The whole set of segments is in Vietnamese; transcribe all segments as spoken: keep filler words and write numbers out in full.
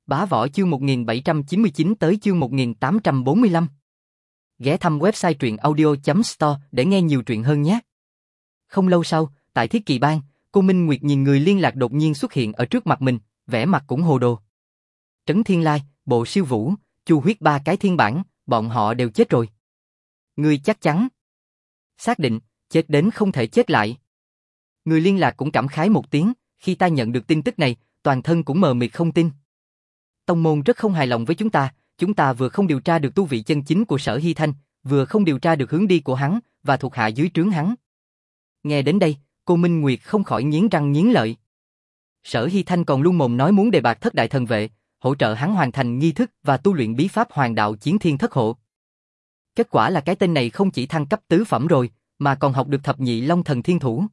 Bá Võ chương một nghìn bảy trăm chín mươi chín tới chương một nghìn tám trăm bốn mươi lăm. Ghé thăm website truyện audio chấm store để nghe nhiều truyện hơn nhé. Không lâu sau, tại Thiết Kỳ Bang, cô Minh Nguyệt nhìn người liên lạc đột nhiên xuất hiện ở trước mặt mình, vẻ mặt cũng hồ đồ. Trấn Thiên Lai, Bộ Siêu Vũ, Chu Huyết ba cái thiên bản, bọn họ đều chết rồi. Ngươi chắc chắn? Xác định, chết đến không thể chết lại. Người liên lạc cũng cảm khái một tiếng, khi ta nhận được tin tức này, toàn thân cũng mờ mịt không tin. Tông môn rất không hài lòng với chúng ta, chúng ta vừa không điều tra được tu vị chân chính của Sở Hy Thanh, vừa không điều tra được hướng đi của hắn và thuộc hạ dưới trướng hắn. Nghe đến đây, cô Minh Nguyệt không khỏi nghiến răng nghiến lợi. Sở Hy Thanh còn luôn mồm nói muốn đề bạt Thất Đại Thần Vệ, hỗ trợ hắn hoàn thành nghi thức và tu luyện bí pháp Hoàng Đạo Chiến Thiên Thất Hộ. Kết quả là cái tên này không chỉ thăng cấp tứ phẩm rồi, mà còn học được thập nhị Long Thần Thiên Thủ.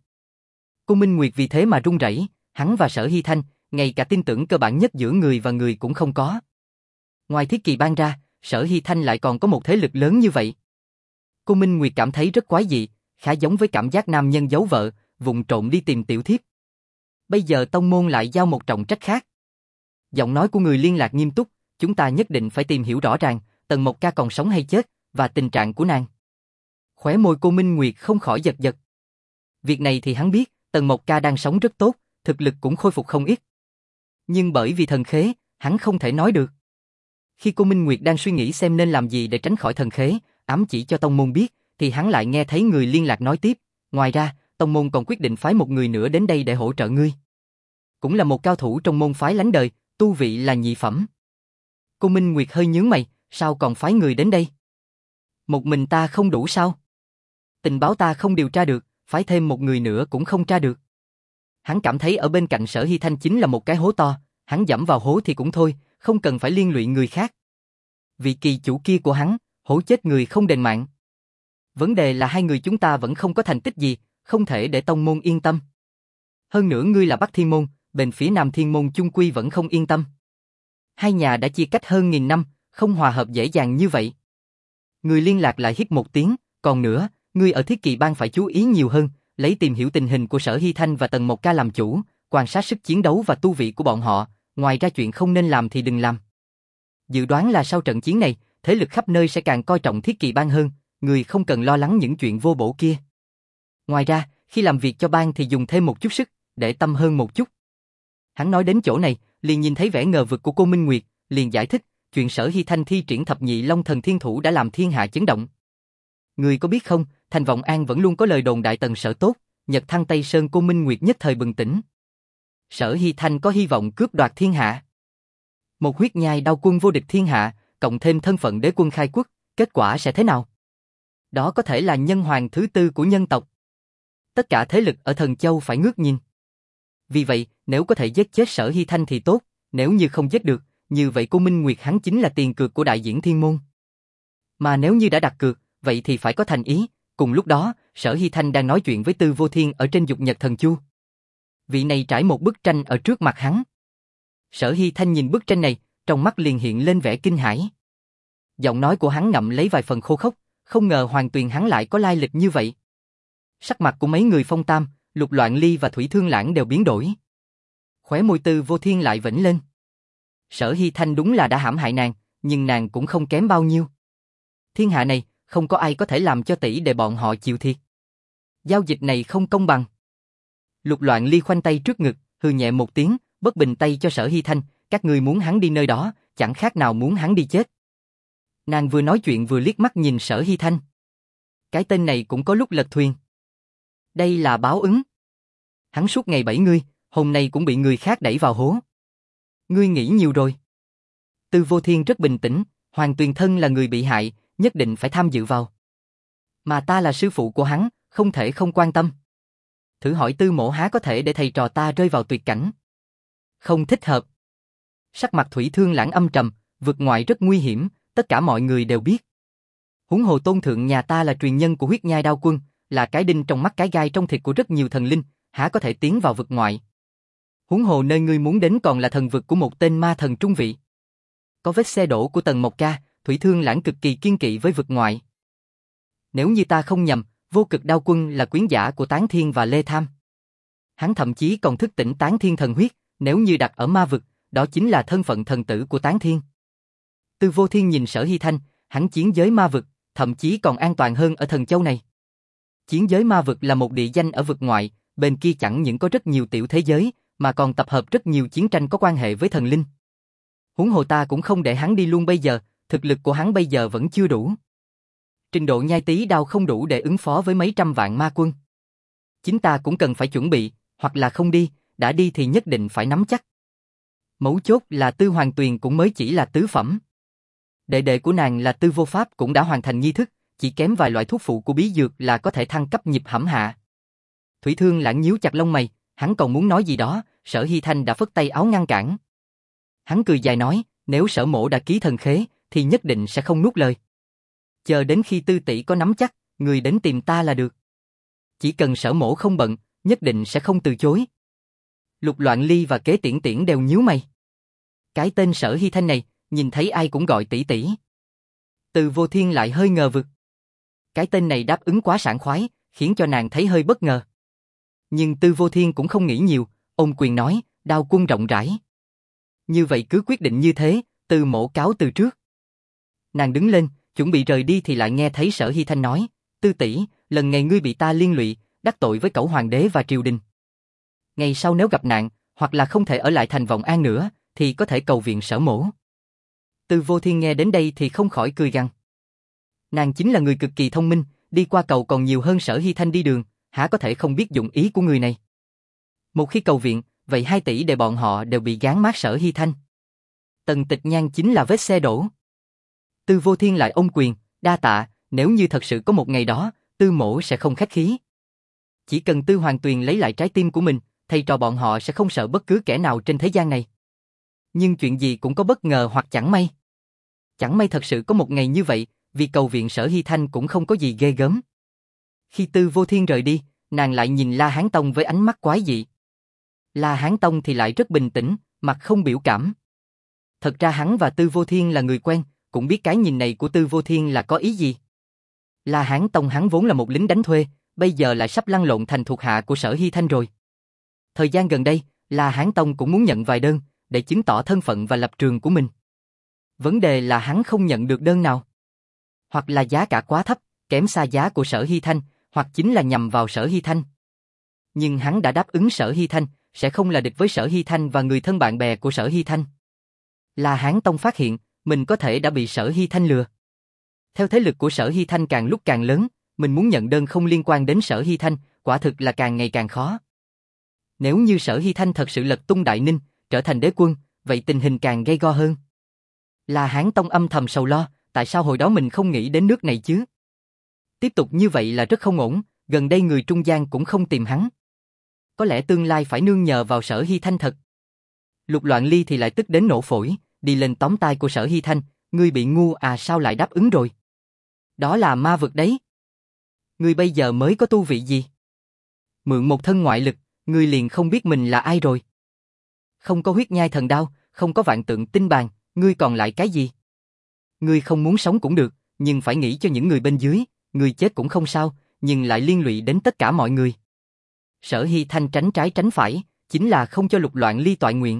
Cô Minh Nguyệt vì thế mà run rẩy, hắn và Sở Hy Thanh, ngay cả tin tưởng cơ bản nhất giữa người và người cũng không có. Ngoài Thiết Kỳ Bang ra, Sở Hy Thanh lại còn có một thế lực lớn như vậy. Cô Minh Nguyệt cảm thấy rất quái dị, khá giống với cảm giác nam nhân giấu vợ, vụng trộm đi tìm tiểu thiếp. Bây giờ tông môn lại giao một trọng trách khác. Giọng nói của người liên lạc nghiêm túc, chúng ta nhất định phải tìm hiểu rõ ràng, Tần Mộc Ca còn sống hay chết, và tình trạng của nàng. Khóe môi cô Minh Nguyệt không khỏi giật giật. Việc này thì hắn biết, Tần Mộc Ca đang sống rất tốt, thực lực cũng khôi phục không ít. Nhưng bởi vì thần khế, hắn không thể nói được. Khi cô Minh Nguyệt đang suy nghĩ xem nên làm gì để tránh khỏi thần khế, ám chỉ cho tông môn biết, thì hắn lại nghe thấy người liên lạc nói tiếp, ngoài ra, tông môn còn quyết định phái một người nữa đến đây để hỗ trợ ngươi. Cũng là một cao thủ trong môn phái lánh đời, tu vị là nhị phẩm. Cô Minh Nguyệt hơi nhướng mày, sao còn phái người đến đây? Một mình ta không đủ sao? Tình báo ta không điều tra được, phái thêm một người nữa cũng không tra được. Hắn cảm thấy ở bên cạnh Sở Hy Thanh chính là một cái hố to, hắn dẫm vào hố thì cũng thôi, không cần phải liên lụy người khác. Vị kỳ chủ kia của hắn, hố chết người không đền mạng. Vấn đề là hai người chúng ta vẫn không có thành tích gì, không thể để tông môn yên tâm. Hơn nữa ngươi là Bắc Thiên Môn, bên phía Nam Thiên Môn chung quy vẫn không yên tâm. Hai nhà đã chia cách hơn nghìn năm, không hòa hợp dễ dàng như vậy. Người liên lạc lại hít một tiếng, còn nữa, ngươi ở Thiết Kỳ Bang phải chú ý nhiều hơn, lấy tìm hiểu tình hình của Sở Hy Thanh và Tần Mộc Ca làm chủ, quan sát sức chiến đấu và tu vị của bọn họ, ngoài ra chuyện không nên làm thì đừng làm. Dự đoán là sau trận chiến này, thế lực khắp nơi sẽ càng coi trọng Thiết Kỳ Bang hơn, người không cần lo lắng những chuyện vô bổ kia. Ngoài ra, khi làm việc cho bang thì dùng thêm một chút sức, để tâm hơn một chút. Hắn nói đến chỗ này, liền nhìn thấy vẻ ngờ vực của cô Minh Nguyệt, liền giải thích, chuyện Sở Hy Thanh thi triển thập nhị Long Thần Thiên Thủ đã làm thiên hạ chấn động. Người có biết không, Thành Vọng An vẫn luôn có lời đồn đại Tần Sở tốt, Nhật Thăng Tây Sơn. Cô Minh Nguyệt nhất thời bừng tỉnh. Sở Hy Thanh có hy vọng cướp đoạt thiên hạ. Một huyết nhai đao quân vô địch thiên hạ, cộng thêm thân phận đế quân khai quốc, kết quả sẽ thế nào? Đó có thể là nhân hoàng thứ tư của nhân tộc. Tất cả thế lực ở Thần Châu phải ngước nhìn. Vì vậy, nếu có thể giết chết Sở Hy Thanh thì tốt, nếu như không giết được, như vậy cô Minh Nguyệt hắn chính là tiền cược của đại diễn thiên môn. Mà nếu như đã đặt cược, vậy thì phải có thành ý. Cùng lúc đó, Sở Hy Thanh đang nói chuyện với Tư Vô Thiên ở trên Dục Nhật Thần Chu. Vị này trải một bức tranh ở trước mặt hắn. Sở Hy Thanh nhìn bức tranh này, trong mắt liền hiện lên vẻ kinh hãi. Giọng nói của hắn ngậm lấy vài phần khô khốc, không ngờ Hoàng Tuyền hắn lại có lai lịch như vậy. Sắc mặt của mấy người Phong Tam, Lục Loạn Ly và Thủy Thương Lãng đều biến đổi. Khóe môi Tư Vô Thiên lại vểnh lên. Sở Hy Thanh đúng là đã hãm hại nàng, nhưng nàng cũng không kém bao nhiêu. Thiên hạ này, không có ai có thể làm cho tỷ để bọn họ chịu thiệt. Giao dịch này không công bằng. Lục Loạn Ly khoanh tay trước ngực, hừ nhẹ một tiếng, bất bình tay cho Sở Hy Thanh, các ngươi muốn hắn đi nơi đó, chẳng khác nào muốn hắn đi chết. Nàng vừa nói chuyện vừa liếc mắt nhìn Sở Hy Thanh. Cái tên này cũng có lúc lật thuyền. Đây là báo ứng. Hắn suốt ngày bẫy ngươi, hôm nay cũng bị người khác đẩy vào hố. Ngươi nghĩ nhiều rồi. Tư Vô Thiên rất bình tĩnh, Hoàng Tuyền thân là người bị hại, nhất định phải tham dự vào. Mà ta là sư phụ của hắn, không thể không quan tâm. Thử hỏi Tư Mỗ há có thể để thầy trò ta rơi vào tuyệt cảnh. Không thích hợp. Sắc mặt Thủy Thương Lãng âm trầm, vực ngoại rất nguy hiểm, tất cả mọi người đều biết. Huống hồ tôn thượng nhà ta là truyền nhân của huyết nhai đao quân, là cái đinh trong mắt cái gai trong thịt của rất nhiều thần linh, há có thể tiến vào vực ngoại. Huống hồ nơi ngươi muốn đến còn là thần vực của một tên ma thần trung vị. Có vết xe đổ của Tần Mộc Ca, Thủy Thương Lãng cực kỳ kiên kỵ với vực ngoại. Nếu như ta không nhầm, Vô Cực Đao Quân là quyến giả của Tán Thiên và Lê Tham. Hắn thậm chí còn thức tỉnh Tán Thiên thần huyết, nếu như đặt ở ma vực, đó chính là thân phận thần tử của Tán Thiên. Tư Vô Thiên nhìn Sở Hy Thanh, hắn chiến giới ma vực, thậm chí còn an toàn hơn ở thần châu này. Chiến giới ma vực là một địa danh ở vực ngoại, bên kia chẳng những có rất nhiều tiểu thế giới, mà còn tập hợp rất nhiều chiến tranh có quan hệ với thần linh. Huống hồ ta cũng không để hắn đi luôn bây giờ, thực lực của hắn bây giờ vẫn chưa đủ. Trình độ nhai tí đao không đủ để ứng phó với mấy trăm vạn ma quân. Chính ta cũng cần phải chuẩn bị, hoặc là không đi, đã đi thì nhất định phải nắm chắc. Mấu chốt là Tư Hoàng Tuyền cũng mới chỉ là tứ phẩm. Đệ đệ của nàng là Tư Vô Pháp cũng đã hoàn thành nghi thức, chỉ kém vài loại thuốc phụ của bí dược là có thể thăng cấp nhịp hãm hạ. Thủy Thương Lãng nhíu chặt lông mày, hắn còn muốn nói gì đó, Sở Hy Thanh đã phất tay áo ngăn cản. Hắn cười dài nói, nếu Sở mỗ đã ký thần khế, thì nhất định sẽ không nuốt lời. Chờ đến khi Tư tỷ có nắm chắc, người đến tìm ta là được. Chỉ cần Sở mỗ không bận, nhất định sẽ không từ chối. Lục Loạn Ly và Kế Tiễn Tiễn đều nhíu mày. Cái tên Sở Hy Thanh này, nhìn thấy ai cũng gọi tỷ tỷ. Từ Vô Thiên lại hơi ngờ vực. Cái tên này đáp ứng quá sảng khoái, khiến cho nàng thấy hơi bất ngờ. Nhưng Tư Vô Thiên cũng không nghĩ nhiều, ôm quyền nói, đao quân rộng rãi. Như vậy cứ quyết định như thế, Tư mỗ cáo từ trước. Nàng đứng lên, chuẩn bị rời đi thì lại nghe thấy Sở Hy Thanh nói, Tư tỷ, lần này ngươi bị ta liên lụy, đắc tội với cẩu hoàng đế và triều đình. Ngày sau nếu gặp nạn, hoặc là không thể ở lại thành Vọng An nữa, thì có thể cầu viện Sở mỗ. Tư Vô Thiên nghe đến đây thì không khỏi cười gằn. Nàng chính là người cực kỳ thông minh, đi qua cầu còn nhiều hơn Sở Hy Thanh đi đường, há có thể không biết dụng ý của người này. Một khi cầu viện, vậy hai tỷ đệ bọn họ đều bị gán mác Sở Hy Thanh. Tần Tịch Nhan chính là vết xe đổ. Tư Vô Thiên lại ôm quyền, đa tạ, nếu như thật sự có một ngày đó, Tư mỗ sẽ không khách khí. Chỉ cần Tư Hoàng Tuyền lấy lại trái tim của mình, thầy trò bọn họ sẽ không sợ bất cứ kẻ nào trên thế gian này. Nhưng chuyện gì cũng có bất ngờ hoặc chẳng may. Chẳng may thật sự có một ngày như vậy, vì cầu viện Sở Hy Thanh cũng không có gì ghê gớm. Khi Tư Vô Thiên rời đi, nàng lại nhìn La Hán Tông với ánh mắt quái dị. La Hán Tông thì lại rất bình tĩnh, mặt không biểu cảm. Thật ra hắn và Tư Vô Thiên là người quen, cũng biết cái nhìn này của Tư Vô Thiên là có ý gì. La Hán Tông hắn vốn là một lính đánh thuê, bây giờ lại sắp lăn lộn thành thuộc hạ của Sở Hy Thanh rồi. Thời gian gần đây, La Hán Tông cũng muốn nhận vài đơn, để chứng tỏ thân phận và lập trường của mình. Vấn đề là hắn không nhận được đơn nào. Hoặc là giá cả quá thấp, kém xa giá của Sở Hy Thanh, hoặc chính là nhằm vào Sở Hy Thanh. Nhưng hắn đã đáp ứng Sở Hy Thanh, sẽ không là địch với Sở Hy Thanh và người thân bạn bè của Sở Hy Thanh. La Hán Tông phát hiện, mình có thể đã bị Sở Hy Thanh lừa. Theo thế lực của Sở Hy Thanh càng lúc càng lớn, mình muốn nhận đơn không liên quan đến Sở Hy Thanh, quả thực là càng ngày càng khó. Nếu như Sở Hy Thanh thật sự lật tung Đại Ninh, trở thành đế quân, vậy tình hình càng gay go hơn. La Hán Tông âm thầm sầu lo, tại sao hồi đó mình không nghĩ đến nước này chứ? Tiếp tục như vậy là rất không ổn, gần đây người trung gian cũng không tìm hắn. Có lẽ tương lai phải nương nhờ vào Sở Hy Thanh thật. Lục Loạn Ly thì lại tức đến nổ phổi, đi lên tóm tai của Sở Hy Thanh, ngươi bị ngu à, sao lại đáp ứng rồi? Đó là ma vực đấy. Ngươi bây giờ mới có tu vị gì? Mượn một thân ngoại lực, ngươi liền không biết mình là ai rồi. Không có huyết nhai thần đao, không có vạn tượng tinh bàn, ngươi còn lại cái gì? Ngươi không muốn sống cũng được, nhưng phải nghĩ cho những người bên dưới, ngươi chết cũng không sao, nhưng lại liên lụy đến tất cả mọi người. Sở Hy Thanh tránh trái tránh phải, chính là không cho Lục Loạn Ly toại nguyện.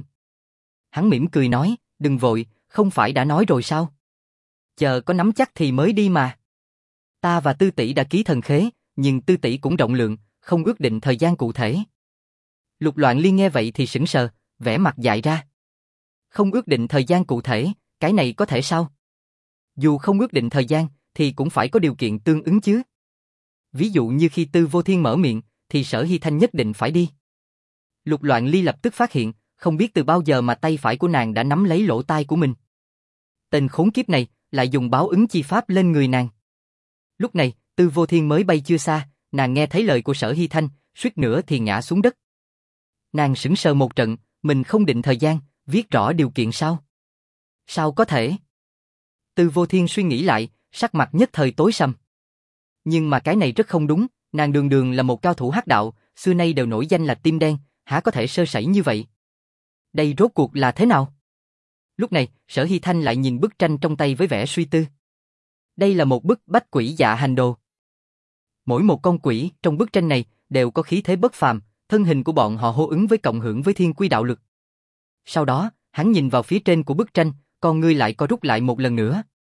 Hắn mỉm cười nói, đừng vội, không phải đã nói rồi sao? Chờ có nắm chắc thì mới đi mà. Ta và Tư tỷ đã ký thần khế, nhưng Tư tỷ cũng rộng lượng, không ước định thời gian cụ thể. Lục Loạn Ly nghe vậy thì sững sờ, vẻ mặt dại ra. Không ước định thời gian cụ thể, cái này có thể sao? Dù không ước định thời gian, thì cũng phải có điều kiện tương ứng chứ. Ví dụ như khi Tư Vô Thiên mở miệng, thì Sở Hy Thanh nhất định phải đi. Lục Loạn Ly lập tức phát hiện, không biết từ bao giờ mà tay phải của nàng đã nắm lấy lỗ tai của mình. Tên khốn kiếp này, lại dùng báo ứng chi pháp lên người nàng. Lúc này, Tư Vô Thiên mới bay chưa xa, nàng nghe thấy lời của Sở Hy Thanh, suýt nữa thì ngã xuống đất. Nàng sững sờ một trận, mình không định thời gian, viết rõ điều kiện sao? Sao có thể? Tư Vô Thiên suy nghĩ lại, sắc mặt nhất thời tối sầm. Nhưng mà cái này rất không đúng, nàng đường đường là một cao thủ hắc đạo, xưa nay đều nổi danh là tim đen, há có thể sơ sẩy như vậy? Đây rốt cuộc là thế nào? Lúc này, Sở Hy Thanh lại nhìn bức tranh trong tay với vẻ suy tư. Đây là một bức bách quỷ dạ hành đồ. Mỗi một con quỷ trong bức tranh này đều có khí thế bất phàm, thân hình của bọn họ hô ứng với cộng hưởng với thiên quy đạo lực. Sau đó, Hắn nhìn vào phía trên của bức tranh, con ngươi lại co rút lại một lần nữa.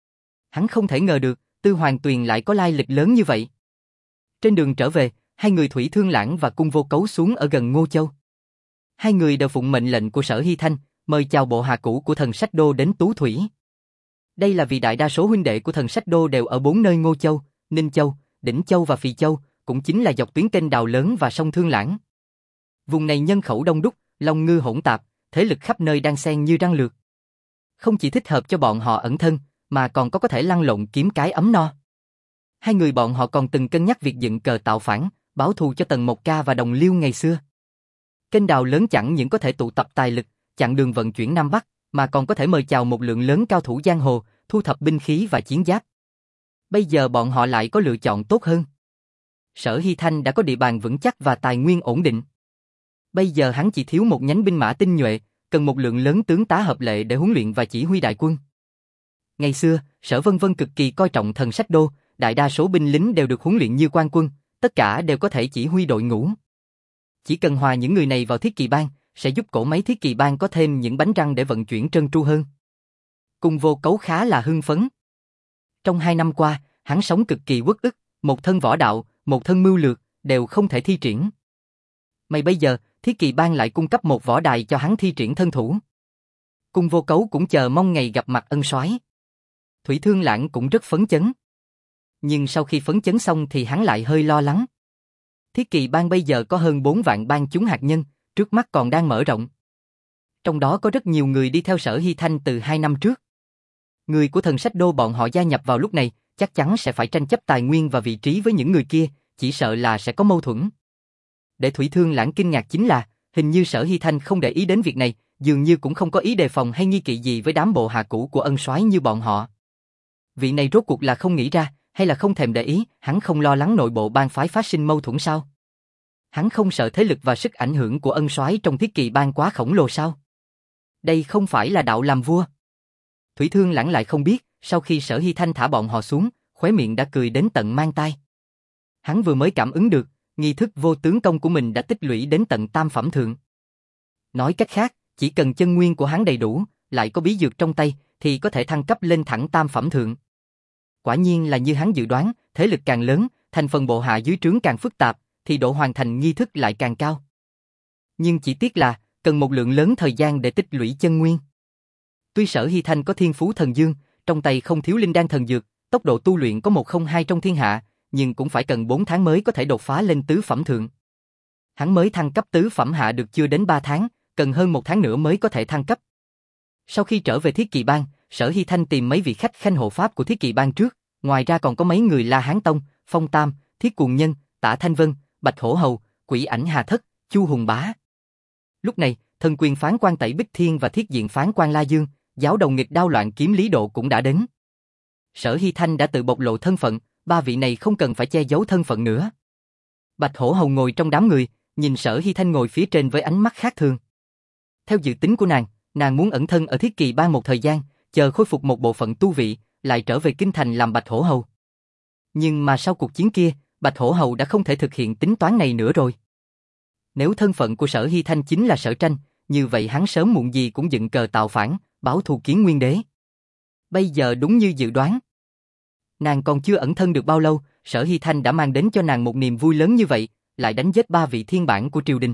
Hắn không thể ngờ được, Tư Hoàng Tuyền lại có lai lịch lớn như vậy. Trên đường trở về, hai người Thủy Thương Lãng và Cung Vô Cấu xuống ở gần Ngô Châu. Hai người đều phụng mệnh lệnh của Sở Hy Thanh, mời chào bộ hạ cũ của Thần Sách Đô đến Tú Thủy. Đây là vì đại đa số huynh đệ của Thần Sách Đô đều ở bốn nơi Ngô Châu, Ninh Châu, Đỉnh Châu và Phì Châu, cũng chính là dọc tuyến kênh đào lớn và sông Thương Lãng. Vùng này nhân khẩu đông đúc, long ngư hỗn tạp, thế lực khắp nơi đang xen như răng lược. Không chỉ thích hợp cho bọn họ ẩn thân, mà còn có có thể lăn lộn kiếm cái ấm no. Hai người bọn họ còn từng cân nhắc việc dựng cờ tạo phản, báo thù cho Tần Mộc Ca và Đồng Liêu ngày xưa. Kênh đào lớn chẳng những có thể tụ tập tài lực, chặn đường vận chuyển Nam Bắc, mà còn có thể mời chào một lượng lớn cao thủ giang hồ, thu thập binh khí và chiến giáp. Bây giờ bọn họ lại có lựa chọn tốt hơn. Sở Hy Thanh đã có địa bàn vững chắc và tài nguyên ổn định. Bây giờ hắn chỉ thiếu một nhánh binh mã tinh nhuệ, cần một lượng lớn tướng tá hợp lệ để huấn luyện và chỉ huy đại quân. Ngày xưa, Sở Vân Vân cực kỳ coi trọng Thần Sách Đô, đại đa số binh lính đều được huấn luyện như quan quân, tất cả đều có thể chỉ huy đội ngũ. Chỉ cần hòa những người này vào Thiết Kỵ Bang, sẽ giúp cỗ máy Thiết Kỵ Bang có thêm những bánh răng để vận chuyển trơn tru hơn. Cung Vô Cấu khá là hưng phấn. Trong hai năm qua, hắn sống cực kỳ uất ức, một thân võ đạo, một thân mưu lược, đều không thể thi triển. May bây giờ, Thiết Kỵ Bang lại cung cấp một võ đài cho hắn thi triển thân thủ. Cung Vô Cấu cũng chờ mong ngày gặp mặt ân soái. Thủy Thương Lãng cũng rất phấn chấn. Nhưng sau khi phấn chấn xong thì hắn lại hơi lo lắng. Thiết Kỵ Bang bây giờ có hơn bốn vạn bang chúng hạt nhân, trước mắt còn đang mở rộng. Trong đó có rất nhiều người đi theo Sở Hy Thanh từ hai năm trước. Người của Thần Sách Đô bọn họ gia nhập vào lúc này, chắc chắn sẽ phải tranh chấp tài nguyên và vị trí với những người kia, chỉ sợ là sẽ có mâu thuẫn. Để Thủy Thương Lãng kinh ngạc chính là, hình như Sở Hy Thanh không để ý đến việc này, dường như cũng không có ý đề phòng hay nghi kỵ gì với đám bộ hạ cũ của ân soái như bọn họ. Vị này rốt cuộc là không nghĩ ra, hay là không thèm để ý, hắn không lo lắng nội bộ bang phái phát sinh mâu thuẫn sao? Hắn không sợ thế lực và sức ảnh hưởng của ân soái trong Thiết Kỵ Bang quá khổng lồ sao? Đây không phải là đạo làm vua. Thủy Thương Lãng lại không biết, sau khi Sở Hy Thanh thả bọn họ xuống, khóe miệng đã cười đến tận mang tai. Hắn vừa mới cảm ứng được, nghi thức vô tướng công của mình đã tích lũy đến tận tam phẩm thượng. Nói cách khác, chỉ cần chân nguyên của hắn đầy đủ, lại có bí dược trong tay, thì có thể thăng cấp lên thẳng tam phẩm thượng. Quả nhiên là như hắn dự đoán, thế lực càng lớn, thành phần bộ hạ dưới trướng càng phức tạp, thì độ hoàn thành nghi thức lại càng cao. Nhưng chỉ tiếc là, cần một lượng lớn thời gian để tích lũy chân nguyên. Tuy Sở Hy Thanh có thiên phú thần dương, trong tay không thiếu linh đan thần dược, tốc độ tu luyện có một không hai trong thiên hạ, nhưng cũng phải cần bốn tháng mới có thể đột phá lên tứ phẩm thượng. Hắn mới thăng cấp tứ phẩm hạ được chưa đến ba tháng, cần hơn một tháng nữa mới có thể thăng cấp. Sau khi trở về Thiết Kỵ Bang, Sở Hy Thanh tìm mấy vị khách khanh hộ pháp của Thiết Kỵ Bang trước, ngoài ra còn có mấy người La Hán Tông, Phong Tam, Thiết Cuồng Nhân, Tả Thanh Vân, Bạch Hổ Hầu, Quỷ Ảnh Hà Thất, Chu Hùng Bá. Lúc này, Thần Quyền Phán quan Tẩy Bích Thiên và Thiết Diện Phán quan La Dương, giáo đầu nghịch đao loạn kiếm Lý Độ cũng đã đến. Sở Hy Thanh đã tự bộc lộ thân phận, ba vị này không cần phải che giấu thân phận nữa. Bạch Hổ Hầu ngồi trong đám người, nhìn Sở Hy Thanh ngồi phía trên với ánh mắt khác thường. Theo dự tính của nàng, nàng muốn ẩn thân ở Thiết Kỵ Bang một thời gian, chờ khôi phục một bộ phận tu vị, lại trở về kinh thành làm Bạch Hổ Hầu. Nhưng mà sau cuộc chiến kia, Bạch Hổ Hầu đã không thể thực hiện tính toán này nữa rồi. Nếu thân phận của Sở Hy Thanh chính là Sở Tranh, như vậy hắn sớm muộn gì cũng dựng cờ tạo phản, báo thù Kiến Nguyên Đế. Bây giờ đúng như dự đoán. Nàng còn chưa ẩn thân được bao lâu, Sở Hy Thanh đã mang đến cho nàng một niềm vui lớn như vậy, lại đánh giết ba vị thiên bản của triều đình.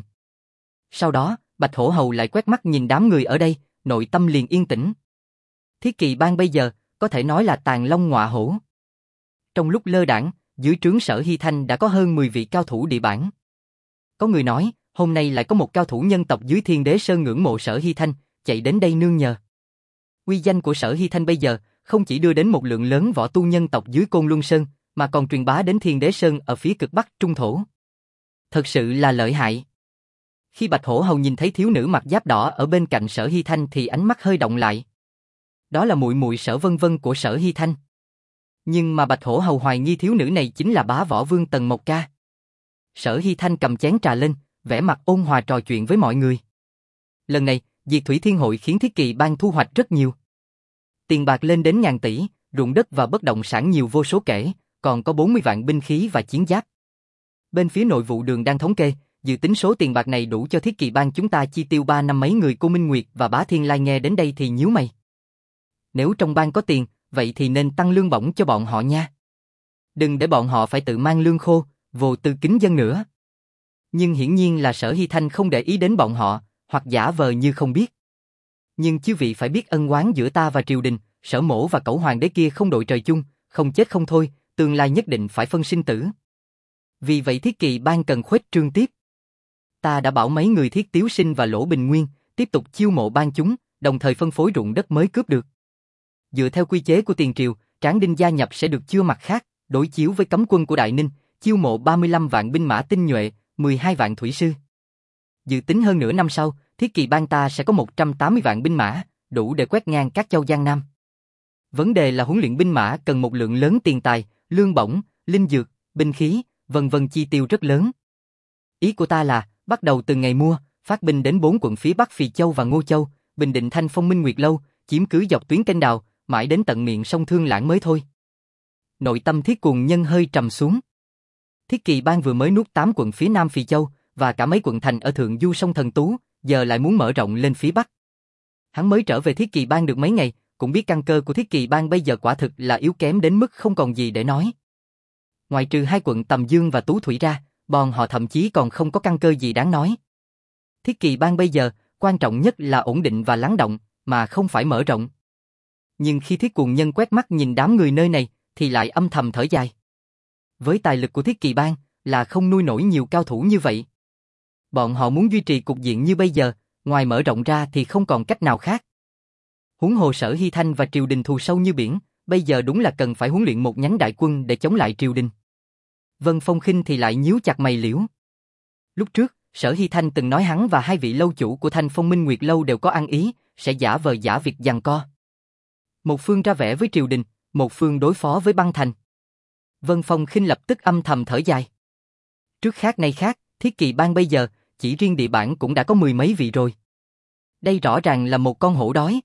Sau đó, Bạch Hổ Hầu lại quét mắt nhìn đám người ở đây, nội tâm liền yên tĩnh. Thiết Kỵ Bang bây giờ, có thể nói là tàn long ngọa hổ. Trong lúc lơ đãng, dưới trướng Sở Hy Thanh đã có hơn mười vị cao thủ địa bản. Có người nói, hôm nay lại có một cao thủ nhân tộc dưới Thiên Đế Sơn ngưỡng mộ Sở Hy Thanh, chạy đến đây nương nhờ. Uy danh của Sở Hy Thanh bây giờ, không chỉ đưa đến một lượng lớn võ tu nhân tộc dưới Côn Luân Sơn, mà còn truyền bá đến Thiên Đế Sơn ở phía cực bắc Trung Thổ. Thật sự là lợi hại. Khi Bạch Hổ Hầu nhìn thấy thiếu nữ mặc giáp đỏ ở bên cạnh Sở Hy Thanh thì ánh mắt hơi động lại. Đó là muội muội Sở Vân Vân của Sở Hy Thanh. Nhưng mà Bạch Hổ Hầu hoài nghi thiếu nữ này chính là bá võ vương Tần Mộc Ca. Sở Hy Thanh cầm chén trà lên, vẻ mặt ôn hòa trò chuyện với mọi người. Lần này, Diệt Thủy Thiên Hội khiến Thiết Kỵ Bang thu hoạch rất nhiều. Tiền bạc lên đến ngàn tỷ, ruộng đất và bất động sản nhiều vô số kể, còn có bốn mươi vạn binh khí và chiến giáp. Bên phía nội vụ đường đang thống kê, dự tính số tiền bạc này đủ cho Thiết Kỵ Bang chúng ta chi tiêu ba năm. Mấy người Cô Minh Nguyệt và Bá Thiên Lai nghe đến đây thì nhíu mày. Nếu trong bang có tiền, vậy thì nên tăng lương bổng cho bọn họ nha. Đừng để bọn họ phải tự mang lương khô, vô tư kính dân nữa. Nhưng hiển nhiên là Sở Hy Thanh không để ý đến bọn họ, hoặc giả vờ như không biết. Nhưng chư vị phải biết ân oán giữa ta và triều đình, Sở Mỗ và Cẩu Hoàng đế kia không đội trời chung, không chết không thôi, tương lai nhất định phải phân sinh tử. Vì vậy Thiết Kỵ Bang cần khuếch trương tiếp. Ta đã bảo mấy người Thiết Tiếu Sinh và Lỗ Bình Nguyên tiếp tục chiêu mộ bang chúng, đồng thời phân phối ruộng đất mới cướp được. Dựa theo quy chế của tiền triều, Tráng Đinh gia nhập sẽ được chưa mặt khác, đối chiếu với cấm quân của Đại Ninh, chiêu mộ ba mươi lăm vạn binh mã tinh nhuệ, mười hai vạn thủy sư. Dự tính hơn nửa năm sau, Thiết Kỵ Bang ta sẽ có một trăm tám mươi vạn binh mã, đủ để quét ngang các châu Giang Nam. Vấn đề là huấn luyện binh mã cần một lượng lớn tiền tài, lương bổng, linh dược, binh khí, vân vân chi tiêu rất lớn. Ý của ta là, bắt đầu từ ngày mua, phát binh đến bốn quận phía Bắc Phì Châu và Ngô Châu, Bình Định Thanh Phong Minh Nguyệt Lâu, chiếm cứ dọc tuyến kênh đào, mãi đến tận miệng sông Thương Lãng mới thôi. Nội tâm Thiết Cuồng Nhân hơi trầm xuống. Thiết Kỵ Bang vừa mới nuốt tám quận phía Nam Phì Châu và cả mấy quận thành ở thượng du sông Thần Tú, giờ lại muốn mở rộng lên phía Bắc. Hắn mới trở về Thiết Kỵ Bang được mấy ngày, cũng biết căn cơ của Thiết Kỵ Bang bây giờ quả thực là yếu kém đến mức không còn gì để nói. Ngoài trừ hai quận Tầm Dương và Tú Thủy ra, bọn họ thậm chí còn không có căn cơ gì đáng nói. Thiết Kỵ Bang bây giờ, quan trọng nhất là ổn định và lắng động, mà không phải mở rộng. Nhưng khi Thiết Cuồng Nhân quét mắt nhìn đám người nơi này, thì lại âm thầm thở dài. Với tài lực của Thiết Kỵ Bang, là không nuôi nổi nhiều cao thủ như vậy. Bọn họ muốn duy trì cục diện như bây giờ, ngoài mở rộng ra thì không còn cách nào khác. Huống hồ Sở Hy Thanh và triều đình thù sâu như biển, bây giờ đúng là cần phải huấn luyện một nhánh đại quân để chống lại triều đình. Vân Phong Khinh thì lại nhíu chặt mày liễu. Lúc trước, Sở Hy Thanh từng nói hắn và hai vị lâu chủ của Thanh Phong Minh Nguyệt Lâu đều có ăn ý, sẽ giả vờ giả việc giằng co. Một phương ra vẻ với triều đình, một phương đối phó với băng thành. Vân Phong Khinh lập tức âm thầm thở dài. Trước khác nay khác, Thiết Kỵ Bang bây giờ, chỉ riêng địa bản cũng đã có mười mấy vị rồi. Đây rõ ràng là một con hổ đói.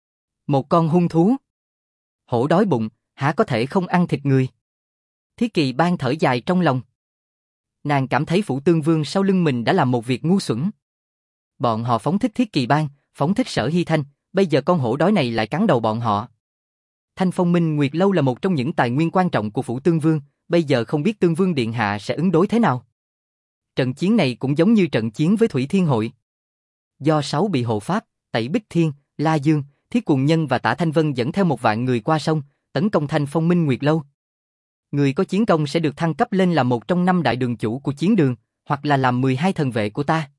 Một con hung thú. Hổ đói bụng, há có thể không ăn thịt người. Thiết Kỵ Bang thở dài trong lòng. Nàng cảm thấy Phủ Tương Vương sau lưng mình đã làm một việc ngu xuẩn. Bọn họ phóng thích Thiết Kỵ Bang, phóng thích Sở Hy Thanh, bây giờ con hổ đói này lại cắn đầu bọn họ. Thanh Phong Minh Nguyệt Lâu là một trong những tài nguyên quan trọng của Phủ Tương Vương, bây giờ không biết Tương Vương Điện Hạ sẽ ứng đối thế nào. Trận chiến này cũng giống như trận chiến với Thủy Thiên Hội. Do sáu bị hộ pháp, Tẩy Bích Thiên, La Dương, Thiết Cuồng Nhân và Tả Thanh Vân dẫn theo một vạn người qua sông, tấn công Thanh Phong Minh Nguyệt Lâu. Người có chiến công sẽ được thăng cấp lên làm một trong năm đại đường chủ của chiến đường, hoặc là làm mười hai thần vệ của ta.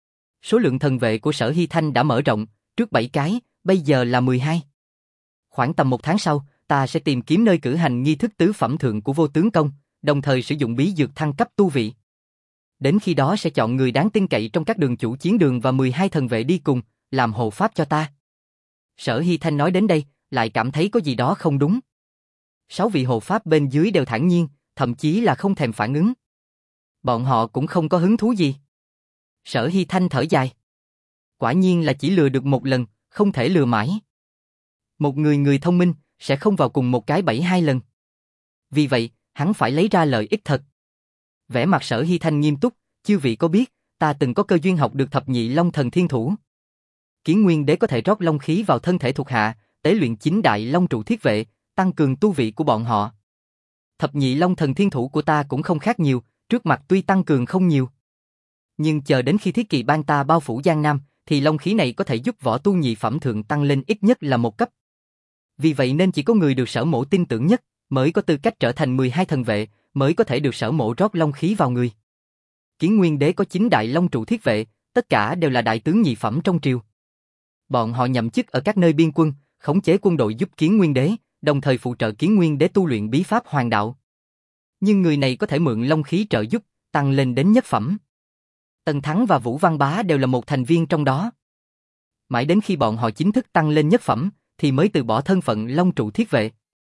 Số lượng thần vệ của Sở Hy Thanh đã mở rộng, trước bảy cái, bây giờ là mười hai. Khoảng tầm một tháng sau, ta sẽ tìm kiếm nơi cử hành nghi thức tứ phẩm thượng của Vô Tướng Công, đồng thời sử dụng bí dược thăng cấp tu vị. Đến khi đó sẽ chọn người đáng tin cậy trong các đường chủ chiến đường và mười hai thần vệ đi cùng, làm hộ pháp cho ta. Sở Hy Thanh nói đến đây, lại cảm thấy có gì đó không đúng. Sáu vị hộ pháp bên dưới đều thản nhiên, thậm chí là không thèm phản ứng. Bọn họ cũng không có hứng thú gì. Sở Hy Thanh thở dài. Quả nhiên là chỉ lừa được một lần, không thể lừa mãi. Một người người thông minh, sẽ không vào cùng một cái bẫy hai lần. Vì vậy, hắn phải lấy ra lợi ích thật. Vẻ mặt Sở Hy Thanh nghiêm túc, chư vị có biết, ta từng có cơ duyên học được thập nhị long thần thiên thủ. Kiến Nguyên Đế có thể rót long khí vào thân thể thuộc hạ, tế luyện chín đại long trụ thiết vệ, tăng cường tu vị của bọn họ. Thập nhị long thần thiên thủ của ta cũng không khác nhiều, trước mặt tuy tăng cường không nhiều. Nhưng chờ đến khi Thiết Kỵ Bang ta bao phủ Giang Nam, thì long khí này có thể giúp võ tu nhị phẩm thượng tăng lên ít nhất là một cấp. Vì vậy nên chỉ có người được Sở Mộ tin tưởng nhất, mới có tư cách trở thành mười hai thần vệ, mới có thể được Sở Mộ rót long khí vào người. Kiến Nguyên Đế có chín đại long trụ thiết vệ, tất cả đều là đại tướng nhị phẩm trong triều. Bọn họ nhậm chức ở các nơi biên quân, khống chế quân đội giúp Kiến Nguyên Đế, đồng thời phụ trợ Kiến Nguyên Đế tu luyện bí pháp hoàng đạo. Nhưng người này có thể mượn long khí trợ giúp, tăng lên đến nhất phẩm. Tần Thắng và Vũ Văn Bá đều là một thành viên trong đó. Mãi đến khi bọn họ chính thức tăng lên nhất phẩm, thì mới từ bỏ thân phận long trụ thiết vệ.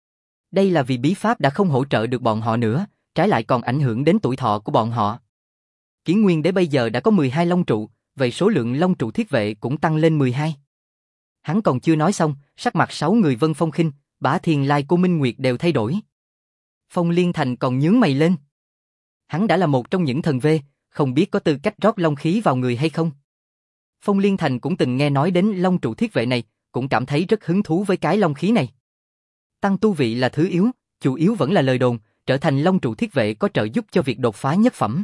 Đây là vì bí pháp đã không hỗ trợ được bọn họ nữa, trái lại còn ảnh hưởng đến tuổi thọ của bọn họ. Kiến Nguyên Đế bây giờ đã có mười hai long trụ, vậy số lượng long trụ thiết vệ cũng tăng lên mười hai. Hắn còn chưa nói xong, sắc mặt sáu người Vân Phong Khinh, Bá Thiên Lai Cô Minh Nguyệt đều thay đổi. Phong Liên Thành còn nhướng mày lên. Hắn đã là một trong những thần vê, không biết có tư cách rót long khí vào người hay không. Phong Liên Thành cũng từng nghe nói đến long trụ thiết vệ này, cũng cảm thấy rất hứng thú với cái long khí này. Tăng tu vị là thứ yếu, chủ yếu vẫn là lời đồn, trở thành long trụ thiết vệ có trợ giúp cho việc đột phá nhất phẩm.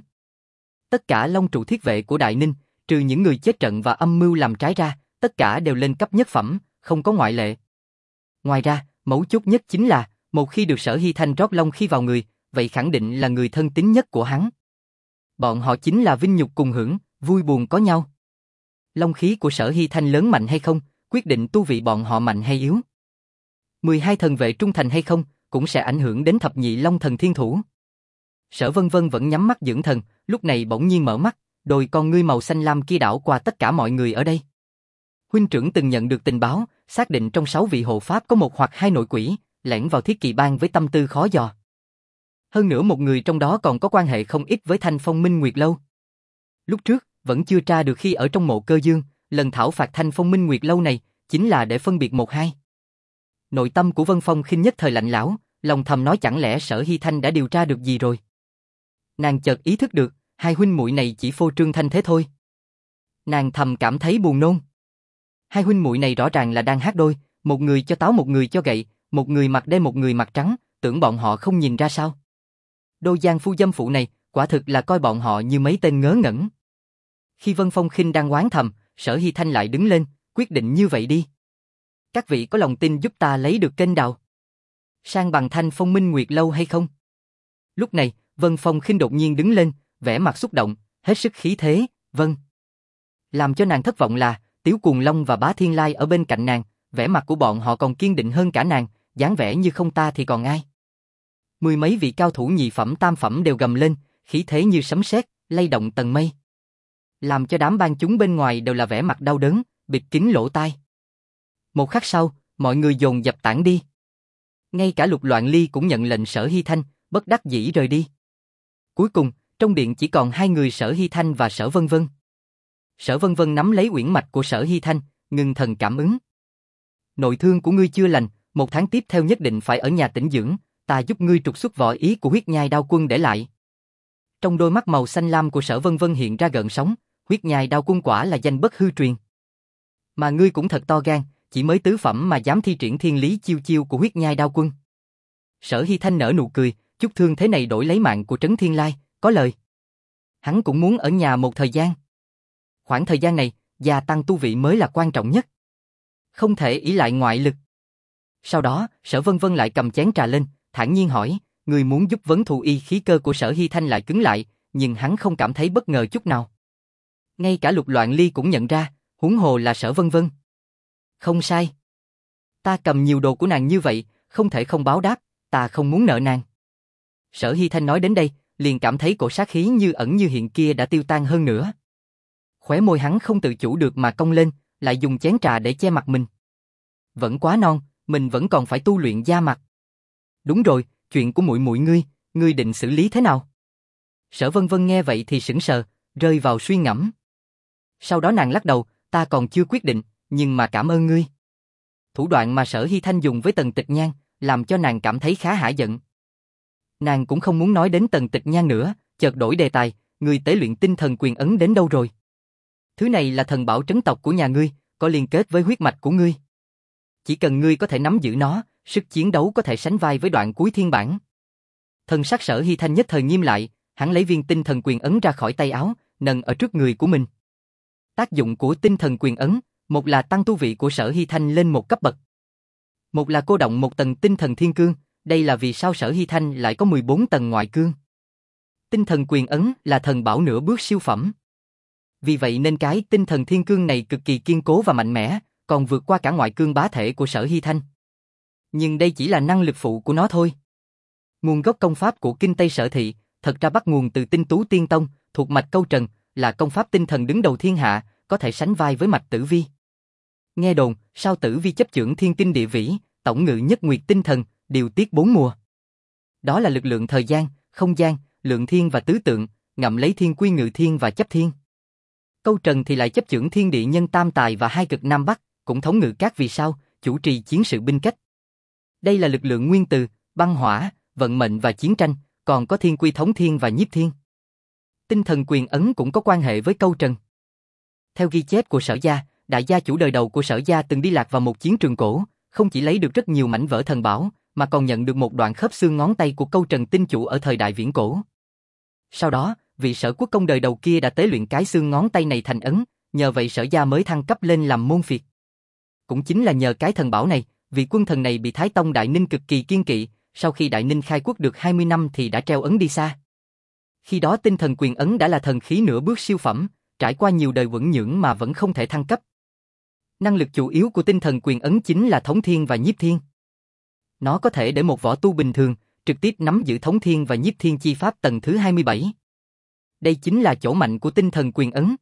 Tất cả long trụ thiết vệ của Đại Ninh, trừ những người chết trận và âm mưu làm trái ra, tất cả đều lên cấp nhất phẩm, không có ngoại lệ. Ngoài ra, mấu chốt nhất chính là, một khi được Sở Hy Thanh rót long khí vào người, vậy khẳng định là người thân tín nhất của hắn. Bọn họ chính là vinh nhục cùng hưởng, vui buồn có nhau. Long khí của Sở Hy Thanh lớn mạnh hay không, quyết định tu vị bọn họ mạnh hay yếu. mười hai thần vệ trung thành hay không, cũng sẽ ảnh hưởng đến thập nhị long thần thiên thủ. Sở Vân Vân vẫn nhắm mắt dưỡng thần, lúc này bỗng nhiên mở mắt, đôi con ngươi màu xanh lam kia đảo qua tất cả mọi người ở đây. Huynh trưởng từng nhận được tình báo, xác định trong sáu vị hộ pháp có một hoặc hai nội quỷ, lẻn vào Thiết Kỵ Bang với tâm tư khó dò. Hơn nữa một người trong đó còn có quan hệ không ít với Thanh Phong Minh Nguyệt Lâu. Lúc trước, vẫn chưa tra được khi ở trong mộ Cơ Dương, lần thảo phạt Thanh Phong Minh Nguyệt Lâu này, chính là để phân biệt một hai. Nội tâm của Vân Phong Khinh nhất thời lạnh lẽo, lòng thầm nói chẳng lẽ Sở Hy Thanh đã điều tra được gì rồi. Nàng chợt ý thức được, hai huynh muội này chỉ phô trương thanh thế thôi. Nàng thầm cảm thấy buồn nôn. Hai huynh muội này rõ ràng là đang hát đôi, một người cho táo một người cho gậy, một người mặt đen một người mặt trắng, tưởng bọn họ không nhìn ra sao. Đôi giang phu dâm phụ này, quả thực là coi bọn họ như mấy tên ngớ ngẩn. Khi Vân Phong Khinh đang oán thầm, Sở Hy Thanh lại đứng lên, quyết định như vậy đi. Các vị có lòng tin giúp ta lấy được kênh đào sang bằng Thanh Phong Minh Nguyệt Lâu hay không? Lúc này, Vân Phong Khinh đột nhiên đứng lên, vẻ mặt xúc động, hết sức khí thế, vâng. Làm cho nàng thất vọng là, Tiếu Cuồng Long và Bá Thiên Lai ở bên cạnh nàng, vẻ mặt của bọn họ còn kiên định hơn cả nàng, dáng vẻ như không ta thì còn ai. Mười mấy vị cao thủ nhị phẩm tam phẩm đều gầm lên, khí thế như sấm sét, lay động tầng mây. Làm cho đám bang chúng bên ngoài đều là vẻ mặt đau đớn, bịt kín lỗ tai. Một khắc sau, mọi người dồn dập tản đi. Ngay cả Lục Loạn Ly cũng nhận lệnh Sở Hy Thanh, bất đắc dĩ rời đi. Cuối cùng, trong điện chỉ còn hai người Sở Hy Thanh và Sở Vân Vân. Sở Vân Vân nắm lấy uyển mạch của Sở Hy Thanh, ngưng thần cảm ứng. Nội thương của ngươi chưa lành, một tháng tiếp theo nhất định phải ở nhà tĩnh dưỡng, ta giúp ngươi trục xuất võ ý của huyết nhai đao quân để lại. Trong đôi mắt màu xanh lam của Sở Vân Vân hiện ra gợn sóng, huyết nhai đao quân quả là danh bất hư truyền. Mà ngươi cũng thật to gan, chỉ mới tứ phẩm mà dám thi triển thiên lý chiêu chiêu của huyết nhai đao quân. Sở Hy Thanh nở nụ cười, chút thương thế này đổi lấy mạng của Trấn Thiên Lai, có lời. Hắn cũng muốn ở nhà một thời gian. Khoảng thời gian này, gia tăng tu vị mới là quan trọng nhất. Không thể ỷ lại ngoại lực. Sau đó, Sở Vân Vân lại cầm chén trà lên, thản nhiên hỏi, người muốn giúp vấn thù y khí cơ của Sở Hy Thanh lại cứng lại, nhưng hắn không cảm thấy bất ngờ chút nào. Ngay cả Lục Loạn Ly cũng nhận ra, huống hồ là Sở Vân Vân. Không sai. Ta cầm nhiều đồ của nàng như vậy, không thể không báo đáp, ta không muốn nợ nàng. Sở Hy Thanh nói đến đây, liền cảm thấy cổ sát khí như ẩn như hiện kia đã tiêu tan hơn nữa. Khóe môi hắn không tự chủ được mà cong lên, lại dùng chén trà để che mặt mình. Vẫn quá non, mình vẫn còn phải tu luyện da mặt. Đúng rồi, chuyện của muội muội ngươi, ngươi định xử lý thế nào? Sở Vân Vân nghe vậy thì sững sờ, rơi vào suy ngẫm. Sau đó nàng lắc đầu, ta còn chưa quyết định, nhưng mà cảm ơn ngươi. Thủ đoạn mà Sở Hy Thanh dùng với Tần Tịch Nhan, làm cho nàng cảm thấy khá hả giận. Nàng cũng không muốn nói đến Tần Tịch Nhan nữa, chợt đổi đề tài, ngươi tế luyện tinh thần quyền ấn đến đâu rồi? Thứ này là thần bảo trấn tộc của nhà ngươi, có liên kết với huyết mạch của ngươi. Chỉ cần ngươi có thể nắm giữ nó, sức chiến đấu có thể sánh vai với đoạn cuối thiên bản. Thần sắc Sở Hy Thanh nhất thời nghiêm lại, hắn lấy viên tinh thần quyền ấn ra khỏi tay áo, nâng ở trước người của mình. Tác dụng của tinh thần quyền ấn, một là tăng tu vị của Sở Hy Thanh lên một cấp bậc. Một là cô động một tầng tinh thần thiên cương, đây là vì sao Sở Hy Thanh lại có mười bốn tầng ngoại cương. Tinh thần quyền ấn là thần bảo nửa bước siêu phẩm. Vì vậy nên cái tinh thần thiên cương này cực kỳ kiên cố và mạnh mẽ, còn vượt qua cả ngoại cương bá thể của Sở Hy Thanh. Nhưng đây chỉ là năng lực phụ của nó thôi. Nguồn gốc công pháp của Kinh Tây Sở Thị, thật ra bắt nguồn từ Tinh Tú Tiên Tông, thuộc mạch Câu Trần, là công pháp tinh thần đứng đầu thiên hạ, có thể sánh vai với mạch Tử Vi. Nghe đồn, sao Tử Vi chấp chưởng thiên tinh địa vĩ, tổng ngự nhất nguyệt tinh thần, điều tiết bốn mùa. Đó là lực lượng thời gian, không gian, lượng thiên và tứ tượng, ngậm lấy thiên quy ngự thiên và chấp thiên. Câu Trần thì lại chấp chưởng thiên địa nhân tam tài và hai cực nam bắc, cũng thống ngự các vì sao, chủ trì chiến sự binh cách. Đây là lực lượng nguyên từ, băng hỏa, vận mệnh và chiến tranh, còn có thiên quy thống thiên và nhiếp thiên. Tinh thần quyền ấn cũng có quan hệ với câu trần. Theo ghi chép của Sở gia, đại gia chủ đời đầu của Sở gia từng đi lạc vào một chiến trường cổ, không chỉ lấy được rất nhiều mảnh vỡ thần bảo, mà còn nhận được một đoạn khớp xương ngón tay của câu trần tinh chủ ở thời đại viễn cổ. Sau đó, vị Sở quốc công đời đầu kia đã tế luyện cái xương ngón tay này thành ấn, nhờ vậy Sở gia mới thăng cấp lên làm môn phiệt. Cũng chính là nhờ cái thần bảo này, vị quân thần này bị Thái Tông Đại Ninh cực kỳ kiên kỵ, sau khi Đại Ninh khai quốc được hai mươi năm thì đã treo ấn đi xa. Khi đó tinh thần quyền ấn đã là thần khí nửa bước siêu phẩm, trải qua nhiều đời quẫn nhưỡng mà vẫn không thể thăng cấp. Năng lực chủ yếu của tinh thần quyền ấn chính là thống thiên và nhiếp thiên. Nó có thể để một võ tu bình thường, trực tiếp nắm giữ thống thiên và nhiếp thiên chi pháp tầng thứ hai mươi bảy. Đây chính là chỗ mạnh của tinh thần quyền ấn.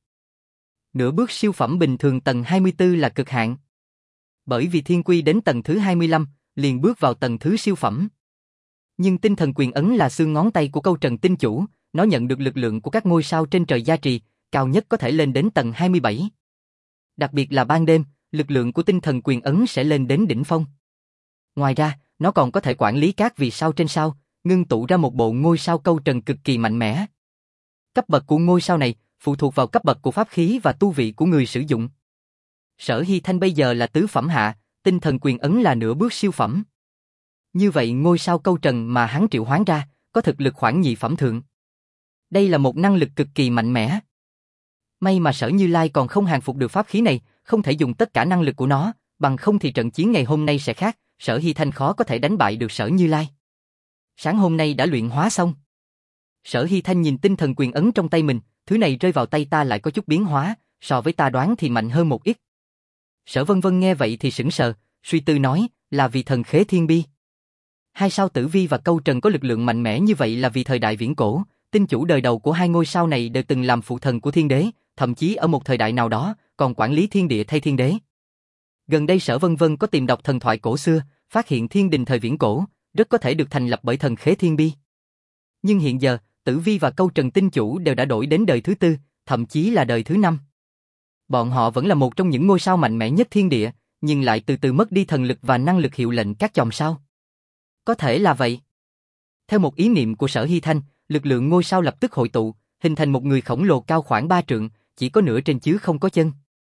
Nửa bước siêu phẩm bình thường tầng hai mươi tư là cực hạn. Bởi vì thiên quy đến tầng thứ hai mươi lăm, liền bước vào tầng thứ siêu phẩm. Nhưng tinh thần quyền ấn là xương ngón tay của câu trần tinh chủ, nó nhận được lực lượng của các ngôi sao trên trời gia trì, cao nhất có thể lên đến tầng hai mươi bảy. Đặc biệt là ban đêm, lực lượng của tinh thần quyền ấn sẽ lên đến đỉnh phong. Ngoài ra, nó còn có thể quản lý các vì sao trên sao, ngưng tụ ra một bộ ngôi sao câu trần cực kỳ mạnh mẽ. Cấp bậc của ngôi sao này phụ thuộc vào cấp bậc của pháp khí và tu vị của người sử dụng. Sở Hy Thanh bây giờ là tứ phẩm hạ, tinh thần quyền ấn là nửa bước siêu phẩm. Như vậy ngôi sao câu trần mà hắn triệu hoán ra, có thực lực khoảng nhị phẩm thượng. Đây là một năng lực cực kỳ mạnh mẽ. May mà Sở Như Lai còn không hàng phục được pháp khí này, không thể dùng tất cả năng lực của nó, bằng không thì trận chiến ngày hôm nay sẽ khác, Sở Hy Thanh khó có thể đánh bại được Sở Như Lai. Sáng hôm nay đã luyện hóa xong. Sở Hy Thanh nhìn tinh thần quyền ấn trong tay mình, thứ này rơi vào tay ta lại có chút biến hóa, so với ta đoán thì mạnh hơn một ít. Sở Vân Vân nghe vậy thì sững sờ, suy tư nói, là vì thần khế thiên bi. Hai sao Tử Vi và Câu Trần có lực lượng mạnh mẽ như vậy là vì thời đại viễn cổ, tinh chủ đời đầu của hai ngôi sao này đều từng làm phụ thần của thiên đế, thậm chí ở một thời đại nào đó, còn quản lý thiên địa thay thiên đế. Gần đây Sở Vân Vân có tìm đọc thần thoại cổ xưa, phát hiện thiên đình thời viễn cổ, rất có thể được thành lập bởi thần khế thiên bi. Nhưng hiện giờ, Tử Vi và Câu Trần tinh chủ đều đã đổi đến đời thứ tư, thậm chí là đời thứ năm. Bọn họ vẫn là một trong những ngôi sao mạnh mẽ nhất thiên địa, nhưng lại từ từ mất đi thần lực và năng lực hiệu lệnh các chòm sao. Có thể là vậy. Theo một ý niệm của Sở Hy Thanh, lực lượng ngôi sao lập tức hội tụ, hình thành một người khổng lồ cao khoảng ba trượng, chỉ có nửa trên chứ không có chân.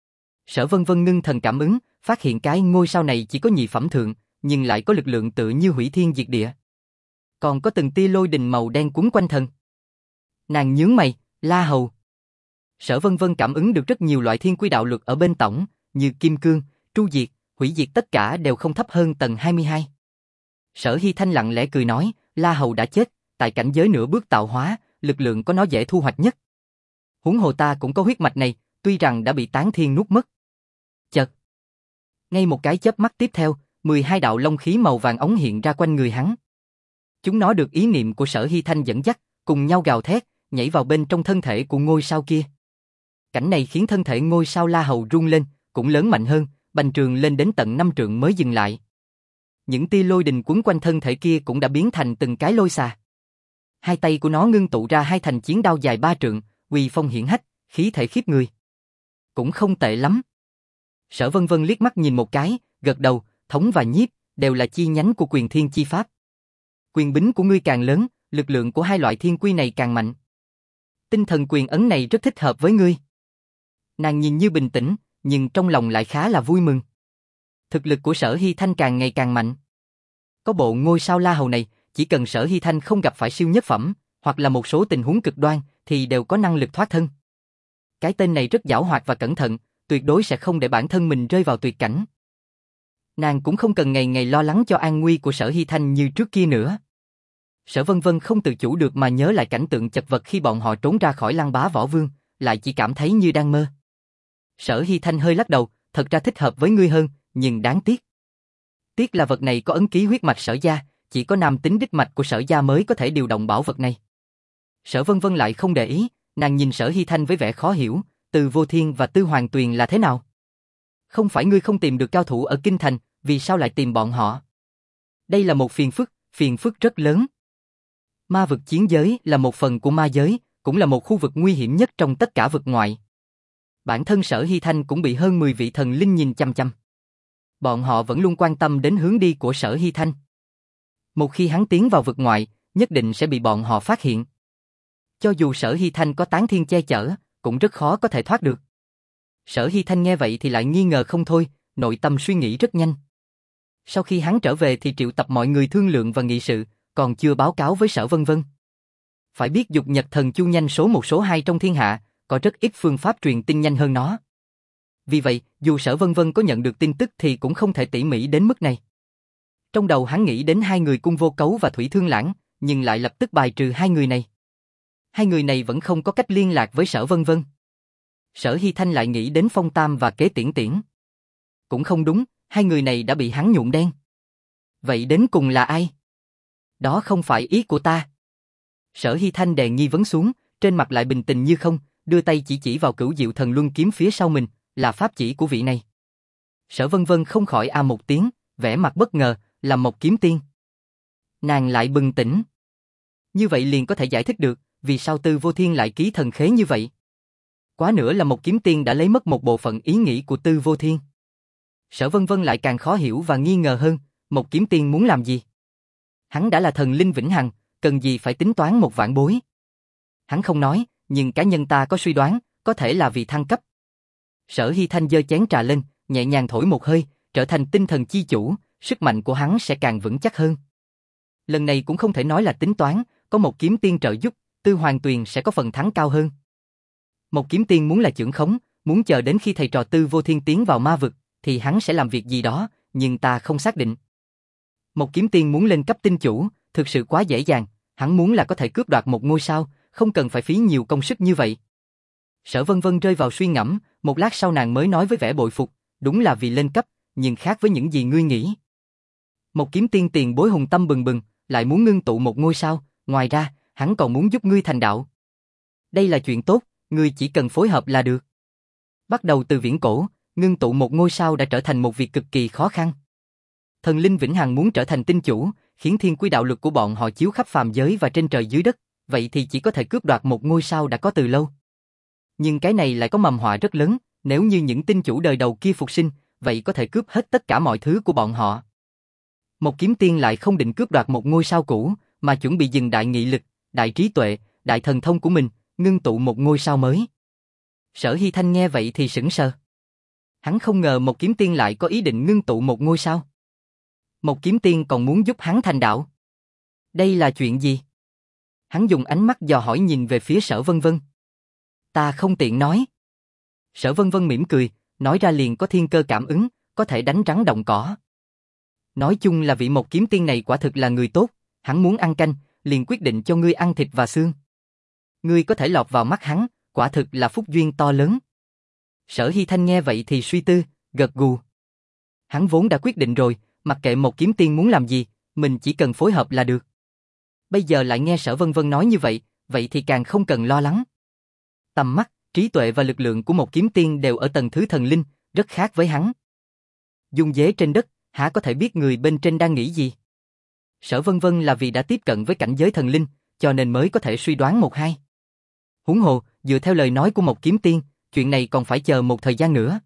Sở Vân Vân ngưng thần cảm ứng, phát hiện cái ngôi sao này chỉ có nhị phẩm thượng, nhưng lại có lực lượng tựa như hủy thiên diệt địa. Còn có từng tia lôi đình màu đen quấn quanh thân. Nàng nhướng mày, La Hầu. Sở Vân Vân cảm ứng được rất nhiều loại thiên quy đạo luật ở bên tổng, như kim cương, tru diệt, hủy diệt tất cả đều không thấp hơn tầng hai mươi hai. Sở Hy Thanh lặng lẽ cười nói, La Hầu đã chết, tại cảnh giới nửa bước tạo hóa, lực lượng có nó dễ thu hoạch nhất. Huống hồ ta cũng có huyết mạch này, tuy rằng đã bị tán thiên nuốt mất. Chợt, ngay một cái chớp mắt tiếp theo, mười hai đạo long khí màu vàng ống hiện ra quanh người hắn. Chúng nó được ý niệm của Sở Hy Thanh dẫn dắt, cùng nhau gào thét, nhảy vào bên trong thân thể của ngôi sao kia. Cảnh này khiến thân thể ngôi sao La Hầu rung lên, cũng lớn mạnh hơn, bành trường lên đến tận năm trượng mới dừng lại. Những tia lôi đình quấn quanh thân thể kia cũng đã biến thành từng cái lôi xà. Hai tay của nó ngưng tụ ra hai thành chiến đao dài ba trượng, uy phong hiển hách, khí thể khiếp người. Cũng không tệ lắm. Sở Vân Vân liếc mắt nhìn một cái, gật đầu, thống và nhiếp, đều là chi nhánh của quyền thiên chi pháp. Quyền bính của ngươi càng lớn, lực lượng của hai loại thiên quy này càng mạnh. Tinh thần quyền ấn này rất thích hợp với ngươi. Nàng nhìn như bình tĩnh, nhưng trong lòng lại khá là vui mừng. Thực lực của Sở Hy Thanh càng ngày càng mạnh. Có bộ ngôi sao La Hầu này, chỉ cần Sở Hy Thanh không gặp phải siêu nhất phẩm, hoặc là một số tình huống cực đoan, thì đều có năng lực thoát thân. Cái tên này rất giảo hoạt và cẩn thận, tuyệt đối sẽ không để bản thân mình rơi vào tuyệt cảnh. Nàng cũng không cần ngày ngày lo lắng cho an nguy của Sở Hy Thanh như trước kia nữa. Sở Vân Vân không tự chủ được mà nhớ lại cảnh tượng chật vật khi bọn họ trốn ra khỏi Lăng Bá Võ Vương, lại chỉ cảm thấy như đang mơ. Sở Hy Thanh hơi lắc đầu, thật ra thích hợp với ngươi hơn, nhưng đáng tiếc. Tiếc là vật này có ấn ký huyết mạch Sở gia, chỉ có nam tính đích mạch của Sở gia mới có thể điều động bảo vật này. Sở Vân Vân lại không để ý, nàng nhìn Sở Hy Thanh với vẻ khó hiểu, Từ Vô Thiên và Tư Hoàng Tuyền là thế nào? Không phải ngươi không tìm được cao thủ ở Kinh Thành, vì sao lại tìm bọn họ? Đây là một phiền phức, phiền phức rất lớn. Ma vực chiến giới là một phần của ma giới, cũng là một khu vực nguy hiểm nhất trong tất cả vực ngoại. Bản thân Sở Hy Thanh cũng bị hơn mười vị thần linh nhìn chăm chăm. Bọn họ vẫn luôn quan tâm đến hướng đi của Sở Hy Thanh. Một khi hắn tiến vào vực ngoại, nhất định sẽ bị bọn họ phát hiện. Cho dù Sở Hy Thanh có tán thiên che chở, cũng rất khó có thể thoát được. Sở Hy Thanh nghe vậy thì lại nghi ngờ không thôi, nội tâm suy nghĩ rất nhanh. Sau khi hắn trở về thì triệu tập mọi người thương lượng và nghị sự, còn chưa báo cáo với Sở Vân Vân. Phải biết dục nhật thần chu nhanh số một số hai trong thiên hạ, có rất ít phương pháp truyền tin nhanh hơn nó. Vì vậy, dù Sở Vân Vân có nhận được tin tức thì cũng không thể tỉ mỉ đến mức này. Trong đầu hắn nghĩ đến hai người Cung Vô Cấu và Thủy Thương Lãng, nhưng lại lập tức bài trừ hai người này. Hai người này vẫn không có cách liên lạc với Sở Vân Vân. Sở Hy Thanh lại nghĩ đến Phong Tam và Kế Tiễn Tiễn. Cũng không đúng, hai người này đã bị hắn nhuộm đen. Vậy đến cùng là ai? Đó không phải ý của ta. Sở Hy Thanh đè nghi vấn xuống, trên mặt lại bình tĩnh như không, đưa tay chỉ chỉ vào Cửu Diệu Thần Luân kiếm phía sau mình, là pháp chỉ của vị này. Sở Vân Vân không khỏi a một tiếng, vẻ mặt bất ngờ, là một kiếm tiên. Nàng lại bừng tỉnh. Như vậy liền có thể giải thích được, vì sao Tư Vô Thiên lại ký thần khế như vậy. Quá nữa là một kiếm tiên đã lấy mất một bộ phận ý nghĩ của Tư Vô Thiên. Sở Vân Vân lại càng khó hiểu và nghi ngờ hơn, một kiếm tiên muốn làm gì? Hắn đã là thần linh vĩnh hằng, cần gì phải tính toán một vạn bối? Hắn không nói, nhưng cá nhân ta có suy đoán, có thể là vì thăng cấp. Sở Hy Thanh giơ chén trà lên, nhẹ nhàng thổi một hơi, trở thành tinh thần chi chủ, sức mạnh của hắn sẽ càng vững chắc hơn. Lần này cũng không thể nói là tính toán, có một kiếm tiên trợ giúp, Tư Hoàng Tuyền sẽ có phần thắng cao hơn. Một kiếm tiên muốn là chưởng khống, muốn chờ đến khi thầy trò Tư Vô Thiên tiến vào ma vực, thì hắn sẽ làm việc gì đó, nhưng ta không xác định. Một kiếm tiên muốn lên cấp tinh chủ, thực sự quá dễ dàng, hắn muốn là có thể cướp đoạt một ngôi sao, không cần phải phí nhiều công sức như vậy. Sở Vân Vân rơi vào suy ngẫm, một lát sau nàng mới nói với vẻ bội phục, đúng là vì lên cấp, nhưng khác với những gì ngươi nghĩ. Một kiếm tiên tiền bối hùng tâm bừng bừng, lại muốn ngưng tụ một ngôi sao, ngoài ra, hắn còn muốn giúp ngươi thành đạo. Đây là chuyện tốt, ngươi chỉ cần phối hợp là được. Bắt đầu từ viễn cổ, ngưng tụ một ngôi sao đã trở thành một việc cực kỳ khó khăn. Thần linh vĩnh hằng muốn trở thành tinh chủ, khiến thiên quy đạo lực của bọn họ chiếu khắp phàm giới và trên trời dưới đất, vậy thì chỉ có thể cướp đoạt một ngôi sao đã có từ lâu. Nhưng cái này lại có mầm họa rất lớn, nếu như những tinh chủ đời đầu kia phục sinh, vậy có thể cướp hết tất cả mọi thứ của bọn họ. Một kiếm tiên lại không định cướp đoạt một ngôi sao cũ, mà chuẩn bị dừng đại nghị lực, đại trí tuệ, đại thần thông của mình, ngưng tụ một ngôi sao mới. Sở Hy Thanh nghe vậy thì sững sờ. Hắn không ngờ một kiếm tiên lại có ý định ngưng tụ một ngôi sao. Một kiếm tiên còn muốn giúp hắn thành đạo. Đây là chuyện gì? Hắn dùng ánh mắt dò hỏi nhìn về phía Sở Vân Vân. Ta không tiện nói. Sở Vân Vân mỉm cười, nói ra liền có thiên cơ cảm ứng, có thể đánh rắn động cỏ. Nói chung là vị một kiếm tiên này quả thực là người tốt, hắn muốn ăn canh, liền quyết định cho ngươi ăn thịt và xương. Ngươi có thể lọt vào mắt hắn, quả thực là phúc duyên to lớn. Sở Hy Thanh nghe vậy thì suy tư, gật gù. Hắn vốn đã quyết định rồi, mặc kệ một kiếm tiên muốn làm gì, mình chỉ cần phối hợp là được. Bây giờ lại nghe Sở Vân Vân nói như vậy, vậy thì càng không cần lo lắng. Tầm mắt, trí tuệ và lực lượng của một kiếm tiên đều ở tầng thứ thần linh, rất khác với hắn. Dung dế trên đất, há có thể biết người bên trên đang nghĩ gì? Sở Vân Vân là vì đã tiếp cận với cảnh giới thần linh, cho nên mới có thể suy đoán một hai. Huống hồ, dựa theo lời nói của một kiếm tiên, chuyện này còn phải chờ một thời gian nữa.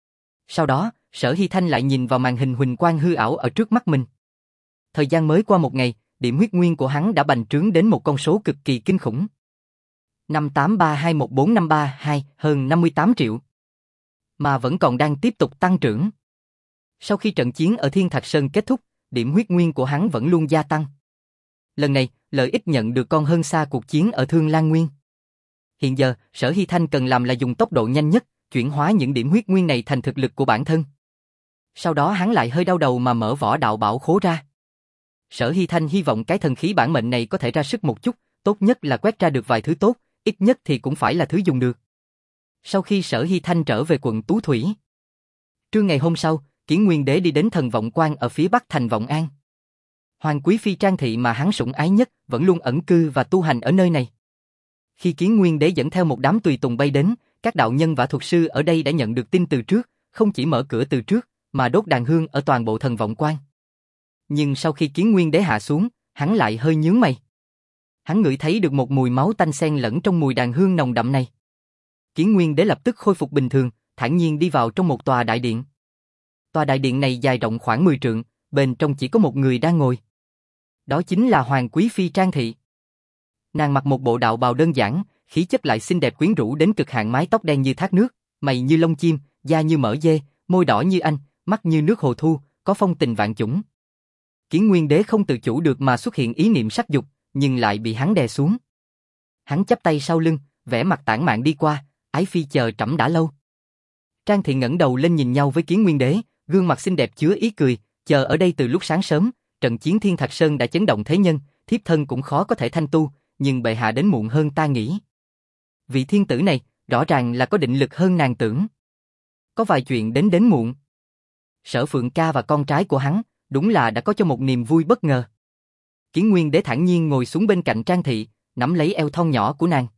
Sau đó, Sở Hy Thanh lại nhìn vào màn hình huỳnh quang hư ảo ở trước mắt mình. Thời gian mới qua một ngày, điểm huyết nguyên của hắn đã bành trướng đến một con số cực kỳ kinh khủng. năm tám ba hai một bốn năm ba hai, hơn năm mươi tám triệu. Mà vẫn còn đang tiếp tục tăng trưởng. Sau khi trận chiến ở Thiên Thạch Sơn kết thúc, điểm huyết nguyên của hắn vẫn luôn gia tăng. Lần này, lợi ích nhận được còn hơn xa cuộc chiến ở Thương Lan Nguyên. Hiện giờ, Sở Hy Thanh cần làm là dùng tốc độ nhanh nhất, chuyển hóa những điểm huyết nguyên này thành thực lực của bản thân. Sau đó hắn lại hơi đau đầu mà mở võ đạo bảo khố ra. Sở Hy Thanh hy vọng cái thần khí bản mệnh này có thể ra sức một chút, tốt nhất là quét ra được vài thứ tốt, ít nhất thì cũng phải là thứ dùng được. Sau khi Sở Hy Thanh trở về quận Tú Thủy, trưa ngày hôm sau, Kiến Nguyên Đế đi đến Thần Vọng Quan ở phía bắc thành Vọng An. Hoàng quý phi Trang Thị mà hắn sủng ái nhất vẫn luôn ẩn cư và tu hành ở nơi này. Khi Kiến Nguyên Đế dẫn theo một đám tùy tùng bay đến, các đạo nhân và thuật sư ở đây đã nhận được tin từ trước, không chỉ mở cửa từ trước, mà đốt đàn hương ở toàn bộ Thần Vọng Quan. Nhưng sau khi Kiến Nguyên Đế hạ xuống, hắn lại hơi nhướng mày. Hắn ngửi thấy được một mùi máu tanh xen lẫn trong mùi đàn hương nồng đậm này. Kiến Nguyên Đế lập tức khôi phục bình thường, thản nhiên đi vào trong một tòa đại điện. Tòa đại điện này dài rộng khoảng mười trượng, bên trong chỉ có một người đang ngồi. Đó chính là Hoàng quý phi Trang Thị. Nàng mặc một bộ đạo bào đơn giản, khí chất lại xinh đẹp quyến rũ đến cực hạn, mái tóc đen như thác nước, mày như lông chim, da như mỡ dê, môi đỏ như anh, mắt như nước hồ thu, có phong tình vạn chủng. Kiến Nguyên Đế không tự chủ được mà xuất hiện ý niệm sắc dục, nhưng lại bị hắn đè xuống. Hắn chắp tay sau lưng, vẻ mặt tản mạn đi qua, ái phi chờ trẫm đã lâu. Trang Thị ngẩng đầu lên nhìn nhau với Kiến Nguyên Đế, gương mặt xinh đẹp chứa ý cười, chờ ở đây từ lúc sáng sớm, trận chiến Thiên Thạch Sơn đã chấn động thế nhân, thiếp thân cũng khó có thể thanh tu, nhưng bệ hạ đến muộn hơn ta nghĩ. Vị thiên tử này, rõ ràng là có định lực hơn nàng tưởng. Có vài chuyện đến đến muộn. Sở Phượng ca và con trai của hắn, đúng là đã có cho một niềm vui bất ngờ. Kiến Nguyên Đế thản nhiên ngồi xuống bên cạnh Trang Thị, nắm lấy eo thon nhỏ của nàng.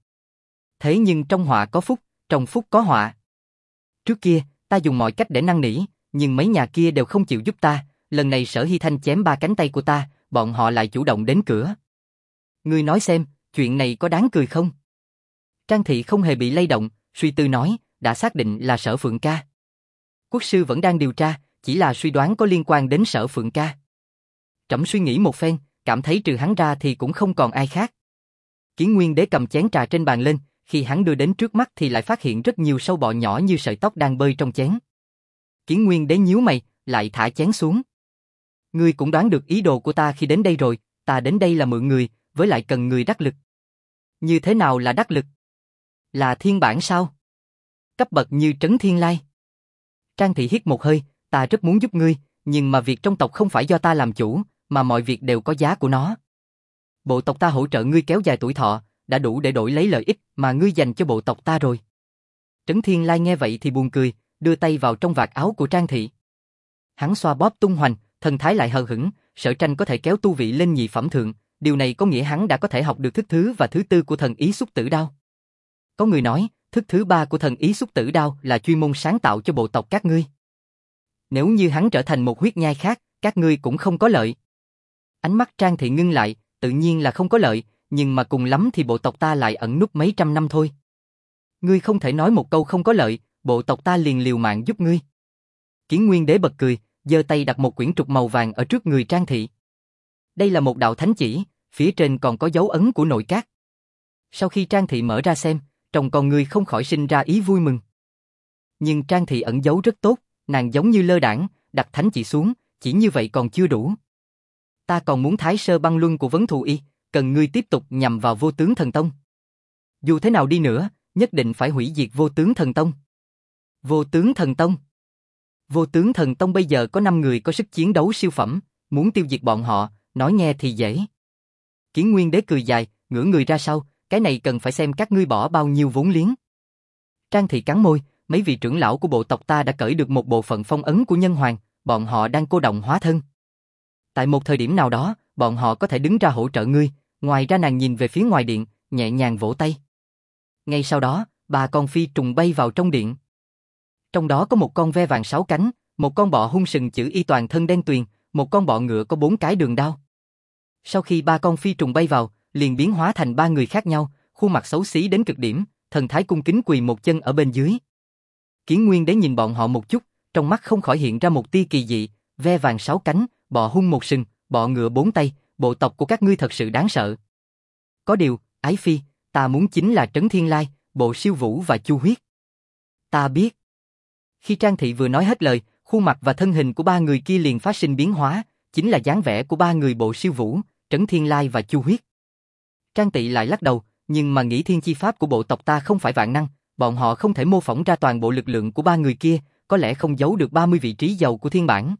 Thế nhưng trong họa có phúc, trong phúc có họa. Trước kia, ta dùng mọi cách để năn nỉ, nhưng mấy nhà kia đều không chịu giúp ta, lần này Sở Hy Thanh chém ba cánh tay của ta, bọn họ lại chủ động đến cửa. Ngươi nói xem, chuyện này có đáng cười không? Trang Thị không hề bị lay động, suy tư nói, đã xác định là Sở Phượng ca. Quốc sư vẫn đang điều tra, chỉ là suy đoán có liên quan đến Sở Phượng ca. Trẫm suy nghĩ một phen, cảm thấy trừ hắn ra thì cũng không còn ai khác. Kiến Nguyên Đế cầm chén trà trên bàn lên, khi hắn đưa đến trước mắt thì lại phát hiện rất nhiều sâu bọ nhỏ như sợi tóc đang bơi trong chén. Kiến Nguyên Đế nhíu mày, lại thả chén xuống. Ngươi cũng đoán được ý đồ của ta khi đến đây rồi, ta đến đây là mượn người, với lại cần người đắc lực. Như thế nào là đắc lực? Là thiên bản sao? Cấp bậc như Trấn Thiên Lai. Trang Thị hít một hơi, ta rất muốn giúp ngươi, nhưng mà việc trong tộc không phải do ta làm chủ, mà mọi việc đều có giá của nó. Bộ tộc ta hỗ trợ ngươi kéo dài tuổi thọ, đã đủ để đổi lấy lợi ích mà ngươi dành cho bộ tộc ta rồi. Trấn Thiên Lai nghe vậy thì buồn cười, đưa tay vào trong vạt áo của Trang Thị. Hắn xoa bóp tung hoành, thần thái lại hờ hững, Sở Tranh có thể kéo tu vị lên nhị phẩm thượng, điều này có nghĩa hắn đã có thể học được thức thứ và thứ tư của thần ý xúc tử đao. Có người nói, thức thứ ba của thần ý xúc tử đao là chuyên môn sáng tạo cho bộ tộc các ngươi. Nếu như hắn trở thành một huyết nhai khác, các ngươi cũng không có lợi. Ánh mắt Trang Thị ngưng lại, tự nhiên là không có lợi, nhưng mà cùng lắm thì bộ tộc ta lại ẩn núp mấy trăm năm thôi. Ngươi không thể nói một câu không có lợi, bộ tộc ta liền liều mạng giúp ngươi. Kiến Nguyên Đế bật cười, giơ tay đặt một quyển trục màu vàng ở trước người Trang Thị. Đây là một đạo thánh chỉ, phía trên còn có dấu ấn của nội các. Sau khi Trang Thị mở ra xem, trong con người không khỏi sinh ra ý vui mừng. Nhưng Trang Thị ẩn giấu rất tốt, nàng giống như lơ đãng, đặt thánh chỉ xuống, chỉ như vậy còn chưa đủ. Ta còn muốn thái sơ băng luân của vấn thù y, cần ngươi tiếp tục nhằm vào Vô Tướng Thần Tông. Dù thế nào đi nữa, nhất định phải hủy diệt Vô Tướng Thần Tông. Vô Tướng Thần Tông. Vô Tướng Thần Tông bây giờ có năm người có sức chiến đấu siêu phẩm, muốn tiêu diệt bọn họ, nói nghe thì dễ. Kiến Nguyên Đế cười dài, ngửa người ra sau, cái này cần phải xem các ngươi bỏ bao nhiêu vốn liếng. Trang Thị cắn môi, mấy vị trưởng lão của bộ tộc ta đã cởi được một bộ phận phong ấn của nhân hoàng, bọn họ đang cô động hóa thân. Tại một thời điểm nào đó, bọn họ có thể đứng ra hỗ trợ ngươi, ngoài ra nàng nhìn về phía ngoài điện, nhẹ nhàng vỗ tay. Ngay sau đó, ba con phi trùng bay vào trong điện. Trong đó có một con ve vàng sáu cánh, một con bọ hung sừng chữ y toàn thân đen tuyền, một con bọ ngựa có bốn cái đường đao. Sau khi ba con phi trùng bay vào, liền biến hóa thành ba người khác nhau, khuôn mặt xấu xí đến cực điểm, thần thái cung kính quỳ một chân ở bên dưới. Kiến Nguyên Đế nhìn bọn họ một chút, trong mắt không khỏi hiện ra một tia kỳ dị, ve vàng sáu cánh, bọ hung một sừng, bọ ngựa bốn tay, bộ tộc của các ngươi thật sự đáng sợ. Có điều, ái phi, ta muốn chính là Trấn Thiên Lai, Bộ Siêu Vũ và Chu Huyết. Ta biết. Khi Trang Thị vừa nói hết lời, khuôn mặt và thân hình của ba người kia liền phát sinh biến hóa, chính là dáng vẻ của ba người Bộ Siêu Vũ, Trấn Thiên Lai và Chu Huyết. Trang Thị lại lắc đầu, nhưng mà nghĩ thiên chi pháp của bộ tộc ta không phải vạn năng, bọn họ không thể mô phỏng ra toàn bộ lực lượng của ba người kia, có lẽ không giấu được ba mươi vị trí dầu của thiên bản.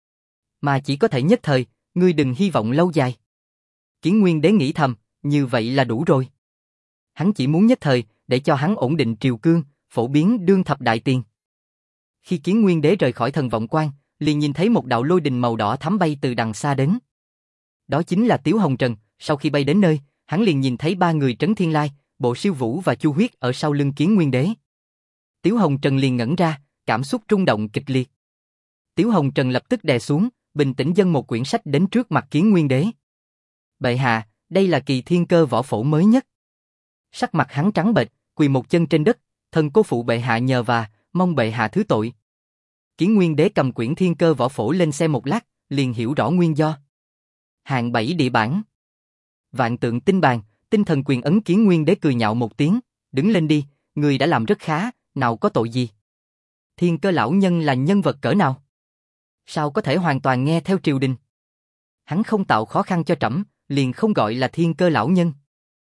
Mà chỉ có thể nhất thời, ngươi đừng hy vọng lâu dài. Kiến Nguyên Đế nghĩ thầm, như vậy là đủ rồi. Hắn chỉ muốn nhất thời, để cho hắn ổn định triều cương, phổ biến đương thập đại tiền. Khi Kiến Nguyên Đế rời khỏi thần vọng quan, liền nhìn thấy một đạo lôi đình màu đỏ thắm bay từ đằng xa đến. Đó chính là Tiếu Hồng Trần, sau khi bay đến nơi, hắn liền nhìn thấy ba người Trấn Thiên Lai, Bộ Siêu Vũ và Chu Huyết ở sau lưng Kiến Nguyên Đế. Tiếu Hồng Trần liền ngẩn ra, cảm xúc rung động kịch liệt. Tiếu Hồng Trần lập tức đè xuống, bình tĩnh dâng một quyển sách đến trước mặt Kiến Nguyên Đế. Bệ hạ, đây là kỳ thiên cơ võ phổ mới nhất. Sắc mặt hắn trắng bệch, quỳ một chân trên đất, thần cô phụ bệ hạ nhờ và, mong bệ hạ thứ tội. Kiến Nguyên Đế cầm quyển thiên cơ võ phổ lên xem một lát, liền hiểu rõ nguyên do. Hạng bảy địa bản. Vạn tượng tinh bàn, Tinh thần quyền ấn Kiến Nguyên Đế cười nhạo một tiếng, đứng lên đi, người đã làm rất khá, nào có tội gì. Thiên Cơ lão nhân là nhân vật cỡ nào? Sao có thể hoàn toàn nghe theo triều đình? Hắn không tạo khó khăn cho trẫm, liền không gọi là Thiên Cơ lão nhân.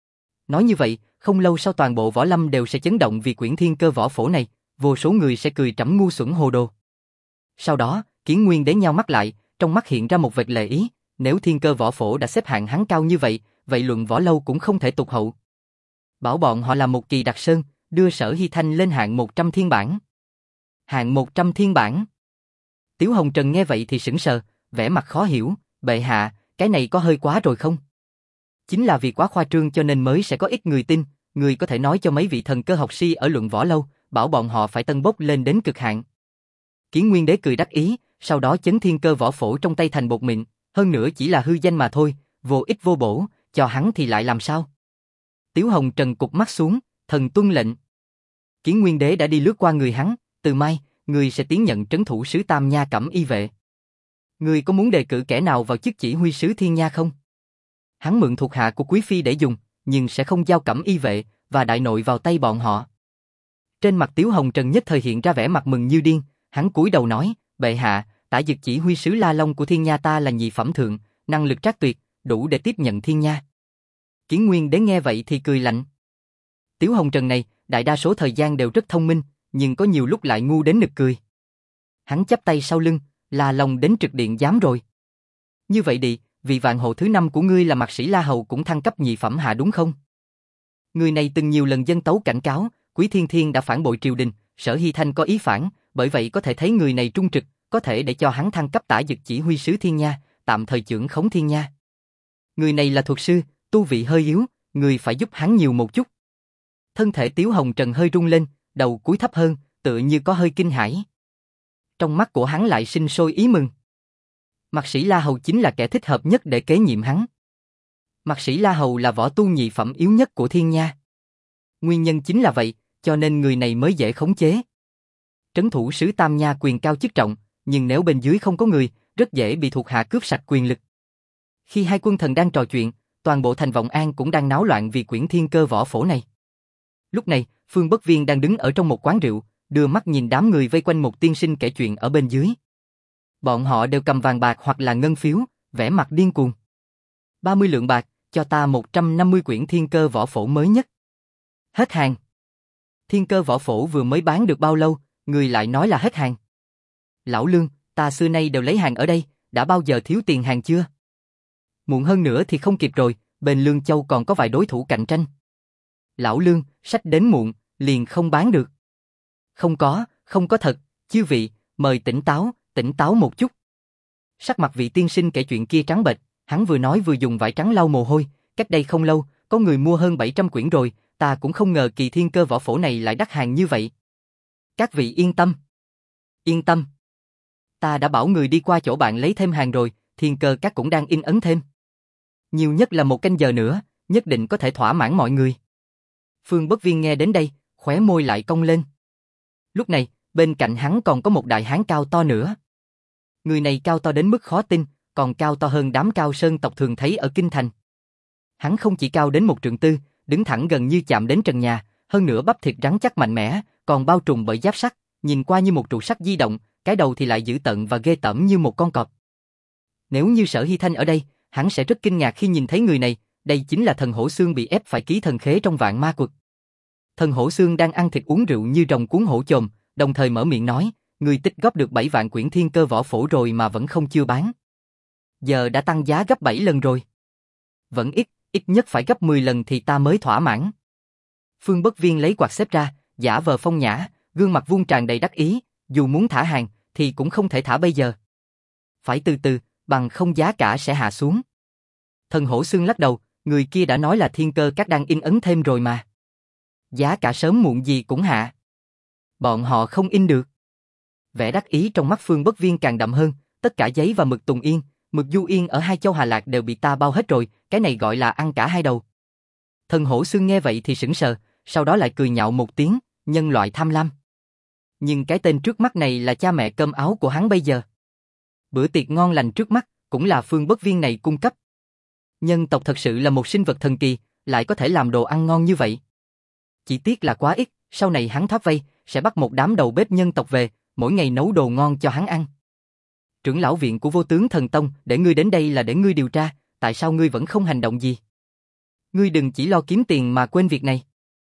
Nói như vậy, không lâu sau toàn bộ võ lâm đều sẽ chấn động vì quyển Thiên Cơ võ phổ này, vô số người sẽ cười trẫm ngu xuẩn hồ đồ. Sau đó, Kiến Nguyên Đế nheo mắt lại, trong mắt hiện ra một vệt lệ ý, nếu Thiên Cơ võ phổ đã xếp hạng hắn cao như vậy, vậy luận võ lâu cũng không thể tụt hậu. Bảo bọn họ làm một kỳ đặc sơn, đưa Sở Hy Thanh lên hạng một trăm thiên bản. Hạng một trăm thiên bản. Tiếu Hồng Trần nghe vậy thì sững sờ, vẻ mặt khó hiểu, bệ hạ, cái này có hơi quá rồi không? Chính là vì quá khoa trương cho nên mới sẽ có ít người tin, người có thể nói cho mấy vị thần cơ học si ở luận võ lâu, bảo bọn họ phải tân bốc lên đến cực hạn. Kiến Nguyên Đế cười đắc ý, sau đó chấn Thiên Cơ võ phổ trong tay thành bột mịn, hơn nữa chỉ là hư danh mà thôi, vô ích vô bổ, cho hắn thì lại làm sao? Tiếu Hồng Trần cụp mắt xuống, thần tuân lệnh. Kiến Nguyên Đế đã đi lướt qua người hắn, từ mai, người sẽ tiến nhận trấn thủ sứ Tam Nha Cẩm Y vệ. Người có muốn đề cử kẻ nào vào chức chỉ huy sứ Thiên Nha không? Hắn mượn thuộc hạ của quý phi để dùng, nhưng sẽ không giao Cẩm Y vệ và đại nội vào tay bọn họ. Trên mặt Tiếu Hồng Trần nhất thời hiện ra vẻ mặt mừng như điên, hắn cúi đầu nói, bệ hạ, Tả Dực chỉ huy sứ La Long của Thiên Nha ta là nhị phẩm thượng, năng lực trác tuyệt, đủ để tiếp nhận Thiên Nha. Kiến Nguyên Đế nghe vậy thì cười lạnh. Tiếu Hồng Trần này, đại đa số thời gian đều rất thông minh, nhưng có nhiều lúc lại ngu đến nực cười. Hắn chắp tay sau lưng, La Long đến trực điện giám rồi. Như vậy đi, vị vạn hộ thứ năm của ngươi là Mạc Sĩ La Hầu cũng thăng cấp nhị phẩm hạ đúng không? Người này từng nhiều lần dân tấu cảnh cáo, Quý Thiên Thiên đã phản bội triều đình, Sở Hy Thanh có ý phản, bởi vậy có thể thấy người này trung trực, có thể để cho hắn thăng cấp Tả Dực chỉ huy sứ Thiên Nha, tạm thời chưởng khống Thiên Nha. Người này là thuật sư, tu vị hơi yếu, người phải giúp hắn nhiều một chút. Thân thể Tiếu Hồng Trần hơi rung lên, đầu cúi thấp hơn, tựa như có hơi kinh hãi. Trong mắt của hắn lại sinh sôi ý mừng. Mạc Sĩ La Hầu chính là kẻ thích hợp nhất để kế nhiệm hắn. Mạc Sĩ La Hầu là võ tu nhị phẩm yếu nhất của Thiên Nha. Nguyên nhân chính là vậy, cho nên người này mới dễ khống chế. Trấn thủ sứ Tam Nha quyền cao chức trọng, nhưng nếu bên dưới không có người, rất dễ bị thuộc hạ cướp sạch quyền lực. Khi hai quân thần đang trò chuyện, toàn bộ thành Vọng An cũng đang náo loạn vì quyển Thiên Cơ võ phổ này. Lúc này, Phương Bất Viên đang đứng ở trong một quán rượu, đưa mắt nhìn đám người vây quanh một tiên sinh kể chuyện ở bên dưới. Bọn họ đều cầm vàng bạc hoặc là ngân phiếu, vẻ mặt điên cuồng. ba mươi lượng bạc, cho ta một trăm năm mươi quyển Thiên Cơ võ phổ mới nhất. Hết hàng. Thiên Cơ võ phổ vừa mới bán được bao lâu, người lại nói là hết hàng. Lão Lương, ta xưa nay đều lấy hàng ở đây, đã bao giờ thiếu tiền hàng chưa? Muộn hơn nữa thì không kịp rồi, bên Lương Châu còn có vài đối thủ cạnh tranh. Lão Lương, sách đến muộn, liền không bán được. Không có, không có thật, chư vị, mời tỉnh táo, tỉnh táo một chút. Sắc mặt vị tiên sinh kể chuyện kia trắng bệch, hắn vừa nói vừa dùng vải trắng lau mồ hôi, cách đây không lâu, có người mua hơn bảy trăm quyển rồi, ta cũng không ngờ kỳ Thiên Cơ võ phổ này lại đắt hàng như vậy. Các vị yên tâm. Yên tâm. Ta đã bảo người đi qua chỗ bạn lấy thêm hàng rồi, Thiên Cơ các cũng đang in ấn thêm. Nhiều nhất là một canh giờ nữa, nhất định có thể thỏa mãn mọi người. Phương Bất Viên nghe đến đây, khóe môi lại cong lên. Lúc này, bên cạnh hắn còn có một đại hán cao to nữa. Người này cao to đến mức khó tin, còn cao to hơn đám cao sơn tộc thường thấy ở Kinh Thành. Hắn không chỉ cao đến một trượng tư, đứng thẳng gần như chạm đến trần nhà, hơn nữa bắp thịt rắn chắc mạnh mẽ, còn bao trùm bởi giáp sắt, nhìn qua như một trụ sắt di động, cái đầu thì lại dữ tợn và ghê tởm như một con cọp. Nếu như Sở Hy Thanh ở đây, hắn sẽ rất kinh ngạc khi nhìn thấy người này, đây chính là thần hổ xương bị ép phải ký thần khế trong vạn ma quật. Thần hổ xương đang ăn thịt uống rượu như rồng cuốn hổ chồm, đồng thời mở miệng nói, người tích góp được bảy vạn quyển Thiên Cơ võ phổ rồi mà vẫn không chưa bán. Giờ đã tăng giá gấp bảy lần rồi. Vẫn ít, ít nhất phải gấp mười lần thì ta mới thỏa mãn. Phương Bất Viên lấy quạt xếp ra, giả vờ phong nhã, gương mặt vuông tràn đầy đắc ý, dù muốn thả hàng, thì cũng không thể thả bây giờ. Phải từ từ, bằng không giá cả sẽ hạ xuống. Thần hổ xương lắc đầu, người kia đã nói là Thiên Cơ các đang in ấn thêm rồi mà. Giá cả sớm muộn gì cũng hạ. Bọn họ không in được. Vẻ đắc ý trong mắt Phương Bất Viên càng đậm hơn, tất cả giấy và mực Tùng Yên, mực Du Yên ở hai châu Hà Lạc đều bị ta bao hết rồi, cái này gọi là ăn cả hai đầu. Thần hổ xương nghe vậy thì sững sờ, sau đó lại cười nhạo một tiếng, nhân loại tham lam. Nhưng cái tên trước mắt này là cha mẹ cơm áo của hắn bây giờ. Bữa tiệc ngon lành trước mắt, cũng là Phương Bất Viên này cung cấp. Nhân tộc thật sự là một sinh vật thần kỳ, lại có thể làm đồ ăn ngon như vậy. Chỉ tiếc là quá ít, sau này hắn thoát vây, sẽ bắt một đám đầu bếp nhân tộc về, mỗi ngày nấu đồ ngon cho hắn ăn. Trưởng lão viện của Vô Tướng Thần Tông, để ngươi đến đây là để ngươi điều tra, tại sao ngươi vẫn không hành động gì? Ngươi đừng chỉ lo kiếm tiền mà quên việc này.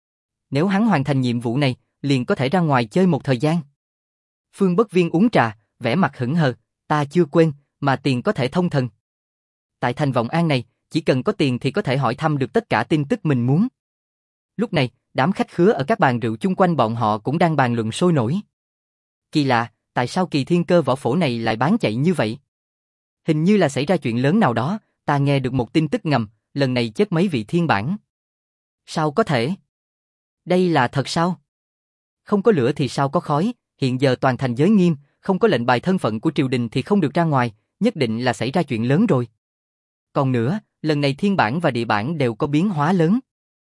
Nếu hắn hoàn thành nhiệm vụ này, liền có thể ra ngoài chơi một thời gian. Phương Bất Viên uống trà, vẻ mặt hững hờ, ta chưa quên, mà tiền có thể thông thần. Tại thành Vọng An này, chỉ cần có tiền thì có thể hỏi thăm được tất cả tin tức mình muốn. Lúc này, đám khách khứa ở các bàn rượu chung quanh bọn họ cũng đang bàn luận sôi nổi. Kỳ lạ, tại sao Kỳ Thiên Cơ võ phổ này lại bán chạy như vậy? Hình như là xảy ra chuyện lớn nào đó, ta nghe được một tin tức ngầm, lần này chết mấy vị thiên bản. Sao có thể? Đây là thật sao? Không có lửa thì sao có khói, hiện giờ toàn thành giới nghiêm, không có lệnh bài thân phận của triều đình thì không được ra ngoài, nhất định là xảy ra chuyện lớn rồi. Còn nữa, lần này thiên bản và địa bản đều có biến hóa lớn.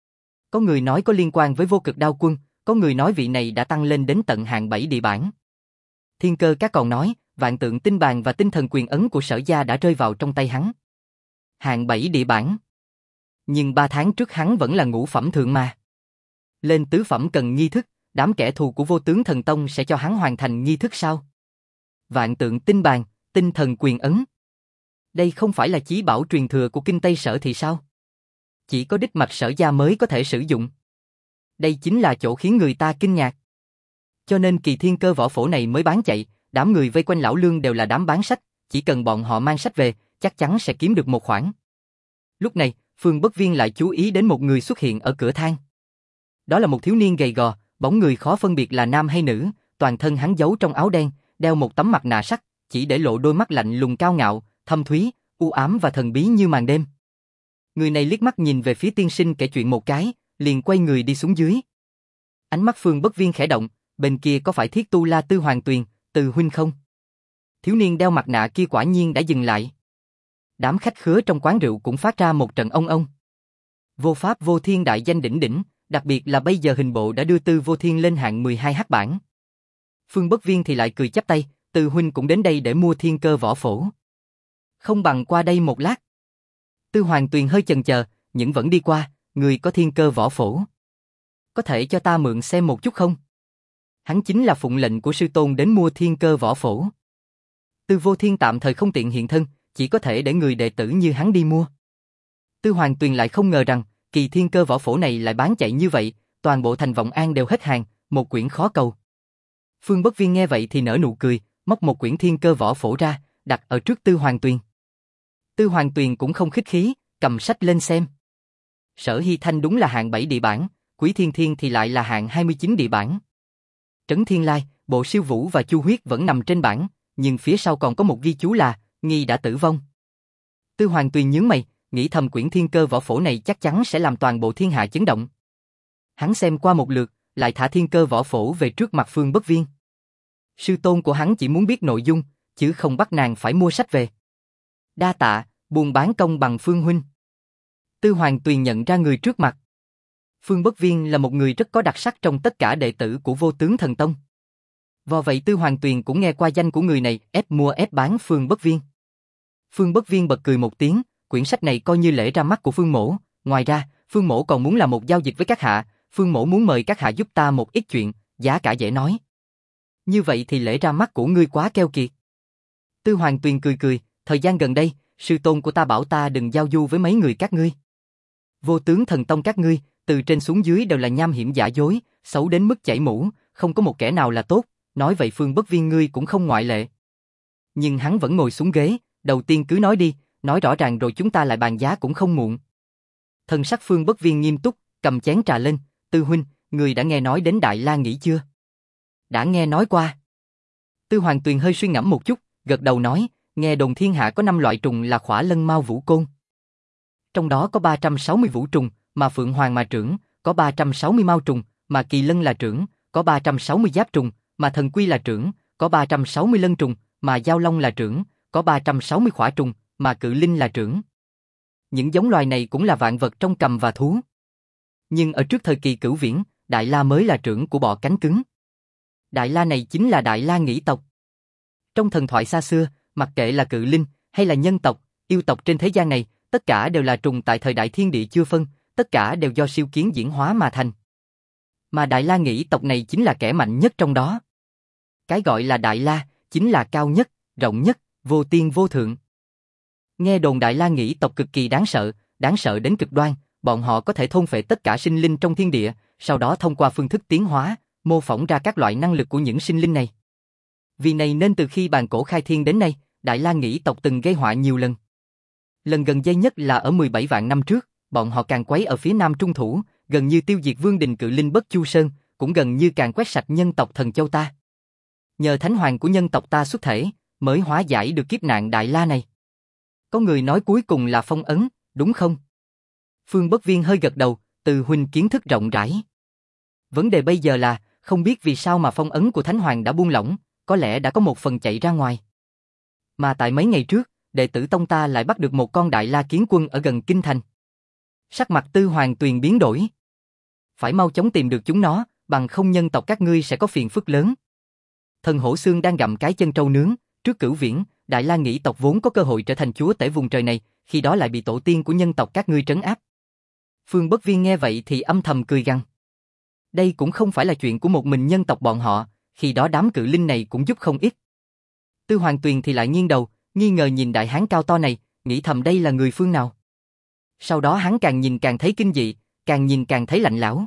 Có người nói có liên quan với Vô Cực Đao Quân, có người nói vị này đã tăng lên đến tận hạng bảy địa bản. Thiên Cơ Các còn nói, vạn tượng tinh bàn và tinh thần quyền ấn của Sở Gia đã rơi vào trong tay hắn. Hạng bảy địa bản. Nhưng ba tháng trước hắn vẫn là ngũ phẩm thượng mà. Lên tứ phẩm cần nghi thức, đám kẻ thù của Vô Tướng Thần Tông sẽ cho hắn hoàn thành nghi thức sao? Vạn tượng tinh bàn, tinh thần quyền ấn. Đây không phải là chí bảo truyền thừa của Kinh Tây Sở thì sao? Chỉ có đích mạch Sở Gia mới có thể sử dụng. Đây chính là chỗ khiến người ta kinh ngạc. Cho nên Kỳ Thiên Cơ võ phổ này mới bán chạy, đám người vây quanh lão Lương đều là đám bán sách, chỉ cần bọn họ mang sách về, chắc chắn sẽ kiếm được một khoản. Lúc này, Phương Bất Viên lại chú ý đến một người xuất hiện ở cửa thang. Đó là một thiếu niên gầy gò, bóng người khó phân biệt là nam hay nữ, toàn thân hắn giấu trong áo đen, đeo một tấm mặt nạ sắt, chỉ để lộ đôi mắt lạnh lùng cao ngạo, thâm thúy, u ám và thần bí như màn đêm. Người này liếc mắt nhìn về phía tiên sinh kể chuyện một cái, liền quay người đi xuống dưới. Ánh mắt Phương Bất Viên khẽ động, bên kia có phải Thiết Tu La Tư Hoàng Tuyền, Từ huynh không? Thiếu niên đeo mặt nạ kia quả nhiên đã dừng lại. Đám khách khứa trong quán rượu cũng phát ra một trận ông ông. Vô pháp vô thiên đại danh đỉnh đỉnh, đặc biệt là bây giờ hình bộ đã đưa Tư Vô Thiên lên hạng mười hai hắc bản. Phương Bất Viên thì lại cười chắp tay, Từ huynh cũng đến đây để mua Thiên Cơ võ phổ. Không bằng qua đây một lát. Tư Hoàng Tuyền hơi chần chờ, nhưng vẫn đi qua, người có Thiên Cơ võ phổ. Có thể cho ta mượn xem một chút không? Hắn chính là phụng lệnh của sư tôn đến mua Thiên Cơ võ phổ. Tư Vô Thiên tạm thời không tiện hiện thân, chỉ có thể để người đệ tử như hắn đi mua. Tư Hoàng Tuyền lại không ngờ rằng, Kỳ Thiên Cơ võ phổ này lại bán chạy như vậy, toàn bộ thành Vọng An đều hết hàng, một quyển khó cầu. Phương Bất Viên nghe vậy thì nở nụ cười, móc một quyển Thiên Cơ võ phổ ra, đặt ở trước Tư Hoàng Tuyền. Tư Hoàng Tuyền cũng không khách khí, cầm sách lên xem. Sở Hy Thanh đúng là hạng bảy địa bản, Quý Thiên Thiên thì lại là hạng hai mươi chín địa bản. Trấn Thiên Lai, Bộ Siêu Vũ và Chu Huyết vẫn nằm trên bảng, nhưng phía sau còn có một ghi chú là nghi đã tử vong. Tư Hoàng Tuyền nhướng mày, nghĩ thầm quyển Thiên Cơ võ phổ này chắc chắn sẽ làm toàn bộ thiên hạ chấn động. Hắn xem qua một lượt, lại thả Thiên Cơ võ phổ về trước mặt Phương Bất Viên. Sư tôn của hắn chỉ muốn biết nội dung, chứ không bắt nàng phải mua sách về. Đa tạ, buôn bán công bằng Phương huynh. Tư Hoàng Tuyền nhận ra người trước mặt. Phương Bất Viên là một người rất có đặc sắc trong tất cả đệ tử của Vô Tướng Thần Tông. Vì vậy Tư Hoàng Tuyền cũng nghe qua danh của người này, ép mua ép bán Phương Bất Viên. Phương Bất Viên bật cười một tiếng, quyển sách này coi như lễ ra mắt của Phương mỗ, ngoài ra, Phương mỗ còn muốn làm một giao dịch với các hạ, Phương mỗ muốn mời các hạ giúp ta một ít chuyện, giá cả dễ nói. Như vậy thì lễ ra mắt của ngươi quá keo kiệt. Tư Hoàng Tuyền cười cười, thời gian gần đây, sư tôn của ta bảo ta đừng giao du với mấy người các ngươi. Vô Tướng Thần Tông các ngươi, từ trên xuống dưới đều là nham hiểm giả dối, xấu đến mức chảy mũ, không có một kẻ nào là tốt, nói vậy Phương Bất Viên ngươi cũng không ngoại lệ. Nhưng hắn vẫn ngồi xuống ghế, đầu tiên cứ nói đi, nói rõ ràng rồi chúng ta lại bàn giá cũng không muộn. Thần sắc Phương Bất Viên nghiêm túc, cầm chén trà lên, Tư huynh, người đã nghe nói đến Đại La Nghĩ chưa? Đã nghe nói qua. Tư Hoàng Tuyền hơi suy ngẫm một chút, gật đầu nói, nghe đồn thiên hạ có năm loại trùng là Khỏa Lân Mao Vũ Côn. Trong đó có ba trăm sáu mươi vũ trùng, mà Phượng Hoàng mà trưởng, có ba trăm sáu mươi mao trùng, mà Kỳ Lân là trưởng, có ba trăm sáu mươi giáp trùng, mà Thần Quy là trưởng, có ba trăm sáu mươi lân trùng, mà Giao Long là trưởng, có ba trăm sáu mươi khỏa trùng, mà Cự Linh là trưởng. Những giống loài này cũng là vạn vật trong cầm và thú. Nhưng ở trước thời kỳ Cửu Viễn, Đại La mới là trưởng của bọ cánh cứng. Đại La này chính là Đại La Nghĩ tộc. Trong thần thoại xa xưa, mặc kệ là Cự Linh hay là nhân tộc, yêu tộc trên thế gian này, tất cả đều là trùng tại thời đại thiên địa chưa phân, tất cả đều do siêu kiến diễn hóa mà thành. Mà Đại La Nghĩ tộc này chính là kẻ mạnh nhất trong đó. Cái gọi là Đại La, chính là cao nhất, rộng nhất, vô tiên vô thượng. Nghe đồn Đại La Nghĩ tộc cực kỳ đáng sợ, đáng sợ đến cực đoan, bọn họ có thể thôn phệ tất cả sinh linh trong thiên địa, sau đó thông qua phương thức tiến hóa, mô phỏng ra các loại năng lực của những sinh linh này. Vì này nên từ khi bàn cổ khai thiên đến nay, Đại La Nghĩ tộc từng gây họa nhiều lần. Lần gần đây nhất là ở mười bảy vạn năm trước, bọn họ càng quấy ở phía nam trung thủ, gần như tiêu diệt vương đình cự linh Bất Chu Sơn, cũng gần như càng quét sạch nhân tộc Thần Châu ta. Nhờ thánh hoàng của nhân tộc ta xuất thể, mới hóa giải được kiếp nạn Đại La này. Có người nói cuối cùng là phong ấn, đúng không? Phương Bất Viên hơi gật đầu, từ huynh kiến thức rộng rãi. Vấn đề bây giờ là, không biết vì sao mà phong ấn của thánh hoàng đã buông lỏng, có lẽ đã có một phần chạy ra ngoài. Mà tại mấy ngày trước, đệ tử tông ta lại bắt được một con Đại La kiến quân ở gần kinh thành. Sắc mặt Tư Hoàng Tuyền biến đổi. Phải mau chóng tìm được chúng nó, bằng không nhân tộc các ngươi sẽ có phiền phức lớn. Thần Hổ Xương đang gặm cái chân trâu nướng, trước Cửu Viễn, Đại La Nghĩ tộc vốn có cơ hội trở thành chúa tể vùng trời này, khi đó lại bị tổ tiên của nhân tộc các ngươi trấn áp. Phương Bất Viên nghe vậy thì âm thầm cười gằn. Đây cũng không phải là chuyện của một mình nhân tộc bọn họ, khi đó đám cự linh này cũng giúp không ít. Tư Hoàng Tuyền thì lại nghiêng đầu, nghi ngờ nhìn đại hán cao to này, nghĩ thầm đây là người phương nào. Sau đó hắn càng nhìn càng thấy kinh dị, càng nhìn càng thấy lạnh lẽo.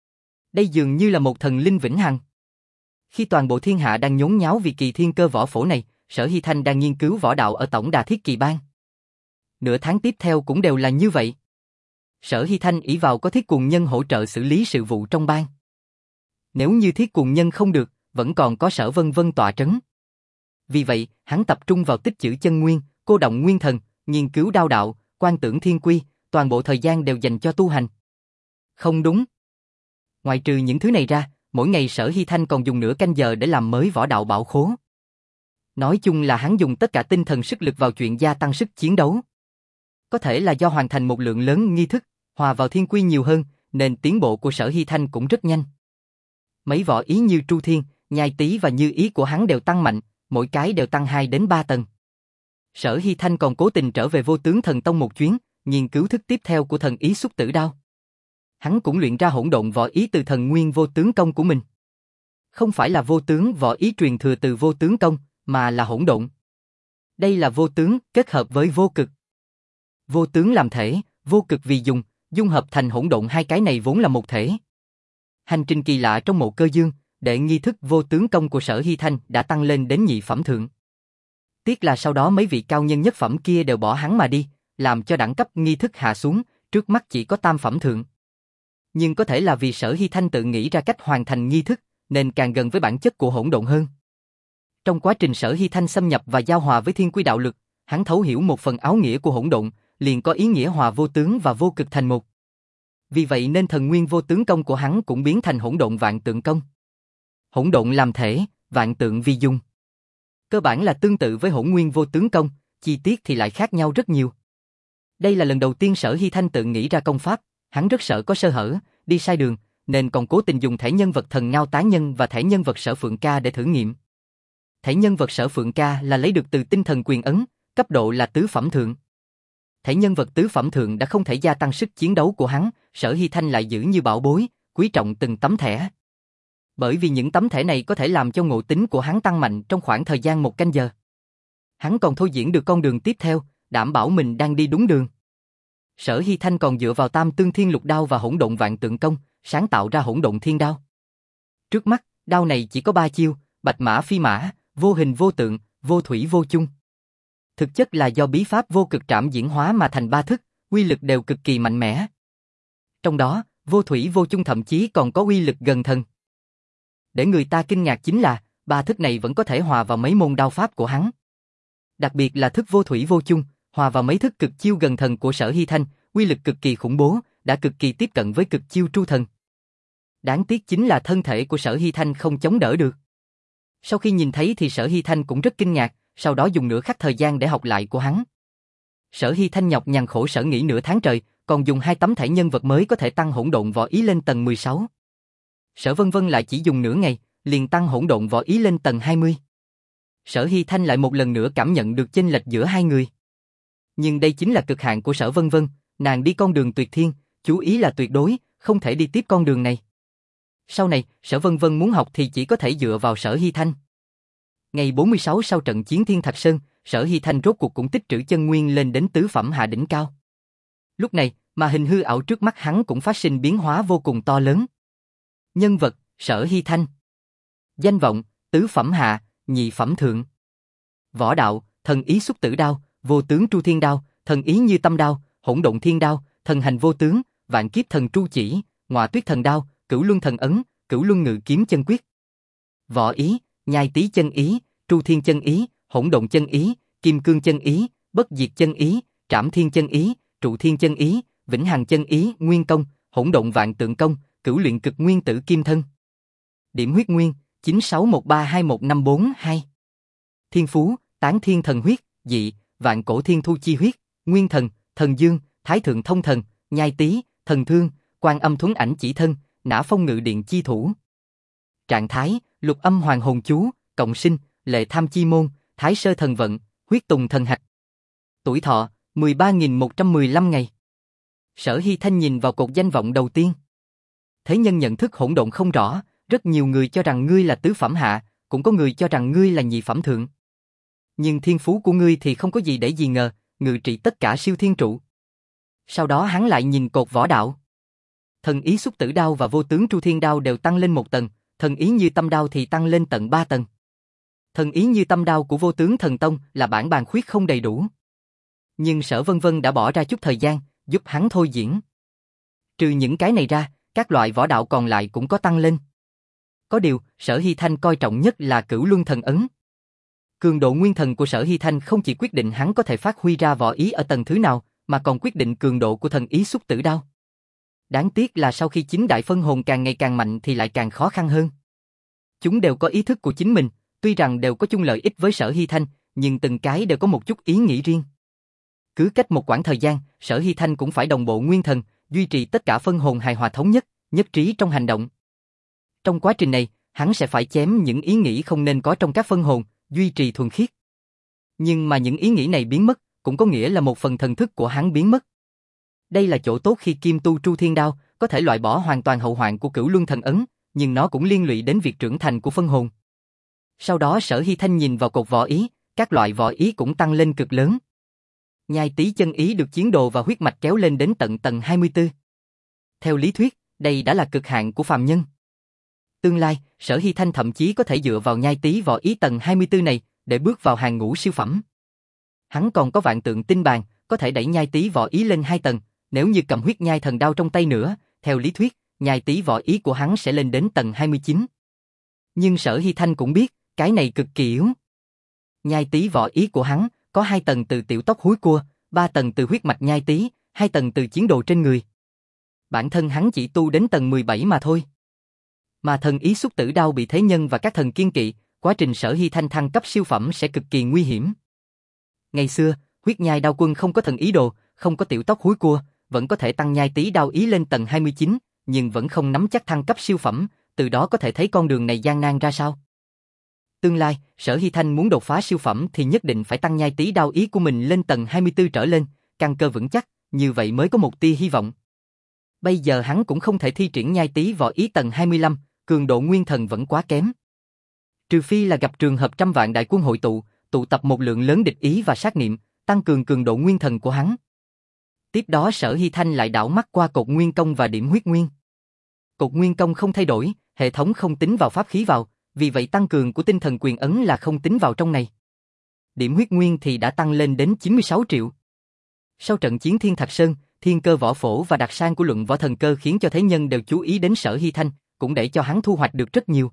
Đây dường như là một thần linh vĩnh hằng. Khi toàn bộ thiên hạ đang nhốn nháo vì kỳ thiên cơ võ phổ này, Sở Hy Thanh đang nghiên cứu võ đạo ở Tổng Đà Thiết Kỳ Bang. Nửa tháng tiếp theo cũng đều là như vậy. Sở Hy Thanh ỷ vào có Thiết Cuồng Nhân hỗ trợ xử lý sự vụ trong bang. Nếu như Thiết Cuồng Nhân không được, vẫn còn có Sở Vân Vân tọa trấn. Vì vậy, hắn tập trung vào tích trữ chân nguyên, cô động nguyên thần, nghiên cứu đao đạo, quan tưởng thiên quy, toàn bộ thời gian đều dành cho tu hành. Không đúng. Ngoài trừ những thứ này ra, mỗi ngày Sở Hy Thanh còn dùng nửa canh giờ để làm mới võ đạo bảo khố. Nói chung là hắn dùng tất cả tinh thần sức lực vào chuyện gia tăng sức chiến đấu. Có thể là do hoàn thành một lượng lớn nghi thức, hòa vào thiên quy nhiều hơn, nên tiến bộ của Sở Hy Thanh cũng rất nhanh. Mấy võ ý như Tru Thiên, Nhai Tý và Như Ý của hắn đều tăng mạnh, mỗi cái đều tăng hai đến ba tầng. Sở Hy Thanh còn cố tình trở về Vô Tướng Thần Tông một chuyến, nghiên cứu thức tiếp theo của thần ý Xúc Tử Đao. Hắn cũng luyện ra hỗn độn võ ý từ thần nguyên Vô Tướng Công của mình. Không phải là vô tướng võ ý truyền thừa từ Vô Tướng Công, mà là hỗn độn. Đây là vô tướng kết hợp với vô cực. Vô tướng làm thể, vô cực vì dùng, dung hợp thành hỗn độn, hai cái này vốn là một thể. Hành trình kỳ lạ trong Mộ Cơ Dương, đệ nghi thức Vô Tướng Công của Sở Hy Thanh đã tăng lên đến nhị phẩm thượng. Tiếc là sau đó mấy vị cao nhân nhất phẩm kia đều bỏ hắn mà đi, làm cho đẳng cấp nghi thức hạ xuống, trước mắt chỉ có tam phẩm thượng. Nhưng có thể là vì Sở Hy Thanh tự nghĩ ra cách hoàn thành nghi thức, nên càng gần với bản chất của hỗn độn hơn. Trong quá trình Sở Hy Thanh xâm nhập và giao hòa với thiên quy đạo lực, hắn thấu hiểu một phần áo nghĩa của hỗn độn, liền có ý nghĩa hòa vô tướng và vô cực thành một. Vì vậy nên thần nguyên Vô Tướng Công của hắn cũng biến thành hỗn độn vạn tượng công. Hỗn độn làm thể, vạn tượng vi dung. Cơ bản là tương tự với hỗn nguyên Vô Tướng Công, chi tiết thì lại khác nhau rất nhiều. Đây là lần đầu tiên Sở Hy Thanh tự nghĩ ra công pháp, hắn rất sợ có sơ hở, đi sai đường, nên còn cố tình dùng thể nhân vật Thần Ngao Tán Nhân và thể nhân vật Sở Phượng Ca để thử nghiệm. Thể nhân vật Sở Phượng Ca là lấy được từ tinh thần quyền ấn, cấp độ là tứ phẩm thượng. Thể nhân vật tứ phẩm thượng đã không thể gia tăng sức chiến đấu của hắn, Sở Hy Thanh lại giữ như bảo bối, quý trọng từng tấm thẻ. Bởi vì những tấm thẻ này có thể làm cho ngộ tính của hắn tăng mạnh trong khoảng thời gian một canh giờ. Hắn còn thôi diễn được con đường tiếp theo, đảm bảo mình đang đi đúng đường. Sở Hy Thanh còn dựa vào Tam Tương Thiên Lục Đao và hỗn độn vạn tượng công, sáng tạo ra hỗn độn thiên đao. Trước mắt, đao này chỉ có ba chiêu, bạch mã phi mã, vô hình vô tượng, vô thủy vô chung. Thực chất là do bí pháp vô cực trảm diễn hóa mà thành ba thức, uy lực đều cực kỳ mạnh mẽ. Trong đó, vô thủy vô chung thậm chí còn có uy lực gần thần. Để người ta kinh ngạc chính là, ba thức này vẫn có thể hòa vào mấy môn đao pháp của hắn. Đặc biệt là thức vô thủy vô chung, hòa vào mấy thức cực chiêu gần thần của Sở Hy Thanh, uy lực cực kỳ khủng bố, đã cực kỳ tiếp cận với cực chiêu tru thần. Đáng tiếc chính là thân thể của Sở Hy Thanh không chống đỡ được. Sau khi nhìn thấy thì Sở Hy Thanh cũng rất kinh ngạc, sau đó dùng nửa khắc thời gian để học lại của hắn. Sở Hy Thanh nhọc nhằn khổ sở nghĩ nửa tháng trời, còn dùng hai tấm thẻ nhân vật mới có thể tăng hỗn độn võ ý lên tầng mười sáu. Sở Vân Vân lại chỉ dùng nửa ngày, liền tăng hỗn độn võ ý lên tầng hai mươi. Sở Hy Thanh lại một lần nữa cảm nhận được chênh lệch giữa hai người. Nhưng đây chính là cực hạn của Sở Vân Vân, nàng đi con đường tuyệt thiên, chú ý là tuyệt đối, không thể đi tiếp con đường này. Sau này, Sở Vân Vân muốn học thì chỉ có thể dựa vào Sở Hy Thanh. Ngày bốn mươi sáu sau trận chiến Thiên Thạch Sơn, Sở Hy Thanh rốt cuộc cũng tích trữ chân nguyên lên đến tứ phẩm hạ đỉnh cao. Lúc này, mà hình hư ảo trước mắt hắn cũng phát sinh biến hóa vô cùng to lớn. Nhân vật, Sở Hy Thanh. Danh vọng, tứ phẩm hạ, nhị phẩm thượng. Võ đạo, thần ý xúc tử đao, vô tướng tru thiên đao, thần ý như tâm đao, hỗn độn thiên đao, thần hành vô tướng, vạn kiếp thần tru chỉ, ngọa tuyết thần đao, cửu luân thần ấn, cửu luân ngự kiếm chân quyết. Võ ý, nhai tý chân ý, tru thiên chân ý, hỗn độn chân ý, kim cương chân ý, bất diệt chân ý, trảm thiên chân ý, trụ thiên chân ý, vĩnh hằng chân ý, nguyên công, hỗn độn vạn tượng công, cửu luyện cực nguyên tử kim thân. Điểm huyết nguyên, chín sáu một ba hai một năm bốn hai. Thiên phú, tán thiên thần huyết, dị, vạn cổ thiên thu chi huyết, nguyên thần, thần dương, thái thượng thông thần, nhai tý, thần thương, quan âm thuấn ảnh chỉ thân, nã phong ngự điện chi thủ. Trạng thái, lục âm hoàng hồn chú, cộng sinh, lệ tham chi môn, thái sơ thần vận, huyết tùng thần hạch. Tuổi thọ, mười ba nghìn một trăm mười lăm ngày. Sở Hy Thanh nhìn vào cột danh vọng đầu tiên. Thế nhân nhận thức hỗn độn không rõ, rất nhiều người cho rằng ngươi là tứ phẩm hạ, cũng có người cho rằng ngươi là nhị phẩm thượng. Nhưng thiên phú của ngươi thì không có gì để gì ngờ, ngự trị tất cả siêu thiên trụ. Sau đó hắn lại nhìn cột võ đạo. Thần ý xúc tử đao và vô tướng tru thiên đao đều tăng lên một tầng, thần ý như tâm đao thì tăng lên tận ba tầng. Thần ý như tâm đao của vô tướng thần tông là bản bàn khuyết không đầy đủ. Nhưng Sở Vân Vân đã bỏ ra chút thời gian, giúp hắn thôi diễn. Trừ những cái này ra, các loại võ đạo còn lại cũng có tăng lên. Có điều, Sở Hy Thanh coi trọng nhất là cửu luân thần ấn. Cường độ nguyên thần của Sở Hy Thanh không chỉ quyết định hắn có thể phát huy ra võ ý ở tầng thứ nào, mà còn quyết định cường độ của thần ý xúc tử đao. Đáng tiếc là sau khi chính đại phân hồn càng ngày càng mạnh thì lại càng khó khăn hơn. Chúng đều có ý thức của chính mình, tuy rằng đều có chung lợi ích với Sở Hy Thanh, nhưng từng cái đều có một chút ý nghĩ riêng. Cứ cách một quãng thời gian, Sở Hy Thanh cũng phải đồng bộ nguyên thần, duy trì tất cả phân hồn hài hòa thống nhất, nhất trí trong hành động. Trong quá trình này, hắn sẽ phải chém những ý nghĩ không nên có trong các phân hồn, duy trì thuần khiết. Nhưng mà những ý nghĩ này biến mất, cũng có nghĩa là một phần thần thức của hắn biến mất. Đây là chỗ tốt khi kim tu tru thiên đao, có thể loại bỏ hoàn toàn hậu hoạn của cửu luân thần ấn, nhưng nó cũng liên lụy đến việc trưởng thành của phân hồn. Sau đó Sở Hy Thanh nhìn vào cột võ ý, các loại võ ý cũng tăng lên cực lớn. Nhai tý chân ý được chiến đồ và huyết mạch kéo lên đến tận tầng hai mươi tư. Theo lý thuyết, đây đã là cực hạn của phàm nhân. Tương lai, Sở Hy Thanh thậm chí có thể dựa vào nhai tý võ ý tầng hai mươi tư này để bước vào hàng ngũ siêu phẩm. Hắn còn có vạn tượng tinh bàn, có thể đẩy nhai tý võ ý lên hai tầng, nếu như cầm huyết nhai thần đao trong tay nữa, theo lý thuyết, nhai tý võ ý của hắn sẽ lên đến tầng hai mươi chín. Nhưng Sở Hy Thanh cũng biết, cái này cực kỳ yếu. Nhai tý võ ý của hắn có hai tầng từ tiểu tóc húi cua, ba tầng từ huyết mạch nhai tý, hai tầng từ chiến đồ trên người. Bản thân hắn chỉ tu đến tầng mười bảy mà thôi. Mà thần ý xúc tử đao bị thế nhân và các thần kiên kỵ, quá trình Sở Hy Thanh thăng cấp siêu phẩm sẽ cực kỳ nguy hiểm. Ngày xưa, huyết nhai đao quân không có thần ý đồ, không có tiểu tóc húi cua, vẫn có thể tăng nhai tý đao ý lên tầng hai mươi chín, nhưng vẫn không nắm chắc thăng cấp siêu phẩm, từ đó có thể thấy con đường này gian nan ra sao. Tương lai, Sở Hy Thanh muốn đột phá siêu phẩm thì nhất định phải tăng nhai tý đao ý của mình lên tầng hai mươi tư trở lên, căn cơ vững chắc, như vậy mới có một tia hy vọng. Bây giờ hắn cũng không thể thi triển nhai tý võ ý tầng hai mươi lăm, cường độ nguyên thần vẫn quá kém. Trừ phi là gặp trường hợp trăm vạn đại quân hội tụ, tụ tập một lượng lớn địch ý và sát niệm, tăng cường cường độ nguyên thần của hắn. Tiếp đó Sở Hy Thanh lại đảo mắt qua cột nguyên công và điểm huyết nguyên. Cột nguyên công không thay đổi, hệ thống không tính vào pháp khí vào, vì vậy tăng cường của tinh thần quyền ấn là không tính vào trong này. Điểm huyết nguyên thì đã tăng lên đến chín mươi sáu triệu. Sau trận chiến Thiên Thạch Sơn, thiên cơ võ phổ và đặc sang của luận võ thần cơ khiến cho thế nhân đều chú ý đến Sở Hy Thanh, cũng để cho hắn thu hoạch được rất nhiều.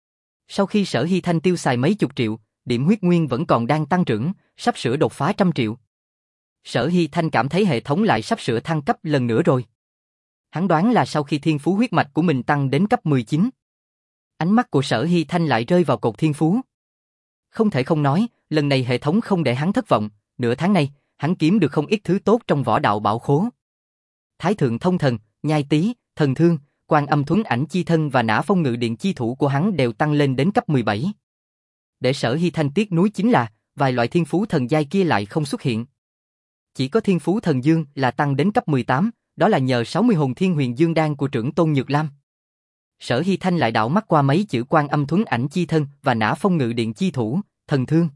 Sau khi Sở Hy Thanh tiêu xài mấy chục triệu, điểm huyết nguyên vẫn còn đang tăng trưởng, sắp sửa đột phá trăm triệu. Sở Hy Thanh cảm thấy hệ thống lại sắp sửa thăng cấp lần nữa rồi. Hắn đoán là sau khi thiên phú huyết mạch của mình tăng đến cấp mười chín. Ánh mắt của Sở Hy Thanh lại rơi vào cột thiên phú. Không thể không nói, lần này hệ thống không để hắn thất vọng, nửa tháng này, hắn kiếm được không ít thứ tốt trong võ đạo bảo khố. Thái thượng thông thần, nhai tý, thần thương, quan âm thuấn ảnh chi thân và nã phong ngự điện chi thủ của hắn đều tăng lên đến cấp mười bảy. Để Sở Hy Thanh tiếc nuối chính là, vài loại thiên phú thần giai kia lại không xuất hiện. Chỉ có thiên phú thần dương là tăng đến cấp mười tám, đó là nhờ sáu mươi hồn thiên huyền dương đan của trưởng tôn Nhược Lam. Sở Hy Thanh lại đảo mắt qua mấy chữ Quan Âm Thuấn Ảnh Chi Thân và Nã Phong Ngự Điện Chi Thủ, thần thương.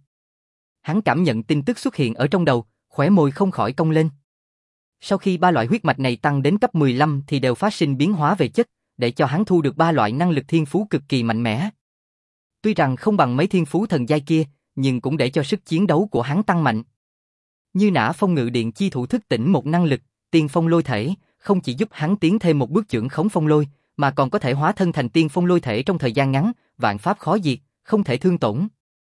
Hắn cảm nhận tin tức xuất hiện ở trong đầu, khóe môi không khỏi cong lên. Sau khi ba loại huyết mạch này tăng đến cấp mười lăm thì đều phát sinh biến hóa về chất, để cho hắn thu được ba loại năng lực thiên phú cực kỳ mạnh mẽ. Tuy rằng không bằng mấy thiên phú thần giai kia, nhưng cũng để cho sức chiến đấu của hắn tăng mạnh. Như Nã Phong Ngự Điện Chi Thủ thức tỉnh một năng lực, Tiên Phong Lôi Thể, không chỉ giúp hắn tiến thêm một bước chưởng khống phong lôi, mà còn có thể hóa thân thành Tiên Phong Lôi Thể trong thời gian ngắn, vạn pháp khó diệt, không thể thương tổn.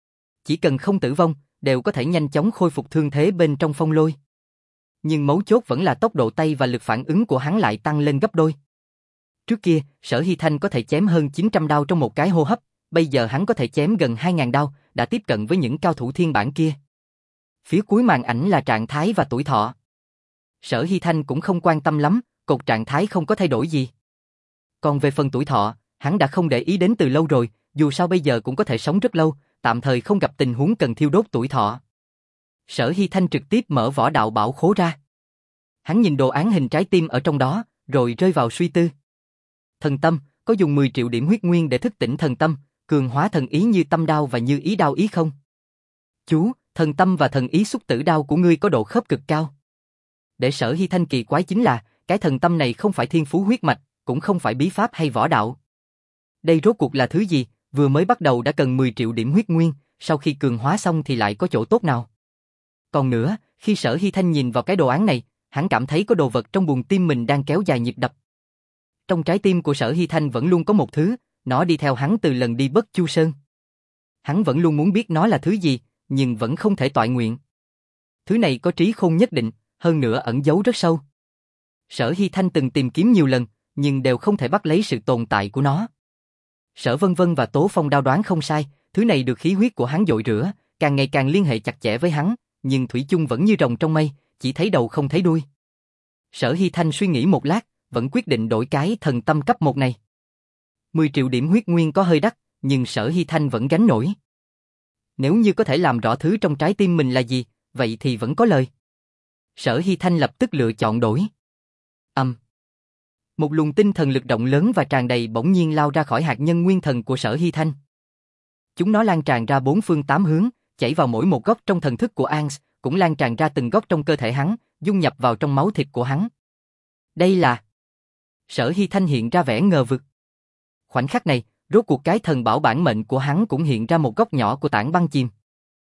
Chỉ cần không tử vong, đều có thể nhanh chóng khôi phục thương thế bên trong phong lôi. Nhưng mấu chốt vẫn là tốc độ tay và lực phản ứng của hắn lại tăng lên gấp đôi. Trước kia, Sở Hy Thanh có thể chém hơn chín trăm đao trong một cái hô hấp, bây giờ hắn có thể chém gần hai nghìn đao, đã tiếp cận với những cao thủ thiên bản kia. Phía cuối màn ảnh là trạng thái và tuổi thọ. Sở Hy Thanh cũng không quan tâm lắm, cột trạng thái không có thay đổi gì. Còn về phần tuổi thọ, hắn đã không để ý đến từ lâu rồi, dù sao bây giờ cũng có thể sống rất lâu, tạm thời không gặp tình huống cần thiêu đốt tuổi thọ. Sở Hy Thanh trực tiếp mở võ đạo bảo khố ra. Hắn nhìn đồ án hình trái tim ở trong đó, rồi rơi vào suy tư. Thần tâm, có dùng mười triệu điểm huyết nguyên để thức tỉnh thần tâm, cường hóa thần ý như tâm đao và như ý đao ý không? Chú, thần tâm và thần ý xúc tử đao của ngươi có độ khớp cực cao. Để Sở Hy Thanh kỳ quái chính là, cái thần tâm này không phải thiên phú huyết mạch, cũng không phải bí pháp hay võ đạo. Đây rốt cuộc là thứ gì, vừa mới bắt đầu đã cần mười triệu điểm huyết nguyên, sau khi cường hóa xong thì lại có chỗ tốt nào? Còn nữa, khi Sở Hy Thanh nhìn vào cái đồ án này, hắn cảm thấy có đồ vật trong buồng tim mình đang kéo dài nhịp đập. Trong trái tim của Sở Hy Thanh vẫn luôn có một thứ, nó đi theo hắn từ lần đi Bất Chu Sơn. Hắn vẫn luôn muốn biết nó là thứ gì, nhưng vẫn không thể toại nguyện. Thứ này có trí khôn nhất định, hơn nữa ẩn giấu rất sâu. Sở Hy Thanh từng tìm kiếm nhiều lần, nhưng đều không thể bắt lấy sự tồn tại của nó. Sở Vân Vân và Tố Phong đao đoán không sai, thứ này được khí huyết của hắn dội rửa, càng ngày càng liên hệ chặt chẽ với hắn, nhưng thủy chung vẫn như rồng trong mây, chỉ thấy đầu không thấy đuôi. Sở Hy Thanh suy nghĩ một lát, vẫn quyết định đổi cái thần tâm cấp một này. mười triệu điểm huyết nguyên có hơi đắt, nhưng Sở Hy Thanh vẫn gánh nổi. Nếu như có thể làm rõ thứ trong trái tim mình là gì, vậy thì vẫn có lời. Sở Hy Thanh lập tức lựa chọn đổi. Âm. Um. Một luồng tinh thần lực rộng lớn và tràn đầy bỗng nhiên lao ra khỏi hạt nhân nguyên thần của Sở Hy Thanh. Chúng nó lan tràn ra bốn phương tám hướng, chảy vào mỗi một góc trong thần thức của Ans, cũng lan tràn ra từng góc trong cơ thể hắn, dung nhập vào trong máu thịt của hắn. Đây là... Sở Hy Thanh hiện ra vẻ ngờ vực. Khoảnh khắc này, rốt cuộc cái thần bảo bản mệnh của hắn cũng hiện ra một góc nhỏ của tảng băng chìm.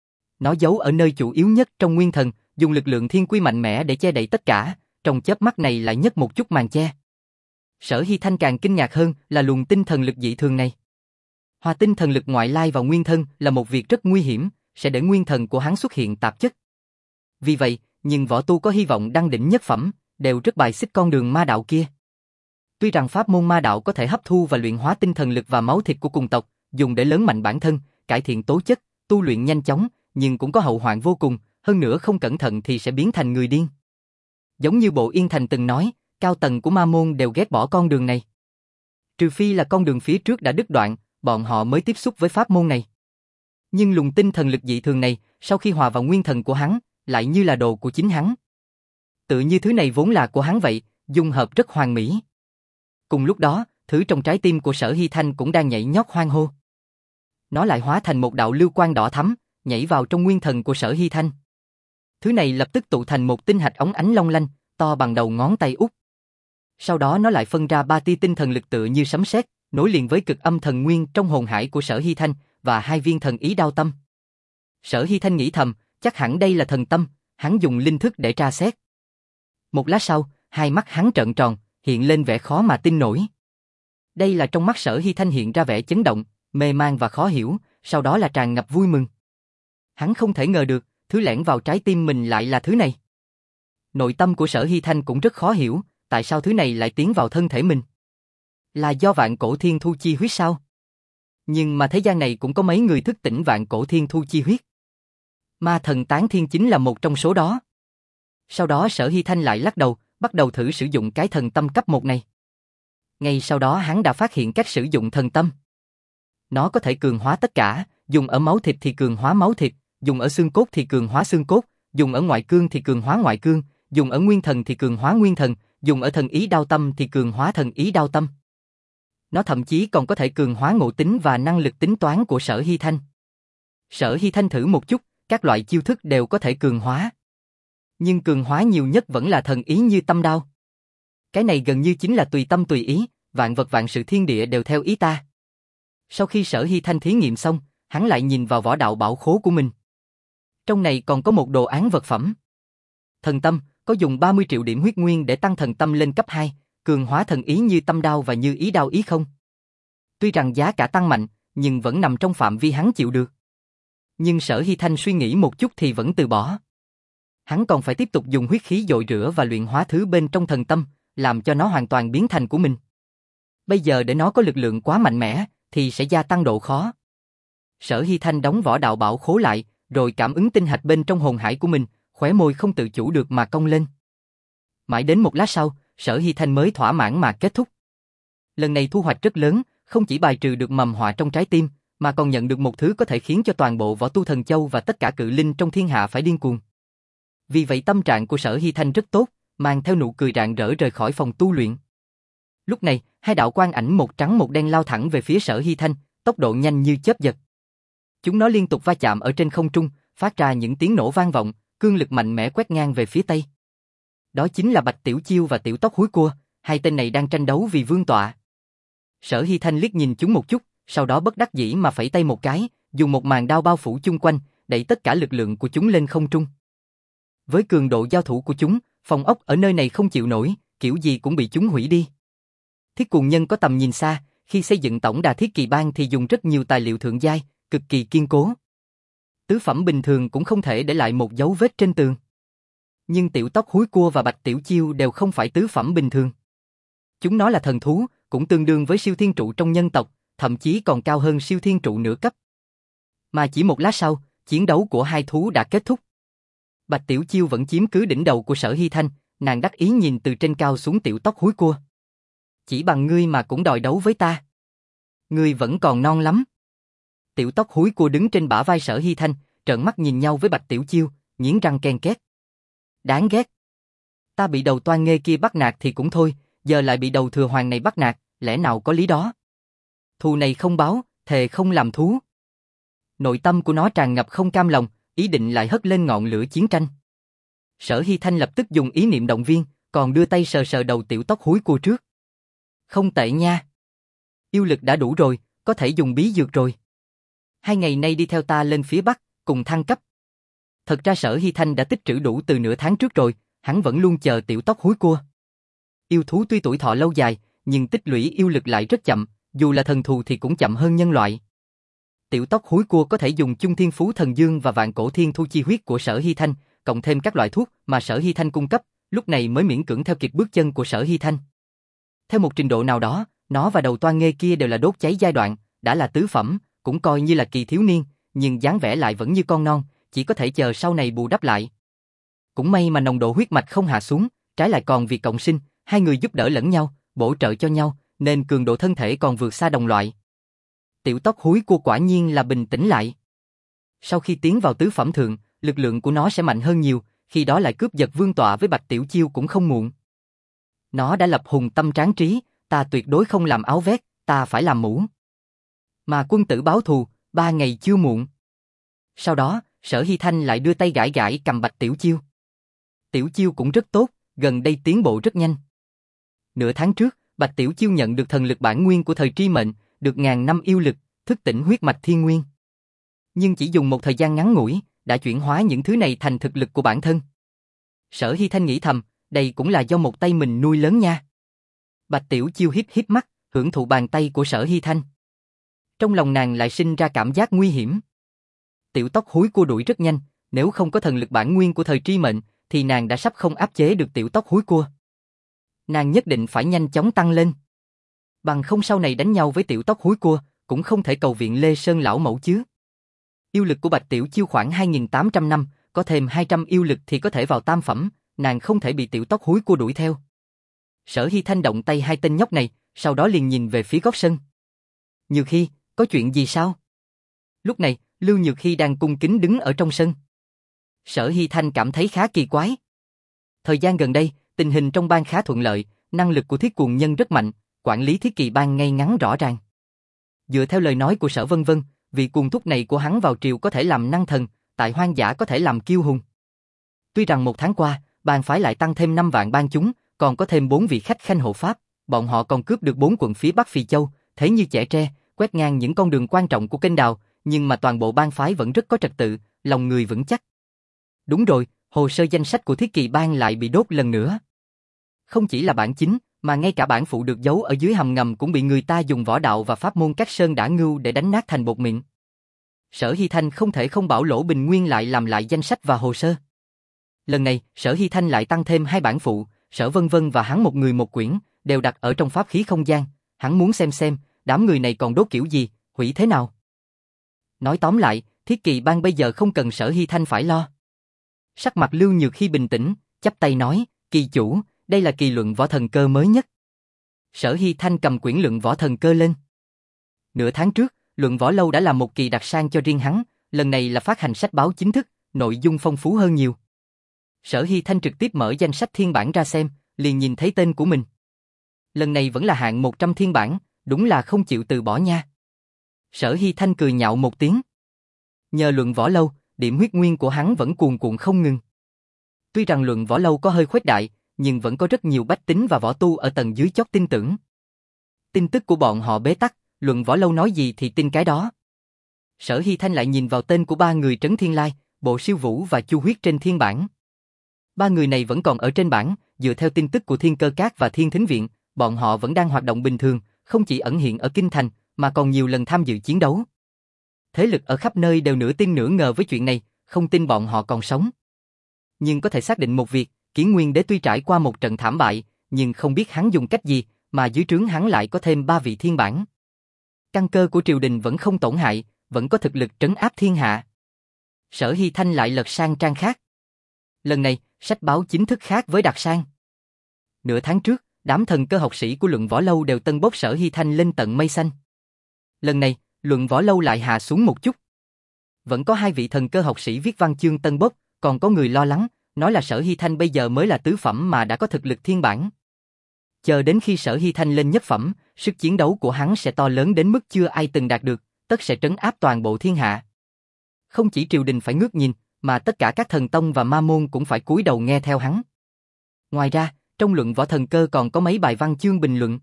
Nó giấu ở nơi chủ yếu nhất trong nguyên thần, dùng lực lượng thiên quy mạnh mẽ để che đậy tất cả, trong chớp mắt này lại nhấc một chút màn che. Sở Hy Thanh càng kinh ngạc hơn là luồng tinh thần lực dị thường này. Hòa tinh thần lực ngoại lai vào nguyên thân là một việc rất nguy hiểm, sẽ để nguyên thần của hắn xuất hiện tạp chất. Vì vậy, nhưng võ tu có hy vọng đăng đỉnh nhất phẩm, đều rất bài xích con đường ma đạo kia. Tuy rằng pháp môn ma đạo có thể hấp thu và luyện hóa tinh thần lực và máu thịt của cùng tộc, dùng để lớn mạnh bản thân, cải thiện tố chất, tu luyện nhanh chóng, nhưng cũng có hậu hoạn vô cùng, hơn nữa không cẩn thận thì sẽ biến thành người điên. Giống như Bộ Yên Thành từng nói, cao tầng của ma môn đều ghét bỏ con đường này. Trừ phi là con đường phía trước đã đứt đoạn, bọn họ mới tiếp xúc với pháp môn này. Nhưng luồng tinh thần lực dị thường này, sau khi hòa vào nguyên thần của hắn, lại như là đồ của chính hắn. Tự như thứ này vốn là của hắn vậy, dung hợp rất hoàn mỹ. Cùng lúc đó, thứ trong trái tim của Sở Hy Thanh cũng đang nhảy nhót hoan hô. Nó lại hóa thành một đạo lưu quang đỏ thắm, nhảy vào trong nguyên thần của Sở Hy Thanh. Thứ này lập tức tụ thành một tinh hạch óng ánh long lanh, to bằng đầu ngón tay út. Sau đó nó lại phân ra ba tia tinh thần lực tựa như sấm sét, nối liền với cực âm thần nguyên trong hồn hải của Sở Hy Thanh và hai viên thần ý đao tâm. Sở Hy Thanh nghĩ thầm, chắc hẳn đây là thần tâm, hắn dùng linh thức để tra xét. Một lát sau, hai mắt hắn trợn tròn, hiện lên vẻ khó mà tin nổi. Đây là trong mắt Sở Hy Thanh hiện ra vẻ chấn động, mê man và khó hiểu, sau đó là tràn ngập vui mừng. Hắn không thể ngờ được, thứ lẻn vào trái tim mình lại là thứ này. Nội tâm của Sở Hy Thanh cũng rất khó hiểu, tại sao thứ này lại tiến vào thân thể mình. Là do vạn cổ thiên thu chi huyết sao? Nhưng mà thế gian này cũng có mấy người thức tỉnh vạn cổ thiên thu chi huyết. Ma thần Tán Thiên chính là một trong số đó. Sau đó Sở Hy Thanh lại lắc đầu, bắt đầu thử sử dụng cái thần tâm cấp một này. Ngay sau đó hắn đã phát hiện cách sử dụng thần tâm. Nó có thể cường hóa tất cả, dùng ở máu thịt thì cường hóa máu thịt, dùng ở xương cốt thì cường hóa xương cốt, dùng ở ngoại cương thì cường hóa ngoại cương, dùng ở nguyên thần thì cường hóa nguyên thần, dùng ở thần ý đao tâm thì cường hóa thần ý đao tâm. Nó thậm chí còn có thể cường hóa ngộ tính và năng lực tính toán của Sở Hy Thanh. Sở Hy Thanh thử một chút, các loại chiêu thức đều có thể cường hóa. Nhưng cường hóa nhiều nhất vẫn là thần ý như tâm đao. Cái này gần như chính là tùy tâm tùy ý, vạn vật vạn sự thiên địa đều theo ý ta. Sau khi Sở Hy Thanh thí nghiệm xong, hắn lại nhìn vào võ đạo bảo khố của mình. Trong này còn có một đồ án vật phẩm. Thần tâm, có dùng ba mươi triệu điểm huyết nguyên để tăng thần tâm lên cấp hai, cường hóa thần ý như tâm đao và như ý đao ý không. Tuy rằng giá cả tăng mạnh, nhưng vẫn nằm trong phạm vi hắn chịu được. Nhưng Sở Hy Thanh suy nghĩ một chút thì vẫn từ bỏ. Hắn còn phải tiếp tục dùng huyết khí dội rửa và luyện hóa thứ bên trong thần tâm, làm cho nó hoàn toàn biến thành của mình. Bây giờ để nó có lực lượng quá mạnh mẽ, thì sẽ gia tăng độ khó. Sở Hy Thanh đóng võ đạo bảo khố lại, rồi cảm ứng tinh hạch bên trong hồn hải của mình, khóe môi không tự chủ được mà cong lên. Mãi đến một lát sau, Sở Hy Thanh mới thỏa mãn mà kết thúc. Lần này thu hoạch rất lớn, không chỉ bài trừ được mầm họa trong trái tim, mà còn nhận được một thứ có thể khiến cho toàn bộ võ tu thần châu và tất cả cự linh trong thiên hạ phải điên cuồng. Vì vậy tâm trạng của Sở Hy Thanh rất tốt, mang theo nụ cười rạng rỡ rời khỏi phòng tu luyện. Lúc này, hai đạo quang ảnh một trắng một đen lao thẳng về phía Sở Hy Thanh, tốc độ nhanh như chớp giật. Chúng nó liên tục va chạm ở trên không trung, phát ra những tiếng nổ vang vọng, cương lực mạnh mẽ quét ngang về phía tây. Đó chính là Bạch Tiểu Chiêu và Tiểu Tóc Húi Cua, hai tên này đang tranh đấu vì vương tọa. Sở Hy Thanh liếc nhìn chúng một chút, sau đó bất đắc dĩ mà phẩy tay một cái, dùng một màn đao bao phủ chung quanh, đẩy tất cả lực lượng của chúng lên không trung. Với cường độ giao thủ của chúng, phòng ốc ở nơi này không chịu nổi, kiểu gì cũng bị chúng hủy đi. Thiết Cuồng Nhân có tầm nhìn xa, khi xây dựng tổng đà thiết kỳ bang thì dùng rất nhiều tài liệu thượng giai, cực kỳ kiên cố. Tứ phẩm bình thường cũng không thể để lại một dấu vết trên tường. Nhưng Tiểu Tóc Húi Cua và Bạch Tiểu Chiêu đều không phải tứ phẩm bình thường. Chúng nó là thần thú, cũng tương đương với siêu thiên trụ trong nhân tộc, thậm chí còn cao hơn siêu thiên trụ nửa cấp. Mà chỉ một lát sau, chiến đấu của hai thú đã kết thúc. Bạch Tiểu Chiêu vẫn chiếm cứ đỉnh đầu của Sở Hy Thanh, nàng đắc ý nhìn từ trên cao xuống Tiểu Tóc Húi Cua. Chỉ bằng ngươi mà cũng đòi đấu với ta. Ngươi vẫn còn non lắm. Tiểu Tóc Húi Cua đứng trên bả vai Sở Hy Thanh, trợn mắt nhìn nhau với Bạch Tiểu Chiêu, nghiến răng ken két. Đáng ghét. Ta bị đầu toan nghê kia bắt nạt thì cũng thôi, giờ lại bị đầu thừa hoàng này bắt nạt, lẽ nào có lý đó. Thù này không báo, thề không làm thú. Nội tâm của nó tràn ngập không cam lòng, ý định lại hất lên ngọn lửa chiến tranh. Sở Hy Thanh lập tức dùng ý niệm động viên, còn đưa tay sờ sờ đầu Tiểu Tóc Húi Cua trước. Không tệ nha. Yêu lực đã đủ rồi, có thể dùng bí dược rồi. Hai ngày nay đi theo ta lên phía Bắc, cùng thăng cấp. Thật ra Sở Hy Thanh đã tích trữ đủ từ nửa tháng trước rồi, hắn vẫn luôn chờ Tiểu Tóc Húi Cua. Yêu thú tuy tuổi thọ lâu dài, nhưng tích lũy yêu lực lại rất chậm, dù là thần thù thì cũng chậm hơn nhân loại. Tiểu Tóc Húi Cua có thể dùng chung thiên phú thần dương và vạn cổ thiên thu chi huyết của Sở Hy Thanh, cộng thêm các loại thuốc mà Sở Hy Thanh cung cấp, lúc này mới miễn cưỡng theo kịp bước chân của Sở Hy Thanh. Theo một trình độ nào đó, nó và đầu toan nghê kia đều là đốt cháy giai đoạn, đã là tứ phẩm, cũng coi như là kỳ thiếu niên, nhưng dáng vẻ lại vẫn như con non, chỉ có thể chờ sau này bù đắp lại. Cũng may mà nồng độ huyết mạch không hạ xuống, trái lại còn vì cộng sinh, hai người giúp đỡ lẫn nhau, bổ trợ cho nhau, nên cường độ thân thể còn vượt xa đồng loại. Tiểu Tóc Húi Cua quả nhiên là bình tĩnh lại. Sau khi tiến vào tứ phẩm thượng, lực lượng của nó sẽ mạnh hơn nhiều, khi đó lại cướp giật vương tọa với Bạch Tiểu Chiêu cũng không muộn. Nó đã lập hùng tâm tráng trí, ta tuyệt đối không làm áo vét, ta phải làm mũ. Mà quân tử báo thù, ba ngày chưa muộn. Sau đó, Sở Hy Thanh lại đưa tay gãi gãi cầm Bạch Tiểu Chiêu. Tiểu Chiêu cũng rất tốt, gần đây tiến bộ rất nhanh. Nửa tháng trước, Bạch Tiểu Chiêu nhận được thần lực bản nguyên của thời tri mệnh, được ngàn năm yêu lực, thức tỉnh huyết mạch thiên nguyên. Nhưng chỉ dùng một thời gian ngắn ngủi, đã chuyển hóa những thứ này thành thực lực của bản thân. Sở Hy Thanh nghĩ thầm, đây cũng là do một tay mình nuôi lớn nha. Bạch Tiểu Chiêu híp híp mắt, hưởng thụ bàn tay của Sở Hy Thanh. Trong lòng nàng lại sinh ra cảm giác nguy hiểm. Tiểu Tóc Húi Cua đuổi rất nhanh, nếu không có thần lực bản nguyên của thời tri mệnh, thì nàng đã sắp không áp chế được Tiểu Tóc Húi Cua. Nàng nhất định phải nhanh chóng tăng lên. Bằng không sau này đánh nhau với Tiểu Tóc Húi Cua, cũng không thể cầu viện Lê Sơn lão mẫu chứ. Yêu lực của Bạch Tiểu Chiêu khoảng hai nghìn tám trăm năm, có thêm hai trăm yêu lực thì có thể vào tam phẩm, nàng không thể bị Tiểu Tóc Húi Cua đuổi theo. Sở Hy Thanh động tay hai tên nhóc này, sau đó liền nhìn về phía góc sân. Nhược Hy, có chuyện gì sao? Lúc này, Lưu Nhược Hy đang cung kính đứng ở trong sân. Sở Hy Thanh cảm thấy khá kỳ quái. Thời gian gần đây, Tình hình trong bang khá thuận lợi, năng lực của Thiết Cuồng Nhân rất mạnh, quản lý Thiết Kỳ bang ngay ngắn rõ ràng. Dựa theo lời nói của Sở Vân Vân, vị cuồng thúc này của hắn vào triều có thể làm năng thần, tại hoang dã có thể làm kiêu hùng. Tuy rằng một tháng qua, bang phái lại tăng thêm năm vạn bang chúng, còn có thêm bốn vị khách khanh hộ pháp, bọn họ còn cướp được bốn quận phía Bắc Phì Châu, thế như chẻ tre, quét ngang những con đường quan trọng của kênh đào, nhưng mà toàn bộ bang phái vẫn rất có trật tự, lòng người vững chắc. Đúng rồi, hồ sơ danh sách của Thiết Kỳ bang lại bị đốt lần nữa. Không chỉ là bản chính, mà ngay cả bản phụ được giấu ở dưới hầm ngầm cũng bị người ta dùng võ đạo và pháp môn Cát Sơn Đả Ngưu để đánh nát thành bột mịn. Sở Hy Thanh không thể không bảo Lỗ Bình Nguyên lại làm lại danh sách và hồ sơ. Lần này, Sở Hy Thanh lại tăng thêm hai bản phụ, Sở Vân Vân và hắn một người một quyển, đều đặt ở trong pháp khí không gian, hắn muốn xem xem, đám người này còn đốt kiểu gì, hủy thế nào. Nói tóm lại, Thiết Kỳ bang bây giờ không cần Sở Hy Thanh phải lo. Sắc mặt Lưu Nhược Hy bình tĩnh, chắp tay nói, kỳ chủ, đây là kỳ luận võ thần cơ mới nhất. Sở Hy Thanh cầm quyển luận võ thần cơ lên. Nửa tháng trước, luận võ lâu đã làm một kỳ đặc sang cho riêng hắn, lần này là phát hành sách báo chính thức, nội dung phong phú hơn nhiều. Sở Hy Thanh trực tiếp mở danh sách thiên bản ra xem, liền nhìn thấy tên của mình. Lần này vẫn là hạng một trăm thiên bản, đúng là không chịu từ bỏ nha. Sở Hy Thanh cười nhạo một tiếng. Nhờ luận võ lâu, điểm huyết nguyên của hắn vẫn cuồn cuộn không ngừng. Tuy rằng luận võ lâu có hơi khuếch đại, nhưng vẫn có rất nhiều bách tính và võ tu ở tầng dưới chót tin tưởng. Tin tức của bọn họ bế tắc, luận võ lâu nói gì thì tin cái đó. Sở Hy Thanh lại nhìn vào tên của ba người Trấn Thiên Lai, Bộ Siêu Vũ và Chu Huyết trên thiên bản. Ba người này vẫn còn ở trên bảng, dựa theo tin tức của Thiên Cơ Các và Thiên Thính Viện, bọn họ vẫn đang hoạt động bình thường, không chỉ ẩn hiện ở Kinh Thành, mà còn nhiều lần tham dự chiến đấu. Thế lực ở khắp nơi đều nửa tin nửa ngờ với chuyện này, không tin bọn họ còn sống. Nhưng có thể xác định một việc, Kiến Nguyên Đế tuy trải qua một trận thảm bại, nhưng không biết hắn dùng cách gì, mà dưới trướng hắn lại có thêm ba vị thiên bản. Căn cơ của triều đình vẫn không tổn hại, vẫn có thực lực trấn áp thiên hạ. Sở Hy Thanh lại lật sang trang khác. Lần này, sách báo chính thức khác với đặc sang. Nửa tháng trước, đám thần cơ học sĩ của luận võ lâu đều tân bốc Sở Hy Thanh lên tận mây xanh. Lần này, luận võ lâu lại hạ xuống một chút. Vẫn có hai vị thần cơ học sĩ viết văn chương tân bốc, còn có người lo lắng, nói là Sở Hy Thanh bây giờ mới là tứ phẩm mà đã có thực lực thiên bản. Chờ đến khi Sở Hy Thanh lên nhất phẩm, sức chiến đấu của hắn sẽ to lớn đến mức chưa ai từng đạt được, tất sẽ trấn áp toàn bộ thiên hạ. Không chỉ triều đình phải ngước nhìn, mà tất cả các thần tông và ma môn cũng phải cúi đầu nghe theo hắn. Ngoài ra, trong luận võ thần cơ còn có mấy bài văn chương bình luận.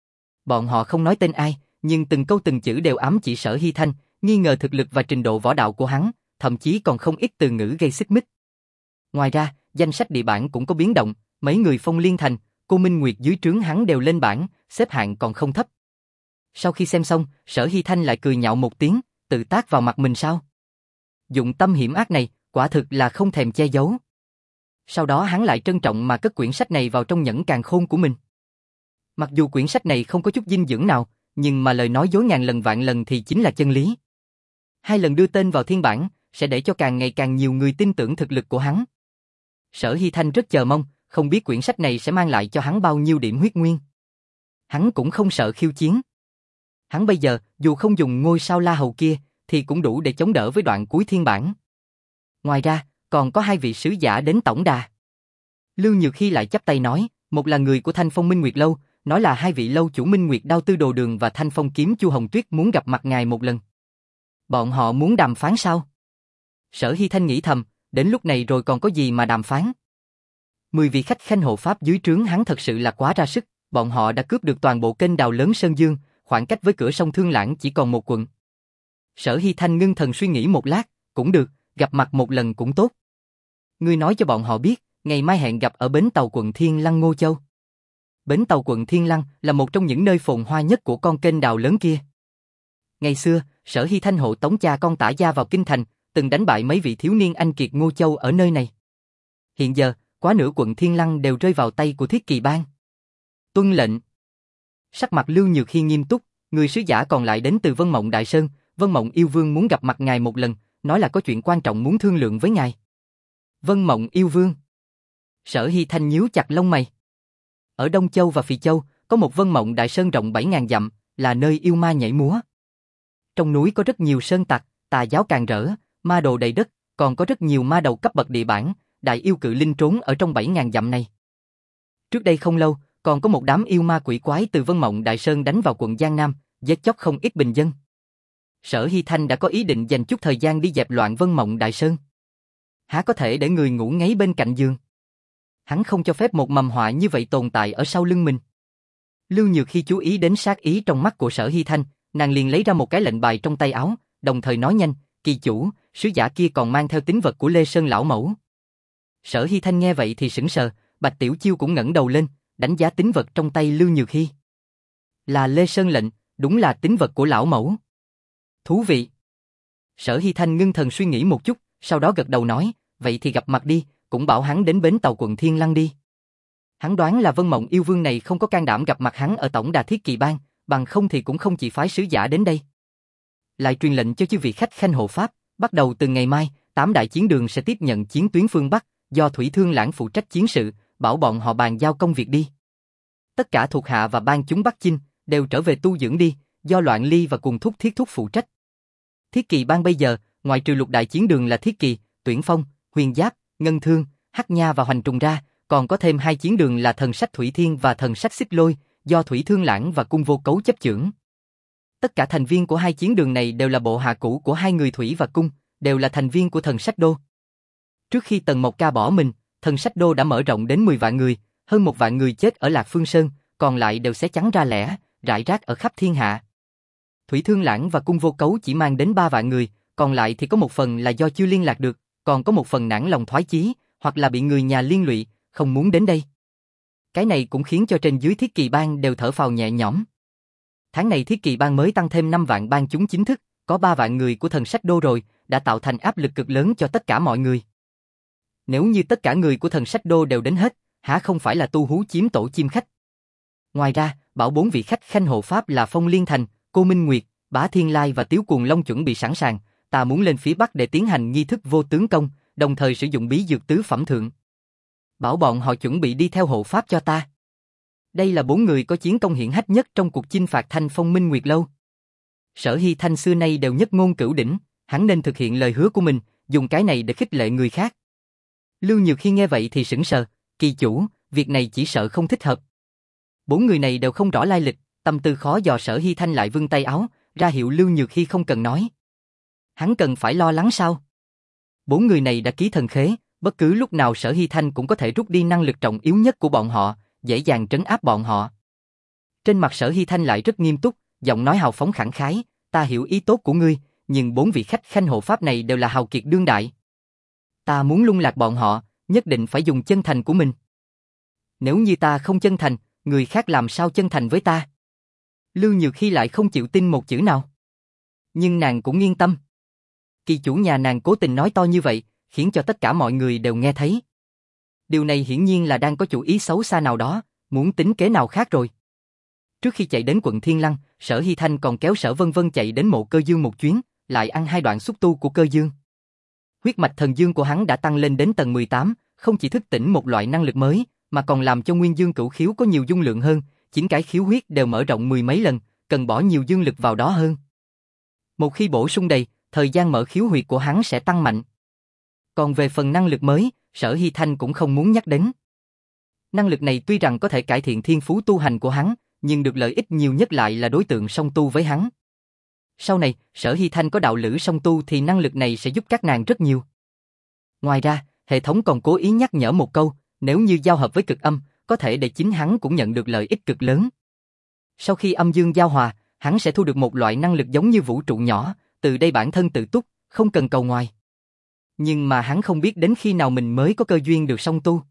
Bọn họ không nói tên ai, nhưng từng câu từng chữ đều ám chỉ Sở Hy Thanh, nghi ngờ thực lực và trình độ võ đạo của hắn, thậm chí còn không ít từ ngữ gây xích mích. Ngoài ra, danh sách địa bản cũng có biến động, mấy người Phong Liên Thành, Cô Minh Nguyệt dưới trướng hắn đều lên bảng, xếp hạng còn không thấp. Sau khi xem xong, Sở Hy Thanh lại cười nhạo một tiếng, tự tát vào mặt mình sao? Dụng tâm hiểm ác này, quả thực là không thèm che giấu. Sau đó hắn lại trân trọng mà cất quyển sách này vào trong nhẫn càn khôn của mình. Mặc dù quyển sách này không có chút dinh dưỡng nào, nhưng mà lời nói dối ngàn lần vạn lần thì chính là chân lý. Hai lần đưa tên vào thiên bản, sẽ để cho càng ngày càng nhiều người tin tưởng thực lực của hắn. Sở Hy Thanh rất chờ mong, không biết quyển sách này sẽ mang lại cho hắn bao nhiêu điểm huyết nguyên. Hắn cũng không sợ khiêu chiến. Hắn bây giờ, dù không dùng ngôi sao La Hầu kia, thì cũng đủ để chống đỡ với đoạn cuối thiên bản. Ngoài ra, còn có hai vị sứ giả đến tổng đà. Lưu Nhược Hy lại chắp tay nói, một là người của Thanh Phong Minh Nguyệt Lâu, nói là hai vị lâu chủ Minh Nguyệt Đao Tư Đồ Đường và Thanh Phong Kiếm Chu Hồng Tuyết muốn gặp mặt ngài một lần. Bọn họ muốn đàm phán sao? Sở Hy Thanh nghĩ thầm, đến lúc này rồi còn có gì mà đàm phán? Mười vị khách khanh hộ pháp dưới trướng hắn thật sự là quá ra sức, bọn họ đã cướp được toàn bộ kênh đào lớn Sơn Dương, khoảng cách với cửa sông Thương Lãng chỉ còn một quận. Sở Hy Thanh ngưng thần suy nghĩ một lát, cũng được, gặp mặt một lần cũng tốt. Ngươi nói cho bọn họ biết, ngày mai hẹn gặp ở bến tàu quận Thiên Lăng Ngô Châu. Bến tàu quận Thiên Lăng là một trong những nơi phồn hoa nhất của con kênh đào lớn kia. Ngày xưa, Sở Hy Thanh hộ tống cha con Tả Gia vào kinh thành, từng đánh bại mấy vị thiếu niên anh kiệt Ngô Châu ở nơi này. Hiện giờ, quá nửa quận Thiên Lăng đều rơi vào tay của Thiết Kỳ bang. Tuân lệnh. Sắc mặt Lưu Nhược Hy nghiêm túc, người sứ giả còn lại đến từ Vân Mộng Đại Sơn, Vân Mộng Yêu Vương muốn gặp mặt ngài một lần, nói là có chuyện quan trọng muốn thương lượng với ngài. Vân Mộng Yêu Vương. Sở Hy Thanh nhíu chặt lông mày. Ở Đông Châu và Phì Châu, có một Vân Mộng Đại Sơn rộng bảy ngàn dặm, là nơi yêu ma nhảy múa. Trong núi có rất nhiều sơn tặc, tà giáo càng rỡ, ma đồ đầy đất, còn có rất nhiều ma đầu cấp bậc địa bản, đại yêu cự linh trốn ở trong bảy ngàn dặm này. Trước đây không lâu, còn có một đám yêu ma quỷ quái từ Vân Mộng Đại Sơn đánh vào quận Giang Nam, giết chóc không ít bình dân. Sở Hy Thanh đã có ý định dành chút thời gian đi dẹp loạn Vân Mộng Đại Sơn. Há có thể để người ngủ ngáy bên cạnh giường? Hắn không cho phép một mầm họa như vậy tồn tại ở sau lưng mình. Lưu Nhược khi chú ý đến sát ý trong mắt của Sở Hy Thanh, nàng liền lấy ra một cái lệnh bài trong tay áo, đồng thời nói nhanh, kỳ chủ, sứ giả kia còn mang theo tín vật của Lê Sơn lão mẫu. Sở Hy Thanh nghe vậy thì sững sờ, Bạch Tiểu Chiêu cũng ngẩng đầu lên, đánh giá tín vật trong tay Lưu Nhược Hy. Là Lê Sơn lệnh, đúng là tín vật của lão mẫu. Thú vị. Sở Hy Thanh ngưng thần suy nghĩ một chút, sau đó gật đầu nói, vậy thì gặp mặt đi, cũng bảo hắn đến bến tàu quận Thiên Lăng đi. Hắn đoán là Vân Mộng yêu vương này không có can đảm gặp mặt hắn ở tổng đà Thiết Kỳ Bang, bằng không thì cũng không chỉ phái sứ giả đến đây. Lại truyền lệnh cho chư vị khách khanh hộ pháp, bắt đầu từ ngày mai, tám đại chiến đường sẽ tiếp nhận chiến tuyến phương Bắc, do Thủy Thương Lãng phụ trách chiến sự, bảo bọn họ bàn giao công việc đi. Tất cả thuộc hạ và ban chúng Bắc Chinh đều trở về tu dưỡng đi, do Loạn Ly và cùng thúc Thiết Thúc phụ trách. Thiết Kỳ Bang bây giờ, ngoại trừ lục đại chiến đường là Thiết Kỳ, Tuyển Phong, Huyền Giáp, Ngân Thương, Hắc Nha và Hoành Trùng ra, còn có thêm hai chiến đường là Thần Sách Thủy Thiên và Thần Sách Xích Lôi, do Thủy Thương Lãng và Cung Vô Cấu chấp chưởng. Tất cả thành viên của hai chiến đường này đều là bộ hạ cũ của hai người Thủy và Cung, đều là thành viên của Thần Sách Đô. Trước khi Tần Mộc Ca bỏ mình, Thần Sách Đô đã mở rộng đến mười vạn người, hơn một vạn người chết ở Lạc Phương Sơn, còn lại đều xé trắng ra lẻ, rải rác ở khắp thiên hạ. Thủy Thương Lãng và Cung Vô Cấu chỉ mang đến ba vạn người, còn lại thì có một phần là do chưa liên lạc được, còn có một phần nản lòng thoái chí, hoặc là bị người nhà liên lụy, không muốn đến đây. Cái này cũng khiến cho trên dưới Thiết Kỳ Bang đều thở phào nhẹ nhõm. Tháng này Thiết Kỳ Bang mới tăng thêm năm vạn bang chúng chính thức, có ba vạn người của Thần Sách Đô rồi, đã tạo thành áp lực cực lớn cho tất cả mọi người. Nếu như tất cả người của Thần Sách Đô đều đến hết, há không phải là tu hú chiếm tổ chim khách. Ngoài ra, bảo bốn vị khách khanh hộ pháp là Phong Liên Thành, Cô Minh Nguyệt, Bá Thiên Lai và Tiếu Cuồng Long chuẩn bị sẵn sàng, ta muốn lên phía Bắc để tiến hành nghi thức vô tướng công, đồng thời sử dụng bí dược tứ phẩm thượng. Bảo bọn họ chuẩn bị đi theo hộ pháp cho ta. Đây là bốn người có chiến công hiển hách nhất trong cuộc chinh phạt Thanh Phong Minh Nguyệt lâu. Sở Hy Thanh xưa nay đều nhất ngôn cửu đỉnh, hắn nên thực hiện lời hứa của mình, dùng cái này để khích lệ người khác. Lưu Nhược khi nghe vậy thì sững sờ, kỳ chủ, việc này chỉ sợ không thích hợp. Bốn người này đều không rõ lai lịch, tâm tư khó dò. Sở Hy Thanh lại vươn tay áo, ra hiệu Lưu Nhược khi không cần nói. Hắn cần phải lo lắng sao? Bốn người này đã ký thần khế, bất cứ lúc nào Sở Hy Thanh cũng có thể rút đi năng lực trọng yếu nhất của bọn họ, dễ dàng trấn áp bọn họ. Trên mặt Sở Hy Thanh lại rất nghiêm túc, giọng nói hào phóng khẳng khái, ta hiểu ý tốt của ngươi, nhưng bốn vị khách khanh hộ pháp này đều là hào kiệt đương đại. Ta muốn lung lạc bọn họ, nhất định phải dùng chân thành của mình. Nếu như ta không chân thành, người khác làm sao chân thành với ta? Lưu Nhược khi lại không chịu tin một chữ nào. Nhưng nàng cũng yên tâm. Kỳ chủ nhà nàng cố tình nói to như vậy, khiến cho tất cả mọi người đều nghe thấy. Điều này hiển nhiên là đang có chủ ý xấu xa nào đó, muốn tính kế nào khác rồi. Trước khi chạy đến quận Thiên Lăng, Sở Hy Thanh còn kéo Sở Vân Vân chạy đến mộ Cơ Dương một chuyến, lại ăn hai đoạn xúc tu của Cơ Dương. Huyết mạch thần dương của hắn đã tăng lên đến tầng mười tám, không chỉ thức tỉnh một loại năng lực mới, mà còn làm cho nguyên dương cửu khiếu có nhiều dung lượng hơn, chính cái khiếu huyết đều mở rộng mười mấy lần, cần bỏ nhiều dương lực vào đó hơn. Một khi bổ sung đầy, thời gian mở khiếu huyệt của hắn sẽ tăng mạnh. Còn về phần năng lực mới, Sở Hy Thanh cũng không muốn nhắc đến. Năng lực này tuy rằng có thể cải thiện thiên phú tu hành của hắn, nhưng được lợi ích nhiều nhất lại là đối tượng song tu với hắn. Sau này, Sở Hy Thanh có đạo lữ song tu thì năng lực này sẽ giúp các nàng rất nhiều. Ngoài ra, hệ thống còn cố ý nhắc nhở một câu, nếu như giao hợp với cực âm, có thể để chính hắn cũng nhận được lợi ích cực lớn. Sau khi âm dương giao hòa, hắn sẽ thu được một loại năng lực giống như vũ trụ nhỏ, từ đây bản thân tự túc, không cần cầu ngoài. Nhưng mà hắn không biết đến khi nào mình mới có cơ duyên được song tu.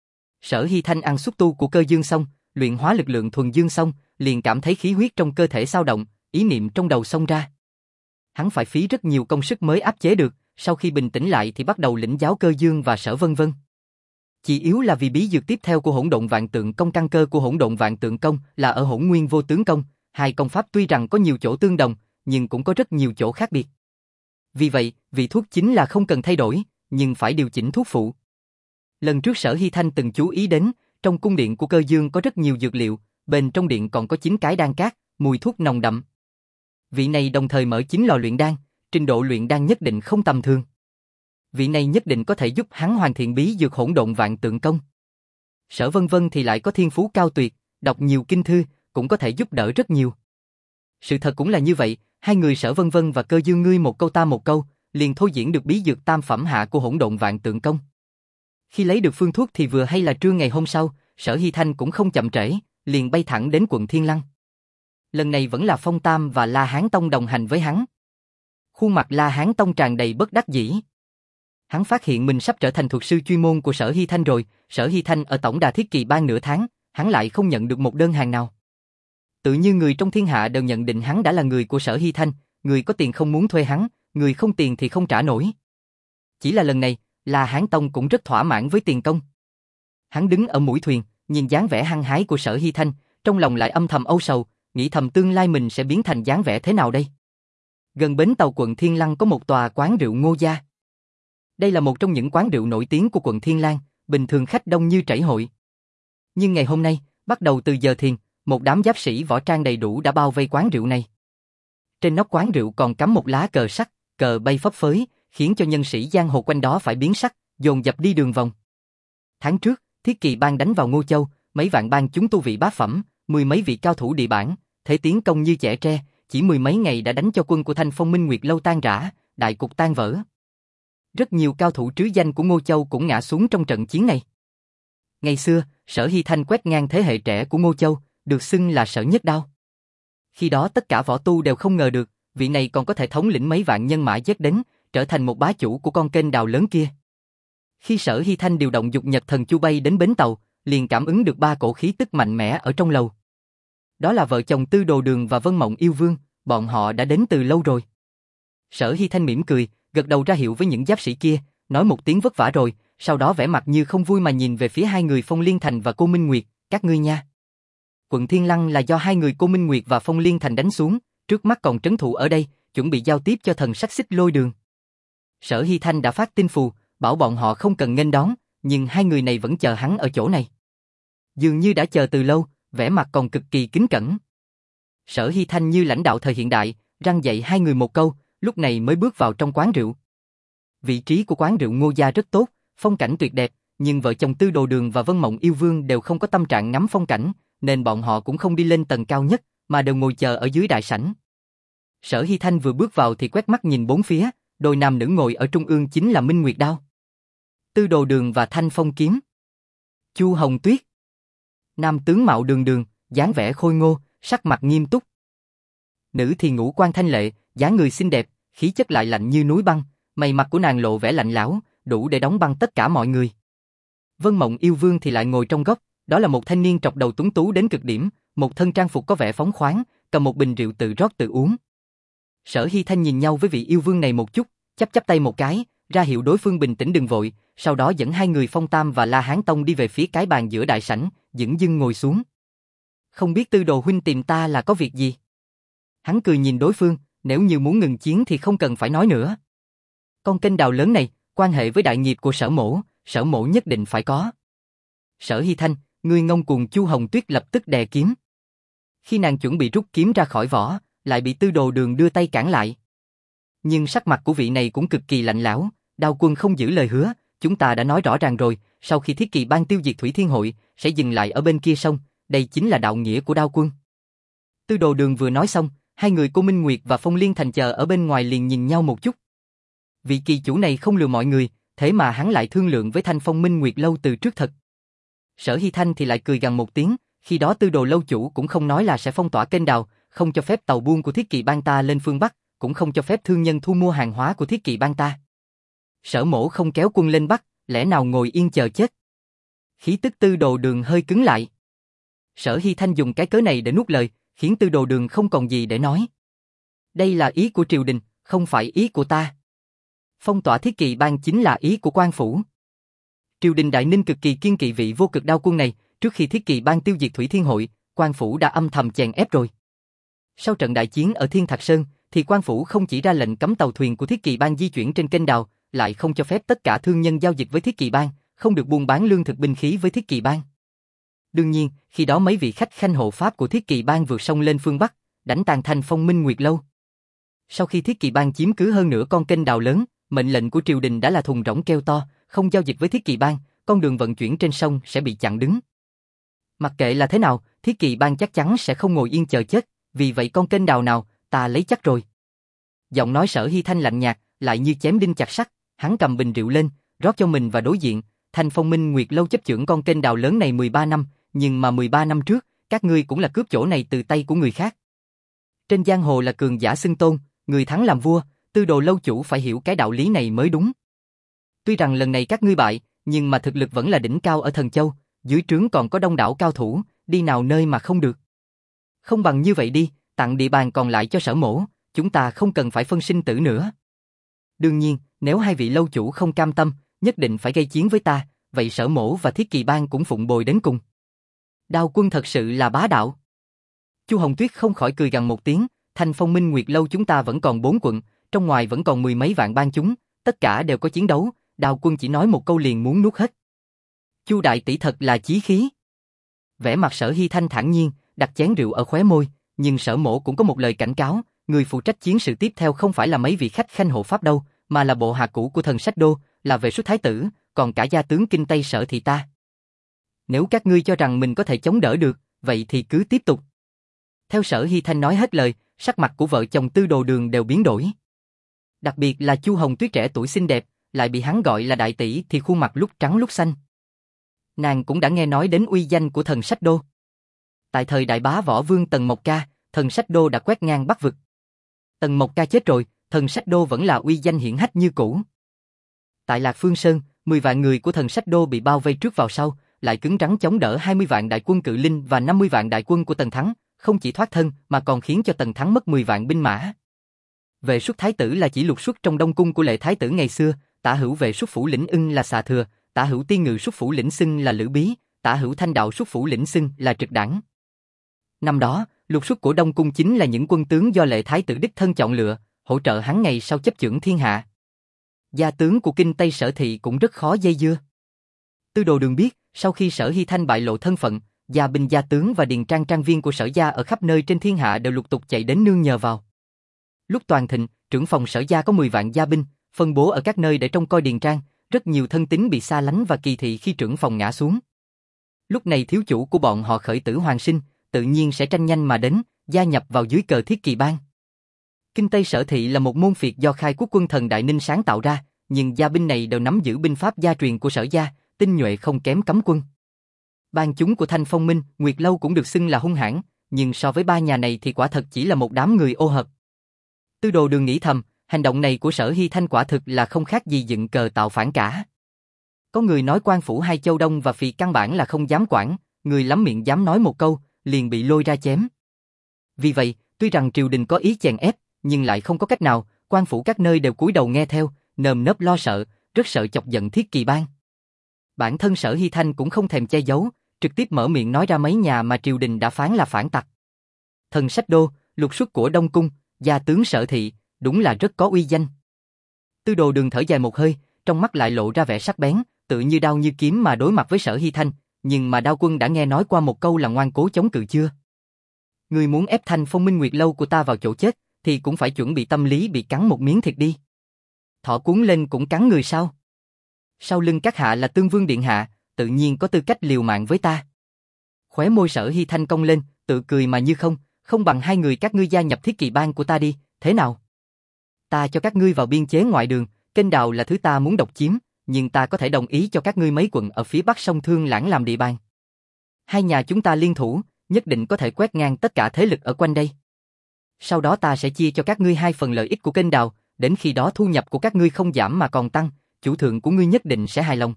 Sở Hy Thanh ăn xúc tu của Cơ Dương xong, luyện hóa lực lượng thuần dương xong, liền cảm thấy khí huyết trong cơ thể xao động, ý niệm trong đầu xông ra. Hắn phải phí rất nhiều công sức mới áp chế được, sau khi bình tĩnh lại thì bắt đầu lĩnh giáo Cơ Dương và Sở Vân Vân. Chỉ yếu là vì bí dược tiếp theo của Hỗn Độn Vạn Tượng Công, căn cơ của Hỗn Độn Vạn Tượng Công là ở Hỗn Nguyên Vô Tướng Công, hai công pháp tuy rằng có nhiều chỗ tương đồng, nhưng cũng có rất nhiều chỗ khác biệt. Vì vậy, vị thuốc chính là không cần thay đổi, nhưng phải điều chỉnh thuốc phụ. Lần trước Sở Hy Thanh từng chú ý đến, trong cung điện của Cơ Dương có rất nhiều dược liệu, bên trong điện còn có chín cái đan cát, mùi thuốc nồng đậm. Vị này đồng thời mở chín lò luyện đan, trình độ luyện đan nhất định không tầm thường. Vị này nhất định có thể giúp hắn hoàn thiện bí dược Hỗn Độn Vạn Tượng Công. Sở Vân Vân thì lại có thiên phú cao tuyệt, đọc nhiều kinh thư, cũng có thể giúp đỡ rất nhiều. Sự thật cũng là như vậy, hai người Sở Vân Vân và Cơ Dương ngươi một câu ta một câu, liền thôi diễn được bí dược tam phẩm hạ của Hỗn Độn Vạn Tượng Công. Khi lấy được phương thuốc thì vừa hay là trưa ngày hôm sau, Sở Hy Thanh cũng không chậm trễ, liền bay thẳng đến quận Thiên Lăng. Lần này vẫn là Phong Tam và La Hán Tông đồng hành với hắn. Khuôn mặt La Hán Tông tràn đầy bất đắc dĩ. Hắn phát hiện mình sắp trở thành thuật sư chuyên môn của Sở Hy Thanh rồi, Sở Hy Thanh ở tổng đà thiết kỳ ban nửa tháng, hắn lại không nhận được một đơn hàng nào. Tự như người trong thiên hạ đều nhận định hắn đã là người của Sở Hy Thanh, người có tiền không muốn thuê hắn, người không tiền thì không trả nổi. Chỉ là lần này, La Hán Tông cũng rất thỏa mãn với tiền công. Hắn đứng ở mũi thuyền, nhìn dáng vẻ hăng hái của Sở Hy Thanh, trong lòng lại âm thầm âu sầu, nghĩ thầm tương lai mình sẽ biến thành dáng vẻ thế nào đây. Gần bến tàu quận Thiên Lăng có một tòa quán rượu Ngô Gia. Đây là một trong những quán rượu nổi tiếng của quận Thiên Lang, bình thường khách đông như chảy hội. Nhưng ngày hôm nay, bắt đầu từ giờ thiền, một đám giáp sĩ võ trang đầy đủ đã bao vây quán rượu này. Trên nóc quán rượu còn cắm một lá cờ sắt, cờ bay phấp phới, khiến cho nhân sĩ giang hồ quanh đó phải biến sắc, dồn dập đi đường vòng. Tháng trước, Thiết Kỳ Bang đánh vào Ngô Châu, mấy vạn bang chúng tu vị bá phẩm, mười mấy vị cao thủ địa bản, thế tiến công như chẻ tre, chỉ mười mấy ngày đã đánh cho quân của Thanh Phong Minh Nguyệt Lâu tan rã, đại cục tan vỡ. Rất nhiều cao thủ trứ danh của Ngô Châu cũng ngã xuống trong trận chiến này. Ngày xưa, Sở Hy Thanh quét ngang thế hệ trẻ của Ngô Châu, được xưng là Sở Nhất Đao. Khi đó tất cả võ tu đều không ngờ được, vị này còn có thể thống lĩnh mấy vạn nhân mã dứt đến, trở thành một bá chủ của con kênh đào lớn kia. Khi Sở Hy Thanh điều động dục nhật thần chu bay đến bến tàu, liền cảm ứng được ba cổ khí tức mạnh mẽ ở trong lầu. Đó là vợ chồng Tư Đồ Đường và Vân Mộng Yêu Vương, bọn họ đã đến từ lâu rồi. Sở Hy Thanh mỉm cười, gật đầu ra hiệu với những giáp sĩ kia, nói một tiếng vất vả rồi, sau đó vẻ mặt như không vui mà nhìn về phía hai người Phong Liên Thành và Cô Minh Nguyệt, các ngươi nha. Quận Thiên Lăng là do hai người Cô Minh Nguyệt và Phong Liên Thành đánh xuống, trước mắt còn trấn thủ ở đây, chuẩn bị giao tiếp cho thần sắc Xích Lôi Đường. Sở Hy Thanh đã phát tin phù, bảo bọn họ không cần nghênh đón, nhưng hai người này vẫn chờ hắn ở chỗ này. Dường như đã chờ từ lâu, vẻ mặt còn cực kỳ kính cẩn. Sở Hy Thanh như lãnh đạo thời hiện đại, răn dạy hai người một câu, lúc này mới bước vào trong quán rượu. Vị trí của quán rượu Ngô Gia rất tốt, phong cảnh tuyệt đẹp, nhưng vợ chồng Tư Đồ Đường và Vân Mộng Yêu Vương đều không có tâm trạng ngắm phong cảnh, nên bọn họ cũng không đi lên tầng cao nhất, mà đều ngồi chờ ở dưới đại sảnh. Sở Hy Thanh vừa bước vào thì quét mắt nhìn bốn phía, đôi nam nữ ngồi ở trung ương chính là Minh Nguyệt Đao, Tư Đồ Đường và Thanh Phong Kiếm, Chu Hồng Tuyết. Nam tướng mạo đường đường, dáng vẻ khôi ngô, sắc mặt nghiêm túc. Nữ thì ngũ quan thanh lệ, dáng người xinh đẹp, khí chất lại lạnh như núi băng, mày mặt của nàng lộ vẻ lạnh lẽo, đủ để đóng băng tất cả mọi người. Vân Mộng Yêu Vương thì lại ngồi trong góc, đó là một thanh niên trọc đầu tuấn tú đến cực điểm, một thân trang phục có vẻ phóng khoáng, cầm một bình rượu tự rót tự uống. Sở Hy Thanh nhìn nhau với vị yêu vương này một chút, chắp chắp tay một cái, ra hiệu đối phương bình tĩnh đừng vội, sau đó dẫn hai người Phong Tam và La Hán Tông đi về phía cái bàn giữa đại sảnh, dửng dưng ngồi xuống. Không biết Tư Đồ huynh tìm ta là có việc gì? Hắn cười nhìn đối phương, nếu như muốn ngừng chiến thì không cần phải nói nữa. Con kênh đào lớn này, quan hệ với đại nghiệp của Sở Mỗ, Sở Mỗ nhất định phải có. Sở Hy Thanh, ngươi ngông cuồng. Chu Hồng Tuyết lập tức đè kiếm. Khi nàng chuẩn bị rút kiếm ra khỏi vỏ, lại bị Tư Đồ Đường đưa tay cản lại. Nhưng sắc mặt của vị này cũng cực kỳ lạnh lẽo, Đao Quân không giữ lời hứa, chúng ta đã nói rõ ràng rồi, sau khi Thiết Kỳ Bang tiêu diệt Thủy Thiên Hội, sẽ dừng lại ở bên kia sông, đây chính là đạo nghĩa của Đao Quân. Tư Đồ Đường vừa nói xong, hai người Cô Minh Nguyệt và Phong Liên Thành chờ ở bên ngoài liền nhìn nhau một chút. Vị kỳ chủ này không lừa mọi người, thế mà hắn lại thương lượng với Thanh Phong Minh Nguyệt Lâu từ trước thật. Sở Hy Thanh thì lại cười gằn một tiếng, khi đó Tư Đồ lâu chủ cũng không nói là sẽ phong tỏa kênh đào, không cho phép tàu buôn của Thiết Kỳ Bang ta lên phương Bắc, cũng không cho phép thương nhân thu mua hàng hóa của Thiết Kỳ Bang ta. Sở Mỗ không kéo quân lên Bắc, lẽ nào ngồi yên chờ chết? Khí tức Tư Đồ Đường hơi cứng lại. Sở Hy Thanh dùng cái cớ này để nuốt lời, khiến Tư Đồ Đường không còn gì để nói. Đây là ý của triều đình, không phải ý của ta. Phong tỏa Thiết Kỳ Bang chính là ý của quan phủ. Triều đình Đại Ninh cực kỳ kiên kỵ vị vô cực đao quân này, trước khi Thiết Kỳ Bang tiêu diệt Thủy Thiên Hội, quan phủ đã âm thầm chèn ép rồi. Sau trận đại chiến ở Thiên Thạch Sơn, thì quan phủ không chỉ ra lệnh cấm tàu thuyền của Thiết Kỳ Bang di chuyển trên kênh đào, lại không cho phép tất cả thương nhân giao dịch với Thiết Kỳ Bang, không được buôn bán lương thực binh khí với Thiết Kỳ Bang. Đương nhiên, khi đó mấy vị khách khanh hộ pháp của Thiết Kỳ Bang vượt sông lên phương Bắc, đánh tan Thanh Phong Minh Nguyệt Lâu. Sau khi Thiết Kỳ Bang chiếm cứ hơn nửa con kênh đào lớn, mệnh lệnh của triều đình đã là thùng rỗng keo to, không giao dịch với Thiết Kỳ Bang, con đường vận chuyển trên sông sẽ bị chặn đứng. Mặc kệ là thế nào, Thiết Kỵ Bang chắc chắn sẽ không ngồi yên chờ chết, vì vậy con kênh đào nào, ta lấy chắc rồi. Giọng nói Sở Hy Thanh lạnh nhạt, lại như chém đinh chặt sắt, hắn cầm bình rượu lên, rót cho mình và đối diện, Thanh Phong Minh Nguyệt Lâu chấp chưởng con kênh đào lớn này mười ba năm, nhưng mà mười ba năm trước, các ngươi cũng là cướp chỗ này từ tay của người khác. Trên giang hồ là cường giả xưng tôn, người thắng làm vua, Tư Đồ lâu chủ phải hiểu cái đạo lý này mới đúng. Tuy rằng lần này các ngươi bại, nhưng mà thực lực vẫn là đỉnh cao ở Thần Châu, dưới trướng còn có đông đảo cao thủ, đi nào nơi mà không được. Không bằng như vậy đi, tặng địa bàn còn lại cho Sở mỗ, chúng ta không cần phải phân sinh tử nữa. Đương nhiên, nếu hai vị lâu chủ không cam tâm, nhất định phải gây chiến với ta, vậy Sở mỗ và Thiết Kỵ Bang cũng phụng bồi đến cùng. Đao Quân thật sự là bá đạo. Chu Hồng Tuyết không khỏi cười gằn một tiếng, Thanh Phong Minh Nguyệt Lâu chúng ta vẫn còn bốn quận, trong ngoài vẫn còn mười mấy vạn bang chúng, tất cả đều có chiến đấu, Đao Quân chỉ nói một câu liền muốn nuốt hết. Chu đại tỷ thật là chí khí. Vẻ mặt Sở Hy Thanh thản nhiên, đặt chén rượu ở khóe môi, nhưng Sở mỗ cũng có một lời cảnh cáo, người phụ trách chiến sự tiếp theo không phải là mấy vị khách khanh hộ pháp đâu, mà là bộ hạ cũ của Thần Sách Đô, là Vệ Xuất Thái Tử, còn cả gia tướng Kinh Tây Sở thì ta. Nếu các ngươi cho rằng mình có thể chống đỡ được, vậy thì cứ tiếp tục. Theo Sở Hy Thanh nói hết lời, sắc mặt của vợ chồng Tư Đồ Đường đều biến đổi. Đặc biệt là Chu Hồng Tuyết trẻ tuổi xinh đẹp, lại bị hắn gọi là đại tỷ thì khuôn mặt lúc trắng lúc xanh. Nàng cũng đã nghe nói đến uy danh của Thần Sách Đô. Tại thời đại bá võ vương Tần Mộc Ca, Thần Sách Đô đã quét ngang Bắc vực. Tần Mộc Ca chết rồi, Thần Sách Đô vẫn là uy danh hiển hách như cũ. Tại Lạc Phương Sơn, mười vạn người của Thần Sách Đô bị bao vây trước vào sau, lại cứng rắn chống đỡ hai mươi vạn đại quân Cự Linh và năm mươi vạn đại quân của Tần Thắng, không chỉ thoát thân mà còn khiến cho Tần Thắng mất mười vạn binh mã. Vệ Xuất Thái Tử là chỉ lục xuất trong đông cung của Lệ Thái Tử ngày xưa, Tả Hữu Vệ Xuất Phủ lĩnh ưng là Xà Thừa, Tả Hữu Tiên Ngự Xuất Phủ lĩnh xưng là Lữ Bí, Tả Hữu Thanh Đạo Xuất Phủ lĩnh xưng là Trực Đảng. Năm đó, lục xuất của đông cung chính là những quân tướng do Lệ Thái Tử đích thân chọn lựa, hỗ trợ hắn ngày sau chấp chưởng thiên hạ. Gia tướng của Kinh Tây Sở thị cũng rất khó dây dưa. Tư Đồ Đường biết, sau khi Sở Hy Thanh bại lộ thân phận, gia binh gia tướng và điền trang trang viên của Sở gia ở khắp nơi trên thiên hạ đều lục tục chạy đến nương nhờ vào. Lúc toàn thịnh, trưởng phòng Sở gia có mười vạn gia binh, phân bố ở các nơi để trông coi điền trang, rất nhiều thân tín bị xa lánh và kỳ thị khi trưởng phòng ngã xuống. Lúc này thiếu chủ của bọn họ Khởi Tử Hoàng Sinh, tự nhiên sẽ tranh nhanh mà đến, gia nhập vào dưới cờ Thiết Kỵ Bang. Kinh Tây Sở thị là một môn phiệt do khai quốc quân thần Đại Ninh sáng tạo ra, nhưng gia binh này đều nắm giữ binh pháp gia truyền của Sở gia, tinh nhuệ không kém cấm quân. Bang chúng của Thanh Phong Minh, Nguyệt Lâu cũng được xưng là hung hãn, nhưng so với ba nhà này thì quả thật chỉ là một đám người ô hợp. Tư Đồ Đường nghĩ thầm, hành động này của Sở Hy Thanh quả thực là không khác gì dựng cờ tạo phản cả. Có người nói quan phủ hai châu Đông và Phì căn bản là không dám quản, người lắm miệng dám nói một câu, liền bị lôi ra chém. Vì vậy, tuy rằng triều đình có ý chèn ép, nhưng lại không có cách nào, quan phủ các nơi đều cúi đầu nghe theo, nơm nớp lo sợ, rất sợ chọc giận Thiết Kỵ Bang. Bản thân Sở Hy Thanh cũng không thèm che giấu, trực tiếp mở miệng nói ra mấy nhà mà triều đình đã phán là phản tặc. Thần Sách Đô, lục xuất của Đông Cung, gia tướng Sở thị, đúng là rất có uy danh. Tư Đồ Đường thở dài một hơi, trong mắt lại lộ ra vẻ sắc bén, tự như đao như kiếm mà đối mặt với Sở Hy Thanh, nhưng mà Đao Quân đã nghe nói qua một câu là ngoan cố chống cự chưa? Ngươi muốn ép Thanh Phong Minh Nguyệt Lâu của ta vào chỗ chết, thì cũng phải chuẩn bị tâm lý bị cắn một miếng thịt đi. Thỏ cuốn lên cũng cắn người sao? Sau lưng các hạ là Tương Vương điện hạ, tự nhiên có tư cách liều mạng với ta. Khóe môi Sở Hy Thanh cong lên, tự cười mà như không, không bằng hai người các ngươi gia nhập Thiết Kỵ Bang của ta đi, thế nào? Ta cho các ngươi vào biên chế ngoại đường, kênh đào là thứ ta muốn độc chiếm, nhưng ta có thể đồng ý cho các ngươi mấy quận ở phía bắc sông Thương Lãng làm địa bàn. Hai nhà chúng ta liên thủ, nhất định có thể quét ngang tất cả thế lực ở quanh đây. Sau đó ta sẽ chia cho các ngươi hai phần lợi ích của kênh đào, đến khi đó thu nhập của các ngươi không giảm mà còn tăng, chủ thượng của ngươi nhất định sẽ hài lòng.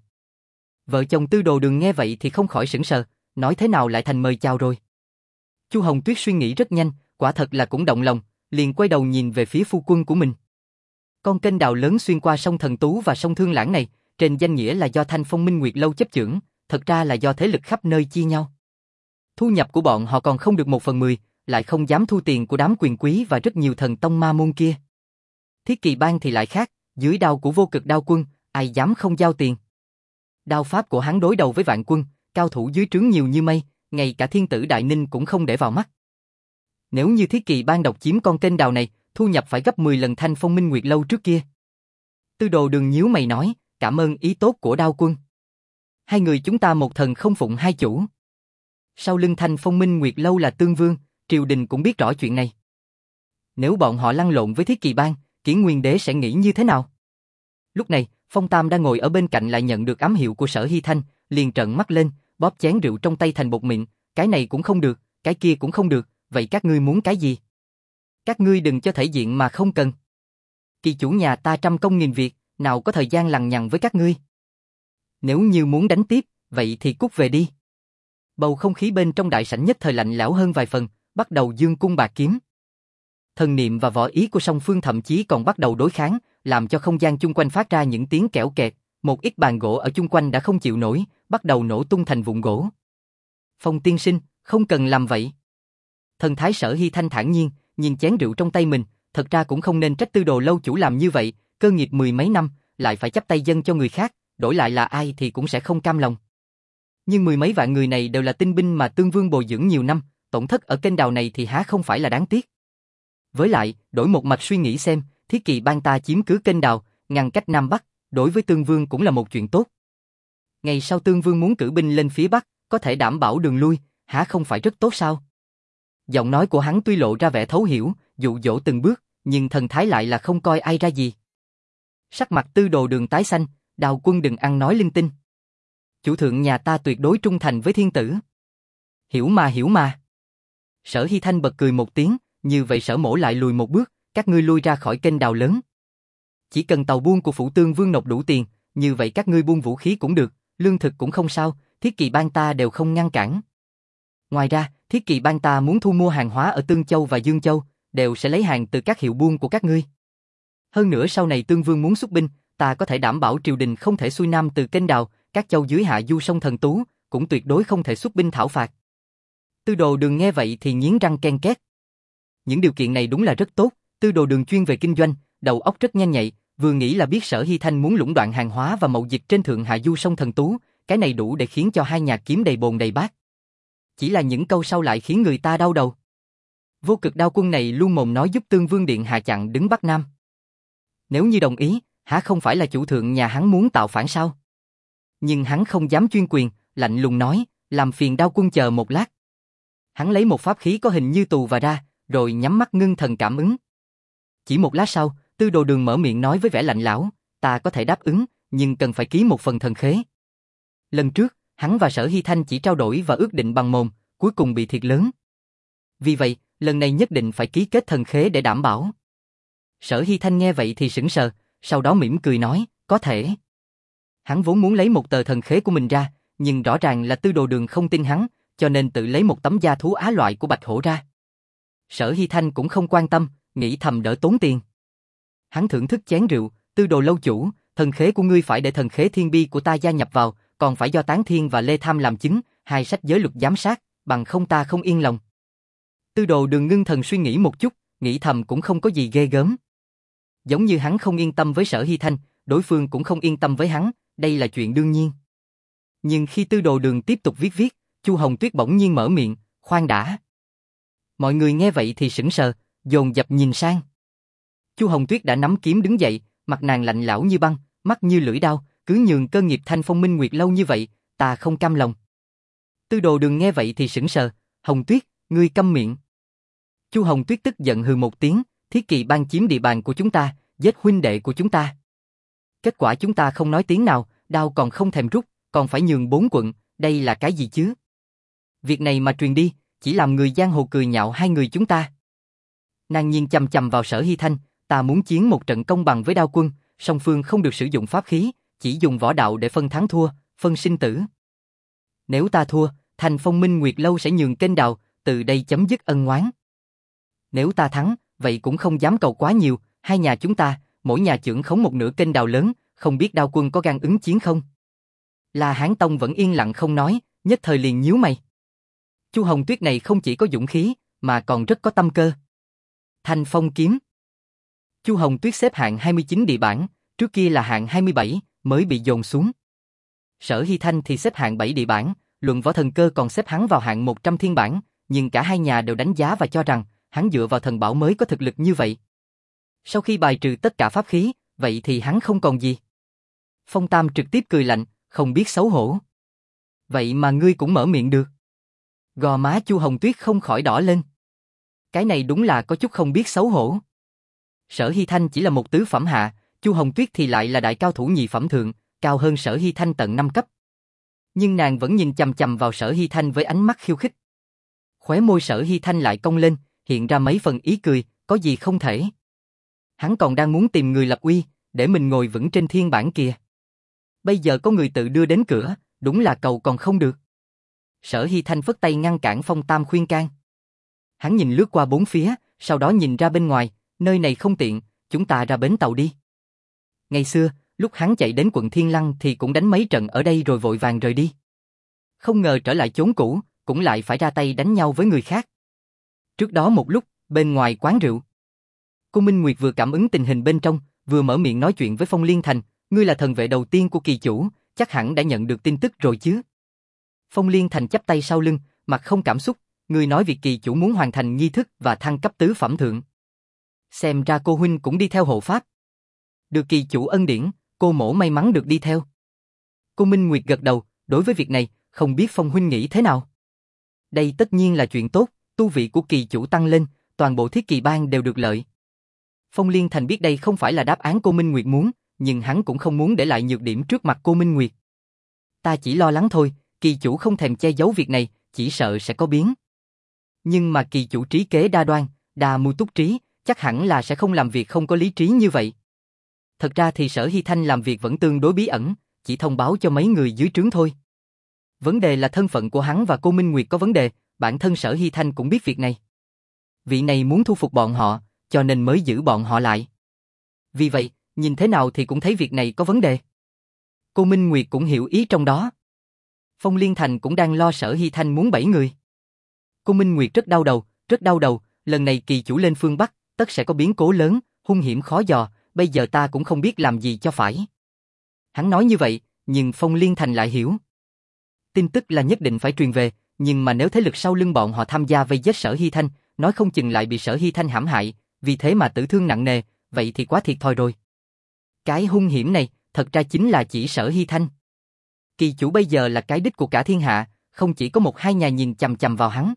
Vợ chồng Tư Đồ Đường nghe vậy thì không khỏi sững sờ, nói thế nào lại thành mời chào rồi. Chu Hồng Tuyết suy nghĩ rất nhanh, quả thật là cũng động lòng, liền quay đầu nhìn về phía phu quân của mình. Con kênh đào lớn xuyên qua sông Thần Tú và sông Thương Lãng này, trên danh nghĩa là do Thanh Phong Minh Nguyệt Lâu chấp chưởng, thật ra là do thế lực khắp nơi chia nhau. Thu nhập của bọn họ còn không được một phần mười, lại không dám thu tiền của đám quyền quý và rất nhiều thần tông ma môn kia. Thiết Kỵ Bang thì lại khác, dưới đao của Vô Cực Đao Quân, ai dám không giao tiền. Đao pháp của hắn đối đầu với vạn quân, cao thủ dưới trướng nhiều như mây, ngay cả thiên tử Đại Ninh cũng không để vào mắt. Nếu như Thiết Kỵ Bang độc chiếm con kênh đào này, thu nhập phải gấp mười lần Thanh Phong Minh Nguyệt Lâu trước kia. Tư Đồ Đường nhíu mày nói, cảm ơn ý tốt của Đao Quân. Hai người chúng ta một thần không phụng hai chủ. Sau lưng Thanh Phong Minh Nguyệt Lâu là Tương Vương, triều đình cũng biết rõ chuyện này. Nếu bọn họ lăn lộn với Thiết Kỳ Bang, Kiển Nguyên Đế sẽ nghĩ như thế nào? Lúc này, Phong Tam đang ngồi ở bên cạnh lại nhận được ám hiệu của Sở Hy Thanh, liền trợn mắt lên, bóp chén rượu trong tay thành bột mịn, cái này cũng không được, cái kia cũng không được, vậy các ngươi muốn cái gì? Các ngươi đừng cho thể diện mà không cần. Kỳ chủ nhà ta trăm công nghìn việc, nào có thời gian lằng nhằng với các ngươi. Nếu như muốn đánh tiếp, vậy thì cút về đi. Bầu không khí bên trong đại sảnh nhất thời lạnh lẽo hơn vài phần, bắt đầu dương cung bạc kiếm. Thần niệm và võ ý của song phương thậm chí còn bắt đầu đối kháng, làm cho không gian chung quanh phát ra những tiếng kẽo kẹt, một ít bàn gỗ ở chung quanh đã không chịu nổi, bắt đầu nổ tung thành vụn gỗ. Phong tiên sinh, không cần làm vậy. Thần thái Sở Hy Thanh thản nhiên, nhìn chén rượu trong tay mình, thật ra cũng không nên trách Tư Đồ lâu chủ làm như vậy, cơ nghiệp mười mấy năm, lại phải chắp tay dâng cho người khác, đổi lại là ai thì cũng sẽ không cam lòng. Nhưng mười mấy vạn người này đều là tinh binh mà Tương Vương bồi dưỡng nhiều năm, tổn thất ở kênh đào này thì há không phải là đáng tiếc. Với lại, đổi một mạch suy nghĩ xem, Thiết Kỳ Bang ta chiếm cứ kênh đào, ngăn cách Nam Bắc, đối với Tương Vương cũng là một chuyện tốt. Ngày sau Tương Vương muốn cử binh lên phía Bắc, có thể đảm bảo đường lui, há không phải rất tốt sao? Giọng nói của hắn tuy lộ ra vẻ thấu hiểu, dụ dỗ từng bước, nhưng thần thái lại là không coi ai ra gì. Sắc mặt Tư Đồ Đường tái xanh, Đào Quân đừng ăn nói linh tinh. Chủ thượng nhà ta tuyệt đối trung thành với thiên tử. Hiểu mà hiểu mà. Sở Hy Thanh bật cười một tiếng, như vậy Sở Mỗ lại lùi một bước, các ngươi lui ra khỏi kênh đào lớn. Chỉ cần tàu buôn của Phủ Tương Vương nộp đủ tiền, như vậy các ngươi buôn vũ khí cũng được, lương thực cũng không sao, Thiết Kỳ Bang ta đều không ngăn cản. Ngoài ra, Thiết Kỳ Bang ta muốn thu mua hàng hóa ở Tương Châu và Dương Châu, đều sẽ lấy hàng từ các hiệu buôn của các ngươi. Hơn nữa sau này Tương Vương muốn xuất binh, ta có thể đảm bảo triều đình không thể xuôi nam từ kênh đào, các châu dưới hạ du sông Thần Tú, cũng tuyệt đối không thể xuất binh thảo phạt. Tư Đồ Đường nghe vậy thì nghiến răng ken két. Những điều kiện này đúng là rất tốt, Tư Đồ Đường chuyên về kinh doanh, đầu óc rất nhanh nhạy, vừa nghĩ là biết Sở Hy Thanh muốn lũng đoạn hàng hóa và mậu dịch trên thượng hạ du sông Thần Tú, cái này đủ để khiến cho hai nhà kiếm đầy bồn đầy bát. Chỉ là những câu sau lại khiến người ta đau đầu. Vô Cực Đao Quân này luôn mồm nói giúp Tương Vương điện hạ chặn đứng Bắc Nam. Nếu như đồng ý, hả không phải là chủ thượng nhà hắn muốn tạo phản sao? Nhưng hắn không dám chuyên quyền, lạnh lùng nói, làm phiền Đao Quân chờ một lát. Hắn lấy một pháp khí có hình như tù và ra, rồi nhắm mắt ngưng thần cảm ứng. Chỉ một lát sau, Tư Đồ Đường mở miệng nói với vẻ lạnh lẽo, ta có thể đáp ứng, nhưng cần phải ký một phần thần khế. Lần trước, hắn và Sở Hy Thanh chỉ trao đổi và ước định bằng mồm, cuối cùng bị thiệt lớn. Vì vậy, lần này nhất định phải ký kết thần khế để đảm bảo. Sở Hy Thanh nghe vậy thì sững sờ, sau đó mỉm cười nói, có thể. Hắn vốn muốn lấy một tờ thần khế của mình ra, nhưng rõ ràng là Tư Đồ Đường không tin hắn, cho nên tự lấy một tấm da thú á loại của Bạch Hổ ra. Sở Hy Thanh cũng không quan tâm, nghĩ thầm đỡ tốn tiền. Hắn thưởng thức chén rượu, Tư Đồ lâu chủ, thần khế của ngươi phải để thần khế thiên bi của ta gia nhập vào, còn phải do Tán Thiên và Lê Tham làm chứng, hai sách giới luật giám sát, bằng không ta không yên lòng. Tư Đồ Đường ngưng thần suy nghĩ một chút, nghĩ thầm cũng không có gì ghê gớm. Giống như hắn không yên tâm với Sở Hy Thanh, đối phương cũng không yên tâm với hắn, đây là chuyện đương nhiên. Nhưng khi Tư Đồ Đường tiếp tục viết viết, Chu Hồng Tuyết bỗng nhiên mở miệng, khoan đã. Mọi người nghe vậy thì sững sờ, dồn dập nhìn sang. Chu Hồng Tuyết đã nắm kiếm đứng dậy, mặt nàng lạnh lẽo như băng, mắt như lưỡi dao, cứ nhường cơ nghiệp Thanh Phong Minh Nguyệt lâu như vậy, ta không cam lòng. Tư Đồ Đường nghe vậy thì sững sờ, Hồng Tuyết, ngươi câm miệng. Chu Hồng Tuyết tức giận hừ một tiếng, Thiết Kỳ Bang chiếm địa bàn của chúng ta, giết huynh đệ của chúng ta. Kết quả chúng ta không nói tiếng nào, đao còn không thèm rút, còn phải nhường bốn quận, đây là cái gì chứ? Việc này mà truyền đi, chỉ làm người giang hồ cười nhạo hai người chúng ta. Nàng nhìn chằm chằm vào Sở Hy Thanh, ta muốn chiến một trận công bằng với Đao Quân, song phương không được sử dụng pháp khí, chỉ dùng võ đạo để phân thắng thua, phân sinh tử. Nếu ta thua, Thành Phong Minh Nguyệt lâu sẽ nhường kênh đào, từ đây chấm dứt ân oán. Nếu ta thắng, vậy cũng không dám cầu quá nhiều, hai nhà chúng ta, mỗi nhà trưởng khống một nửa kênh đào lớn, không biết Đao Quân có gan ứng chiến không? La Hán Tông vẫn yên lặng không nói, nhất thời liền nhíu mày. Chu Hồng Tuyết này không chỉ có dũng khí, mà còn rất có tâm cơ. Thanh Phong kiếm. Chu Hồng Tuyết xếp hạng hai mươi chín địa bảng, trước kia là hạng hai mươi bảy, mới bị dồn xuống. Sở Hy Thanh thì xếp hạng bảy địa bảng, luận võ thần cơ còn xếp hắn vào hạng một trăm thiên bảng, nhưng cả hai nhà đều đánh giá và cho rằng hắn dựa vào thần bảo mới có thực lực như vậy. Sau khi bài trừ tất cả pháp khí, vậy thì hắn không còn gì. Phong Tam trực tiếp cười lạnh, không biết xấu hổ. Vậy mà ngươi cũng mở miệng được. Gò má Chu Hồng Tuyết không khỏi đỏ lên. Cái này đúng là có chút không biết xấu hổ. Sở Hy Thanh chỉ là một tứ phẩm hạ, Chu Hồng Tuyết thì lại là đại cao thủ nhị phẩm thượng, cao hơn Sở Hy Thanh tận năm cấp. Nhưng nàng vẫn nhìn chằm chằm vào Sở Hy Thanh với ánh mắt khiêu khích. Khóe môi Sở Hy Thanh lại cong lên, hiện ra mấy phần ý cười, có gì không thể. Hắn còn đang muốn tìm người lập uy, để mình ngồi vững trên thiên bảng kìa. Bây giờ có người tự đưa đến cửa, đúng là cầu còn không được. Sở Hy Thanh phất tay ngăn cản Phong Tam khuyên can. Hắn nhìn lướt qua bốn phía, sau đó nhìn ra bên ngoài, nơi này không tiện, chúng ta ra bến tàu đi. Ngày xưa, lúc hắn chạy đến quận Thiên Lăng thì cũng đánh mấy trận ở đây rồi vội vàng rời đi. Không ngờ trở lại chốn cũ, cũng lại phải ra tay đánh nhau với người khác. Trước đó một lúc, bên ngoài quán rượu, cô Minh Nguyệt vừa cảm ứng tình hình bên trong, vừa mở miệng nói chuyện với Phong Liên Thành, ngươi là thần vệ đầu tiên của kỳ chủ, chắc hẳn đã nhận được tin tức rồi chứ. Phong Liên Thành chắp tay sau lưng, mặt không cảm xúc, ngươi nói việc kỳ chủ muốn hoàn thành nghi thức và thăng cấp tứ phẩm thượng. Xem ra cô huynh cũng đi theo hộ pháp. Được kỳ chủ ân điển, cô mổ may mắn được đi theo. Cô Minh Nguyệt gật đầu, đối với việc này, không biết Phong huynh nghĩ thế nào. Đây tất nhiên là chuyện tốt, tu vị của kỳ chủ tăng lên, toàn bộ thiết kỳ bang đều được lợi. Phong Liên Thành biết đây không phải là đáp án cô Minh Nguyệt muốn, nhưng hắn cũng không muốn để lại nhược điểm trước mặt cô Minh Nguyệt. Ta chỉ lo lắng thôi, kỳ chủ không thèm che giấu việc này, chỉ sợ sẽ có biến. Nhưng mà kỳ chủ trí kế đa đoan, đa mưu túc trí, chắc hẳn là sẽ không làm việc không có lý trí như vậy. Thật ra thì Sở Hy Thanh làm việc vẫn tương đối bí ẩn, chỉ thông báo cho mấy người dưới trướng thôi. Vấn đề là thân phận của hắn và cô Minh Nguyệt có vấn đề, bản thân Sở Hy Thanh cũng biết việc này. Vị này muốn thu phục bọn họ, cho nên mới giữ bọn họ lại. Vì vậy, nhìn thế nào thì cũng thấy việc này có vấn đề. Cô Minh Nguyệt cũng hiểu ý trong đó. Phong Liên Thành cũng đang lo Sở Hy Thanh muốn bẫy người. Cô Minh Nguyệt rất đau đầu, rất đau đầu, lần này kỳ chủ lên phương Bắc, tất sẽ có biến cố lớn, hung hiểm khó dò, bây giờ ta cũng không biết làm gì cho phải. Hắn nói như vậy, nhưng Phong Liên Thành lại hiểu. Tin tức là nhất định phải truyền về, nhưng mà nếu thế lực sau lưng bọn họ tham gia vây giết Sở Hy Thanh, nói không chừng lại bị Sở Hy Thanh hãm hại, vì thế mà tử thương nặng nề, vậy thì quá thiệt thòi rồi. Cái hung hiểm này, thật ra chính là chỉ Sở Hy Thanh. Kỳ chủ bây giờ là cái đích của cả thiên hạ, không chỉ có một hai nhà nhìn chằm chằm vào hắn.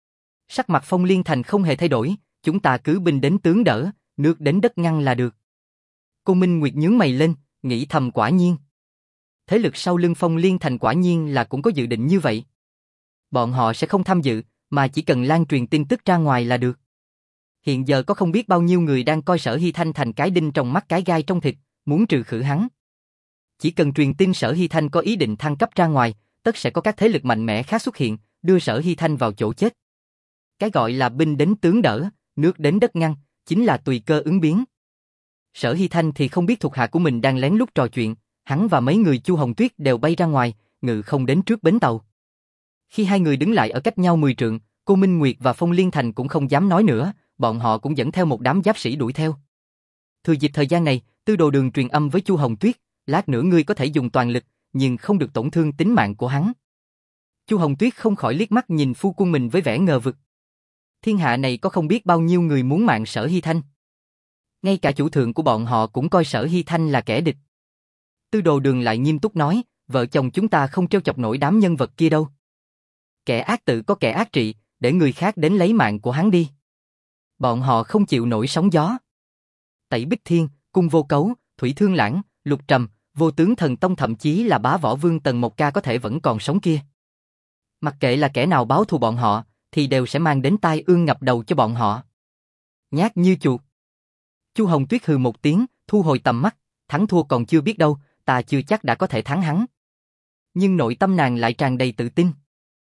Sắc mặt Phong Liên Thành không hề thay đổi, chúng ta cứ binh đến tướng đỡ, nước đến đất ngăn là được. Cô Minh Nguyệt nhướng mày lên, nghĩ thầm quả nhiên. Thế lực sau lưng Phong Liên Thành quả nhiên là cũng có dự định như vậy. Bọn họ sẽ không tham dự, mà chỉ cần lan truyền tin tức ra ngoài là được. Hiện giờ có không biết bao nhiêu người đang coi Sở Hy Thanh thành cái đinh trong mắt cái gai trong thịt, muốn trừ khử hắn. Chỉ cần truyền tin Sở Hy Thanh có ý định thăng cấp ra ngoài, tất sẽ có các thế lực mạnh mẽ khác xuất hiện, đưa Sở Hy Thanh vào chỗ chết. Cái gọi là binh đến tướng đỡ, nước đến đất ngăn, chính là tùy cơ ứng biến. Sở Hy Thanh thì không biết thuộc hạ của mình đang lén lút trò chuyện, hắn và mấy người Chu Hồng Tuyết đều bay ra ngoài, ngự không đến trước bến tàu. Khi hai người đứng lại ở cách nhau mười trượng, cô Minh Nguyệt và Phong Liên Thành cũng không dám nói nữa, bọn họ cũng dẫn theo một đám giáp sĩ đuổi theo. Thừa dịp thời gian này, Tư Đồ Đường truyền âm với Chu Hồng Tuyết, lát nữa ngươi có thể dùng toàn lực, nhưng không được tổn thương tính mạng của hắn. Chu Hồng Tuyết không khỏi liếc mắt nhìn phu quân mình với vẻ ngờ vực. Thiên hạ này có không biết bao nhiêu người muốn mạng Sở Hy Thanh. Ngay cả chủ thượng của bọn họ cũng coi Sở Hy Thanh là kẻ địch. Tư Đồ Đường lại nghiêm túc nói, vợ chồng chúng ta không trêu chọc nổi đám nhân vật kia đâu. Kẻ ác tự có kẻ ác trị, để người khác đến lấy mạng của hắn đi. Bọn họ không chịu nổi sóng gió. Tẩy Bích Thiên, Cung Vô Cấu, Thủy Thương Lãng, Lục Trầm, Vô Tướng Thần Tông thậm chí là Bá Võ Vương Tần Một Ca có thể vẫn còn sống kia. Mặc kệ là kẻ nào báo thù bọn họ, thì đều sẽ mang đến tai ương ngập đầu cho bọn họ. Nhát như chuột. Chu Hồng Tuyết hừ một tiếng, thu hồi tầm mắt, thắng thua còn chưa biết đâu, ta chưa chắc đã có thể thắng hắn. Nhưng nội tâm nàng lại tràn đầy tự tin.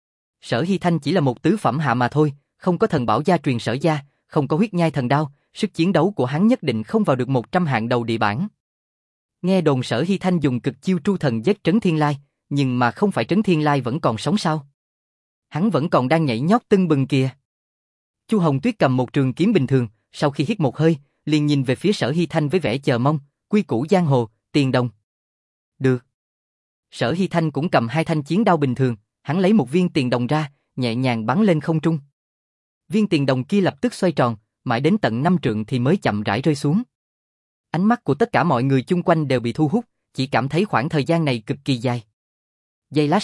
Sở Hy Thanh chỉ là một tứ phẩm hạ mà thôi, không có thần bảo gia truyền Sở gia, không có huyết nhai thần đao, sức chiến đấu của hắn nhất định không vào được một trăm hạng đầu địa bảng. Nghe đồn Sở Hy Thanh dùng cực chiêu tru thần giết Trấn Thiên Lai, nhưng mà không phải Trấn Thiên Lai vẫn còn sống sao? Hắn vẫn còn đang nhảy nhót tưng bừng kìa. Chu Hồng Tuyết cầm một trường kiếm bình thường, sau khi hít một hơi, liền nhìn về phía Sở Hy Thanh với vẻ chờ mong, quy củ giang hồ, tiền đồng. Được. Sở Hy Thanh cũng cầm hai thanh chiến đao bình thường, hắn lấy một viên tiền đồng ra, nhẹ nhàng bắn lên không trung. Viên tiền đồng kia lập tức xoay tròn, mãi đến tận năm trượng thì mới chậm rãi rơi xuống. Ánh mắt của tất cả mọi người chung quanh đều bị thu hút, chỉ cảm thấy khoảng thời gian này cực kỳ dài. Giây lát sau,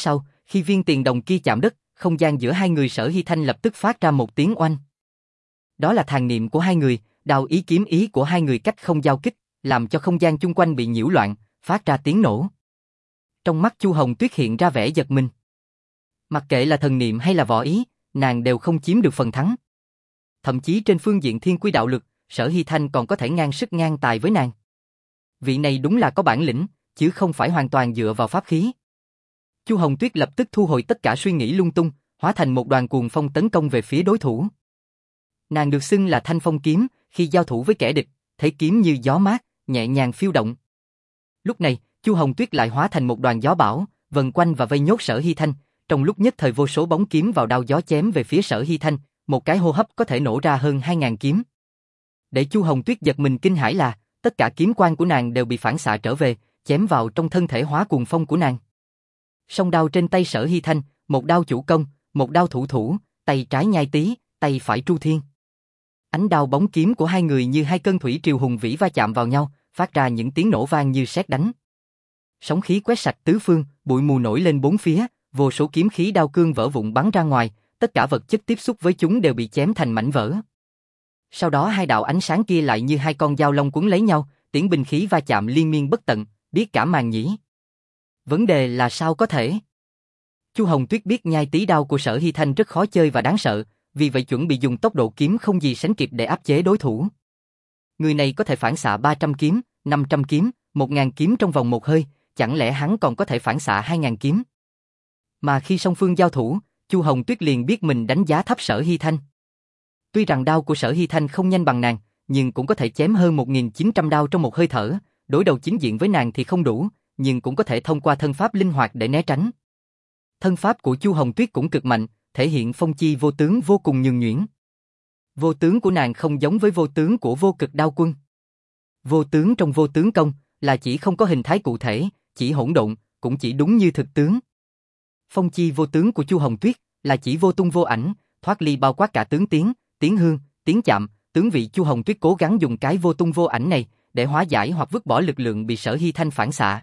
Khi viên tiền đồng kia chạm đất, không gian giữa hai người Sở Hy Thanh lập tức phát ra một tiếng oanh. Đó là thàn niệm của hai người, đao ý kiếm ý của hai người cách không giao kích, làm cho không gian chung quanh bị nhiễu loạn, phát ra tiếng nổ. Trong mắt Chu Hồng Tuyết hiện ra vẻ giật mình. Mặc kệ là thần niệm hay là võ ý, nàng đều không chiếm được phần thắng. Thậm chí trên phương diện thiên quy đạo lực, Sở Hy Thanh còn có thể ngang sức ngang tài với nàng. Vị này đúng là có bản lĩnh, chứ không phải hoàn toàn dựa vào pháp khí. Chu Hồng Tuyết lập tức thu hồi tất cả suy nghĩ lung tung, hóa thành một đoàn cuồng phong tấn công về phía đối thủ. Nàng được xưng là Thanh Phong kiếm, khi giao thủ với kẻ địch, thấy kiếm như gió mát, nhẹ nhàng phiêu động. Lúc này, Chu Hồng Tuyết lại hóa thành một đoàn gió bão, vần quanh và vây nhốt Sở Hy Thanh, trong lúc nhất thời vô số bóng kiếm vào đao gió chém về phía Sở Hy Thanh, một cái hô hấp có thể nổ ra hơn hai ngàn kiếm. Để Chu Hồng Tuyết giật mình kinh hãi là, tất cả kiếm quang của nàng đều bị phản xạ trở về, chém vào trong thân thể hóa cuồng phong của nàng. Song đao trên tay Sở Hy Thanh, một đao chủ công, một đao thủ thủ, tay trái Nhai Tý, tay phải Tru Thiên. Ánh đao bóng kiếm của hai người như hai cơn thủy triều hùng vĩ va chạm vào nhau, phát ra những tiếng nổ vang như sét đánh. Sóng khí quét sạch tứ phương, bụi mù nổi lên bốn phía, vô số kiếm khí đao cương vỡ vụn bắn ra ngoài, tất cả vật chất tiếp xúc với chúng đều bị chém thành mảnh vỡ. Sau đó hai đạo ánh sáng kia lại như hai con dao long quấn lấy nhau, tiếng binh khí va chạm liên miên bất tận, biết cả màn nhĩ. Vấn đề là sao có thể? Chu Hồng Tuyết biết Nhai Tý đao của Sở Hy Thanh rất khó chơi và đáng sợ, vì vậy chuẩn bị dùng tốc độ kiếm không gì sánh kịp để áp chế đối thủ. Người này có thể phản xạ ba trăm kiếm, năm trăm kiếm, một nghìn kiếm trong vòng một hơi, chẳng lẽ hắn còn có thể phản xạ hai nghìn kiếm? Mà khi song phương giao thủ, Chu Hồng Tuyết liền biết mình đánh giá thấp Sở Hy Thanh. Tuy rằng đao của Sở Hy Thanh không nhanh bằng nàng, nhưng cũng có thể chém hơn một nghìn chín trăm đao trong một hơi thở, đối đầu chính diện với nàng thì không đủ, nhưng cũng có thể thông qua thân pháp linh hoạt để né tránh. Thân pháp của Chu Hồng Tuyết cũng cực mạnh, thể hiện phong chi vô tướng vô cùng nhường nhuyễn. Vô tướng của nàng không giống với vô tướng của Vô Cực Đao Quân. Vô tướng trong Vô Tướng Công là chỉ không có hình thái cụ thể, chỉ hỗn độn, cũng chỉ đúng như thực tướng. Phong chi vô tướng của Chu Hồng Tuyết là chỉ vô tung vô ảnh, thoát ly bao quát cả tướng tiến, tiến hương, tiến chạm, tướng vị. Chu Hồng Tuyết cố gắng dùng cái vô tung vô ảnh này để hóa giải hoặc vứt bỏ lực lượng bị Sở Hy Thanh phản xạ.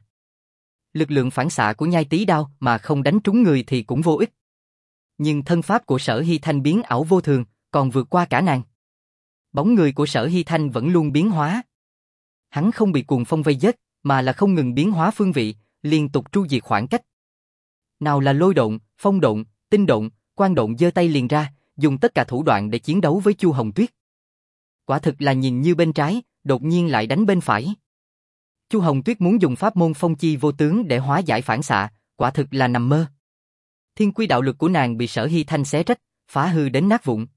Lực lượng phản xạ của Nhai Tý đao mà không đánh trúng người thì cũng vô ích. Nhưng thân pháp của Sở Hy Thanh biến ảo vô thường, còn vượt qua cả nàng. Bóng người của Sở Hy Thanh vẫn luôn biến hóa. Hắn không bị cuồng phong vây giết, mà là không ngừng biến hóa phương vị, liên tục tru diệt khoảng cách. Nào là lôi độn, phong độn, tinh độn, quang độn giơ tay liền ra, dùng tất cả thủ đoạn để chiến đấu với Chu Hồng Tuyết. Quả thực là nhìn như bên trái, đột nhiên lại đánh bên phải. Chu Hồng Tuyết muốn dùng pháp môn phong chi vô tướng để hóa giải phản xạ, quả thực là nằm mơ. Thiên quy đạo lực của nàng bị Sở Hy Thanh xé rách, phá hư đến nát vụn.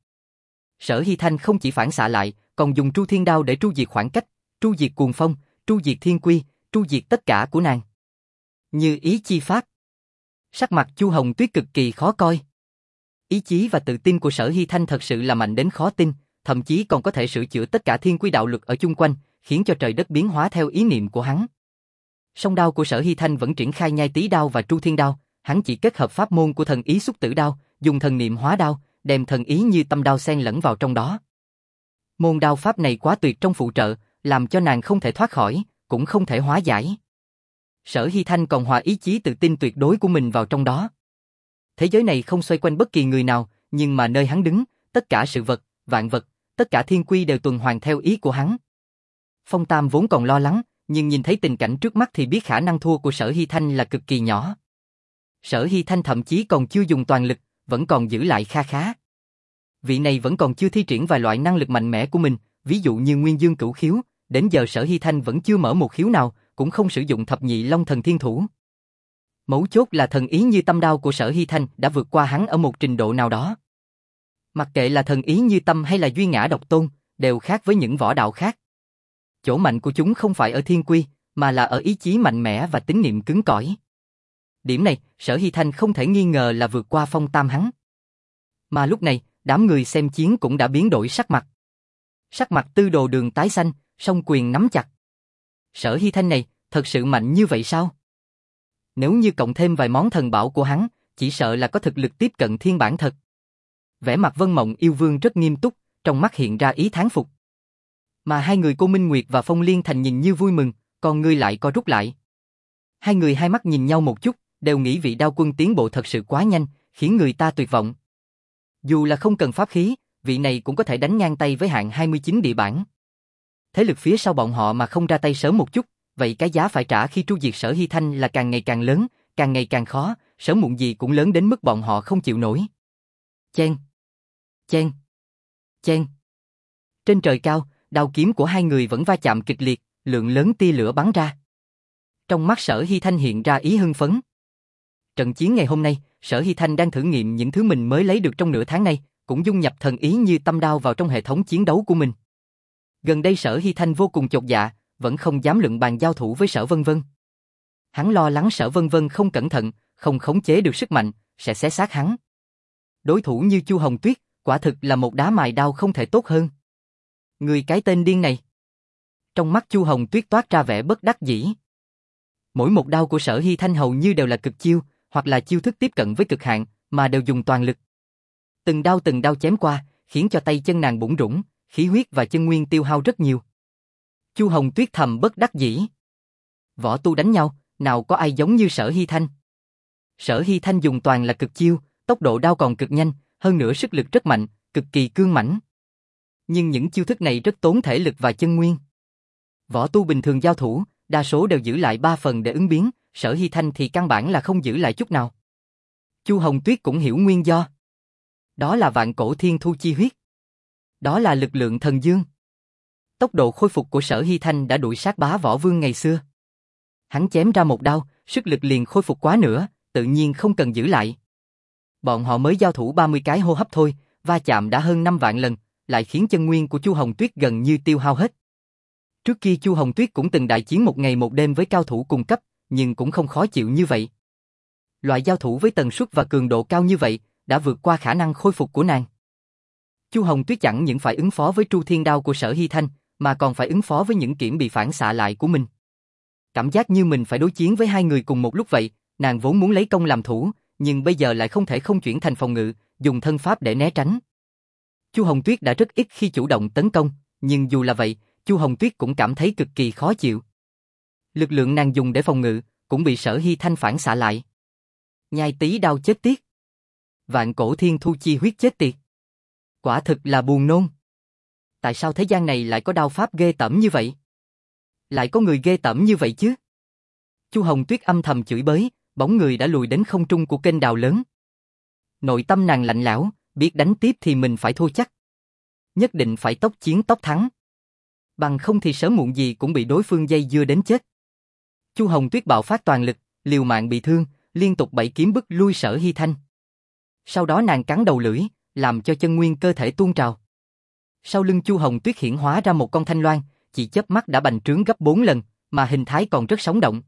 Sở Hy Thanh không chỉ phản xạ lại, còn dùng Tru Thiên đao để tru diệt khoảng cách, tru diệt cuồng phong, tru diệt thiên quy, tru diệt tất cả của nàng. Như ý chi pháp. Sắc mặt Chu Hồng Tuyết cực kỳ khó coi. Ý chí và tự tin của Sở Hy Thanh thật sự là mạnh đến khó tin, thậm chí còn có thể sửa chữa tất cả thiên quy đạo lực ở chung quanh, khiến cho trời đất biến hóa theo ý niệm của hắn. Song đao của Sở Hy Thanh vẫn triển khai Nhai Tý đao và Tru Thiên đao, hắn chỉ kết hợp pháp môn của thần ý xúc tử đao, dùng thần niệm hóa đao, đem thần ý như tâm đao xen lẫn vào trong đó. Môn đao pháp này quá tuyệt trong phụ trợ, làm cho nàng không thể thoát khỏi, cũng không thể hóa giải. Sở Hy Thanh còn hòa ý chí tự tin tuyệt đối của mình vào trong đó. Thế giới này không xoay quanh bất kỳ người nào, nhưng mà nơi hắn đứng, tất cả sự vật, vạn vật, tất cả thiên quy đều tuần hoàn theo ý của hắn. Phong Tam vốn còn lo lắng, nhưng nhìn thấy tình cảnh trước mắt thì biết khả năng thua của Sở Hy Thanh là cực kỳ nhỏ. Sở Hy Thanh thậm chí còn chưa dùng toàn lực, vẫn còn giữ lại kha khá. Vị này vẫn còn chưa thi triển vài loại năng lực mạnh mẽ của mình, ví dụ như Nguyên Dương Cửu Khiếu, đến giờ Sở Hy Thanh vẫn chưa mở một khiếu nào, cũng không sử dụng Thập Nhị Long Thần Thiên Thủ. Mấu chốt là thần ý như tâm đao của Sở Hy Thanh đã vượt qua hắn ở một trình độ nào đó. Mặc kệ là thần ý như tâm hay là duy ngã độc tôn, đều khác với những võ đạo khác. Chỗ mạnh của chúng không phải ở thiên quy, mà là ở ý chí mạnh mẽ và tín niệm cứng cỏi. Điểm này, Sở Hy Thanh không thể nghi ngờ là vượt qua Phong Tam hắn. Mà lúc này, đám người xem chiến cũng đã biến đổi sắc mặt. Sắc mặt Tư Đồ Đường tái xanh, song quyền nắm chặt. Sở Hy Thanh này, thật sự mạnh như vậy sao? Nếu như cộng thêm vài món thần bảo của hắn, chỉ sợ là có thực lực tiếp cận thiên bản thật. Vẻ mặt Vân Mộng Yêu Vương rất nghiêm túc, trong mắt hiện ra ý thán phục. Mà hai người Cô Minh Nguyệt và Phong Liên Thành nhìn như vui mừng, còn ngươi lại co rút lại. Hai người hai mắt nhìn nhau một chút, đều nghĩ vị đao quân tiến bộ thật sự quá nhanh, khiến người ta tuyệt vọng. Dù là không cần pháp khí, vị này cũng có thể đánh ngang tay với hạng hai mươi chín địa bản. Thế lực phía sau bọn họ mà không ra tay sớm một chút, vậy cái giá phải trả khi tru diệt Sở Hy Thanh là càng ngày càng lớn, càng ngày càng khó, sớm muộn gì cũng lớn đến mức bọn họ không chịu nổi. Chen, chen, chen. Trên trời cao, đao kiếm của hai người vẫn va chạm kịch liệt, lượng lớn tia lửa bắn ra. Trong mắt Sở Hy Thanh hiện ra ý hưng phấn. Trận chiến ngày hôm nay, Sở Hy Thanh đang thử nghiệm những thứ mình mới lấy được trong nửa tháng nay, cũng dung nhập thần ý như tâm đao vào trong hệ thống chiến đấu của mình. Gần đây Sở Hy Thanh vô cùng chột dạ, vẫn không dám luận bàn giao thủ với Sở Vân Vân. Hắn lo lắng Sở Vân Vân không cẩn thận, không khống chế được sức mạnh, sẽ xé xác hắn. Đối thủ như Chu Hồng Tuyết, quả thực là một đá mài đao không thể tốt hơn. Người cái tên điên này. Trong mắt Chu Hồng Tuyết toát ra vẻ bất đắc dĩ. Mỗi một đao của Sở Hy Thanh hầu như đều là cực chiêu, hoặc là chiêu thức tiếp cận với cực hạn, mà đều dùng toàn lực. Từng đao từng đao chém qua, khiến cho tay chân nàng bủn rủn, khí huyết và chân nguyên tiêu hao rất nhiều. Chu Hồng Tuyết thầm bất đắc dĩ. Võ tu đánh nhau, nào có ai giống như Sở Hy Thanh. Sở Hy Thanh dùng toàn là cực chiêu, tốc độ đao còn cực nhanh, hơn nữa sức lực rất mạnh, cực kỳ cương mãnh. Nhưng những chiêu thức này rất tốn thể lực và chân nguyên. Võ tu bình thường giao thủ, đa số đều giữ lại ba phần để ứng biến, Sở Hy Thanh thì căn bản là không giữ lại chút nào. Chu Hồng Tuyết cũng hiểu nguyên do. Đó là vạn cổ thiên thu chi huyết. Đó là lực lượng thần dương. Tốc độ khôi phục của Sở Hy Thanh đã đuổi sát Bá Võ Vương ngày xưa. Hắn chém ra một đao, sức lực liền khôi phục quá nữa, tự nhiên không cần giữ lại. Bọn họ mới giao thủ ba mươi cái hô hấp thôi, va chạm đã hơn năm vạn lần, lại khiến chân nguyên của Chu Hồng Tuyết gần như tiêu hao hết. Trước kia Chu Hồng Tuyết cũng từng đại chiến một ngày một đêm với cao thủ cùng cấp, nhưng cũng không khó chịu như vậy. Loại giao thủ với tần suất và cường độ cao như vậy, đã vượt qua khả năng khôi phục của nàng. Chu Hồng Tuyết chẳng những phải ứng phó với Tru Thiên Đao của Sở Hy Thanh, mà còn phải ứng phó với những kiểm bị phản xạ lại của mình. Cảm giác như mình phải đối chiến với hai người cùng một lúc vậy, nàng vốn muốn lấy công làm thủ, nhưng bây giờ lại không thể không chuyển thành phòng ngự, dùng thân pháp để né tránh. Chu Hồng Tuyết đã rất ít khi chủ động tấn công, nhưng dù là vậy, Chu Hồng Tuyết cũng cảm thấy cực kỳ khó chịu. Lực lượng nàng dùng để phòng ngự, cũng bị Sở Hy Thanh phản xạ lại. Nhai tí đao chết tiết. Vạn cổ thiên thu chi huyết chết tiệt. Quả thực là buồn nôn. Tại sao thế gian này lại có đao pháp ghê tởm như vậy? Lại có người ghê tởm như vậy chứ? Chu Hồng Tuyết âm thầm chửi bới, bóng người đã lùi đến không trung của kênh đào lớn. Nội tâm nàng lạnh lẽo, biết đánh tiếp thì mình phải thua chắc. Nhất định phải tốc chiến tốc thắng. Bằng không thì sớm muộn gì cũng bị đối phương dây dưa đến chết. Chu Hồng Tuyết bạo phát toàn lực, liều mạng bị thương, liên tục bảy kiếm bức lui Sở Hy Thanh. Sau đó nàng cắn đầu lưỡi, làm cho chân nguyên cơ thể tuôn trào. Sau lưng Chu Hồng Tuyết hiện hóa ra một con thanh loan, chỉ chớp mắt đã bành trướng gấp bốn lần, mà hình thái còn rất sống động.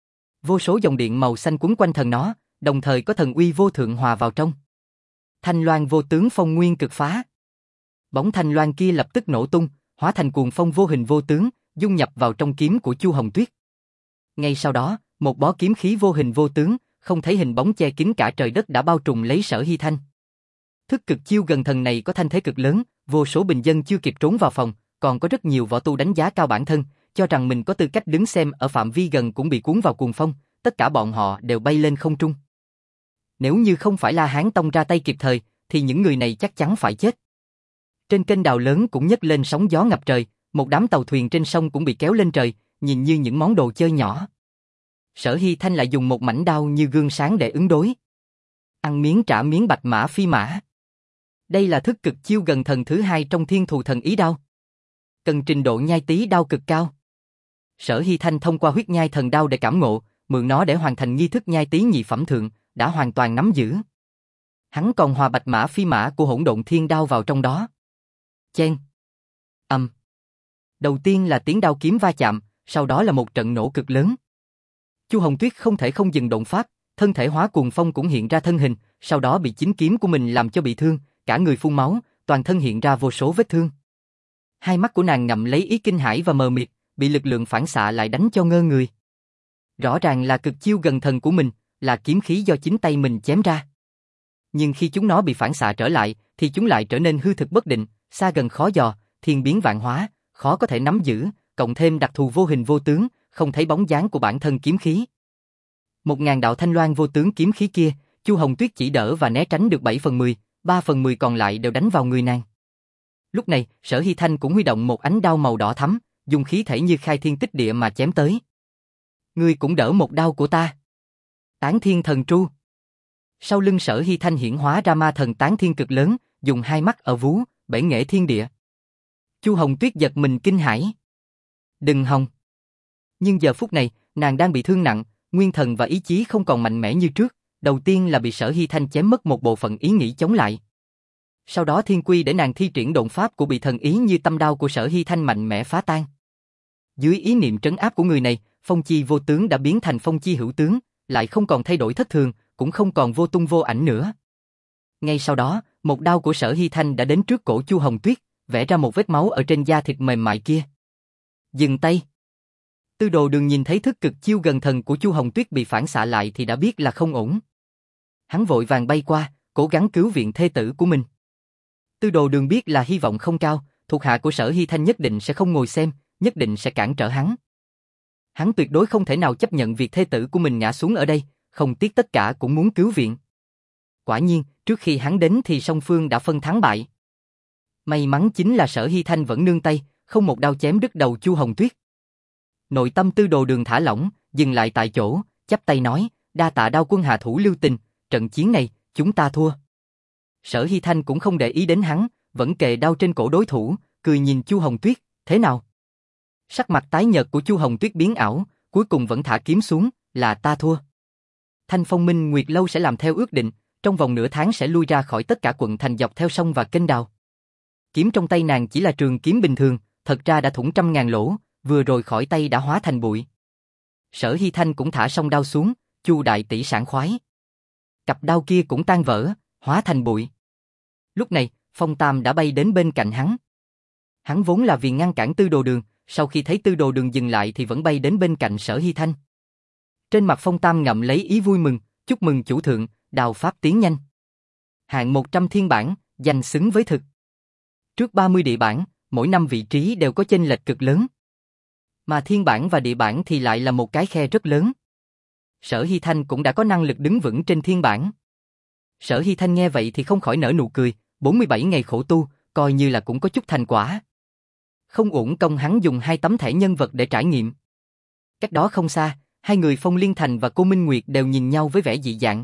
Vô số dòng điện màu xanh quấn quanh thần nó, đồng thời có thần uy vô thượng hòa vào trong. Thanh loan vô tướng phong nguyên cực phá. Bóng thanh loan kia lập tức nổ tung, hóa thành cuồng phong vô hình vô tướng, dung nhập vào trong kiếm của Chu Hồng Tuyết. Ngay sau đó, một bó kiếm khí vô hình vô tướng, không thấy hình bóng che kín cả trời đất đã bao trùm lấy Sở Hy Thanh. Thức cực chiêu gần thần này có thanh thế cực lớn, vô số bình dân chưa kịp trốn vào phòng, còn có rất nhiều võ tu đánh giá cao bản thân, cho rằng mình có tư cách đứng xem ở phạm vi gần cũng bị cuốn vào cuồng phong, tất cả bọn họ đều bay lên không trung. Nếu như không phải La Hán Tông ra tay kịp thời, thì những người này chắc chắn phải chết. Trên kênh đào lớn cũng nhấc lên sóng gió ngập trời, một đám tàu thuyền trên sông cũng bị kéo lên trời, nhìn như những món đồ chơi nhỏ. Sở Hy Thanh lại dùng một mảnh đao như gương sáng để ứng đối. Ăn miếng trả miếng bạch mã phi mã. Đây là thức cực chiêu gần thần thứ hai trong thiên thù thần ý đao. Cần trình độ nhai tí đao cực cao. Sở Hy Thanh thông qua huyết nhai thần đao để cảm ngộ, mượn nó để hoàn thành nghi thức nhai tí nhị phẩm thượng, đã hoàn toàn nắm giữ. Hắn còn hòa bạch mã phi mã của hỗn độn thiên đao vào trong đó. Chen. Âm. Um. Đầu tiên là tiếng đao kiếm va chạm, sau đó là một trận nổ cực lớn. Chu Hồng Tuyết không thể không dừng động pháp, thân thể hóa cuồng phong cũng hiện ra thân hình, sau đó bị chính kiếm của mình làm cho bị thương, cả người phun máu, toàn thân hiện ra vô số vết thương. Hai mắt của nàng ngậm lấy ý kinh hãi và mờ mịt, bị lực lượng phản xạ lại đánh cho ngơ người. Rõ ràng là cực chiêu gần thần của mình, là kiếm khí do chính tay mình chém ra. Nhưng khi chúng nó bị phản xạ trở lại, thì chúng lại trở nên hư thực bất định, xa gần khó dò, thiên biến vạn hóa, khó có thể nắm giữ, cộng thêm đặc thù vô hình vô tướng, không thấy bóng dáng của bản thân kiếm khí. Một ngàn đạo thanh loan vô tướng kiếm khí kia, Chu Hồng Tuyết chỉ đỡ và né tránh được bảy phần mười, ba phần mười còn lại đều đánh vào người nàng. Lúc này, Sở Hy Thanh cũng huy động một ánh đao màu đỏ thắm, dùng khí thể như khai thiên tích địa mà chém tới. Ngươi cũng đỡ một đao của ta. Tán Thiên Thần Tru. Sau lưng Sở Hy Thanh hiển hóa ra ma thần Tán Thiên cực lớn, dùng hai mắt ở vú, bể nghệ thiên địa. Chu Hồng Tuyết giật mình kinh hãi. Đừng hòng. Nhưng giờ phút này, nàng đang bị thương nặng, nguyên thần và ý chí không còn mạnh mẽ như trước, đầu tiên là bị Sở Hy Thanh chém mất một bộ phận ý nghĩ chống lại. Sau đó thiên quy để nàng thi triển độn pháp của bị thần ý như tâm đao của Sở Hy Thanh mạnh mẽ phá tan. Dưới ý niệm trấn áp của người này, phong chi vô tướng đã biến thành phong chi hữu tướng, lại không còn thay đổi thất thường, cũng không còn vô tung vô ảnh nữa. Ngay sau đó, một đao của Sở Hy Thanh đã đến trước cổ Chu Hồng Tuyết, vẽ ra một vết máu ở trên da thịt mềm mại kia. Dừng tay. Tư Đồ Đường nhìn thấy thức cực chiêu gần thần của Chu Hồng Tuyết bị phản xạ lại thì đã biết là không ổn. Hắn vội vàng bay qua, cố gắng cứu viện thê tử của mình. Tư Đồ Đường biết là hy vọng không cao, thuộc hạ của Sở Hy Thanh nhất định sẽ không ngồi xem, nhất định sẽ cản trở hắn. Hắn tuyệt đối không thể nào chấp nhận việc thê tử của mình ngã xuống ở đây, không tiếc tất cả cũng muốn cứu viện. Quả nhiên, trước khi hắn đến thì song phương đã phân thắng bại. May mắn chính là Sở Hy Thanh vẫn nương tay, không một đao chém đứt đầu Chu Hồng Tuyết. Nội tâm Tư Đồ Đường thả lỏng, dừng lại tại chỗ, chắp tay nói, đa tạ Đao quân hạ thủ lưu tình, trận chiến này, chúng ta thua. Sở Hy Thanh cũng không để ý đến hắn, vẫn kề đao trên cổ đối thủ, cười nhìn Chu Hồng Tuyết, thế nào? Sắc mặt tái nhợt của Chu Hồng Tuyết biến ảo, cuối cùng vẫn thả kiếm xuống, là ta thua. Thanh Phong Minh Nguyệt Lâu sẽ làm theo ước định, trong vòng nửa tháng sẽ lui ra khỏi tất cả quận thành dọc theo sông và kênh đào. Kiếm trong tay nàng chỉ là trường kiếm bình thường, thật ra đã thủng trăm ngàn lỗ, vừa rồi khỏi tay đã hóa thành bụi. Sở Hy Thanh cũng thả song đao xuống, Chu đại tỷ sảng khoái. Cặp đao kia cũng tan vỡ, hóa thành bụi. Lúc này, Phong Tam đã bay đến bên cạnh hắn. Hắn vốn là vì ngăn cản Tư Đồ Đường, sau khi thấy Tư Đồ Đường dừng lại thì vẫn bay đến bên cạnh Sở Hy Thanh. Trên mặt Phong Tam ngậm lấy ý vui mừng, chúc mừng chủ thượng, đào pháp tiến nhanh. Hạng một trăm thiên bản, danh xứng với thực. Trước ba mươi địa bản, mỗi năm vị trí đều có chênh lệch cực lớn. Mà thiên bản và địa bản thì lại là một cái khe rất lớn. Sở Hy Thanh cũng đã có năng lực đứng vững trên thiên bản. Sở Hy Thanh nghe vậy thì không khỏi nở nụ cười, bốn mươi bảy ngày khổ tu, coi như là cũng có chút thành quả. Không uổng công hắn dùng hai tấm thẻ nhân vật để trải nghiệm. Cách đó không xa, hai người Phong Liên Thành và Cô Minh Nguyệt đều nhìn nhau với vẻ dị dạng.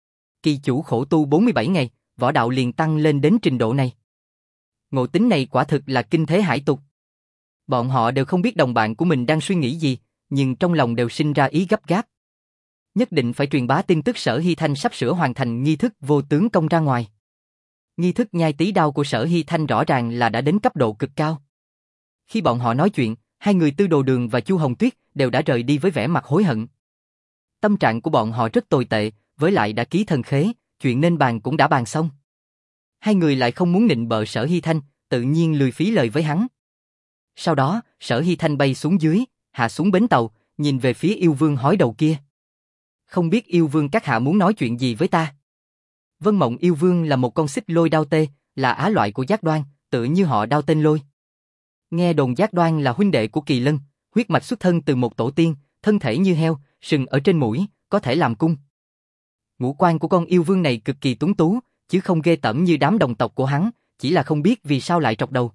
Kỳ chủ khổ tu bốn mươi bảy ngày, võ đạo liền tăng lên đến trình độ này. Ngộ tính này quả thực là kinh thế hải tục. Bọn họ đều không biết đồng bạn của mình đang suy nghĩ gì, nhưng trong lòng đều sinh ra ý gấp gáp. Nhất định phải truyền bá tin tức Sở Hy Thanh sắp sửa hoàn thành nghi thức vô tướng công ra ngoài. Nghi thức nhai tí đao của Sở Hy Thanh rõ ràng là đã đến cấp độ cực cao. Khi bọn họ nói chuyện, hai người Tư Đồ Đường và Chu Hồng Tuyết đều đã rời đi với vẻ mặt hối hận. Tâm trạng của bọn họ rất tồi tệ, với lại đã ký thần khế, chuyện nên bàn cũng đã bàn xong. Hai người lại không muốn nịnh bợ Sở Hy Thanh, tự nhiên lười phí lời với hắn. Sau đó, Sở Hy Thanh bay xuống dưới, hạ xuống bến tàu, nhìn về phía yêu vương hói đầu kia. Không biết yêu vương các hạ muốn nói chuyện gì với ta? Vân Mộng yêu vương là một con xích lôi đao tê, là á loại của Giác Đoan, tự như họ đao tên lôi. Nghe đồn Giác Đoan là huynh đệ của Kỳ Lân, huyết mạch xuất thân từ một tổ tiên, thân thể như heo, sừng ở trên mũi, có thể làm cung. Ngũ quan của con yêu vương này cực kỳ tuấn tú, chứ không ghê tởm như đám đồng tộc của hắn, chỉ là không biết vì sao lại trọc đầu.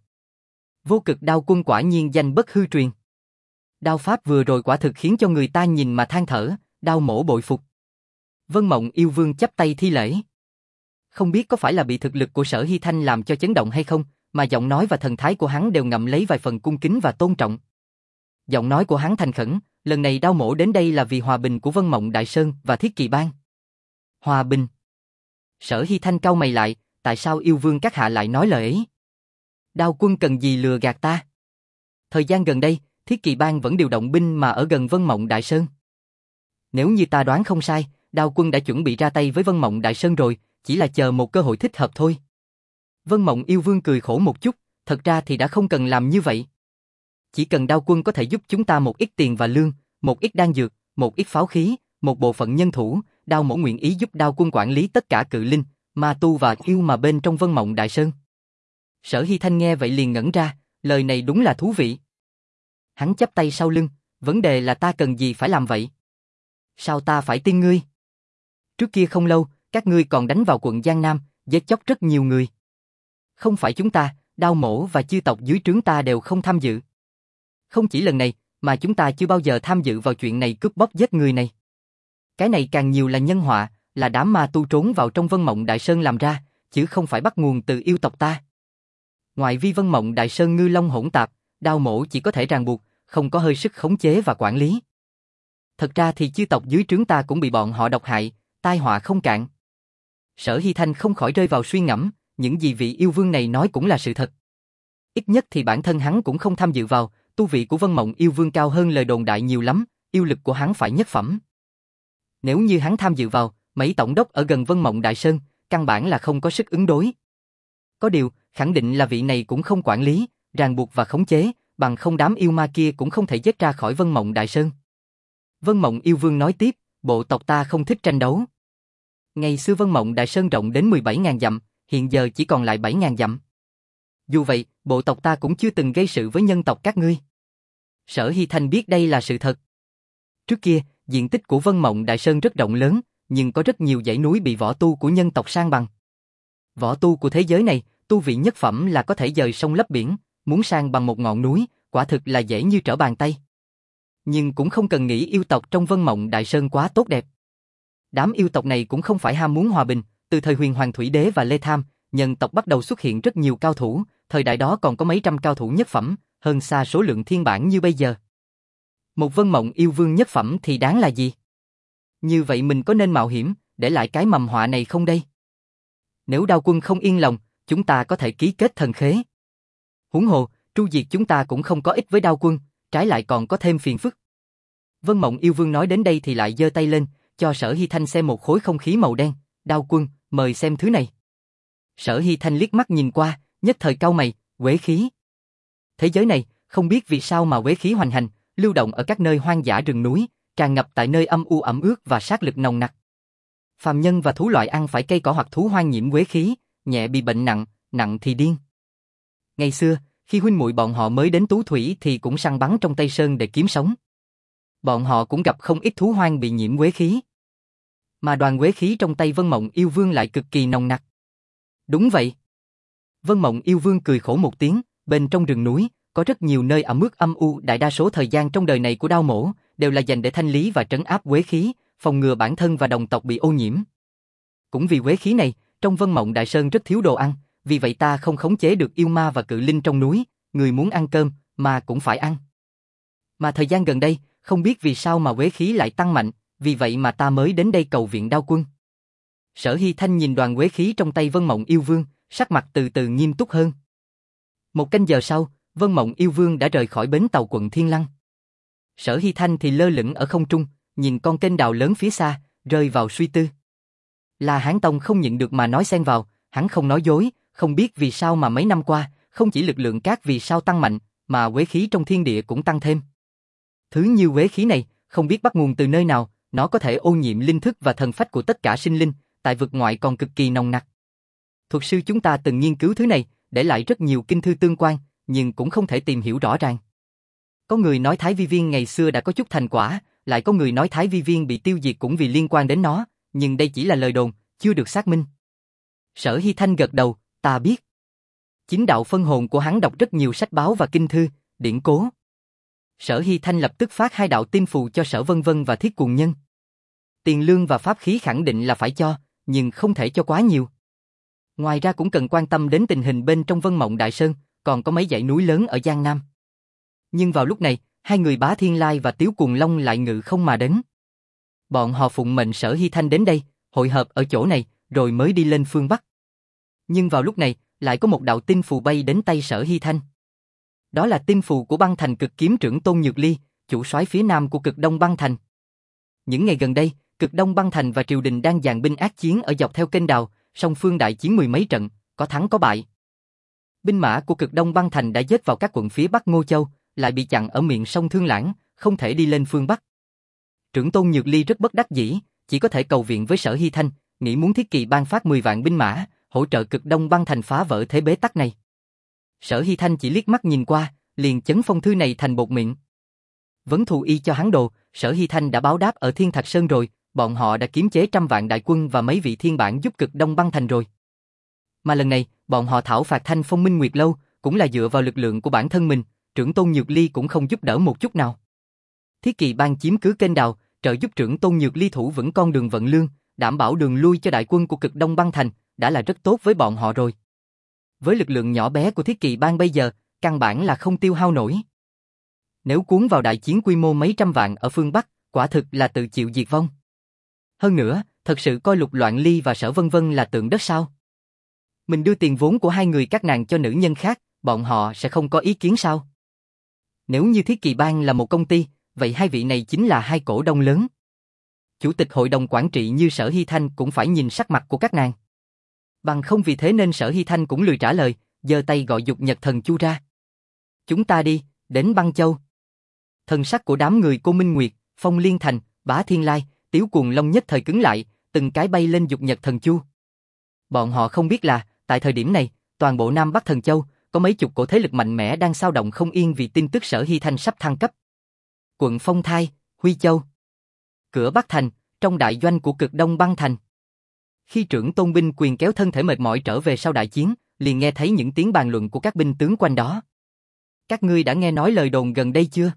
Vô Cực Đao Quân quả nhiên danh bất hư truyền. Đao pháp vừa rồi quả thực khiến cho người ta nhìn mà than thở, đao mổ bội phục. Vân Mộng yêu vương chắp tay thi lễ. Không biết có phải là bị thực lực của Sở Hy Thanh làm cho chấn động hay không, mà giọng nói và thần thái của hắn đều ngậm lấy vài phần cung kính và tôn trọng. Giọng nói của hắn thành khẩn, lần này đao mổ đến đây là vì hòa bình của Vân Mộng Đại Sơn và Thiết Kỳ Bang. Hòa bình. Sở Hy Thanh cau mày lại, tại sao yêu vương các hạ lại nói lời ấy? Đao quân cần gì lừa gạt ta? Thời gian gần đây, Thiết Kỳ Bang vẫn điều động binh mà ở gần Vân Mộng Đại Sơn. Nếu như ta đoán không sai, Đao quân đã chuẩn bị ra tay với Vân Mộng Đại Sơn rồi, chỉ là chờ một cơ hội thích hợp thôi. Vân Mộng yêu vương cười khổ một chút, thật ra thì đã không cần làm như vậy. Chỉ cần Đao quân có thể giúp chúng ta một ít tiền và lương, một ít đan dược, một ít pháo khí, một bộ phận nhân thủ, Đao mổ nguyện ý giúp Đao quân quản lý tất cả cự linh, ma tu và yêu mà bên trong Vân Mộng Đại Sơn. Sở Hy Thanh nghe vậy liền ngẩn ra, lời này đúng là thú vị. Hắn chắp tay sau lưng, vấn đề là ta cần gì phải làm vậy? Sao ta phải tin ngươi? Trước kia không lâu, các ngươi còn đánh vào quận Giang Nam, giết chóc rất nhiều người. Không phải chúng ta, Đao Mỗ và chư tộc dưới trướng ta đều không tham dự. Không chỉ lần này, mà chúng ta chưa bao giờ tham dự vào chuyện này cướp bóc giết người này. Cái này càng nhiều là nhân họa, là đám ma tu trốn vào trong Vân Mộng Đại Sơn làm ra, chứ không phải bắt nguồn từ yêu tộc ta. Ngoại vi Vân Mộng Đại Sơn ngư long hỗn tạp, Đao Mỗ chỉ có thể ràng buộc, không có hơi sức khống chế và quản lý. Thật ra thì chư tộc dưới trướng ta cũng bị bọn họ độc hại, tai họa không cạn. Sở Hy Thanh không khỏi rơi vào suy ngẫm, những gì vị yêu vương này nói cũng là sự thật. Ít nhất thì bản thân hắn cũng không tham dự vào, tu vị của Vân Mộng yêu vương cao hơn lời đồn đại nhiều lắm, yêu lực của hắn phải nhất phẩm. Nếu như hắn tham dự vào, mấy tổng đốc ở gần Vân Mộng Đại Sơn, căn bản là không có sức ứng đối. Có điều, khẳng định là vị này cũng không quản lý, ràng buộc và khống chế, bằng không đám yêu ma kia cũng không thể giết ra khỏi Vân Mộng Đại Sơn. Vân Mộng yêu vương nói tiếp, bộ tộc ta không thích tranh đấu. Ngày xưa Vân Mộng Đại Sơn rộng đến mười bảy nghìn dặm, hiện giờ chỉ còn lại bảy nghìn dặm. Dù vậy, bộ tộc ta cũng chưa từng gây sự với nhân tộc các ngươi. Sở Hy Thanh biết đây là sự thật. Trước kia, diện tích của Vân Mộng Đại Sơn rất rộng lớn, nhưng có rất nhiều dãy núi bị võ tu của nhân tộc san bằng. Võ tu của thế giới này, tu vị nhất phẩm là có thể dời sông lấp biển, muốn san bằng một ngọn núi, quả thực là dễ như trở bàn tay. Nhưng cũng không cần nghĩ yêu tộc trong Vân Mộng Đại Sơn quá tốt đẹp. Đám yêu tộc này cũng không phải ham muốn hòa bình, từ thời Huyền Hoàng Thủy Đế và Lê Tham, nhân tộc bắt đầu xuất hiện rất nhiều cao thủ, thời đại đó còn có mấy trăm cao thủ nhất phẩm, hơn xa số lượng thiên bản như bây giờ. Một Vân Mộng yêu vương nhất phẩm thì đáng là gì? Như vậy mình có nên mạo hiểm, để lại cái mầm họa này không đây? Nếu Đao Quân không yên lòng, chúng ta có thể ký kết thần khế. Huống hồ, tru diệt chúng ta cũng không có ích với Đao Quân, trái lại còn có thêm phiền phức. Vân Mộng yêu vương nói đến đây thì lại giơ tay lên, cho Sở Hy Thanh xem một khối không khí màu đen. Đao Quân, mời xem thứ này. Sở Hy Thanh liếc mắt nhìn qua, nhất thời cau mày, uế khí. Thế giới này, không biết vì sao mà uế khí hoành hành, lưu động ở các nơi hoang dã rừng núi, tràn ngập tại nơi âm u ẩm ướt và sát lực nồng nặc. Phàm nhân và thú loại ăn phải cây cỏ hoặc thú hoang nhiễm uế khí, nhẹ bị bệnh nặng, nặng thì điên. Ngày xưa, khi huynh muội bọn họ mới đến Tú Thủy thì cũng săn bắn trong Tây Sơn để kiếm sống. Bọn họ cũng gặp không ít thú hoang bị nhiễm uế khí. Mà đoàn uế khí trong tay Vân Mộng yêu vương lại cực kỳ nồng nặc. Đúng vậy. Vân Mộng yêu vương cười khổ một tiếng, bên trong rừng núi, có rất nhiều nơi ẩm ướt âm u, đại đa số thời gian trong đời này của Đao Mỗ, đều là dành để thanh lý và trấn áp uế khí, phòng ngừa bản thân và đồng tộc bị ô nhiễm. Cũng vì uế khí này, trong Vân Mộng Đại Sơn rất thiếu đồ ăn, vì vậy ta không khống chế được yêu ma và cự linh trong núi, người muốn ăn cơm, mà cũng phải ăn. Mà thời gian gần đây, không biết vì sao mà uế khí lại tăng mạnh, vì vậy mà ta mới đến đây cầu viện Đao Quân. Sở Hy Thanh nhìn đoàn uế khí trong tay Vân Mộng yêu vương, sắc mặt từ từ nghiêm túc hơn. Một canh giờ sau, Vân Mộng yêu vương đã rời khỏi bến tàu quận Thiên Lăng. Sở Hy Thanh thì lơ lửng ở không trung, nhìn con kênh đào lớn phía xa, rơi vào suy tư. La Hán Tông không nhịn được mà nói xen vào, hắn không nói dối, không biết vì sao mà mấy năm qua, không chỉ lực lượng cát vì sao tăng mạnh, mà uế khí trong thiên địa cũng tăng thêm. Thứ như uế khí này, không biết bắt nguồn từ nơi nào, nó có thể ô nhiễm linh thức và thần phách của tất cả sinh linh, tại vực ngoại còn cực kỳ nồng nặc. Thuật sư chúng ta từng nghiên cứu thứ này, để lại rất nhiều kinh thư tương quan, nhưng cũng không thể tìm hiểu rõ ràng. Có người nói Thái Vi Viên ngày xưa đã có chút thành quả, lại có người nói Thái Vi Viên bị tiêu diệt cũng vì liên quan đến nó, nhưng đây chỉ là lời đồn, chưa được xác minh. Sở Hy Thanh gật đầu, ta biết. Chính đạo phân hồn của hắn đọc rất nhiều sách báo và kinh thư, điển cố. Sở Hy Thanh lập tức phát hai đạo tin phù cho Sở Vân Vân và Thiết Cuồng Nhân. Tiền lương và pháp khí khẳng định là phải cho, nhưng không thể cho quá nhiều. Ngoài ra cũng cần quan tâm đến tình hình bên trong Vân Mộng Đại Sơn, còn có mấy dãy núi lớn ở Giang Nam. Nhưng vào lúc này, hai người Bá Thiên Lai và Tiếu Cuồng Long lại ngự không mà đến. Bọn họ phụng mệnh Sở Hy Thanh đến đây, hội hợp ở chỗ này, rồi mới đi lên phương Bắc. Nhưng vào lúc này, lại có một đạo tin phù bay đến tay Sở Hy Thanh. Đó là tin phù của Băng Thành Cực Kiếm Trưởng Tôn Nhược Ly, chủ soái phía nam của Cực Đông Băng Thành. Những ngày gần đây, Cực Đông Băng Thành và triều đình đang dàn binh ác chiến ở dọc theo kênh đào, song phương đại chiến mười mấy trận, có thắng có bại. Binh mã của Cực Đông Băng Thành đã dết vào các quận phía Bắc Ngô Châu, lại bị chặn ở miệng sông Thương Lãng, không thể đi lên phương Bắc. Trưởng Tôn Nhược Ly rất bất đắc dĩ, chỉ có thể cầu viện với Sở Hy Thanh, nghĩ muốn Thiết Kỵ ban phát mười vạn binh mã, hỗ trợ Cực Đông Băng Thành phá vỡ thế bế tắc này. Sở Hy Thanh chỉ liếc mắt nhìn qua, liền chấn phong thư này thành bột miệng. Vấn thù y cho hắn đồ, Sở Hy Thanh đã báo đáp ở Thiên Thạch Sơn rồi, bọn họ đã kiếm chế trăm vạn đại quân và mấy vị thiên bản giúp Cực Đông băng thành rồi. Mà lần này, bọn họ thảo phạt Thanh Phong Minh Nguyệt Lâu, cũng là dựa vào lực lượng của bản thân mình, trưởng tôn Nhược Ly cũng không giúp đỡ một chút nào. Thiết Kỵ Bang chiếm cứ kênh đào, trợ giúp trưởng tôn Nhược Ly thủ vững con đường vận lương, đảm bảo đường lui cho đại quân của Cực Đông băng thành, đã là rất tốt với bọn họ rồi. Với lực lượng nhỏ bé của Thiết Kỵ Bang bây giờ, căn bản là không tiêu hao nổi. Nếu cuốn vào đại chiến quy mô mấy trăm vạn ở phương Bắc, quả thực là tự chịu diệt vong. Hơn nữa, thật sự coi Lục Loạn Ly và Sở Vân Vân là tượng đất sao? Mình đưa tiền vốn của hai người các nàng cho nữ nhân khác, bọn họ sẽ không có ý kiến sao? Nếu như Thiết Kỵ Bang là một công ty, vậy hai vị này chính là hai cổ đông lớn. Chủ tịch hội đồng quản trị như Sở Hy Thanh cũng phải nhìn sắc mặt của các nàng. Bằng không vì thế nên Sở Hy Thanh cũng lười trả lời, giơ tay gọi Dục Nhật Thần Chu ra. Chúng ta đi, đến Băng Châu. Thần sắc của đám người Cô Minh Nguyệt, Phong Liên Thành, Bá Thiên Lai, Tiếu Cuồng Long nhất thời cứng lại, từng cái bay lên Dục Nhật Thần Chu. Bọn họ không biết là, tại thời điểm này, toàn bộ Nam Bắc Thần Châu, có mấy chục cổ thế lực mạnh mẽ đang xao động không yên vì tin tức Sở Hy Thanh sắp thăng cấp. Quận Phong Thai, Huy Châu, cửa Bắc Thành, trong đại doanh của Cực Đông băng thành. Khi trưởng tôn binh quyền kéo thân thể mệt mỏi trở về sau đại chiến, liền nghe thấy những tiếng bàn luận của các binh tướng quanh đó. Các ngươi đã nghe nói lời đồn gần đây chưa?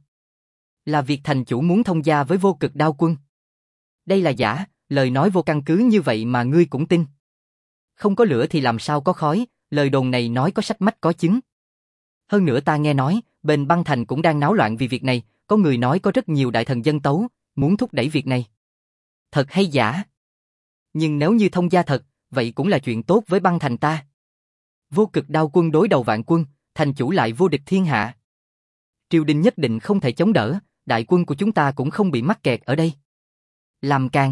Là việc thành chủ muốn thông gia với Vô Cực Đao Quân. Đây là giả, lời nói vô căn cứ như vậy mà ngươi cũng tin. Không có lửa thì làm sao có khói, lời đồn này nói có sách mách có chứng. Hơn nữa ta nghe nói, bên băng thành cũng đang náo loạn vì việc này, có người nói có rất nhiều đại thần dân tấu, muốn thúc đẩy việc này. Thật hay giả? Nhưng nếu như thông gia thật, vậy cũng là chuyện tốt với băng thành ta. Vô Cực Đao Quân đối đầu vạn quân, thành chủ lại vô địch thiên hạ. Triều đình nhất định không thể chống đỡ, đại quân của chúng ta cũng không bị mắc kẹt ở đây. Làm càng.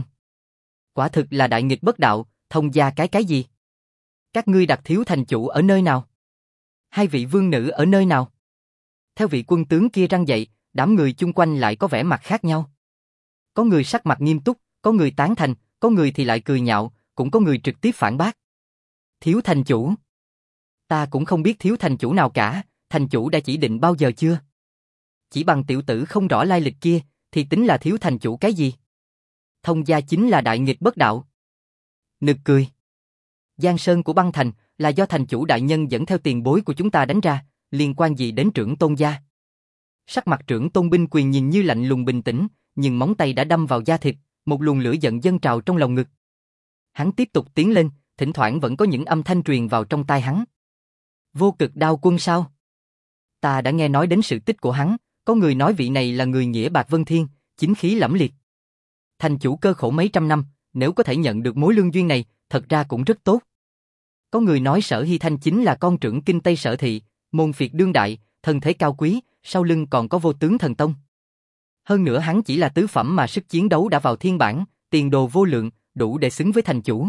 Quả thực là đại nghịch bất đạo, thông gia cái cái gì? Các ngươi đặt thiếu thành chủ ở nơi nào? Hai vị vương nữ ở nơi nào? Theo vị quân tướng kia răng dậy, đám người chung quanh lại có vẻ mặt khác nhau. Có người sắc mặt nghiêm túc, có người tán thành, có người thì lại cười nhạo, cũng có người trực tiếp phản bác. Thiếu thành chủ? Ta cũng không biết thiếu thành chủ nào cả, thành chủ đã chỉ định bao giờ chưa? Chỉ bằng tiểu tử không rõ lai lịch kia, thì tính là thiếu thành chủ cái gì? Thông gia chính là đại nghịch bất đạo. Nực cười. Giang sơn của băng thành là do thành chủ đại nhân dẫn theo tiền bối của chúng ta đánh ra, liên quan gì đến trưởng tôn gia? Sắc mặt trưởng tôn binh quyền nhìn như lạnh lùng bình tĩnh, nhưng móng tay đã đâm vào da thịt, một luồng lửa giận dâng trào trong lòng ngực. Hắn tiếp tục tiến lên, thỉnh thoảng vẫn có những âm thanh truyền vào trong tai hắn. Vô Cực Đao Quân sao? Ta đã nghe nói đến sự tích của hắn, có người nói vị này là người nghĩa bạc vân thiên, chính khí lẫm liệt. Thành chủ cơ khổ mấy trăm năm, nếu có thể nhận được mối lương duyên này, thật ra cũng rất tốt. Có người nói Sở Hy Thanh chính là con trưởng kinh Tây Sở Thị, môn phiệt đương đại, thân thế cao quý, sau lưng còn có Vô Tướng Thần Tông. Hơn nữa hắn chỉ là tứ phẩm mà sức chiến đấu đã vào thiên bản, tiền đồ vô lượng, đủ để xứng với thành chủ.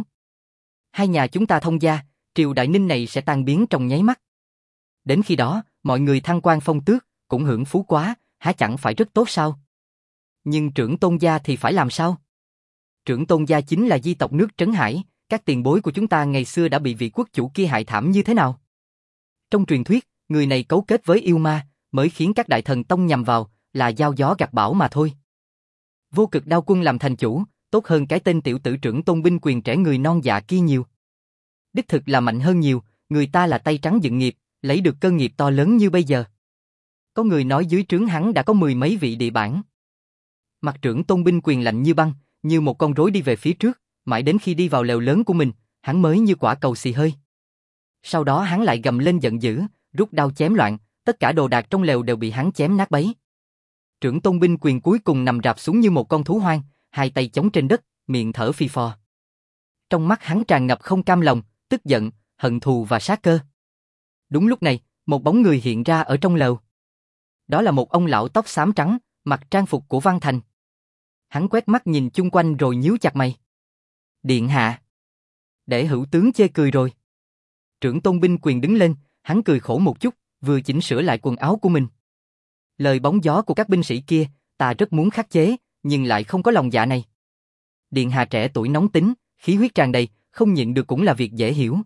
Hai nhà chúng ta thông gia, triều đại Ninh này sẽ tan biến trong nháy mắt. Đến khi đó, mọi người thăng quan phong tước, cũng hưởng phú quá, há chẳng phải rất tốt sao? Nhưng trưởng tôn gia thì phải làm sao? Trưởng tôn gia chính là di tộc nước Trấn Hải, các tiền bối của chúng ta ngày xưa đã bị vị quốc chủ kia hại thảm như thế nào? Trong truyền thuyết, người này cấu kết với yêu ma, mới khiến các đại thần tông nhằm vào, là gieo gió gặt bão mà thôi. Vô Cực Đao Quân làm thành chủ, tốt hơn cái tên tiểu tử trưởng tôn binh quyền trẻ người non dạ kia nhiều. Đích thực là mạnh hơn nhiều, người ta là tay trắng dựng nghiệp, lấy được cơ nghiệp to lớn như bây giờ. Có người nói dưới trướng hắn đã có mười mấy vị địa bản. Mặt trưởng tôn binh quyền lạnh như băng, như một con rối đi về phía trước, mãi đến khi đi vào lều lớn của mình, hắn mới như quả cầu xì hơi. Sau đó hắn lại gầm lên giận dữ, rút đao chém loạn, tất cả đồ đạc trong lều đều bị hắn chém nát bấy. Trưởng tôn binh quyền cuối cùng nằm rạp xuống như một con thú hoang, hai tay chống trên đất, miệng thở phì phò. Trong mắt hắn tràn ngập không cam lòng, tức giận, hận thù và sát cơ. Đúng lúc này, một bóng người hiện ra ở trong lều. Đó là một ông lão tóc xám trắng, mặc trang phục của Văn Thành. Hắn quét mắt nhìn chung quanh rồi nhíu chặt mày. Điện hạ. Để hữu tướng chê cười rồi. Trưởng tôn binh quyền đứng lên, hắn cười khổ một chút, vừa chỉnh sửa lại quần áo của mình. Lời bóng gió của các binh sĩ kia, ta rất muốn khắc chế, nhưng lại không có lòng dạ này. Điện hạ trẻ tuổi nóng tính, khí huyết tràn đầy, không nhịn được cũng là việc dễ hiểu.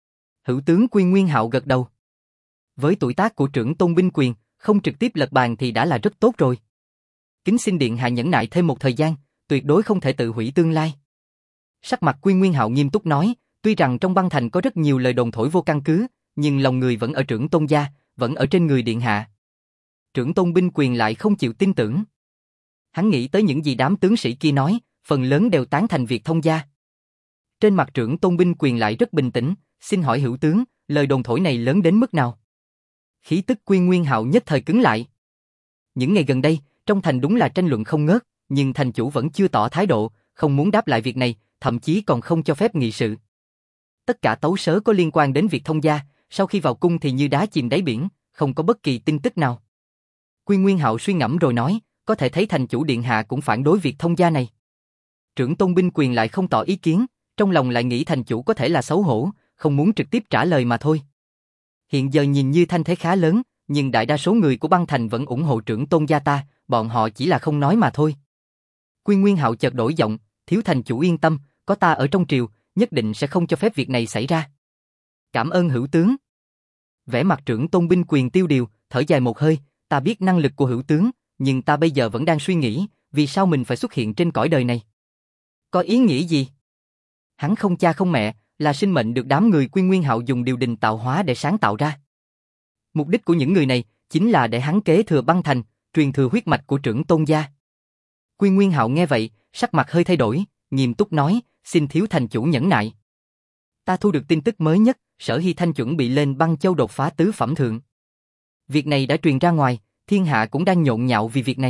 Hữu tướng Quy Nguyên Hạo gật đầu. Với tuổi tác của trưởng tôn binh quyền, không trực tiếp lật bàn thì đã là rất tốt rồi. kính xin điện hạ nhẫn nại thêm một thời gian, tuyệt đối không thể tự hủy tương lai. Sắc mặt Quy Nguyên Hạo nghiêm túc nói, tuy rằng trong băng thành có rất nhiều lời đồn thổi vô căn cứ, nhưng lòng người vẫn ở trưởng tôn gia, vẫn ở trên người điện hạ. Trưởng tôn binh quyền lại không chịu tin tưởng. Hắn nghĩ tới những gì đám tướng sĩ kia nói, phần lớn đều tán thành việc thông gia. Trên mặt trưởng tôn binh quyền lại rất bình tĩnh, xin hỏi hữu tướng, lời đồn thổi này lớn đến mức nào? Khí tức Quy Nguyên Hạo nhất thời cứng lại. Những ngày gần đây, trong thành đúng là tranh luận không ngớt, nhưng thành chủ vẫn chưa tỏ thái độ, không muốn đáp lại việc này, thậm chí còn không cho phép nghị sự. Tất cả tấu sớ có liên quan đến việc thông gia, sau khi vào cung thì như đá chìm đáy biển, không có bất kỳ tin tức nào. Quy Nguyên Hạo suy ngẫm rồi nói, có thể thấy thành chủ điện hạ cũng phản đối việc thông gia này. Trưởng tôn binh quyền lại không tỏ ý kiến, trong lòng lại nghĩ thành chủ có thể là xấu hổ, không muốn trực tiếp trả lời mà thôi. Hiện giờ nhìn như thanh thế khá lớn, nhưng đại đa số người của băng thành vẫn ủng hộ trưởng tôn gia ta, bọn họ chỉ là không nói mà thôi. Quy Nguyên Hạo chợt đổi giọng, thiếu thành chủ yên tâm, có ta ở trong triều, nhất định sẽ không cho phép việc này xảy ra. Cảm ơn hữu tướng. Vẻ mặt trưởng tôn binh quyền tiêu điều, thở dài một hơi, ta biết năng lực của hữu tướng, nhưng ta bây giờ vẫn đang suy nghĩ, vì sao mình phải xuất hiện trên cõi đời này. Có ý nghĩ gì? Hắn không cha không mẹ, là sinh mệnh được đám người Quy Nguyên Hạo dùng điều đình tạo hóa để sáng tạo ra. Mục đích của những người này chính là để hắn kế thừa băng thành, truyền thừa huyết mạch của trưởng tôn gia. Quy Nguyên Hạo nghe vậy, sắc mặt hơi thay đổi, nghiêm túc nói, xin thiếu thành chủ nhẫn nại. Ta thu được tin tức mới nhất, Sở Hy Thanh chuẩn bị lên băng châu đột phá tứ phẩm thượng. Việc này đã truyền ra ngoài, thiên hạ cũng đang nhộn nhạo vì việc này.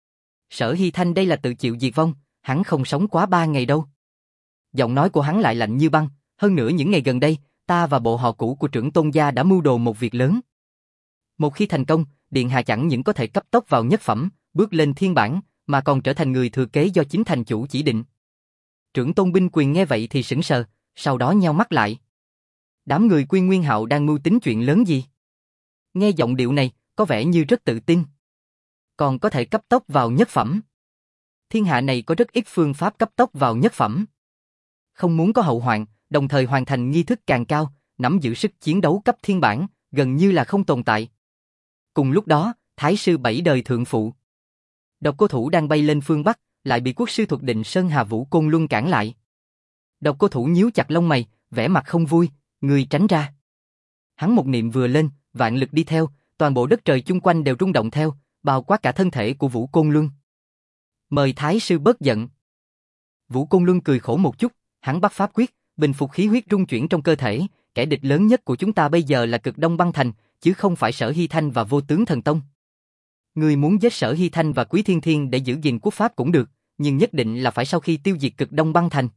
Sở Hy Thanh đây là tự chịu diệt vong, hắn không sống quá ba ngày đâu. Giọng nói của hắn lại lạnh như băng, hơn nữa những ngày gần đây, ta và bộ họ cũ của trưởng tôn gia đã mưu đồ một việc lớn. Một khi thành công, điện hạ chẳng những có thể cấp tốc vào nhất phẩm, bước lên thiên bảng, mà còn trở thành người thừa kế do chính thành chủ chỉ định. Trưởng tôn binh quyền nghe vậy thì sững sờ, sau đó nheo mắt lại. Đám người Quy Nguyên Hạo đang mưu tính chuyện lớn gì? Nghe giọng điệu này, có vẻ như rất tự tin. Còn có thể cấp tốc vào nhất phẩm. Thiên hạ này có rất ít phương pháp cấp tốc vào nhất phẩm. Không muốn có hậu hoạn, đồng thời hoàn thành nghi thức càng cao, nắm giữ sức chiến đấu cấp thiên bản, gần như là không tồn tại. Cùng lúc đó, Thái sư bảy đời thượng phụ Độc Cô Thủ đang bay lên phương Bắc, lại bị quốc sư thuộc Định Sơn Hà Vũ Côn Luân cản lại. Độc Cô Thủ nhíu chặt lông mày, vẻ mặt không vui, người tránh ra. Hắn một niệm vừa lên, vạn lực đi theo, toàn bộ đất trời chung quanh đều rung động theo, bao quát cả thân thể của Vũ Côn Luân. Mời Thái sư bớt giận. Vũ Côn Luân cười khổ một chút, hắn bắt pháp quyết, bình phục khí huyết rung chuyển trong cơ thể, kẻ địch lớn nhất của chúng ta bây giờ là Cực Đông băng thành, chứ không phải Sở Hy Thanh và Vô Tướng Thần Tông. Người muốn giết Sở Hy Thanh và Quý Thiên Thiên để giữ gìn quốc pháp cũng được, nhưng nhất định là phải sau khi tiêu diệt Cực Đông băng thành.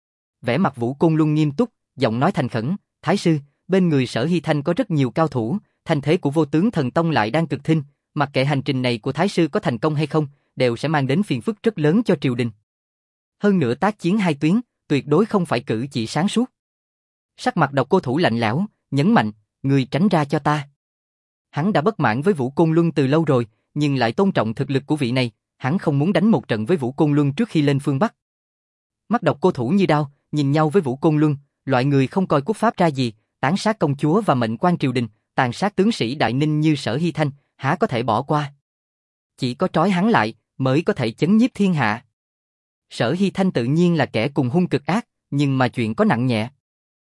Vẻ mặt Vũ Côn Luân nghiêm túc, giọng nói thành khẩn, Thái sư, bên người Sở Hy Thanh có rất nhiều cao thủ, thành thế của Vô Tướng Thần Tông lại đang cực thịnh, mặc kệ hành trình này của Thái sư có thành công hay không, đều sẽ mang đến phiền phức rất lớn cho triều đình. Hơn nữa tác chiến hai tuyến, tuyệt đối không phải cử chỉ sáng suốt. Sắc mặt Độc Cô Thủ lạnh lẽo, nhấn mạnh, người tránh ra cho ta. Hắn đã bất mãn với Vũ Côn Luân từ lâu rồi, nhưng lại tôn trọng thực lực của vị này, hắn không muốn đánh một trận với Vũ Côn Luân trước khi lên phương Bắc. Mắt Độc Cô Thủ như đao, nhìn nhau với Vũ Côn Luân, loại người không coi quốc pháp ra gì, tàn sát công chúa và mệnh quan triều đình, tàn sát tướng sĩ đại ninh như Sở Hy Thanh, há có thể bỏ qua. Chỉ có trói hắn lại, mới có thể chấn nhiếp thiên hạ. Sở Hy Thanh tự nhiên là kẻ cùng hung cực ác, nhưng mà chuyện có nặng nhẹ.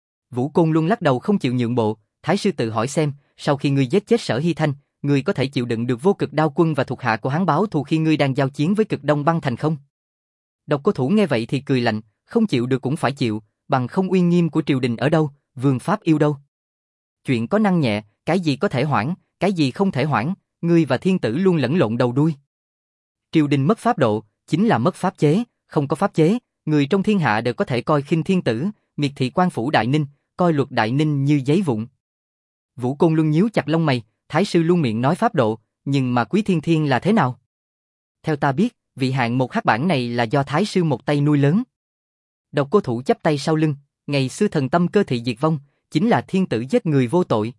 Vũ Côn Luân lắc đầu không chịu nhượng bộ, Thái sư tự hỏi xem, sau khi ngươi giết chết Sở Hy Thanh, ngươi có thể chịu đựng được Vô Cực Đao Quân và thuộc hạ của hắn báo thù khi ngươi đang giao chiến với Cực Đông băng thành không? Độc Cô Thủ nghe vậy thì cười lạnh, không chịu được cũng phải chịu, bằng không uy nghiêm của triều đình ở đâu, vương pháp yêu đâu. Chuyện có năng nhẹ, cái gì có thể hoãn, cái gì không thể hoãn, ngươi và thiên tử luôn lẫn lộn đầu đuôi. Triều đình mất pháp độ, chính là mất pháp chế, không có pháp chế, người trong thiên hạ đều có thể coi khinh thiên tử, miệt thị quan phủ đại ninh, coi luật đại ninh như giấy vụn. Vũ Côn Luân nhíu chặt lông mày, Thái sư luôn miệng nói pháp độ, nhưng mà Quý Thiên Thiên là thế nào? Theo ta biết, vị hạng một hắc bản này là do Thái sư một tay nuôi lớn. Độc Cô Thủ chắp tay sau lưng, ngày xưa thần tâm cơ thị diệt vong, chính là thiên tử giết người vô tội.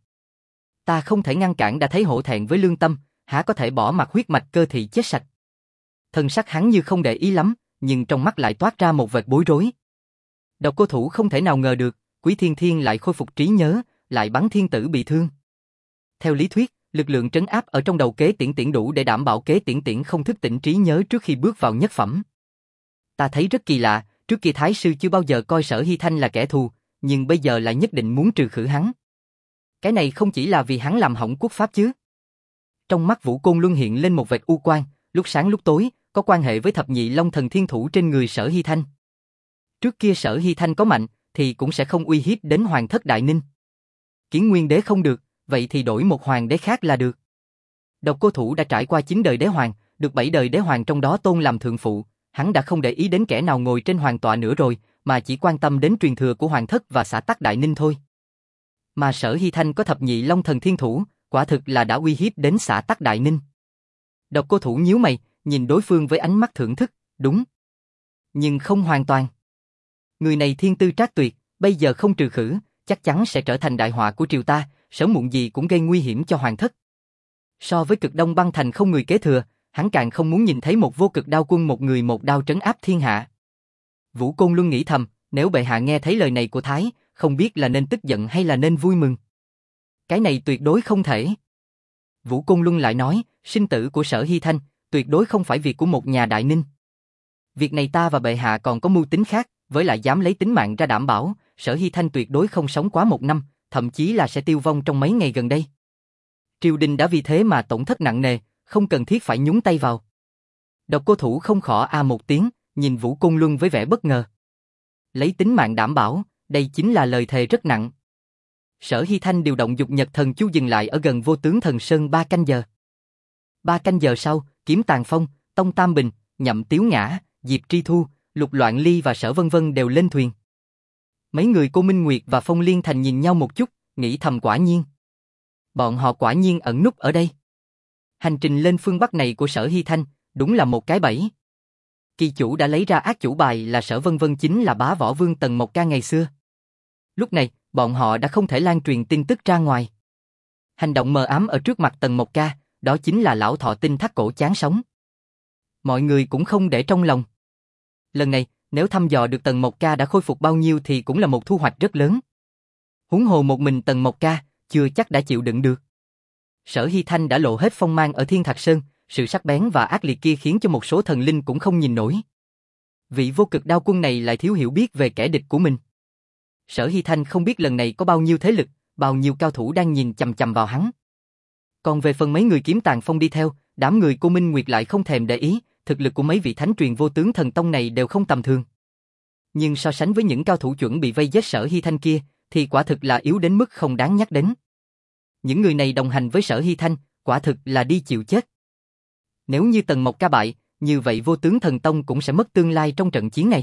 Ta không thể ngăn cản đã thấy hổ thẹn với lương tâm, há có thể bỏ mặc huyết mạch cơ thị chết sạch. Thần sắc hắn như không để ý lắm, nhưng trong mắt lại toát ra một vệt bối rối. Độc Cô Thủ không thể nào ngờ được, Quý Thiên Thiên lại khôi phục trí nhớ, lại bắn thiên tử bị thương. Theo lý thuyết, Lực lượng trấn áp ở trong đầu Kế Tiễn Tiễn đủ để đảm bảo Kế Tiễn Tiễn không thức tỉnh trí nhớ trước khi bước vào nhất phẩm. Ta thấy rất kỳ lạ, trước kia Thái sư chưa bao giờ coi Sở Hy Thanh là kẻ thù, nhưng bây giờ lại nhất định muốn trừ khử hắn. Cái này không chỉ là vì hắn làm hỏng quốc pháp chứ. Trong mắt Vũ Côn Luân hiện lên một vệt u quang, lúc sáng lúc tối, có quan hệ với thập nhị Long Thần Thiên Thủ trên người Sở Hy Thanh. Trước kia Sở Hy Thanh có mạnh, thì cũng sẽ không uy hiếp đến Hoàng thất Đại Ninh. Kiến Nguyên đế không được, vậy thì đổi một hoàng đế khác là được. Độc Cô Thủ đã trải qua chín đời đế hoàng, được bảy đời đế hoàng trong đó tôn làm thượng phụ, hắn đã không để ý đến kẻ nào ngồi trên hoàng tọa nữa rồi, mà chỉ quan tâm đến truyền thừa của Hoàng thất và xã tắc Đại Ninh thôi. Mà Sở Hy Thanh có thập nhị Long Thần Thiên Thủ, quả thực là đã uy hiếp đến xã tắc Đại Ninh. Độc Cô Thủ nhíu mày, nhìn đối phương với ánh mắt thưởng thức, đúng. Nhưng không hoàn toàn. Người này thiên tư trác tuyệt, bây giờ không trừ khử, chắc chắn sẽ trở thành đại họa của triều ta, sớm muộn gì cũng gây nguy hiểm cho Hoàng thất. So với Cực Đông Băng Thành không người kế thừa, hắn càng không muốn nhìn thấy một vô cực đao quân một người một đao trấn áp thiên hạ. Vũ Côn Luân nghĩ thầm, nếu bệ hạ nghe thấy lời này của Thái, không biết là nên tức giận hay là nên vui mừng. Cái này tuyệt đối không thể. Vũ Côn Luân lại nói, sinh tử của Sở Hy Thanh, tuyệt đối không phải việc của một nhà Đại Ninh. Việc này ta và bệ hạ còn có mưu tính khác, với lại dám lấy tính mạng ra đảm bảo, Sở Hy Thanh tuyệt đối không sống quá một năm, thậm chí là sẽ tiêu vong trong mấy ngày gần đây. Triều đình đã vì thế mà tổn thất nặng nề, không cần thiết phải nhúng tay vào. Độc Cô Thủ không khỏi a một tiếng, nhìn Vũ Côn Luân với vẻ bất ngờ. Lấy tính mạng đảm bảo, đây chính là lời thề rất nặng. Sở Hy Thanh điều động Dục Nhật Thần Chu dừng lại ở gần Vô Tướng Thần Sơn ba canh giờ. Ba canh giờ sau, Kiếm Tàn Phong, Tông Tam Bình, Nhậm Tiếu Ngã, Diệp Tri Thu, Lục Loạn Ly và Sở Vân Vân đều lên thuyền. Mấy người Cô Minh Nguyệt và Phong Liên Thành nhìn nhau một chút, nghĩ thầm quả nhiên. Bọn họ quả nhiên ẩn núp ở đây. Hành trình lên phương Bắc này của Sở Hy Thanh, đúng là một cái bẫy. Kỳ chủ đã lấy ra ác chủ bài là Sở Vân Vân chính là bá võ vương Tần Mộc Ca ngày xưa. Lúc này, bọn họ đã không thể lan truyền tin tức ra ngoài. Hành động mờ ám ở trước mặt Tần Mộc Ca, đó chính là lão thọ tinh thắt cổ chán sống. Mọi người cũng không để trong lòng. Lần này, nếu thăm dò được Tần Mộc Ca đã khôi phục bao nhiêu thì cũng là một thu hoạch rất lớn. Huống hồ một mình Tần Mộc Ca, chưa chắc đã chịu đựng được. Sở Hy Thanh đã lộ hết phong mang ở Thiên Thạch Sơn, sự sắc bén và ác liệt kia khiến cho một số thần linh cũng không nhìn nổi. Vị vô cực đao quân này lại thiếu hiểu biết về kẻ địch của mình. Sở Hy Thanh không biết lần này có bao nhiêu thế lực, bao nhiêu cao thủ đang nhìn chằm chằm vào hắn. Còn về phần mấy người Kiếm Tàn Phong đi theo, đám người Cô Minh Nguyệt lại không thèm để ý, thực lực của mấy vị thánh truyền Vô Tướng Thần Tông này đều không tầm thường. Nhưng so sánh với những cao thủ chuẩn bị vây giết Sở Hy Thanh kia, thì quả thực là yếu đến mức không đáng nhắc đến. Những người này đồng hành với Sở Hy Thanh, quả thực là đi chịu chết. Nếu như Tần Mộc Ca bại, như vậy Vô Tướng Thần Tông cũng sẽ mất tương lai trong trận chiến này.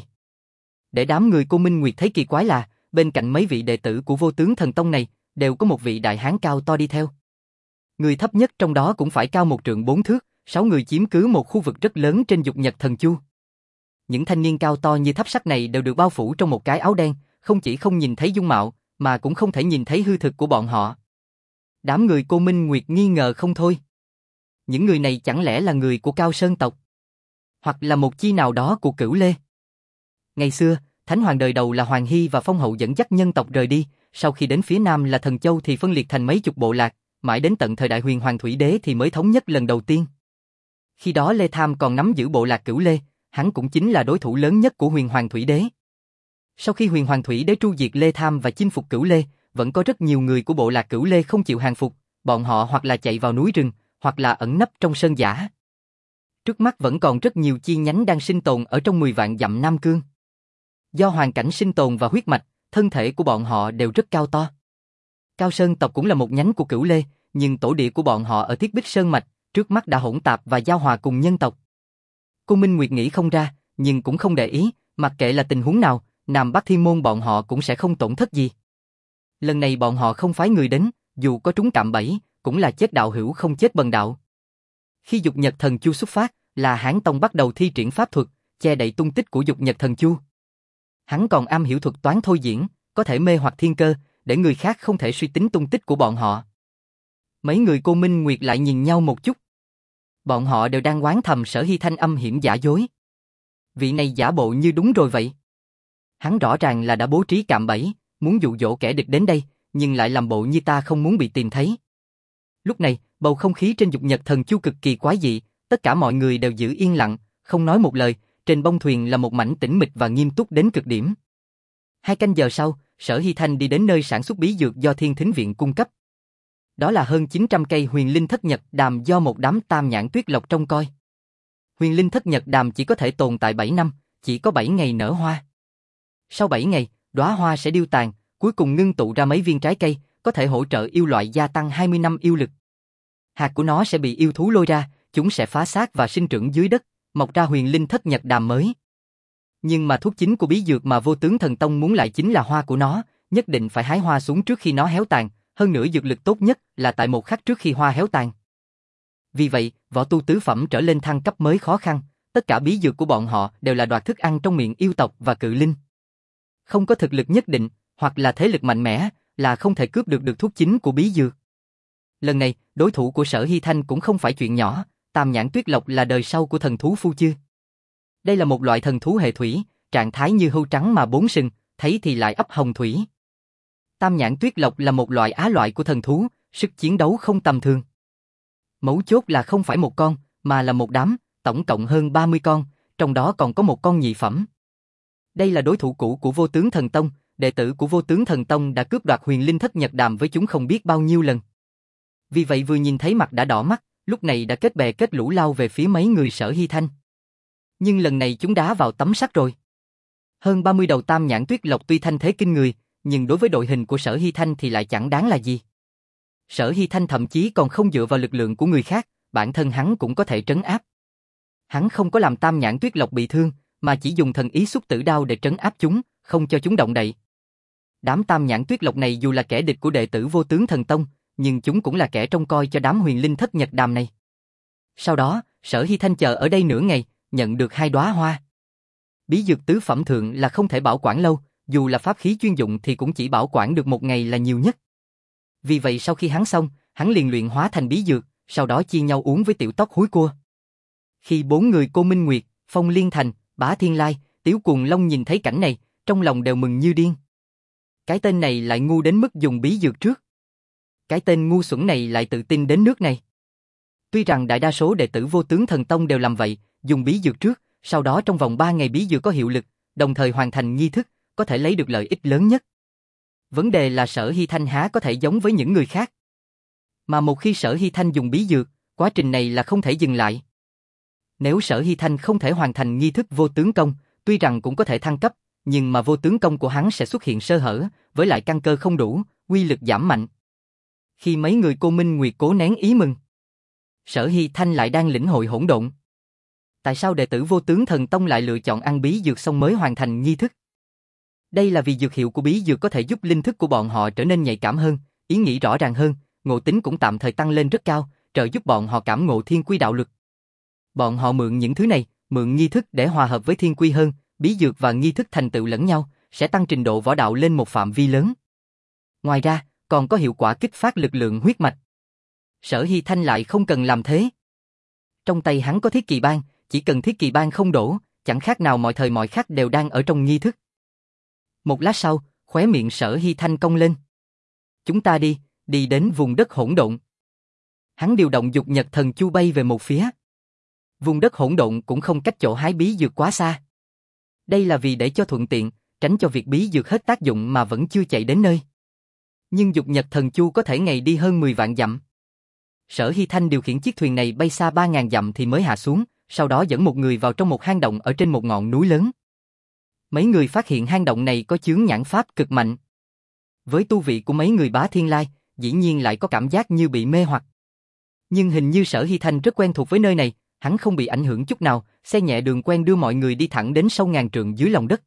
Để đám người Cô Minh Nguyệt thấy kỳ quái là, bên cạnh mấy vị đệ tử của Vô Tướng Thần Tông này, đều có một vị đại hán cao to đi theo. Người thấp nhất trong đó cũng phải cao một trượng bốn thước, sáu người chiếm cứ một khu vực rất lớn trên Dục Nhật Thần Chu. Những thanh niên cao to như tháp sắt này đều được bao phủ trong một cái áo đen, không chỉ không nhìn thấy dung mạo, mà cũng không thể nhìn thấy hư thực của bọn họ. Đám người Cô Minh Nguyệt nghi ngờ không thôi. Những người này chẳng lẽ là người của Cao Sơn tộc? Hoặc là một chi nào đó của Cửu Lê? Ngày xưa, Thánh Hoàng đời đầu là Hoàng Hy và Phong Hậu dẫn dắt nhân tộc rời đi, sau khi đến phía Nam là Thần Châu thì phân liệt thành mấy chục bộ lạc, mãi đến tận thời đại Huyền Hoàng Thủy Đế thì mới thống nhất lần đầu tiên. Khi đó Lê Tham còn nắm giữ bộ lạc Cửu Lê, hắn cũng chính là đối thủ lớn nhất của Huyền Hoàng Thủy Đế. Sau khi Huyền Hoàng Thủy Đế tru diệt Lê Tham và chinh phục Cửu Lê, vẫn có rất nhiều người của bộ lạc Cửu Lê không chịu hàng phục, bọn họ hoặc là chạy vào núi rừng, hoặc là ẩn nấp trong sơn giả. Trước mắt vẫn còn rất nhiều chi nhánh đang sinh tồn ở trong mười vạn dặm Nam Cương. Do hoàn cảnh sinh tồn và huyết mạch, thân thể của bọn họ đều rất cao to. Cao Sơn tộc cũng là một nhánh của Cửu Lê, nhưng tổ địa của bọn họ ở Thiết Bích Sơn mạch, trước mắt đã hỗn tạp và giao hòa cùng nhân tộc. Cô Minh Nguyệt nghĩ không ra, nhưng cũng không để ý, mặc kệ là tình huống nào, Nam Bắc Thiên Môn bọn họ cũng sẽ không tổn thất gì. Lần này bọn họ không phái người đến, dù có trúng cạm bẫy, cũng là chết đạo hữu không chết bần đạo. Khi Dục Nhật Thần Chu xuất phát, là Hán Tông bắt đầu thi triển pháp thuật, che đậy tung tích của Dục Nhật Thần Chu. Hắn còn am hiểu thuật toán thôi diễn, có thể mê hoặc thiên cơ, để người khác không thể suy tính tung tích của bọn họ. Mấy người Cô Minh Nguyệt lại nhìn nhau một chút. Bọn họ đều đang oán thầm Sở Hy Thanh âm hiểm giả dối. Vị này giả bộ như đúng rồi vậy. Hắn rõ ràng là đã bố trí cạm bẫy, muốn dụ dỗ kẻ địch đến đây, nhưng lại làm bộ như ta không muốn bị tìm thấy. Lúc này, bầu không khí trên dục nhật thần chu cực kỳ quái dị, tất cả mọi người đều giữ yên lặng, không nói một lời, trên bông thuyền là một mảnh tĩnh mịch và nghiêm túc đến cực điểm. Hai canh giờ sau, Sở Hy Thanh đi đến nơi sản xuất bí dược do Thiên Thính Viện cung cấp. Đó là hơn chín trăm cây huyền linh thất nhật đàm do một đám tam nhãn tuyết lộc trông coi. Huyền linh thất nhật đàm chỉ có thể tồn tại bảy năm, chỉ có bảy ngày nở hoa. Sau bảy ngày, đóa hoa sẽ điêu tàn, cuối cùng ngưng tụ ra mấy viên trái cây, có thể hỗ trợ yêu loại gia tăng hai mươi năm yêu lực. Hạt của nó sẽ bị yêu thú lôi ra, chúng sẽ phá xác và sinh trưởng dưới đất, mọc ra huyền linh thất nhật đàm mới. Nhưng mà thuốc chính của bí dược mà Vô Tướng Thần Tông muốn lại chính là hoa của nó, nhất định phải hái hoa xuống trước khi nó héo tàn, hơn nữa dược lực tốt nhất là tại một khắc trước khi hoa héo tàn. Vì vậy, võ tu tứ phẩm trở lên thăng cấp mới khó khăn, tất cả bí dược của bọn họ đều là đoạt thức ăn trong miệng yêu tộc và cự linh. Không có thực lực nhất định, hoặc là thế lực mạnh mẽ, là không thể cướp được được thuốc chính của bí dược. Lần này, đối thủ của Sở Hy Thanh cũng không phải chuyện nhỏ, Tam Nhãn Tuyết Lộc là đời sau của thần thú Phu Chư. Đây là một loại thần thú hệ thủy, trạng thái như hươu trắng mà bốn sừng, thấy thì lại ấp hồng thủy. Tam Nhãn Tuyết Lộc là một loại á loại của thần thú, sức chiến đấu không tầm thường. Mấu chốt là không phải một con, mà là một đám, tổng cộng hơn ba mươi con, trong đó còn có một con nhị phẩm. Đây là đối thủ cũ của Vô Tướng Thần Tông, đệ tử của Vô Tướng Thần Tông đã cướp đoạt huyền linh thất nhật đàm với chúng không biết bao nhiêu lần. Vì vậy vừa nhìn thấy mặt đã đỏ mắt, lúc này đã kết bè kết lũ lao về phía mấy người Sở Hy Thanh. Nhưng lần này chúng đá vào tấm sắt rồi. Hơn ba mươi đầu Tam Nhãn Tuyết Lộc tuy thanh thế kinh người, nhưng đối với đội hình của Sở Hy Thanh thì lại chẳng đáng là gì. Sở Hy Thanh thậm chí còn không dựa vào lực lượng của người khác, bản thân hắn cũng có thể trấn áp. Hắn không có làm Tam Nhãn Tuyết Lộc bị thương, mà chỉ dùng thần ý xúc tử đao để trấn áp chúng, không cho chúng động đậy. Đám Tam Nhãn Tuyết Lộc này dù là kẻ địch của đệ tử Vô Tướng Thần Tông, nhưng chúng cũng là kẻ trông coi cho đám huyền linh thất nhật đàm này. Sau đó, Sở Hy Thanh chờ ở đây nửa ngày, nhận được hai đóa hoa. Bí dược tứ phẩm thượng là không thể bảo quản lâu, dù là pháp khí chuyên dụng thì cũng chỉ bảo quản được một ngày là nhiều nhất. Vì vậy sau khi hắn xong, hắn liền luyện hóa thành bí dược, sau đó chia nhau uống với tiểu tóc húi cua. Khi bốn người Cô Minh Nguyệt, Phong Liên Thành, Bá Thiên Lai, Tiếu Cuồng Long nhìn thấy cảnh này, trong lòng đều mừng như điên. Cái tên này lại ngu đến mức dùng bí dược trước. Cái tên ngu xuẩn này lại tự tin đến nước này. Tuy rằng đại đa số đệ tử Vô Tướng Thần Tông đều làm vậy, dùng bí dược trước, sau đó trong vòng ba ngày bí dược có hiệu lực, đồng thời hoàn thành nghi thức, có thể lấy được lợi ích lớn nhất. Vấn đề là Sở Hy Thanh há có thể giống với những người khác. Mà một khi Sở Hy Thanh dùng bí dược, quá trình này là không thể dừng lại. Nếu Sở Hy Thanh không thể hoàn thành nghi thức vô tướng công, tuy rằng cũng có thể thăng cấp, nhưng mà vô tướng công của hắn sẽ xuất hiện sơ hở, với lại căn cơ không đủ, uy lực giảm mạnh. Khi mấy người Cô Minh Nguyệt cố nén ý mừng, Sở Hy Thanh lại đang lĩnh hội hỗn độn. Tại sao đệ tử Vô Tướng Thần Tông lại lựa chọn ăn bí dược xong mới hoàn thành nghi thức? Đây là vì dược hiệu của bí dược có thể giúp linh thức của bọn họ trở nên nhạy cảm hơn, ý nghĩ rõ ràng hơn, ngộ tính cũng tạm thời tăng lên rất cao, trợ giúp bọn họ cảm ngộ thiên quy đạo luật. Bọn họ mượn những thứ này, mượn nghi thức để hòa hợp với thiên quy hơn, bí dược và nghi thức thành tựu lẫn nhau, sẽ tăng trình độ võ đạo lên một phạm vi lớn. Ngoài ra, còn có hiệu quả kích phát lực lượng huyết mạch. Sở Hy Thanh lại không cần làm thế. Trong tay hắn có thiết kỳ ban, chỉ cần thiết kỳ ban không đổ, chẳng khác nào mọi thời mọi khắc đều đang ở trong nghi thức. Một lát sau, khóe miệng Sở Hy Thanh cong lên. Chúng ta đi, đi đến vùng đất hỗn độn. Hắn điều động dục nhật thần chu bay về một phía. Vùng đất hỗn độn cũng không cách chỗ hái bí dược quá xa. Đây là vì để cho thuận tiện, tránh cho việc bí dược hết tác dụng mà vẫn chưa chạy đến nơi. Nhưng dục nhật thần chu có thể ngày đi hơn mười vạn dặm. Sở Hy Thanh điều khiển chiếc thuyền này bay xa ba ngàn dặm thì mới hạ xuống, sau đó dẫn một người vào trong một hang động ở trên một ngọn núi lớn. Mấy người phát hiện hang động này có chướng nhãn pháp cực mạnh. Với tu vị của mấy người Bá Thiên Lai, dĩ nhiên lại có cảm giác như bị mê hoặc. Nhưng hình như Sở Hy Thanh rất quen thuộc với nơi này, hắn không bị ảnh hưởng chút nào, xe nhẹ đường quen đưa mọi người đi thẳng đến sâu ngàn trượng dưới lòng đất.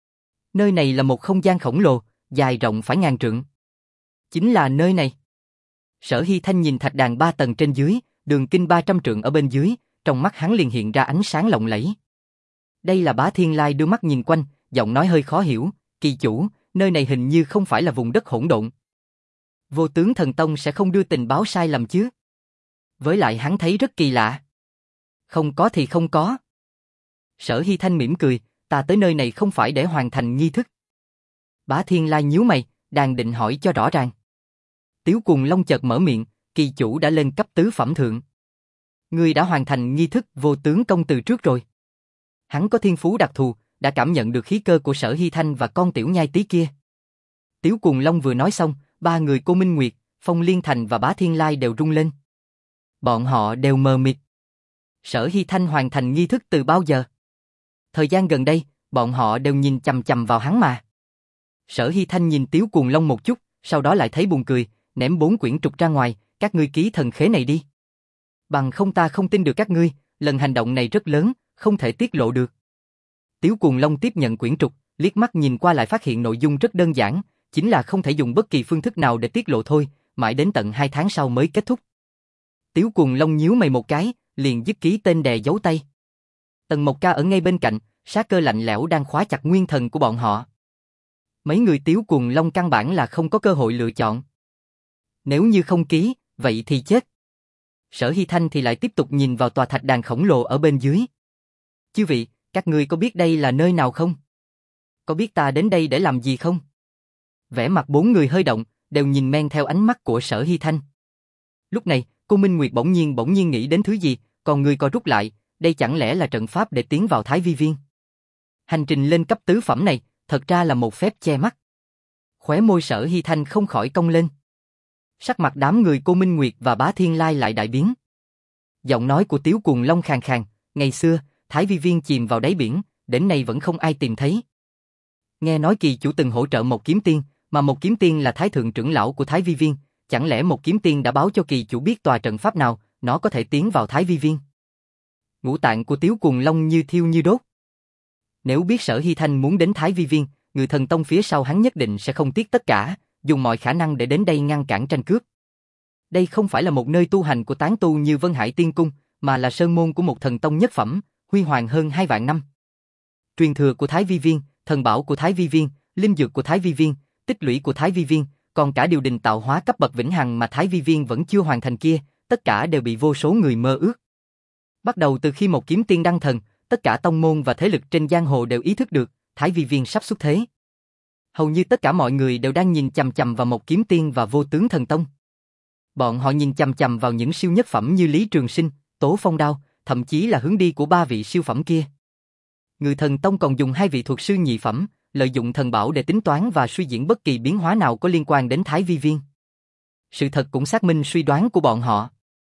Nơi này là một không gian khổng lồ, dài rộng phải ngàn trượng. Chính là nơi này. Sở Hy Thanh nhìn thạch đàn ba tầng trên dưới, đường kinh ba trăm trượng ở bên dưới, trong mắt hắn liền hiện ra ánh sáng lộng lẫy. Đây là Bá Thiên Lai đưa mắt nhìn quanh, giọng nói hơi khó hiểu, kỳ chủ, nơi này hình như không phải là vùng đất hỗn độn. Vô Tướng Thần Tông sẽ không đưa tình báo sai lầm chứ? Với lại hắn thấy rất kỳ lạ. Không có thì không có. Sở Hy Thanh mỉm cười, ta tới nơi này không phải để hoàn thành nghi thức. Bá Thiên Lai nhíu mày, đang định hỏi cho rõ ràng. Tiếu Cuồng Long chợt mở miệng, kỳ chủ đã lên cấp tứ phẩm thượng. Ngươi đã hoàn thành nghi thức vô tướng công từ trước rồi. Hắn có thiên phú đặc thù, đã cảm nhận được khí cơ của Sở Hy Thanh và con tiểu nhai tí kia. Tiếu Cuồng Long vừa nói xong, ba người Cô Minh Nguyệt, Phong Liên Thành và Bá Thiên Lai đều rung lên. Bọn họ đều mờ mịt. Sở Hy Thanh hoàn thành nghi thức từ bao giờ? Thời gian gần đây, bọn họ đều nhìn chằm chằm vào hắn mà. Sở Hy Thanh nhìn Tiếu Cuồng Long một chút, sau đó lại thấy buồn cười, ném bốn quyển trục ra ngoài, các ngươi ký thần khế này đi. Bằng không ta không tin được các ngươi, lần hành động này rất lớn, không thể tiết lộ được. Tiếu Cuồng Long tiếp nhận quyển trục, liếc mắt nhìn qua lại phát hiện nội dung rất đơn giản, chính là không thể dùng bất kỳ phương thức nào để tiết lộ thôi, mãi đến tận hai tháng sau mới kết thúc. Tiếu Cuồng Long nhíu mày một cái, liền dứt ký tên đè dấu tay. Tần Mộc Ca ở ngay bên cạnh, sát cơ lạnh lẽo đang khóa chặt nguyên thần của bọn họ. Mấy người Tiếu Cuồng Long căn bản là không có cơ hội lựa chọn. Nếu như không ký, vậy thì chết. Sở Hy Thanh thì lại tiếp tục nhìn vào tòa thạch đàn khổng lồ ở bên dưới. Chư vị, các ngươi có biết đây là nơi nào không? Có biết ta đến đây để làm gì không? Vẻ mặt bốn người hơi động, đều nhìn men theo ánh mắt của Sở Hy Thanh. Lúc này, Cô Minh Nguyệt bỗng nhiên bỗng nhiên nghĩ đến thứ gì, còn người co rút lại, đây chẳng lẽ là trận pháp để tiến vào Thái Vi Viên? Hành trình lên cấp tứ phẩm này, thật ra là một phép che mắt. Khóe môi Sở Hy Thanh không khỏi cong lên. Sắc mặt đám người Cô Minh Nguyệt và Bá Thiên Lai lại đại biến. Giọng nói của Tiếu Cuồng Long khàn khàn, ngày xưa, Thái Vi Viên chìm vào đáy biển, đến nay vẫn không ai tìm thấy. Nghe nói kỳ chủ từng hỗ trợ một kiếm tiên, mà một kiếm tiên là thái thượng trưởng lão của Thái Vi Viên, chẳng lẽ một kiếm tiên đã báo cho kỳ chủ biết tòa trận pháp nào, nó có thể tiến vào Thái Vi Viên? Ngũ tạng của Tiếu Cuồng Long như thiêu như đốt. Nếu biết Sở Hy Thanh muốn đến Thái Vi Viên, người thần tông phía sau hắn nhất định sẽ không tiếc tất cả, dùng mọi khả năng để đến đây ngăn cản tranh cướp. Đây không phải là một nơi tu hành của tán tu như Vân Hải Tiên Cung, mà là sơn môn của một thần tông nhất phẩm, huy hoàng hơn hai vạn năm. Truyền thừa của Thái Vi Viên, thần bảo của Thái Vi Viên, linh dược của Thái Vi Viên, tích lũy của Thái Vi Viên, còn cả điều đình tạo hóa cấp bậc vĩnh hằng mà Thái Vi Viên vẫn chưa hoàn thành kia, tất cả đều bị vô số người mơ ước. Bắt đầu từ khi một kiếm tiên đăng thần, tất cả tông môn và thế lực trên giang hồ đều ý thức được, Thái Vi Viên sắp xuất thế. Hầu như tất cả mọi người đều đang nhìn chằm chằm vào một kiếm tiên và vô tướng thần tông. Bọn họ nhìn chằm chằm vào những siêu nhất phẩm như Lý Trường Sinh, Tố Phong Đao, thậm chí là hướng đi của ba vị siêu phẩm kia. Người thần tông còn dùng hai vị thuật sư nhị phẩm, lợi dụng thần bảo để tính toán và suy diễn bất kỳ biến hóa nào có liên quan đến Thái Vi Viên. Sự thật cũng xác minh suy đoán của bọn họ.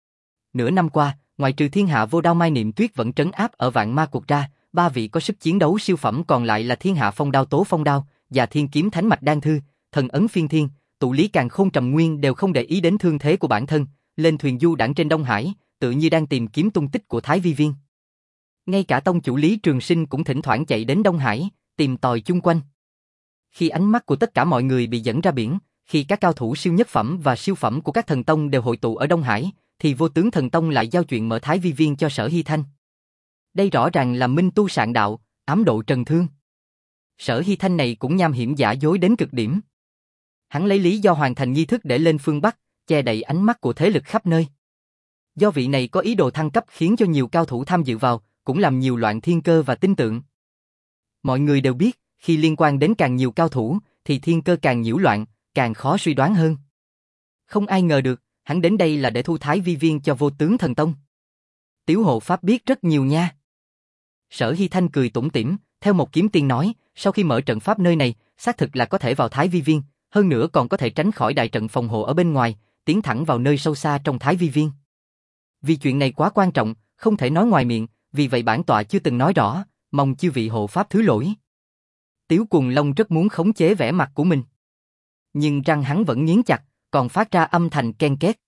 Nửa năm qua, ngoài trừ Thiên Hạ Vô Đao Mai Niệm Tuyết vẫn trấn áp ở Vạn Ma Cuộc ra, ba vị có sức chiến đấu siêu phẩm còn lại là Thiên Hạ Phong Đao Tố Phong Đao và Thiên Kiếm Thánh Mạch Đan Thư, Thần Ấn Phiên Thiên, Tụ Lý Càn Khôn Trầm Nguyên đều không để ý đến thương thế của bản thân, lên thuyền du đãng trên Đông Hải, tự như đang tìm kiếm tung tích của Thái Vi Viên. Ngay cả tông chủ Lý Trường Sinh cũng thỉnh thoảng chạy đến Đông Hải, tìm tòi chung quanh. Khi ánh mắt của tất cả mọi người bị dẫn ra biển, khi các cao thủ siêu nhất phẩm và siêu phẩm của các thần tông đều hội tụ ở Đông Hải, thì Vô Tướng Thần Tông lại giao chuyện mở Thái Vi Viên cho Sở Hy Thanh. Đây rõ ràng là minh tu sạn đạo, ám độ trần thương. Sở Hy Thanh này cũng nham hiểm giả dối đến cực điểm. Hắn lấy lý do hoàn thành nghi thức để lên phương Bắc, che đậy ánh mắt của thế lực khắp nơi. Do vị này có ý đồ thăng cấp khiến cho nhiều cao thủ tham dự vào, cũng làm nhiều loạn thiên cơ và tinh tượng. Mọi người đều biết, khi liên quan đến càng nhiều cao thủ, thì thiên cơ càng nhiễu loạn, càng khó suy đoán hơn. Không ai ngờ được, hắn đến đây là để thu Thái Vi Viên cho Vô Tướng Thần Tông. Tiếu hộ pháp biết rất nhiều nha. Sở Hy Thanh cười tủm tỉm, theo một kiếm tiên nói, sau khi mở trận pháp nơi này, xác thực là có thể vào Thái Vi Viên, hơn nữa còn có thể tránh khỏi đại trận phòng hộ ở bên ngoài, tiến thẳng vào nơi sâu xa trong Thái Vi Viên. Vì chuyện này quá quan trọng, không thể nói ngoài miệng, vì vậy bản tọa chưa từng nói rõ, mong chư vị hộ pháp thứ lỗi. Tiếu Cuồng Long rất muốn khống chế vẻ mặt của mình, nhưng răng hắn vẫn nghiến chặt, còn phát ra âm thanh ken két.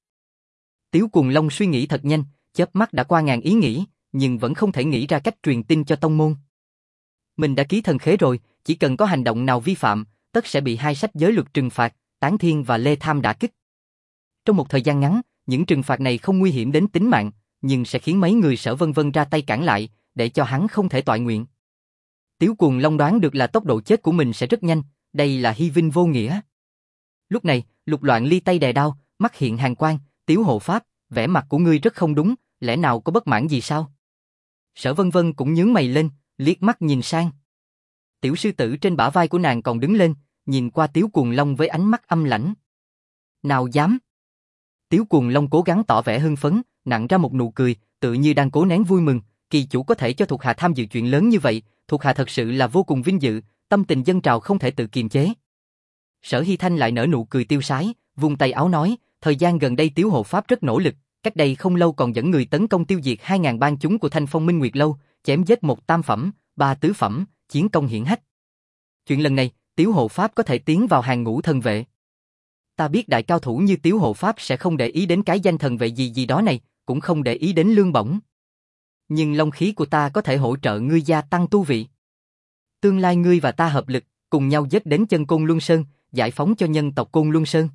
Tiếu Cuồng Long suy nghĩ thật nhanh, chớp mắt đã qua ngàn ý nghĩ, nhưng vẫn không thể nghĩ ra cách truyền tin cho tông môn. Mình đã ký thần khế rồi, chỉ cần có hành động nào vi phạm, tất sẽ bị hai sách giới luật trừng phạt, Tán Thiên và Lê Tham đả kích. Trong một thời gian ngắn, những trừng phạt này không nguy hiểm đến tính mạng, nhưng sẽ khiến mấy người Sở Vân Vân ra tay cản lại, để cho hắn không thể toại nguyện. Tiếu Cuồng Long đoán được là tốc độ chết của mình sẽ rất nhanh, đây là hy vinh vô nghĩa. Lúc này, Lục Loạn Ly tay đè đao, mắt hiện hàn quang, Tiếu hộ pháp, vẻ mặt của ngươi rất không đúng, lẽ nào có bất mãn gì sao? Sở Vân Vân cũng nhướng mày lên, liếc mắt nhìn sang. Tiểu sư tử trên bả vai của nàng còn đứng lên, nhìn qua Tiếu Cuồng Long với ánh mắt âm lãnh. Nào dám! Tiếu Cuồng Long cố gắng tỏ vẻ hưng phấn, nặn ra một nụ cười, tự như đang cố nén vui mừng, kỳ chủ có thể cho thuộc hạ tham dự chuyện lớn như vậy, thuộc hạ thật sự là vô cùng vinh dự, tâm tình dâng trào không thể tự kiềm chế. Sở Hy Thanh lại nở nụ cười tiêu sái, vung tay áo nói, thời gian gần đây Tiếu hộ pháp rất nỗ lực, cách đây không lâu còn dẫn người tấn công tiêu diệt hai ngàn bang chúng của Thanh Phong Minh Nguyệt Lâu, chém giết một tam phẩm, ba tứ phẩm, chiến công hiển hách. Chuyện lần này, Tiếu hộ pháp có thể tiến vào hàng ngũ thần vệ. Ta biết đại cao thủ như Tiếu hộ pháp sẽ không để ý đến cái danh thần vệ gì gì đó này, cũng không để ý đến lương bổng. Nhưng long khí của ta có thể hỗ trợ ngươi gia tăng tu vị. Tương lai ngươi và ta hợp lực, cùng nhau dết đến chân Côn Luân Sơn, giải phóng cho nhân tộc Côn Luân Sơn.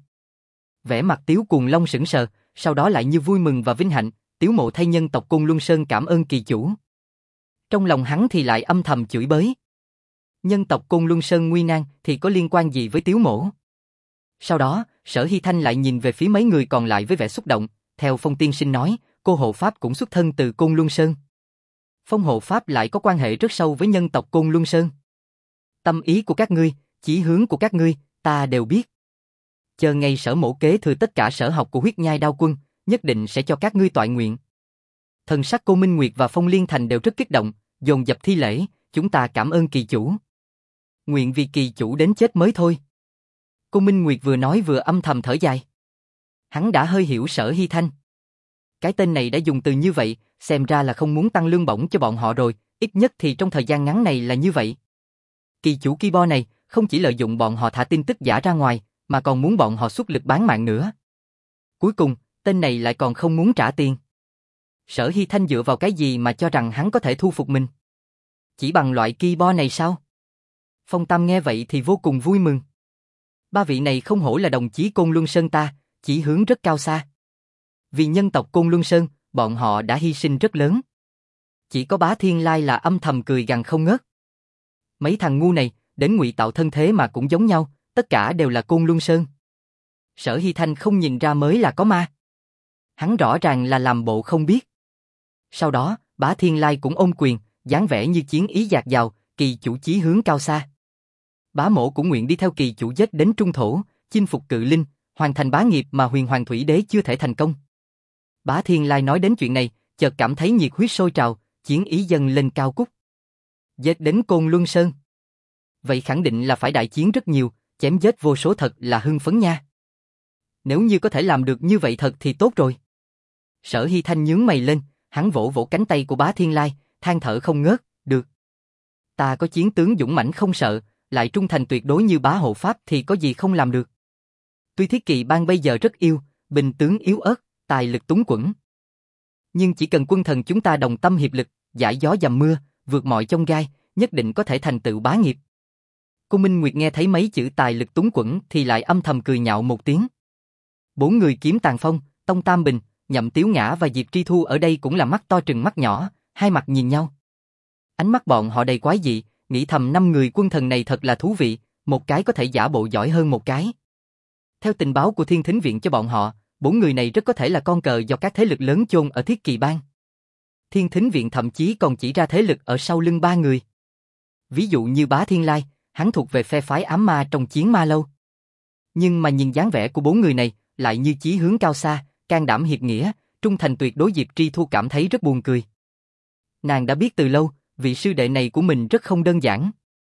Vẻ mặt Tiếu Cuồng Long sững sờ, sau đó lại như vui mừng và vinh hạnh, Tiếu Mộ thay nhân tộc Côn Luân Sơn cảm ơn kỳ chủ. Trong lòng hắn thì lại âm thầm chửi bới. Nhân tộc Côn Luân Sơn nguy nan thì có liên quan gì với Tiếu Mộ? Sau đó, Sở Hy Thanh lại nhìn về phía mấy người còn lại với vẻ xúc động, theo Phong tiên sinh nói, cô hộ pháp cũng xuất thân từ Côn Luân Sơn. Phong hộ pháp lại có quan hệ rất sâu với nhân tộc Côn Luân Sơn. Tâm ý của các ngươi, chí hướng của các ngươi, ta đều biết. Chờ ngày Sở Mộ kế thừa tất cả sở học của huyết nhai đao quân, nhất định sẽ cho các ngươi toại nguyện. Thần sắc Cô Minh Nguyệt và Phong Liên Thành đều rất kích động, dồn dập thi lễ, chúng ta cảm ơn kỳ chủ. Nguyện vì kỳ chủ đến chết mới thôi. Cô Minh Nguyệt vừa nói vừa âm thầm thở dài. Hắn đã hơi hiểu Sở Hy Thanh. Cái tên này đã dùng từ như vậy, xem ra là không muốn tăng lương bổng cho bọn họ rồi, ít nhất thì trong thời gian ngắn này là như vậy. Kỳ chủ Kibo này không chỉ lợi dụng bọn họ thả tin tức giả ra ngoài, mà còn muốn bọn họ xuất lực bán mạng nữa. Cuối cùng, tên này lại còn không muốn trả tiền. Sở Hy Thanh dựa vào cái gì mà cho rằng hắn có thể thu phục mình? Chỉ bằng loại Kibo này sao? Phong Tam nghe vậy thì vô cùng vui mừng. Ba vị này không hổ là đồng chí Côn Luân Sơn ta, chỉ hướng rất cao xa. Vì nhân tộc Côn Luân Sơn, bọn họ đã hy sinh rất lớn. Chỉ có Bá Thiên Lai là âm thầm cười gằn không ngớt. Mấy thằng ngu này, đến ngụy tạo thân thế mà cũng giống nhau, tất cả đều là Côn Luân Sơn. Sở Hy Thanh không nhìn ra mới là có ma. Hắn rõ ràng là làm bộ không biết. Sau đó, Bá Thiên Lai cũng ôm quyền, dáng vẻ như chiến ý dạt dào, kỳ chủ chí hướng cao xa. Bá Mộ cũng nguyện đi theo kỳ chủ dết đến trung thổ, chinh phục cự linh, hoàn thành bá nghiệp mà Huyền Hoàng Thủy Đế chưa thể thành công. Bá Thiên Lai nói đến chuyện này, chợt cảm thấy nhiệt huyết sôi trào, chiến ý dâng lên cao cúc. Dết đến Côn Luân Sơn. Vậy khẳng định là phải đại chiến rất nhiều, chém giết vô số thật là hưng phấn nha. Nếu như có thể làm được như vậy thật thì tốt rồi. Sở Hy Thanh nhướng mày lên, hắn vỗ vỗ cánh tay của Bá Thiên Lai, than thở không ngớt, được. Ta có chiến tướng dũng mãnh không sợ, lại trung thành tuyệt đối như Bá hộ pháp thì có gì không làm được. Tuy Thiết Kỵ bang bây giờ rất yêu, binh tướng yếu ớt, tài lực túng quẫn. Nhưng chỉ cần quân thần chúng ta đồng tâm hiệp lực, giải gió dầm mưa, vượt mọi chông gai, nhất định có thể thành tựu bá nghiệp. Cô Minh Nguyệt nghe thấy mấy chữ tài lực túng quẫn thì lại âm thầm cười nhạo một tiếng. Bốn người Kiếm Tàn Phong, Tông Tam Bình, Nhậm Tiếu Ngã và Diệp Tri Thu ở đây cũng là mắt to trừng mắt nhỏ, hai mặt nhìn nhau. Ánh mắt bọn họ đầy quái dị, nghĩ thầm năm người quân thần này thật là thú vị, một cái có thể giả bộ giỏi hơn một cái. Theo tình báo của Thiên Thính Viện cho bọn họ, bốn người này rất có thể là con cờ do các thế lực lớn chôn ở Thiết Kỵ bang. Thiên Thính Viện thậm chí còn chỉ ra thế lực ở sau lưng ba người. Ví dụ như Bá Thiên Lai, hắn thuộc về phe phái ám ma trong Chiến Ma Lâu. Nhưng mà nhìn dáng vẻ của bốn người này, lại như chí hướng cao xa, can đảm hiệp nghĩa, trung thành tuyệt đối. Diệp Tri Thu cảm thấy rất buồn cười. Nàng đã biết từ lâu, vị sư đệ này của mình rất không đơn giản.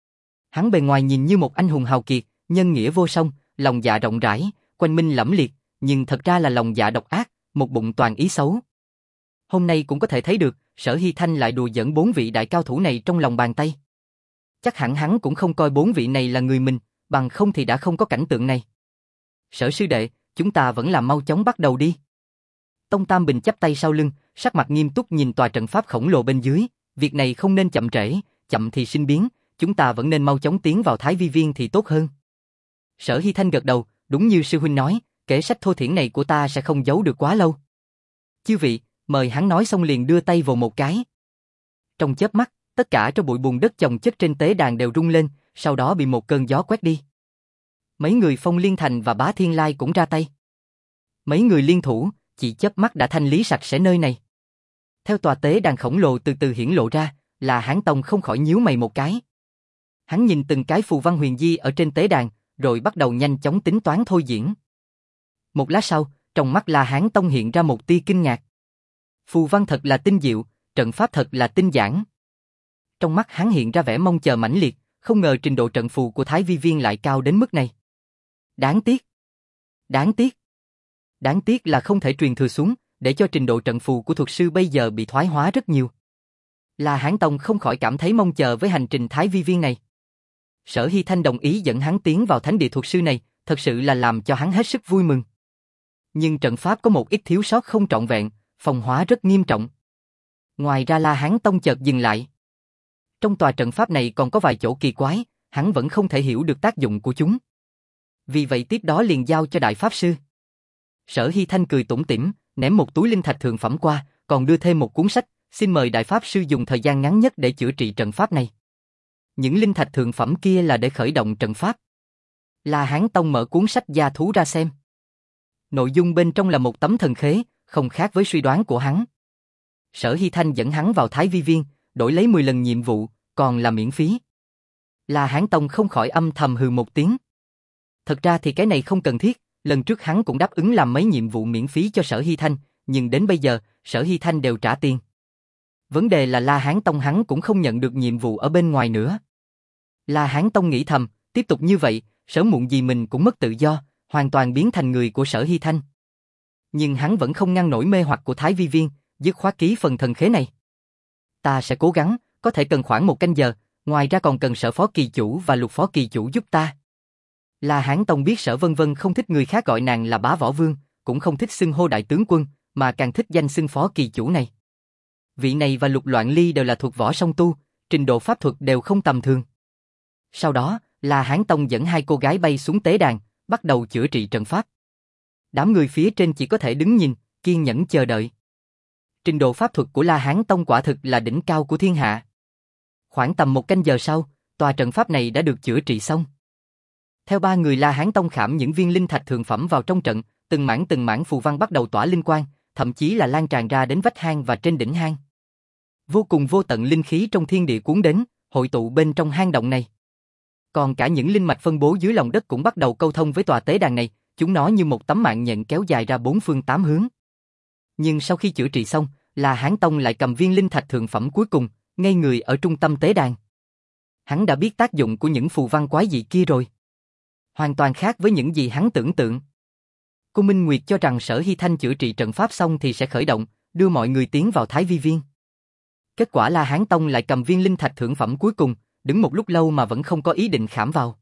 Hắn bề ngoài nhìn như một anh hùng hào kiệt, nhân nghĩa vô song, lòng dạ rộng rãi, quanh minh lẫm liệt, nhưng thật ra là lòng dạ độc ác, một bụng toàn ý xấu. Hôm nay cũng có thể thấy được, Sở Hy Thanh lại đùa giỡn bốn vị đại cao thủ này trong lòng bàn tay. Chắc hẳn hắn cũng không coi bốn vị này là người mình, bằng không thì đã không có cảnh tượng này. Sở sư đệ, chúng ta vẫn là mau chóng bắt đầu đi. Tông Tam Bình chắp tay sau lưng, sắc mặt nghiêm túc nhìn tòa trận pháp khổng lồ bên dưới. Việc này không nên chậm trễ, chậm thì sinh biến, chúng ta vẫn nên mau chóng tiến vào Thái Vi Viên thì tốt hơn. Sở Hy Thanh gật đầu, đúng như sư huynh nói, kể sách thô thiển này của ta sẽ không giấu được quá lâu. Chư vị, mời. Hắn nói xong liền đưa tay vào một cái. Trong chớp mắt, tất cả trong bụi bùn đất chồng chất trên tế đàn đều rung lên, sau đó bị một cơn gió quét đi. Mấy người Phong Liên Thành và Bá Thiên Lai cũng ra tay. Mấy người liên thủ, chỉ chớp mắt đã thanh lý sạch sẽ nơi này. Theo tòa tế đàn khổng lồ từ từ hiển lộ ra, là Hán Tông không khỏi nhíu mày một cái. Hắn nhìn từng cái phù văn huyền di ở trên tế đàn, rồi bắt đầu nhanh chóng tính toán thôi diễn. Một lát sau, Trong mắt La Hán Tông hiện ra một tia kinh ngạc. Phù văn thật là tinh diệu, trận pháp thật là tinh giản. Trong mắt hắn hiện ra vẻ mong chờ mãnh liệt, không ngờ trình độ trận phù của Thái Vi Viên lại cao đến mức này. Đáng tiếc. Đáng tiếc. Đáng tiếc là không thể truyền thừa xuống, để cho trình độ trận phù của thuật sư bây giờ bị thoái hóa rất nhiều. La Hán Tông không khỏi cảm thấy mong chờ với hành trình Thái Vi Viên này. Sở Hy Thanh đồng ý dẫn hắn tiến vào thánh địa thuật sư này, thật sự là làm cho hắn hết sức vui mừng. Nhưng trận pháp có một ít thiếu sót không trọn vẹn, phong hóa rất nghiêm trọng. Ngoài ra La Hán Tông chợt dừng lại. Trong tòa trận pháp này còn có vài chỗ kỳ quái, hắn vẫn không thể hiểu được tác dụng của chúng. Vì vậy tiếp đó liền giao cho Đại Pháp Sư. Sở Hy Thanh cười tủm tỉm, ném một túi linh thạch thượng phẩm qua, còn đưa thêm một cuốn sách, xin mời Đại Pháp Sư dùng thời gian ngắn nhất để chữa trị trận pháp này. Những linh thạch thượng phẩm kia là để khởi động trận pháp. La Hán Tông mở cuốn sách gia thú ra xem. Nội dung bên trong là một tấm thần khế, không khác với suy đoán của hắn. Sở Hy Thanh dẫn hắn vào Thái Vi Viên, đổi lấy mười lần nhiệm vụ, còn là miễn phí. La Hán Tông không khỏi âm thầm hừ một tiếng. Thật ra thì cái này không cần thiết, lần trước hắn cũng đáp ứng làm mấy nhiệm vụ miễn phí cho Sở Hy Thanh, nhưng đến bây giờ, Sở Hy Thanh đều trả tiền. Vấn đề là La Hán Tông hắn cũng không nhận được nhiệm vụ ở bên ngoài nữa. La Hán Tông nghĩ thầm, tiếp tục như vậy, sớm muộn gì mình cũng mất tự do, hoàn toàn biến thành người của Sở Hy Thanh. Nhưng hắn vẫn không ngăn nổi mê hoặc của Thái Vi Viên, dứt khoát ký phần thần khế này. Ta sẽ cố gắng, có thể cần khoảng một canh giờ, ngoài ra còn cần Sở Phó Kỳ Chủ và Lục Phó Kỳ Chủ giúp ta. La Hán Tông biết Sở Vân Vân không thích người khác gọi nàng là bá võ vương, cũng không thích xưng hô đại tướng quân, mà càng thích danh xưng Phó Kỳ Chủ này. Vị này và Lục Loạn Ly đều là thuộc võ song tu, trình độ pháp thuật đều không tầm thường. Sau đó, La Hán Tông dẫn hai cô gái bay xuống tế đàn, bắt đầu chữa trị trận pháp. Đám người phía trên chỉ có thể đứng nhìn, kiên nhẫn chờ đợi. Trình độ pháp thuật của La Hán Tông quả thực là đỉnh cao của thiên hạ. Khoảng tầm một canh giờ sau, tòa trận pháp này đã được chữa trị xong. Theo ba người La Hán Tông khảm những viên linh thạch thượng phẩm vào trong trận, từng mảng từng mảng phù văn bắt đầu tỏa linh quang, thậm chí là lan tràn ra đến vách hang và trên đỉnh hang. Vô cùng vô tận linh khí trong thiên địa cuốn đến, hội tụ bên trong hang động này. Còn cả những linh mạch phân bố dưới lòng đất cũng bắt đầu câu thông với tòa tế đàn này, chúng nó như một tấm mạng nhện kéo dài ra bốn phương tám hướng. Nhưng sau khi chữa trị xong, La Hán Tông lại cầm viên linh thạch thượng phẩm cuối cùng, ngay người ở trung tâm tế đàn. Hắn đã biết tác dụng của những phù văn quái dị kia rồi. Hoàn toàn khác với những gì hắn tưởng tượng. Cô Minh Nguyệt cho rằng Sở Hy Thanh chữa trị trận pháp xong thì sẽ khởi động, đưa mọi người tiến vào Thái Vi Viên. Kết quả La Hán Tông lại cầm viên linh thạch thượng phẩm cuối cùng, đứng một lúc lâu mà vẫn không có ý định khảm vào.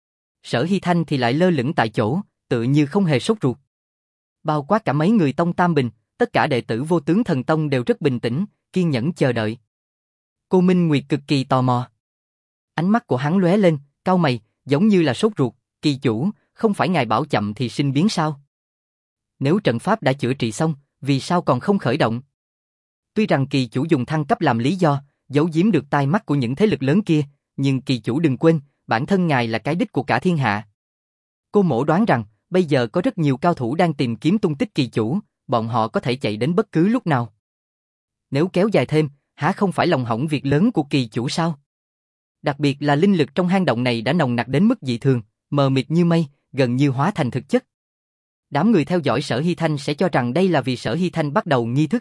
Sở Hy Thanh thì lại lơ lửng tại chỗ, tự như không hề sốt ruột. Bao quát cả mấy người Tông Tam Bình, tất cả đệ tử Vô Tướng Thần Tông đều rất bình tĩnh, kiên nhẫn chờ đợi. Cô Minh Nguyệt cực kỳ tò mò. Ánh mắt của hắn lóe lên, cau mày, giống như là sốt ruột. Kỳ chủ, không phải ngài bảo chậm thì sinh biến sao? Nếu trận pháp đã chữa trị xong, vì sao còn không khởi động? Tuy rằng kỳ chủ dùng thăng cấp làm lý do, giấu giếm được tai mắt của những thế lực lớn kia, nhưng kỳ chủ đừng quên, bản thân ngài là cái đích của cả thiên hạ. Cô Mỗ đoán rằng, bây giờ có rất nhiều cao thủ đang tìm kiếm tung tích kỳ chủ, bọn họ có thể chạy đến bất cứ lúc nào. Nếu kéo dài thêm, há không phải lòng hỏng việc lớn của kỳ chủ sao? Đặc biệt là linh lực trong hang động này đã nồng nặc đến mức dị thường, mờ mịt như mây, gần như hóa thành thực chất. Đám người theo dõi Sở Hy Thanh sẽ cho rằng đây là vì Sở Hy Thanh bắt đầu nghi thức.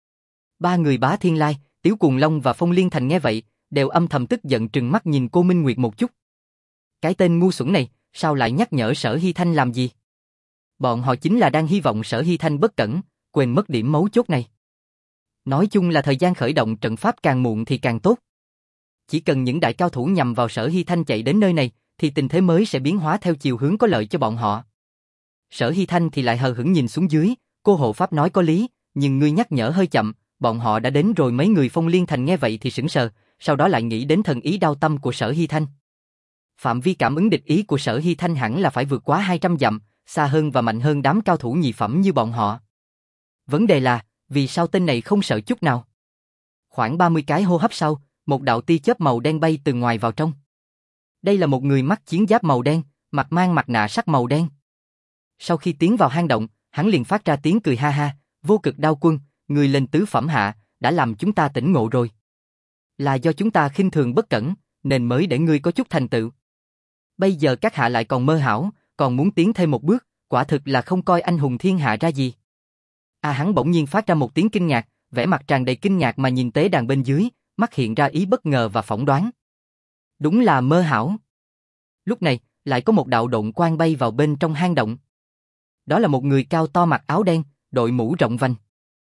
Ba người Bá Thiên Lai, Tiếu Cuồng Long và Phong Liên Thành nghe vậy, đều âm thầm tức giận trừng mắt nhìn cô Minh Nguyệt một chút. Cái tên ngu xuẩn này, sao lại nhắc nhở Sở Hy Thanh làm gì? Bọn họ chính là đang hy vọng Sở Hy Thanh bất cẩn, quên mất điểm mấu chốt này. Nói chung là thời gian khởi động trận pháp càng muộn thì càng tốt. Chỉ cần những đại cao thủ nhằm vào Sở Hy Thanh chạy đến nơi này, thì tình thế mới sẽ biến hóa theo chiều hướng có lợi cho bọn họ. Sở Hy Thanh thì lại hờ hững nhìn xuống dưới, cô hộ pháp nói có lý, nhưng ngươi nhắc nhở hơi chậm, bọn họ đã đến rồi. Mấy người Phong Liên Thành nghe vậy thì sững sờ, sau đó lại nghĩ đến thần ý đao tâm của Sở Hy Thanh. Phạm vi cảm ứng địch ý của Sở Hy Thanh hẳn là phải vượt quá hai trăm dặm, xa hơn và mạnh hơn đám cao thủ nhị phẩm như bọn họ. Vấn đề là, vì sao tên này không sợ chút nào? Khoảng ba mươi cái hô hấp sau, một đạo tia chớp màu đen bay từ ngoài vào trong. Đây là một người mặc chiến giáp màu đen, mặt mang mặt nạ sắc màu đen. Sau khi tiến vào hang động, hắn liền phát ra tiếng cười ha ha, Vô Cực Đao Quân, người lên tứ phẩm hạ, đã làm chúng ta tỉnh ngộ rồi. Là do chúng ta khinh thường bất cẩn, nên mới để ngươi có chút thành tựu. Bây giờ các hạ lại còn mơ hão, còn muốn tiến thêm một bước, quả thực là không coi anh hùng thiên hạ ra gì. À hắn bỗng nhiên phát ra một tiếng kinh ngạc, vẻ mặt tràn đầy kinh ngạc mà nhìn tế đàn bên dưới, mắt hiện ra ý bất ngờ và phỏng đoán. Đúng là mơ hão. Lúc này, lại có một đạo độn quang bay vào bên trong hang động. Đó là một người cao to mặc áo đen, đội mũ rộng vành.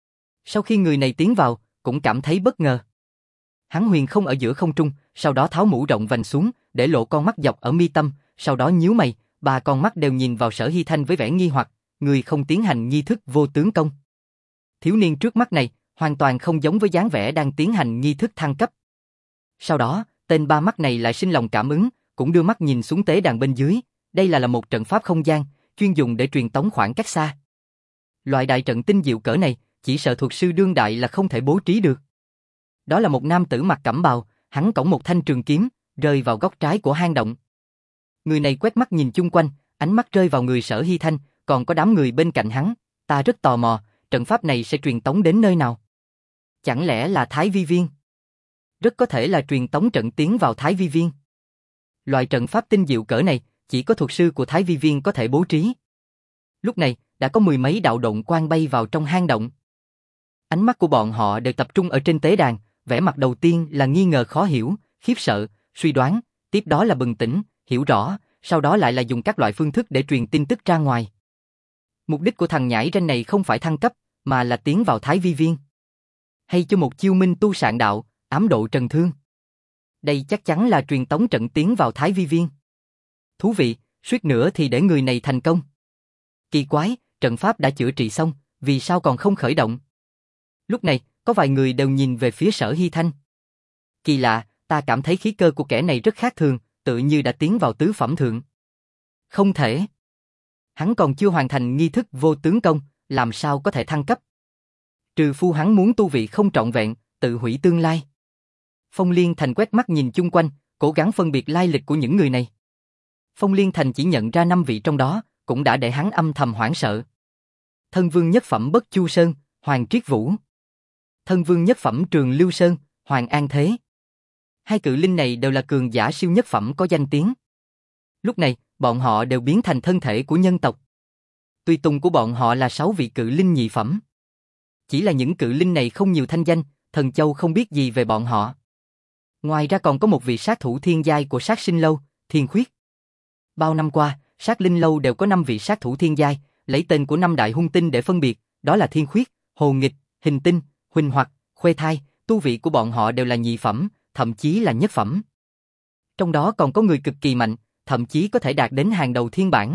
Sau khi người này tiến vào, cũng cảm thấy bất ngờ. Hắn huyền không ở giữa không trung, sau đó tháo mũ rộng vành xuống, để lộ con mắt dọc ở mi tâm, sau đó nhíu mày, ba con mắt đều nhìn vào Sở Hy Thanh với vẻ nghi hoặc, người không tiến hành nghi thức vô tướng công. Thiếu niên trước mắt này, hoàn toàn không giống với dáng vẻ đang tiến hành nghi thức thăng cấp. Sau đó, tên ba mắt này lại sinh lòng cảm ứng, cũng đưa mắt nhìn xuống tế đàn bên dưới, đây là là một trận pháp không gian, chuyên dùng để truyền tống khoảng cách xa. Loại đại trận tinh diệu cỡ này, chỉ sợ thuật sư đương đại là không thể bố trí được. Đó là một nam tử mặc cẩm bào, hắn cõng một thanh trường kiếm, rơi vào góc trái của hang động. Người này quét mắt nhìn chung quanh, ánh mắt rơi vào người Sở Hy Thanh, còn có đám người bên cạnh hắn, ta rất tò mò, trận pháp này sẽ truyền tống đến nơi nào? Chẳng lẽ là Thái Vi Viên? Rất có thể là truyền tống trận tiến vào Thái Vi Viên. Loại trận pháp tinh diệu cỡ này, chỉ có thuật sư của Thái Vi Viên có thể bố trí. Lúc này, đã có mười mấy đạo độn quang bay vào trong hang động. Ánh mắt của bọn họ đều tập trung ở trên tế đàn, vẻ mặt đầu tiên là nghi ngờ khó hiểu, khiếp sợ, suy đoán, tiếp đó là bừng tỉnh, hiểu rõ, sau đó lại là dùng các loại phương thức để truyền tin tức ra ngoài. Mục đích của thằng nhãi ranh này không phải thăng cấp, mà là tiến vào Thái Vi Viên. Hay cho một chiêu minh tu sạn đạo, ám độ trần thương. Đây chắc chắn là truyền tống trận tiến vào Thái Vi Viên. Thú vị, suýt nữa thì để người này thành công. Kỳ quái, trận pháp đã chữa trị xong, vì sao còn không khởi động? Lúc này, có vài người đều nhìn về phía Sở Hy Thanh. Kỳ lạ, ta cảm thấy khí cơ của kẻ này rất khác thường, tự như đã tiến vào tứ phẩm thượng. Không thể. Hắn còn chưa hoàn thành nghi thức vô tướng công, làm sao có thể thăng cấp? Trừ phu hắn muốn tu vị không trọn vẹn, tự hủy tương lai. Phong Liên Thành quét mắt nhìn chung quanh, cố gắng phân biệt lai lịch của những người này. Phong Liên Thành chỉ nhận ra năm vị trong đó, cũng đã để hắn âm thầm hoảng sợ. Thân vương nhất phẩm Bất Chu Sơn, Hoàng Triết Vũ. Thân vương nhất phẩm Trường Lưu Sơn, Hoàng An Thế. Hai cự linh này đều là cường giả siêu nhất phẩm có danh tiếng. Lúc này, bọn họ đều biến thành thân thể của nhân tộc. Tùy tùng của bọn họ là sáu vị cự linh nhị phẩm. Chỉ là những cự linh này không nhiều thanh danh, Thần Châu không biết gì về bọn họ. Ngoài ra còn có một vị sát thủ thiên giai của sát sinh lâu, Thiên Khuyết. Bao năm qua, sát linh lâu đều có năm vị sát thủ thiên giai, lấy tên của năm đại hung tinh để phân biệt, đó là Thiên Khuyết, Hồ Nghịch, Hình Tinh, Huỳnh Hoặc, Khuê Thai, tu vị của bọn họ đều là nhị phẩm, thậm chí là nhất phẩm. Trong đó còn có người cực kỳ mạnh, thậm chí có thể đạt đến hàng đầu thiên bản.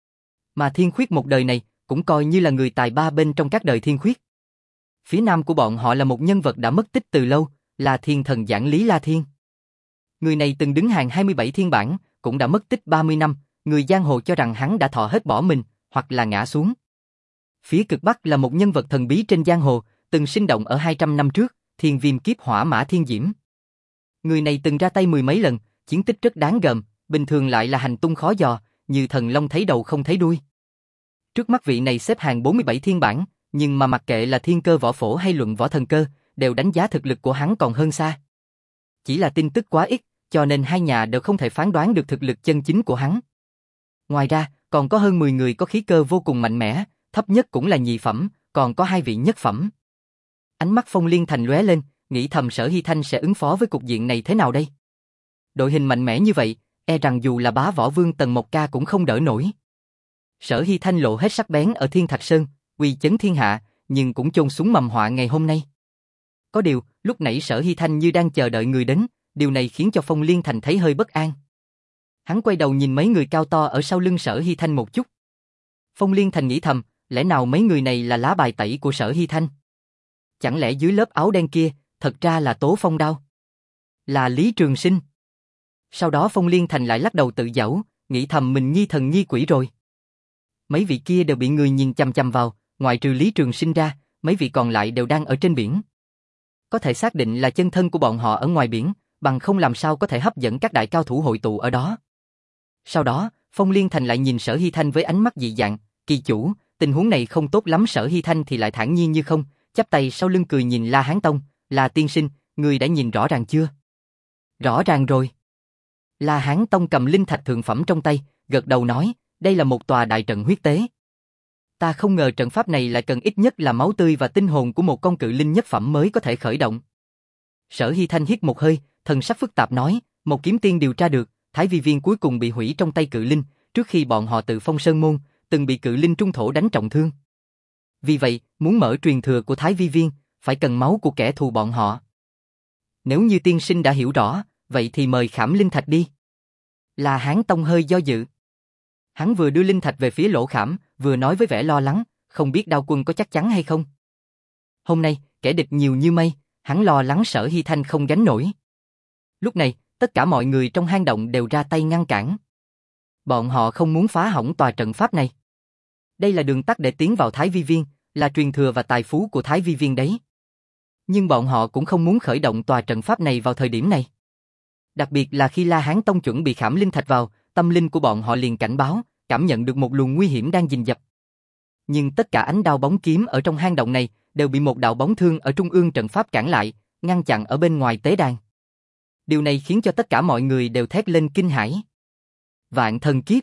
Mà Thiên Khuyết một đời này, cũng coi như là người tài ba bên trong các đời Thiên Khuyết. Phía nam của bọn họ là một nhân vật đã mất tích từ lâu, là thiên thần Giảng Lý La Thiên. Người này từng đứng hàng hai mươi bảy thiên bản, cũng đã mất tích ba mươi năm, người giang hồ cho rằng hắn đã thọ hết bỏ mình, hoặc là ngã xuống. Phía cực bắc là một nhân vật thần bí trên giang hồ, từng sinh động ở hai trăm năm trước, Thiên Viêm Kiếp Hỏa Mã Thiên Diễm. Người này từng ra tay mười mấy lần, chiến tích rất đáng gờm, bình thường lại là hành tung khó dò, như thần long thấy đầu không thấy đuôi. Trước mắt vị này xếp hàng bốn mươi bảy thiên bản, nhưng mà mặc kệ là thiên cơ võ phổ hay luận võ thần cơ, đều đánh giá thực lực của hắn còn hơn xa. Chỉ là tin tức quá ít, cho nên hai nhà đều không thể phán đoán được thực lực chân chính của hắn. Ngoài ra, còn có hơn mười người có khí cơ vô cùng mạnh mẽ, thấp nhất cũng là nhị phẩm, còn có hai vị nhất phẩm. Ánh mắt Phong Liên Thành lóe lên, nghĩ thầm Sở Hy Thanh sẽ ứng phó với cục diện này thế nào đây? Đội hình mạnh mẽ như vậy, e rằng dù là bá võ vương Tần Mộc Ca cũng không đỡ nổi. Sở Hy Thanh lộ hết sắc bén ở Thiên Thạch Sơn, uy chấn thiên hạ, nhưng cũng chôn xuống mầm họa ngày hôm nay. Có điều, lúc nãy Sở Hy Thanh như đang chờ đợi người đến, điều này khiến cho Phong Liên Thành thấy hơi bất an. Hắn quay đầu nhìn mấy người cao to ở sau lưng Sở Hy Thanh một chút. Phong Liên Thành nghĩ thầm, lẽ nào mấy người này là lá bài tẩy của Sở Hy Thanh? Chẳng lẽ dưới lớp áo đen kia, thật ra là Tố Phong Đao? Là Lý Trường Sinh? Sau đó Phong Liên Thành lại lắc đầu tự giễu, nghĩ thầm mình nhi thần nhi quỷ rồi. Mấy vị kia đều bị người nhìn chằm chằm vào, ngoại trừ Lý Trường Sinh ra, mấy vị còn lại đều đang ở trên biển. Có thể xác định là chân thân của bọn họ ở ngoài biển, bằng không làm sao có thể hấp dẫn các đại cao thủ hội tụ ở đó. Sau đó, Phong Liên Thành lại nhìn Sở Hy Thanh với ánh mắt dị dạng, kỳ chủ, tình huống này không tốt lắm. Sở Hy Thanh thì lại thản nhiên như không, chắp tay sau lưng cười nhìn La Hán Tông, là tiên sinh, người đã nhìn rõ ràng chưa? Rõ ràng rồi. La Hán Tông cầm linh thạch thượng phẩm trong tay, gật đầu nói, đây là một tòa đại trận huyết tế. Ta không ngờ trận pháp này lại cần ít nhất là máu tươi và tinh hồn của một con cự linh nhất phẩm mới có thể khởi động. Sở Hy Thanh hít một hơi, thần sắc phức tạp nói, một kiếm tiên điều tra được, Thái Vi Viên cuối cùng bị hủy trong tay cự linh, trước khi bọn họ tự phong sơn môn, từng bị cự linh trung thổ đánh trọng thương. Vì vậy, muốn mở truyền thừa của Thái Vi Viên, phải cần máu của kẻ thù bọn họ. Nếu như tiên sinh đã hiểu rõ, vậy thì mời khảm linh thạch đi. La Hán Tông hơi do dự. Hắn vừa đưa linh thạch về phía Lỗ Khảm, vừa nói với vẻ lo lắng, không biết Đao Quân có chắc chắn hay không. Hôm nay, kẻ địch nhiều như mây, hắn lo lắng Sở Hy Thanh không gánh nổi. Lúc này, tất cả mọi người trong hang động đều ra tay ngăn cản. Bọn họ không muốn phá hỏng tòa trận pháp này. Đây là đường tắt để tiến vào Thái Vi Viên, là truyền thừa và tài phú của Thái Vi Viên đấy. Nhưng bọn họ cũng không muốn khởi động tòa trận pháp này vào thời điểm này. Đặc biệt là khi La Hán Tông chuẩn bị khảm linh thạch vào, tâm linh của bọn họ liền cảnh báo, cảm nhận được một luồng nguy hiểm đang rình rập. Nhưng tất cả ánh đao bóng kiếm ở trong hang động này đều bị một đạo bóng thương ở trung ương trận pháp cản lại, ngăn chặn ở bên ngoài tế đàn. Điều này khiến cho tất cả mọi người đều thét lên kinh hãi. Vạn thần kiếp,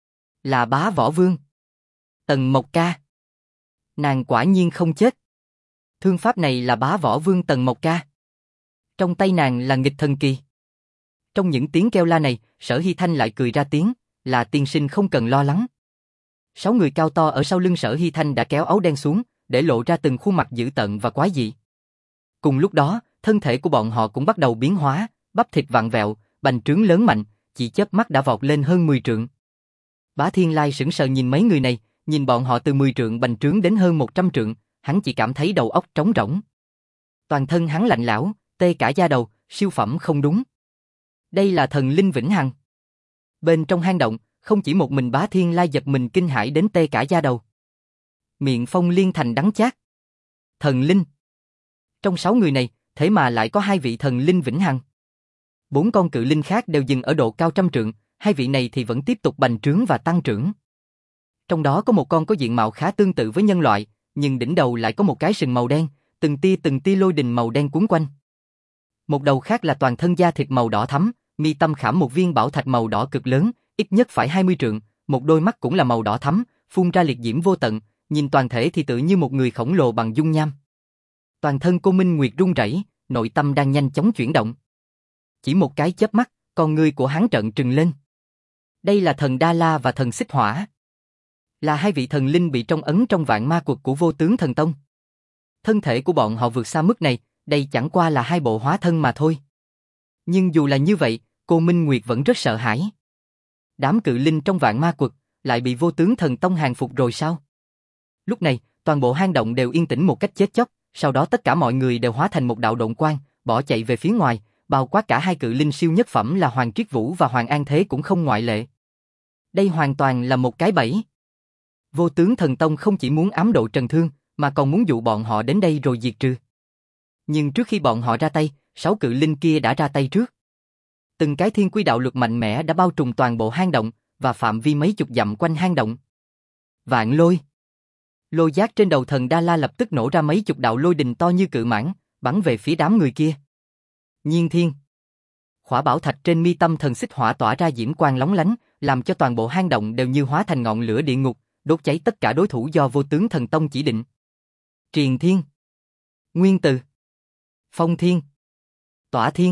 là Bá Võ Vương, Tần Mộc Ca. Nàng quả nhiên không chết. Thương pháp này là Bá Võ Vương Tần Mộc Ca. Trong tay nàng là nghịch thần kỳ. Trong những tiếng kêu la này, Sở Hy Thanh lại cười ra tiếng, là tiên sinh không cần lo lắng. Sáu người cao to ở sau lưng Sở Hy Thanh đã kéo áo đen xuống, để lộ ra từng khuôn mặt dữ tợn và quái dị. Cùng lúc đó, thân thể của bọn họ cũng bắt đầu biến hóa, bắp thịt vặn vẹo, bành trướng lớn mạnh, chỉ chớp mắt đã vọt lên hơn mười trượng. Bá Thiên Lai sững sờ nhìn mấy người này, nhìn bọn họ từ mười trượng bành trướng đến hơn một trăm trượng, hắn chỉ cảm thấy đầu óc trống rỗng. Toàn thân hắn lạnh lẽo, tê cả da đầu, siêu phẩm không đúng. Đây là thần linh vĩnh hằng. Bên trong hang động, không chỉ một mình Bá Thiên Lai giật mình kinh hãi đến tê cả da đầu. Miệng Phong Liên Thành đắng chát. Thần linh. Trong sáu người này, thế mà lại có hai vị thần linh vĩnh hằng. Bốn con cự linh khác đều dừng ở độ cao trăm trượng, hai vị này thì vẫn tiếp tục bành trướng và tăng trưởng. Trong đó có một con có diện mạo khá tương tự với nhân loại, nhưng đỉnh đầu lại có một cái sừng màu đen, từng tia từng tia lôi đình màu đen cuốn quanh. Một đầu khác là toàn thân da thịt màu đỏ thắm, mi tâm khảm một viên bảo thạch màu đỏ cực lớn, ít nhất phải hai mươi trượng, một đôi mắt cũng là màu đỏ thắm, phun ra liệt diễm vô tận, nhìn toàn thể thì tự như một người khổng lồ bằng dung nham. Toàn thân cô Minh Nguyệt run rẩy, nội tâm đang nhanh chóng chuyển động. Chỉ một cái chớp mắt, con ngươi của hắn trợn trừng lên. Đây là thần Đa La và thần Xích Hỏa. Là hai vị thần linh bị trong ấn trong vạn ma quật của Vô Tướng Thần Tông. Thân thể của bọn họ vượt xa mức này, đây chẳng qua là hai bộ hóa thân mà thôi. Nhưng dù là như vậy, cô Minh Nguyệt vẫn rất sợ hãi. Đám cự linh trong vạn ma quật lại bị Vô Tướng Thần Tông hàng phục rồi sao? Lúc này, toàn bộ hang động đều yên tĩnh một cách chết chóc, sau đó tất cả mọi người đều hóa thành một đạo độn quang, bỏ chạy về phía ngoài, bao quát cả hai cự linh siêu nhất phẩm là Hoàng Triết Vũ và Hoàng An Thế cũng không ngoại lệ. Đây hoàn toàn là một cái bẫy. Vô Tướng Thần Tông không chỉ muốn ám độ Trần Thương, mà còn muốn dụ bọn họ đến đây rồi diệt trừ. Nhưng trước khi bọn họ ra tay, sáu cự linh kia đã ra tay trước. Từng cái thiên quy đạo luật mạnh mẽ đã bao trùm toàn bộ hang động, và phạm vi mấy chục dặm quanh hang động. Vạn lôi. Lôi giác trên đầu thần Đa La lập tức nổ ra mấy chục đạo lôi đình to như cự mãng, bắn về phía đám người kia. Nhiên thiên. Khỏa bảo thạch trên mi tâm thần Xích Hỏa tỏa ra diễm quang lóng lánh, làm cho toàn bộ hang động đều như hóa thành ngọn lửa địa ngục, đốt cháy tất cả đối thủ do Vô Tướng Thần Tông chỉ định. Triền thiên. Nguyên từ. Phong thiên. Tỏa thiên.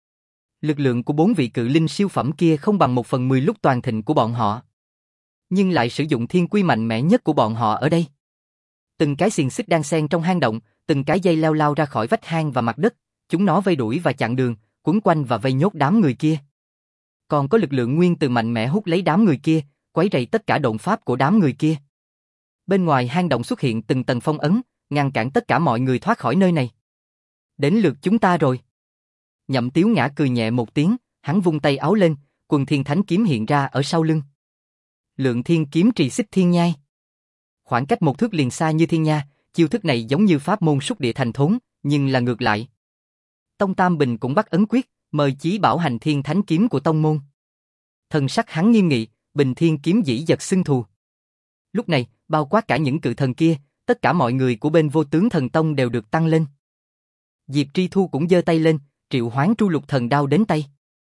Lực lượng của bốn vị cự linh siêu phẩm kia không bằng một phần mười lúc toàn thịnh của bọn họ. Nhưng lại sử dụng thiên quy mạnh mẽ nhất của bọn họ ở đây. Từng cái xiềng xích đang xen trong hang động, từng cái dây leo lao ra khỏi vách hang và mặt đất, chúng nó vây đuổi và chặn đường, quấn quanh và vây nhốt đám người kia. Còn có lực lượng nguyên từ mạnh mẽ hút lấy đám người kia, quấy rầy tất cả độn pháp của đám người kia. Bên ngoài hang động xuất hiện từng tầng phong ấn, ngăn cản tất cả mọi người thoát khỏi nơi này. Đến lượt chúng ta rồi. Nhậm Tiếu Ngã cười nhẹ một tiếng, hắn vung tay áo lên, quần thiên thánh kiếm hiện ra ở sau lưng. Lượng thiên kiếm trì xích thiên nhai. Khoảng cách một thước liền xa như thiên nha, chiêu thức này giống như pháp môn xúc địa thành thốn, nhưng là ngược lại. Tông Tam Bình cũng bắt ấn quyết, mời Chí Bảo hành thiên thánh kiếm của tông môn. Thần sắc hắn nghiêm nghị, Bình Thiên kiếm dĩ giật xưng thù. Lúc này, bao quát cả những cự thần kia, tất cả mọi người của bên Vô Tướng Thần Tông đều được tăng lên. Diệp Tri Thu cũng giơ tay lên, triệu hoán Tru Lục Thần đao đến tay.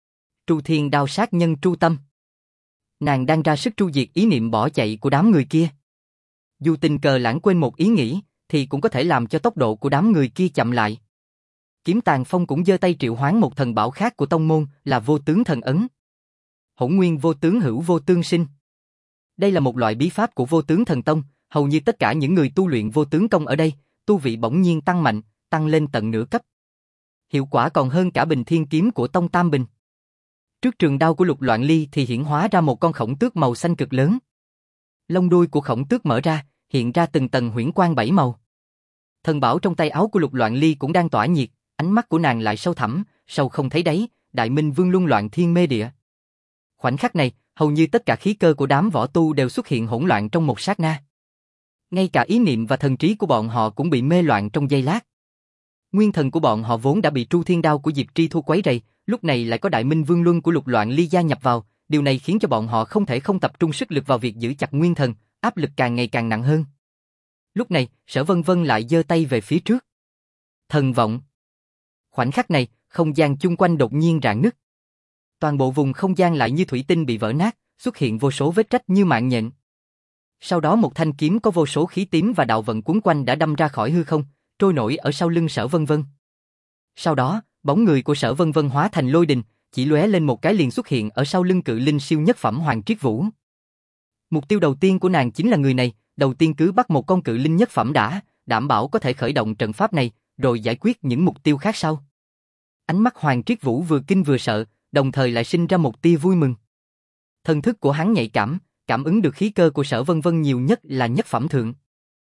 Tru Thiên đao sát nhân tru tâm. Nàng đang ra sức tru diệt ý niệm bỏ chạy của đám người kia. Dù tình cờ lãng quên một ý nghĩ, thì cũng có thể làm cho tốc độ của đám người kia chậm lại. Kiếm Tàn Phong cũng giơ tay triệu hoán một thần bảo khác của tông môn là Vô Tướng Thần Ấn. Hỗn Nguyên Vô Tướng Hữu Vô Tương Sinh. Đây là một loại bí pháp của Vô Tướng Thần Tông, hầu như tất cả những người tu luyện Vô Tướng Công ở đây, tu vị bỗng nhiên tăng mạnh, tăng lên tận nửa cấp. Hiệu quả còn hơn cả Bình Thiên Kiếm của Tông Tam Bình. Trước trường đao của Lục Loạn Ly thì hiển hóa ra một con khổng tước màu xanh cực lớn. Lông đuôi của khổng tước mở ra, hiện ra từng tầng huyễn quang bảy màu. Thần bảo trong tay áo của Lục Loạn Ly cũng đang tỏa nhiệt, ánh mắt của nàng lại sâu thẳm, sâu không thấy đáy, Đại Minh Vương luân loạn thiên mê địa. Khoảnh khắc này, hầu như tất cả khí cơ của đám võ tu đều xuất hiện hỗn loạn trong một sát na. Ngay cả ý niệm và thần trí của bọn họ cũng bị mê loạn trong giây lát. Nguyên thần của bọn họ vốn đã bị Tru Thiên Đao của Diệp Tri Thu quấy rầy, lúc này lại có Đại Minh Vương Luân của Lục Loạn Ly gia nhập vào, điều này khiến cho bọn họ không thể không tập trung sức lực vào việc giữ chặt nguyên thần, áp lực càng ngày càng nặng hơn. Lúc này, Sở Vân Vân lại giơ tay về phía trước. Thần vọng. Khoảnh khắc này, không gian chung quanh đột nhiên rạn nứt. Toàn bộ vùng không gian lại như thủy tinh bị vỡ nát, xuất hiện vô số vết rách như mạng nhện. Sau đó một thanh kiếm có vô số khí tím và đạo vận cuốn quanh đã đâm ra khỏi hư không, trôi nổi ở sau lưng Sở Vân Vân. Sau đó, bóng người của Sở Vân Vân hóa thành lôi đình, chỉ lóe lên một cái liền xuất hiện ở sau lưng cự linh siêu nhất phẩm Hoàng Triết Vũ. Mục tiêu đầu tiên của nàng chính là người này, đầu tiên cứ bắt một con cự linh nhất phẩm đã, đảm bảo có thể khởi động trận pháp này, rồi giải quyết những mục tiêu khác sau. Ánh mắt Hoàng Triết Vũ vừa kinh vừa sợ, đồng thời lại sinh ra một tia vui mừng. Thần thức của hắn nhạy cảm, cảm ứng được khí cơ của Sở Vân Vân nhiều nhất là nhất phẩm thượng,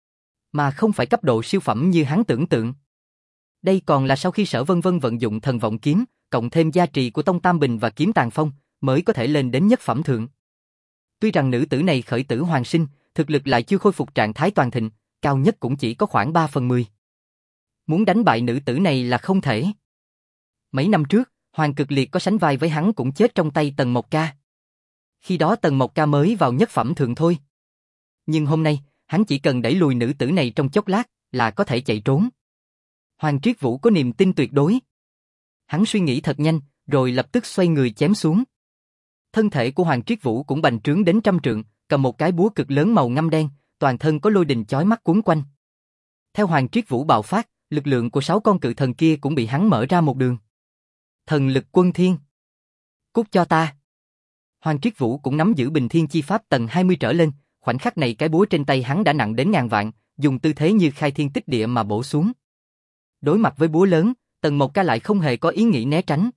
mà không phải cấp độ siêu phẩm như hắn tưởng tượng. Đây còn là sau khi Sở Vân Vân vận dụng thần vọng kiếm, cộng thêm gia trì của Tông Tam Bình và Kiếm Tàn Phong, mới có thể lên đến nhất phẩm thượng. Tuy rằng nữ tử này khởi tử hoàn sinh, thực lực lại chưa khôi phục trạng thái toàn thịnh, cao nhất cũng chỉ có khoảng ba phần mười. Muốn đánh bại nữ tử này là không thể. Mấy năm trước, Hoàng Cực Liệt có sánh vai với hắn cũng chết trong tay Tần Mộc Ca. Khi đó Tần Mộc Ca mới vào nhất phẩm thượng thôi. Nhưng hôm nay, hắn chỉ cần đẩy lùi nữ tử này trong chốc lát là có thể chạy trốn. Hoàng Triết Vũ có niềm tin tuyệt đối. Hắn suy nghĩ thật nhanh, rồi lập tức xoay người chém xuống. Thân thể của Hoàng Triết Vũ cũng bành trướng đến trăm trượng, cầm một cái búa cực lớn màu ngăm đen, toàn thân có lôi đình chói mắt cuốn quanh. Theo Hoàng Triết Vũ bạo phát, lực lượng của sáu con cự thần kia cũng bị hắn mở ra một đường. Thần lực quân thiên. Cút cho ta. Hoàng Triết Vũ cũng nắm giữ Bình Thiên Chi Pháp tầng hai mươi trở lên, khoảnh khắc này cái búa trên tay hắn đã nặng đến ngàn vạn, dùng tư thế như khai thiên tích địa mà bổ xuống. Đối mặt với búa lớn, Tần Mộc Ca lại không hề có ý nghĩ né tránh.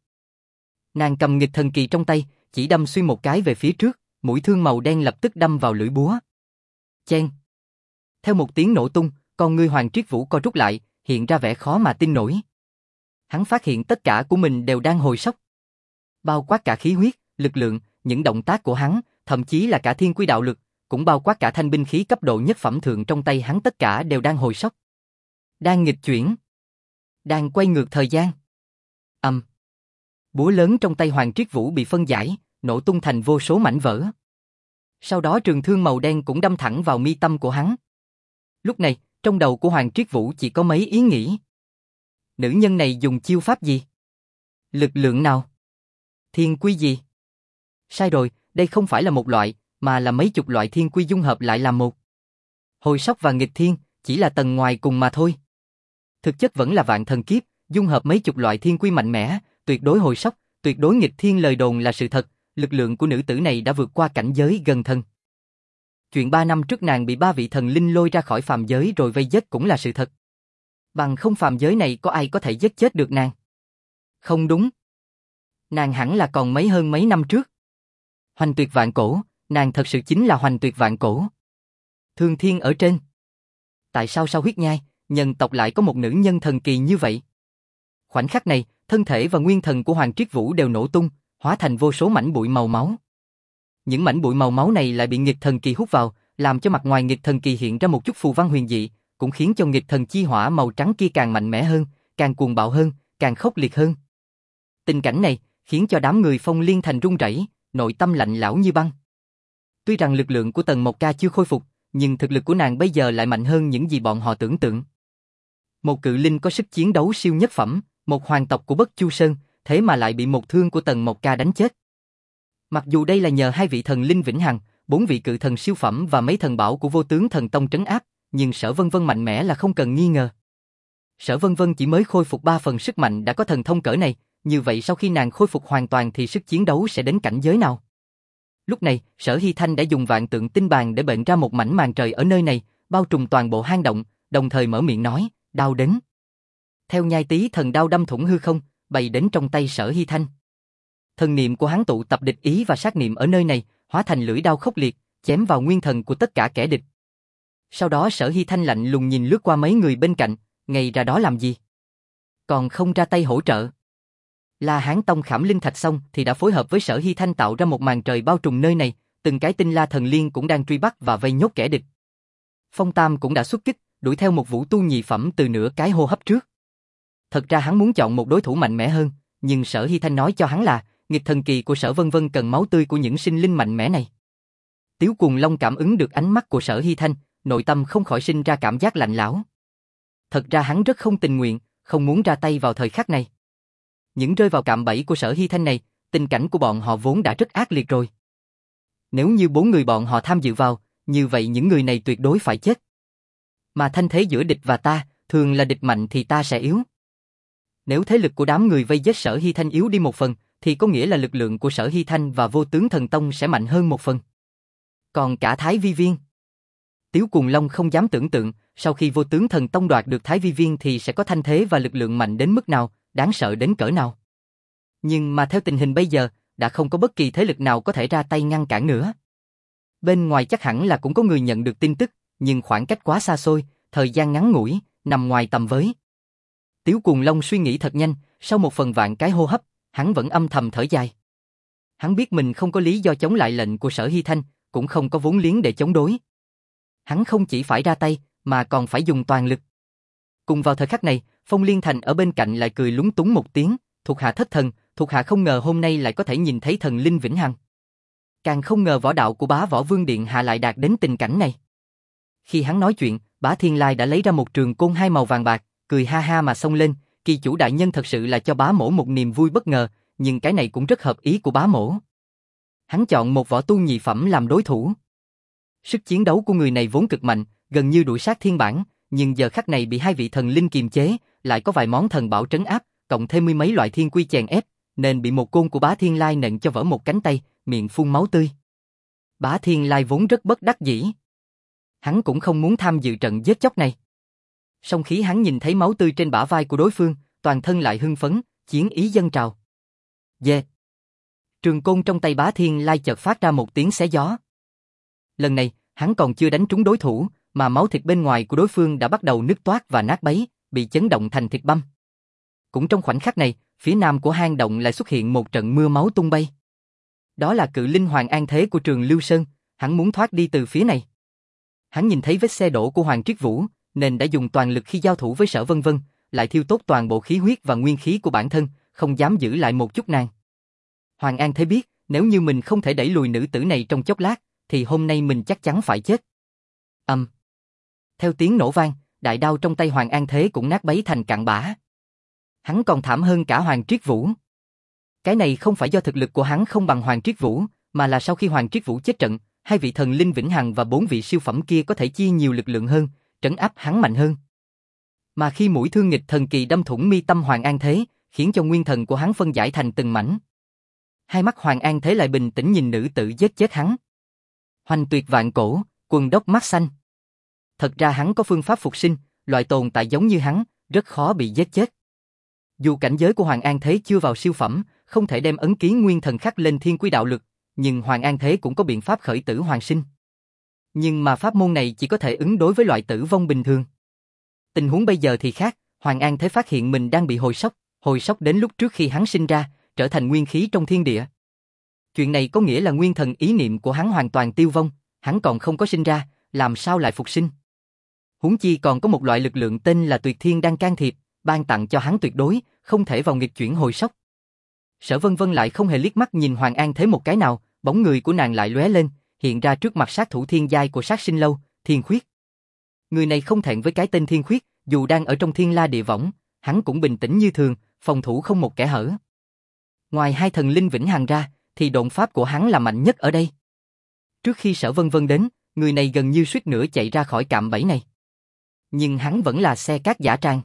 Nàng cầm nghịch thần kỳ trong tay, chỉ đâm xuyên một cái về phía trước, mũi thương màu đen lập tức đâm vào lưỡi búa. Chen. Theo một tiếng nổ tung, con ngươi Hoàng Triết Vũ co rút lại, hiện ra vẻ khó mà tin nổi. Hắn phát hiện tất cả của mình đều đang hồi sốc. Bao quát cả khí huyết, lực lượng, những động tác của hắn, thậm chí là cả thiên quy đạo lực, cũng bao quát cả thanh binh khí cấp độ nhất phẩm thượng trong tay hắn, tất cả đều đang hồi sốc. Đang nghịch chuyển. Đang quay ngược thời gian. Ầm. Um. Búa lớn trong tay Hoàng Triết Vũ bị phân giải, nổ tung thành vô số mảnh vỡ. Sau đó trường thương màu đen cũng đâm thẳng vào mi tâm của hắn. Lúc này, trong đầu của Hoàng Triết Vũ chỉ có mấy ý nghĩ. Nữ nhân này dùng chiêu pháp gì? Lực lượng nào? Thiên quy gì? Sai rồi, đây không phải là một loại, mà là mấy chục loại thiên quy dung hợp lại làm một. Hồi sóc và nghịch thiên, chỉ là tầng ngoài cùng mà thôi. Thực chất vẫn là vạn thần kiếp, dung hợp mấy chục loại thiên quy mạnh mẽ, tuyệt đối hồi sóc, tuyệt đối nghịch thiên, lời đồn là sự thật, lực lượng của nữ tử này đã vượt qua cảnh giới gần thần. Chuyện ba năm trước nàng bị ba vị thần linh lôi ra khỏi phàm giới rồi vây giết cũng là sự thật. Bằng không phàm giới này có ai có thể giết chết được nàng? Không đúng. Nàng hẳn là còn mấy hơn mấy năm trước. Hoành tuyệt vạn cổ, nàng thật sự chính là hoành tuyệt vạn cổ. Thương thiên ở trên. Tại sao sau huyết nhai, nhân tộc lại có một nữ nhân thần kỳ như vậy? Khoảnh khắc này, thân thể và nguyên thần của Hoàng Triết Vũ đều nổ tung, hóa thành vô số mảnh bụi màu máu. Những mảnh bụi màu máu này lại bị nghịch thần kỳ hút vào, làm cho mặt ngoài nghịch thần kỳ hiện ra một chút phù văn huyền dị, cũng khiến cho nghịch thần chi hỏa màu trắng kia càng mạnh mẽ hơn, càng cuồng bạo hơn, càng khốc liệt hơn. Tình cảnh này khiến cho đám người Phong Liên Thành run rẩy, nội tâm lạnh lẽo như băng. Tuy rằng lực lượng của Tần Mộc Ca chưa khôi phục, nhưng thực lực của nàng bây giờ lại mạnh hơn những gì bọn họ tưởng tượng. Một cự linh có sức chiến đấu siêu nhất phẩm, một hoàng tộc của Bất Chu Sơn, thế mà lại bị một thương của Tần Mộc Ca đánh chết. Mặc dù đây là nhờ hai vị thần linh vĩnh hằng, bốn vị cự thần siêu phẩm và mấy thần bảo của Vô Tướng Thần Tông trấn áp, nhưng Sở Vân Vân mạnh mẽ là không cần nghi ngờ. Sở Vân Vân chỉ mới khôi phục ba phần sức mạnh đã có thần thông cỡ này, như vậy sau khi nàng khôi phục hoàn toàn thì sức chiến đấu sẽ đến cảnh giới nào? Lúc này, Sở Hy Thanh đã dùng vạn tượng tinh bàn để bệnh ra một mảnh màn trời ở nơi này, bao trùm toàn bộ hang động, đồng thời mở miệng nói, đao đến. Theo nhai tí thần đao đâm thủng hư không, bày đến trong tay Sở Hy Thanh. Thần niệm của hắn tụ tập địch ý và sát niệm ở nơi này, hóa thành lưỡi đao khốc liệt, chém vào nguyên thần của tất cả kẻ địch. Sau đó Sở Hy Thanh lạnh lùng nhìn lướt qua mấy người bên cạnh, ngay ra đó làm gì? Còn không ra tay hỗ trợ. La Hán Tông Khảm Linh Thạch xong thì đã phối hợp với Sở Hy Thanh tạo ra một màn trời bao trùm nơi này, từng cái tinh la thần liên cũng đang truy bắt và vây nhốt kẻ địch. Phong Tam cũng đã xuất kích, đuổi theo một vũ tu nhị phẩm từ nửa cái hô hấp trước. Thật ra hắn muốn chọn một đối thủ mạnh mẽ hơn, nhưng Sở Hy Thanh nói cho hắn là, nghịch thần kỳ của Sở Vân Vân cần máu tươi của những sinh linh mạnh mẽ này. Tiếu Cuồng Long cảm ứng được ánh mắt của Sở Hy Thanh, nội tâm không khỏi sinh ra cảm giác lạnh lẽo. Thật ra hắn rất không tình nguyện, không muốn ra tay vào thời khắc này. Những rơi vào cạm bẫy của Sở Hy Thanh này, tình cảnh của bọn họ vốn đã rất ác liệt rồi. Nếu như bốn người bọn họ tham dự vào, như vậy những người này tuyệt đối phải chết. Mà thanh thế giữa địch và ta, thường là địch mạnh thì ta sẽ yếu. Nếu thế lực của đám người vây giết Sở Hy Thanh yếu đi một phần, thì có nghĩa là lực lượng của Sở Hy Thanh và Vô Tướng Thần Tông sẽ mạnh hơn một phần. Còn cả Thái Vi Viên, Tiếu Cuồng Long không dám tưởng tượng, sau khi Vô Tướng Thần Tông đoạt được Thái Vi Viên thì sẽ có thanh thế và lực lượng mạnh đến mức nào, đáng sợ đến cỡ nào. Nhưng mà theo tình hình bây giờ, đã không có bất kỳ thế lực nào có thể ra tay ngăn cản nữa. Bên ngoài chắc hẳn là cũng có người nhận được tin tức, nhưng khoảng cách quá xa xôi, thời gian ngắn ngủi, nằm ngoài tầm với. Tiếu Cuồng Long suy nghĩ thật nhanh, sau một phần vạn cái hô hấp, hắn vẫn âm thầm thở dài. Hắn biết mình không có lý do chống lại lệnh của Sở Hy Thanh, cũng không có vốn liếng để chống đối. Hắn không chỉ phải ra tay, mà còn phải dùng toàn lực. Cùng vào thời khắc này, Phong Liên Thành ở bên cạnh lại cười lúng túng một tiếng, thuộc hạ thất thần, thuộc hạ không ngờ hôm nay lại có thể nhìn thấy thần linh vĩnh hằng. Càng không ngờ võ đạo của bá võ vương điện hạ lại đạt đến tình cảnh này. Khi hắn nói chuyện, Bá Thiên Lai đã lấy ra một trường côn hai màu vàng bạc, cười ha ha mà xông lên, kỳ chủ đại nhân thật sự là cho bá mổ một niềm vui bất ngờ, nhưng cái này cũng rất hợp ý của bá mổ. Hắn chọn một võ tu nhị phẩm làm đối thủ. Sức chiến đấu của người này vốn cực mạnh, gần như đuổi sát thiên bản, nhưng giờ khắc này bị hai vị thần linh kiềm chế, lại có vài món thần bảo trấn áp, cộng thêm mươi mấy loại thiên quy chèn ép, nên bị một côn của Bá Thiên Lai nện cho vỡ một cánh tay, miệng phun máu tươi. Bá Thiên Lai vốn rất bất đắc dĩ. Hắn cũng không muốn tham dự trận giết chóc này. Song khi hắn nhìn thấy máu tươi trên bả vai của đối phương, toàn thân lại hưng phấn, chiến ý dâng trào. Dê! Yeah. Trường côn trong tay Bá Thiên Lai chợt phát ra một tiếng xé gió. Lần này, hắn còn chưa đánh trúng đối thủ, mà máu thịt bên ngoài của đối phương đã bắt đầu nứt toát và nát bấy, bị chấn động thành thịt băm. Cũng trong khoảnh khắc này, phía nam của hang động lại xuất hiện một trận mưa máu tung bay. Đó là cự linh Hoàng An Thế của Trường Lưu Sơn, hắn muốn thoát đi từ phía này. Hắn nhìn thấy vết xe đổ của Hoàng Triết Vũ, nên đã dùng toàn lực khi giao thủ với Sở Vân Vân, lại thiêu tốt toàn bộ khí huyết và nguyên khí của bản thân, không dám giữ lại một chút nàng. Hoàng An Thế biết, nếu như mình không thể đẩy lùi nữ tử này trong chốc lát, thì hôm nay mình chắc chắn phải chết. Âm. Um. Theo tiếng nổ vang, đại đao trong tay Hoàng An Thế cũng nát bấy thành cặn bã. Hắn còn thảm hơn cả Hoàng Triết Vũ. Cái này không phải do thực lực của hắn không bằng Hoàng Triết Vũ, mà là sau khi Hoàng Triết Vũ chết trận, hai vị thần linh vĩnh hằng và bốn vị siêu phẩm kia có thể chia nhiều lực lượng hơn, trấn áp hắn mạnh hơn. Mà khi mũi thương nghịch thần kỳ đâm thủng mi tâm Hoàng An Thế, khiến cho nguyên thần của hắn phân giải thành từng mảnh. Hai mắt Hoàng An Thế lại bình tĩnh nhìn nữ tử giết chết hắn. Hoành tuyệt vạn cổ, quần đốc mắt xanh. Thật ra hắn có phương pháp phục sinh, loại tồn tại giống như hắn, rất khó bị giết chết. Dù cảnh giới của Hoàng An Thế chưa vào siêu phẩm, không thể đem ấn ký nguyên thần khắc lên thiên quy đạo lực, nhưng Hoàng An Thế cũng có biện pháp khởi tử hoàn sinh. Nhưng mà pháp môn này chỉ có thể ứng đối với loại tử vong bình thường. Tình huống bây giờ thì khác, Hoàng An Thế phát hiện mình đang bị hồi sốc, hồi sốc đến lúc trước khi hắn sinh ra, trở thành nguyên khí trong thiên địa. Chuyện này có nghĩa là nguyên thần ý niệm của hắn hoàn toàn tiêu vong, hắn còn không có sinh ra, làm sao lại phục sinh? Huống chi còn có một loại lực lượng tên là Tuyệt Thiên đang can thiệp, ban tặng cho hắn tuyệt đối, không thể vào nghịch chuyển hồi sốc. Sở Vân Vân lại không hề liếc mắt nhìn Hoàng An Thế một cái nào, bóng người của nàng lại lóe lên, hiện ra trước mặt sát thủ thiên giai của Sát Sinh Lâu, Thiên Khuyết. Người này không thẹn với cái tên Thiên Khuyết, dù đang ở trong thiên la địa võng, hắn cũng bình tĩnh như thường, phòng thủ không một kẽ hở. Ngoài hai thần linh vĩnh hằng ra, thì độn pháp của hắn là mạnh nhất ở đây. Trước khi Sở Vân Vân đến, người này gần như suýt nữa chạy ra khỏi cạm bẫy này. Nhưng hắn vẫn là xe cát giả trang.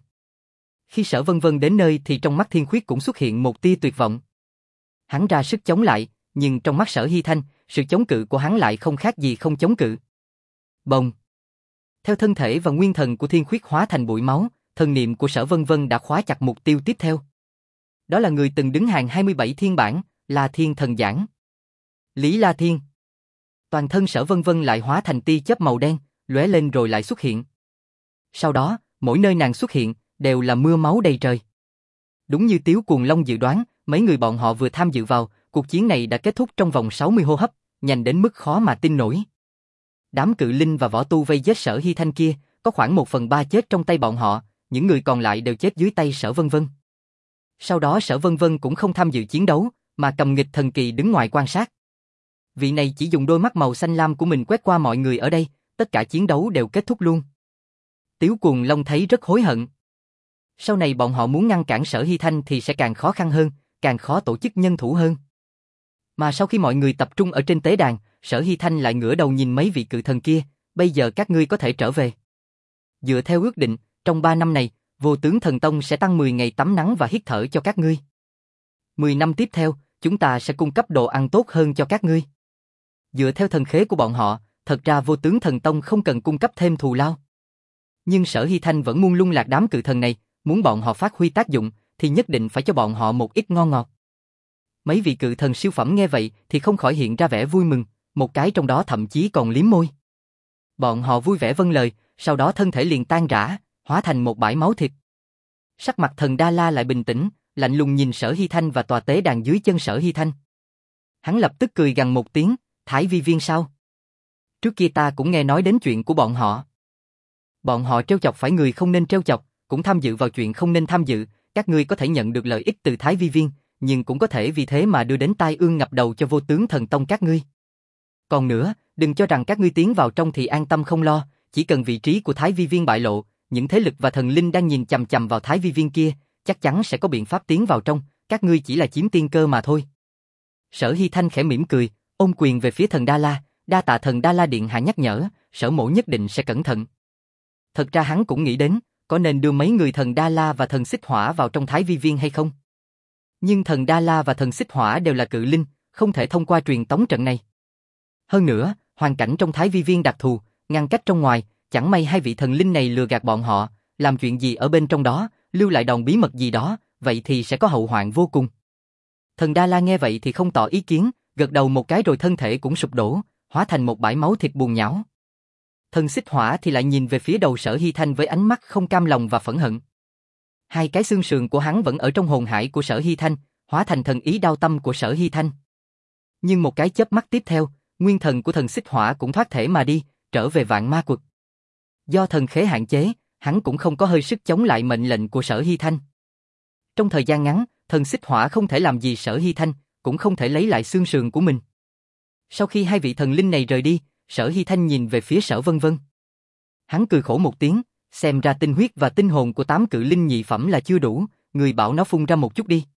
Khi Sở Vân Vân đến nơi thì trong mắt Thiên Khuyết cũng xuất hiện một tia tuyệt vọng. Hắn ra sức chống lại, nhưng trong mắt Sở Hy Thanh, sự chống cự của hắn lại không khác gì không chống cự. Bồng! Theo thân thể và nguyên thần của Thiên Khuyết hóa thành bụi máu, thần niệm của Sở Vân Vân đã khóa chặt mục tiêu tiếp theo. Đó là người từng đứng hàng hai mươi bảy thiên bản, La Thiên Thần Giảng. Lý La Thiên. Toàn thân Sở Vân Vân lại hóa thành tia chớp màu đen, lóe lên rồi lại xuất hiện. Sau đó, mỗi nơi nàng xuất hiện, đều là mưa máu đầy trời. Đúng như Tiếu Cuồng Long dự đoán, mấy người bọn họ vừa tham dự vào, cuộc chiến này đã kết thúc trong vòng sáu mươi hô hấp, nhanh đến mức khó mà tin nổi. Đám cự linh và võ tu vây giết Sở Hy Thanh kia, có khoảng một phần ba chết trong tay bọn họ, những người còn lại đều chết dưới tay Sở Vân Vân. Sau đó Sở Vân Vân cũng không tham dự chiến đấu, mà cầm nghịch thần kỳ đứng ngoài quan sát. Vị này chỉ dùng đôi mắt màu xanh lam của mình quét qua mọi người ở đây, tất cả chiến đấu đều kết thúc luôn. Tiếu Cuồng Long thấy rất hối hận. Sau này bọn họ muốn ngăn cản Sở Hy Thanh thì sẽ càng khó khăn hơn, càng khó tổ chức nhân thủ hơn. Mà sau khi mọi người tập trung ở trên tế đàn, Sở Hy Thanh lại ngửa đầu nhìn mấy vị cự thần kia, bây giờ các ngươi có thể trở về. Dựa theo ước định, trong ba năm này, Vô Tướng Thần Tông sẽ tăng mười ngày tắm nắng và hít thở cho các ngươi. mười năm tiếp theo, chúng ta sẽ cung cấp đồ ăn tốt hơn cho các ngươi. Dựa theo thần khế của bọn họ, thật ra Vô Tướng Thần Tông không cần cung cấp thêm thù lao. Nhưng Sở Hy Thanh vẫn muốn lung lạc đám cự thần này, muốn bọn họ phát huy tác dụng, thì nhất định phải cho bọn họ một ít ngon ngọt. Mấy vị cự thần siêu phẩm nghe vậy thì không khỏi hiện ra vẻ vui mừng, một cái trong đó thậm chí còn liếm môi. Bọn họ vui vẻ vâng lời, sau đó thân thể liền tan rã, hóa thành một bãi máu thịt. Sắc mặt Thần Đa La lại bình tĩnh, lạnh lùng nhìn Sở Hy Thanh và tòa tế đàn dưới chân Sở Hy Thanh. Hắn lập tức cười gằn một tiếng, Thái Vi Viên sao? Trước kia ta cũng nghe nói đến chuyện của bọn họ. Bọn họ trêu chọc phải người không nên trêu chọc, cũng tham dự vào chuyện không nên tham dự, các ngươi có thể nhận được lợi ích từ Thái Vi Viên, nhưng cũng có thể vì thế mà đưa đến tai ương ngập đầu cho Vô Tướng Thần Tông các ngươi. Còn nữa, đừng cho rằng các ngươi tiến vào trong thì an tâm không lo, chỉ cần vị trí của Thái Vi Viên bại lộ, những thế lực và thần linh đang nhìn chằm chằm vào Thái Vi Viên kia, chắc chắn sẽ có biện pháp tiến vào trong, các ngươi chỉ là chiếm tiên cơ mà thôi. Sở Hy Thanh khẽ mỉm cười, ôm quyền về phía Thần Đa La, đa tạ Thần Đa La điện hạ nhắc nhở, Sở mỗ nhất định sẽ cẩn thận. Thật ra hắn cũng nghĩ đến, có nên đưa mấy người Thần Đa La và Thần Xích Hỏa vào trong Thái Vi Viên hay không? Nhưng Thần Đa La và Thần Xích Hỏa đều là cự linh, không thể thông qua truyền tống trận này. Hơn nữa, hoàn cảnh trong Thái Vi Viên đặc thù, ngăn cách trong ngoài, chẳng may hai vị thần linh này lừa gạt bọn họ, làm chuyện gì ở bên trong đó, lưu lại đòn bí mật gì đó, vậy thì sẽ có hậu hoạn vô cùng. Thần Đa La nghe vậy thì không tỏ ý kiến, gật đầu một cái rồi thân thể cũng sụp đổ, hóa thành một bãi máu thịt buồn nhão. Thần Xích Hỏa thì lại nhìn về phía đầu Sở Hy Thanh với ánh mắt không cam lòng và phẫn hận. Hai cái xương sườn của hắn vẫn ở trong hồn hải của Sở Hy Thanh, hóa thành thần ý đao tâm của Sở Hy Thanh. Nhưng một cái chớp mắt tiếp theo, nguyên thần của Thần Xích Hỏa cũng thoát thể mà đi, trở về Vạn Ma Quật. Do thần khế hạn chế, hắn cũng không có hơi sức chống lại mệnh lệnh của Sở Hy Thanh. Trong thời gian ngắn, Thần Xích Hỏa không thể làm gì Sở Hy Thanh, cũng không thể lấy lại xương sườn của mình. Sau khi hai vị thần linh này rời đi, Sở Hy Thanh nhìn về phía Sở Vân Vân. Hắn cười khổ một tiếng, xem ra tinh huyết và tinh hồn của tám cự linh nhị phẩm là chưa đủ, người bảo nó phun ra một chút đi.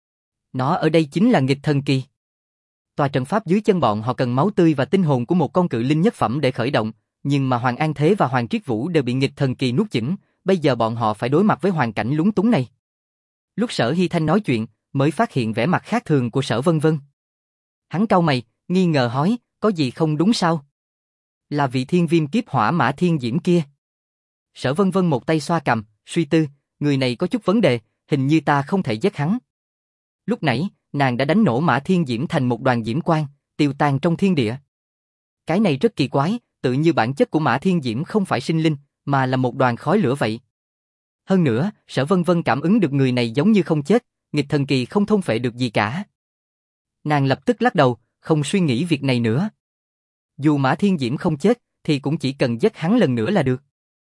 Nó ở đây chính là nghịch thần kỳ. Tòa trận pháp dưới chân bọn họ cần máu tươi và tinh hồn của một con cự linh nhất phẩm để khởi động, nhưng mà Hoàng An Thế và Hoàng Triết Vũ đều bị nghịch thần kỳ nuốt chửng, bây giờ bọn họ phải đối mặt với hoàn cảnh lúng túng này. Lúc Sở Hy Thanh nói chuyện, mới phát hiện vẻ mặt khác thường của Sở Vân Vân. Hắn cau mày, nghi ngờ hỏi, có gì không đúng sao? Là vị thiên viêm kiếp hỏa Mã Thiên Diễm kia. Sở Vân Vân một tay xoa cằm, suy tư, người này có chút vấn đề, hình như ta không thể giết hắn. Lúc nãy, nàng đã đánh nổ Mã Thiên Diễm thành một đoàn diễm quang, tiêu tan trong thiên địa. Cái này rất kỳ quái, tự như bản chất của Mã Thiên Diễm không phải sinh linh, mà là một đoàn khói lửa vậy. Hơn nữa, Sở Vân Vân cảm ứng được người này giống như không chết, nghịch thần kỳ không thôn phệ được gì cả. Nàng lập tức lắc đầu, không suy nghĩ việc này nữa. Dù Mã Thiên Diễm không chết, thì cũng chỉ cần giết hắn lần nữa là được.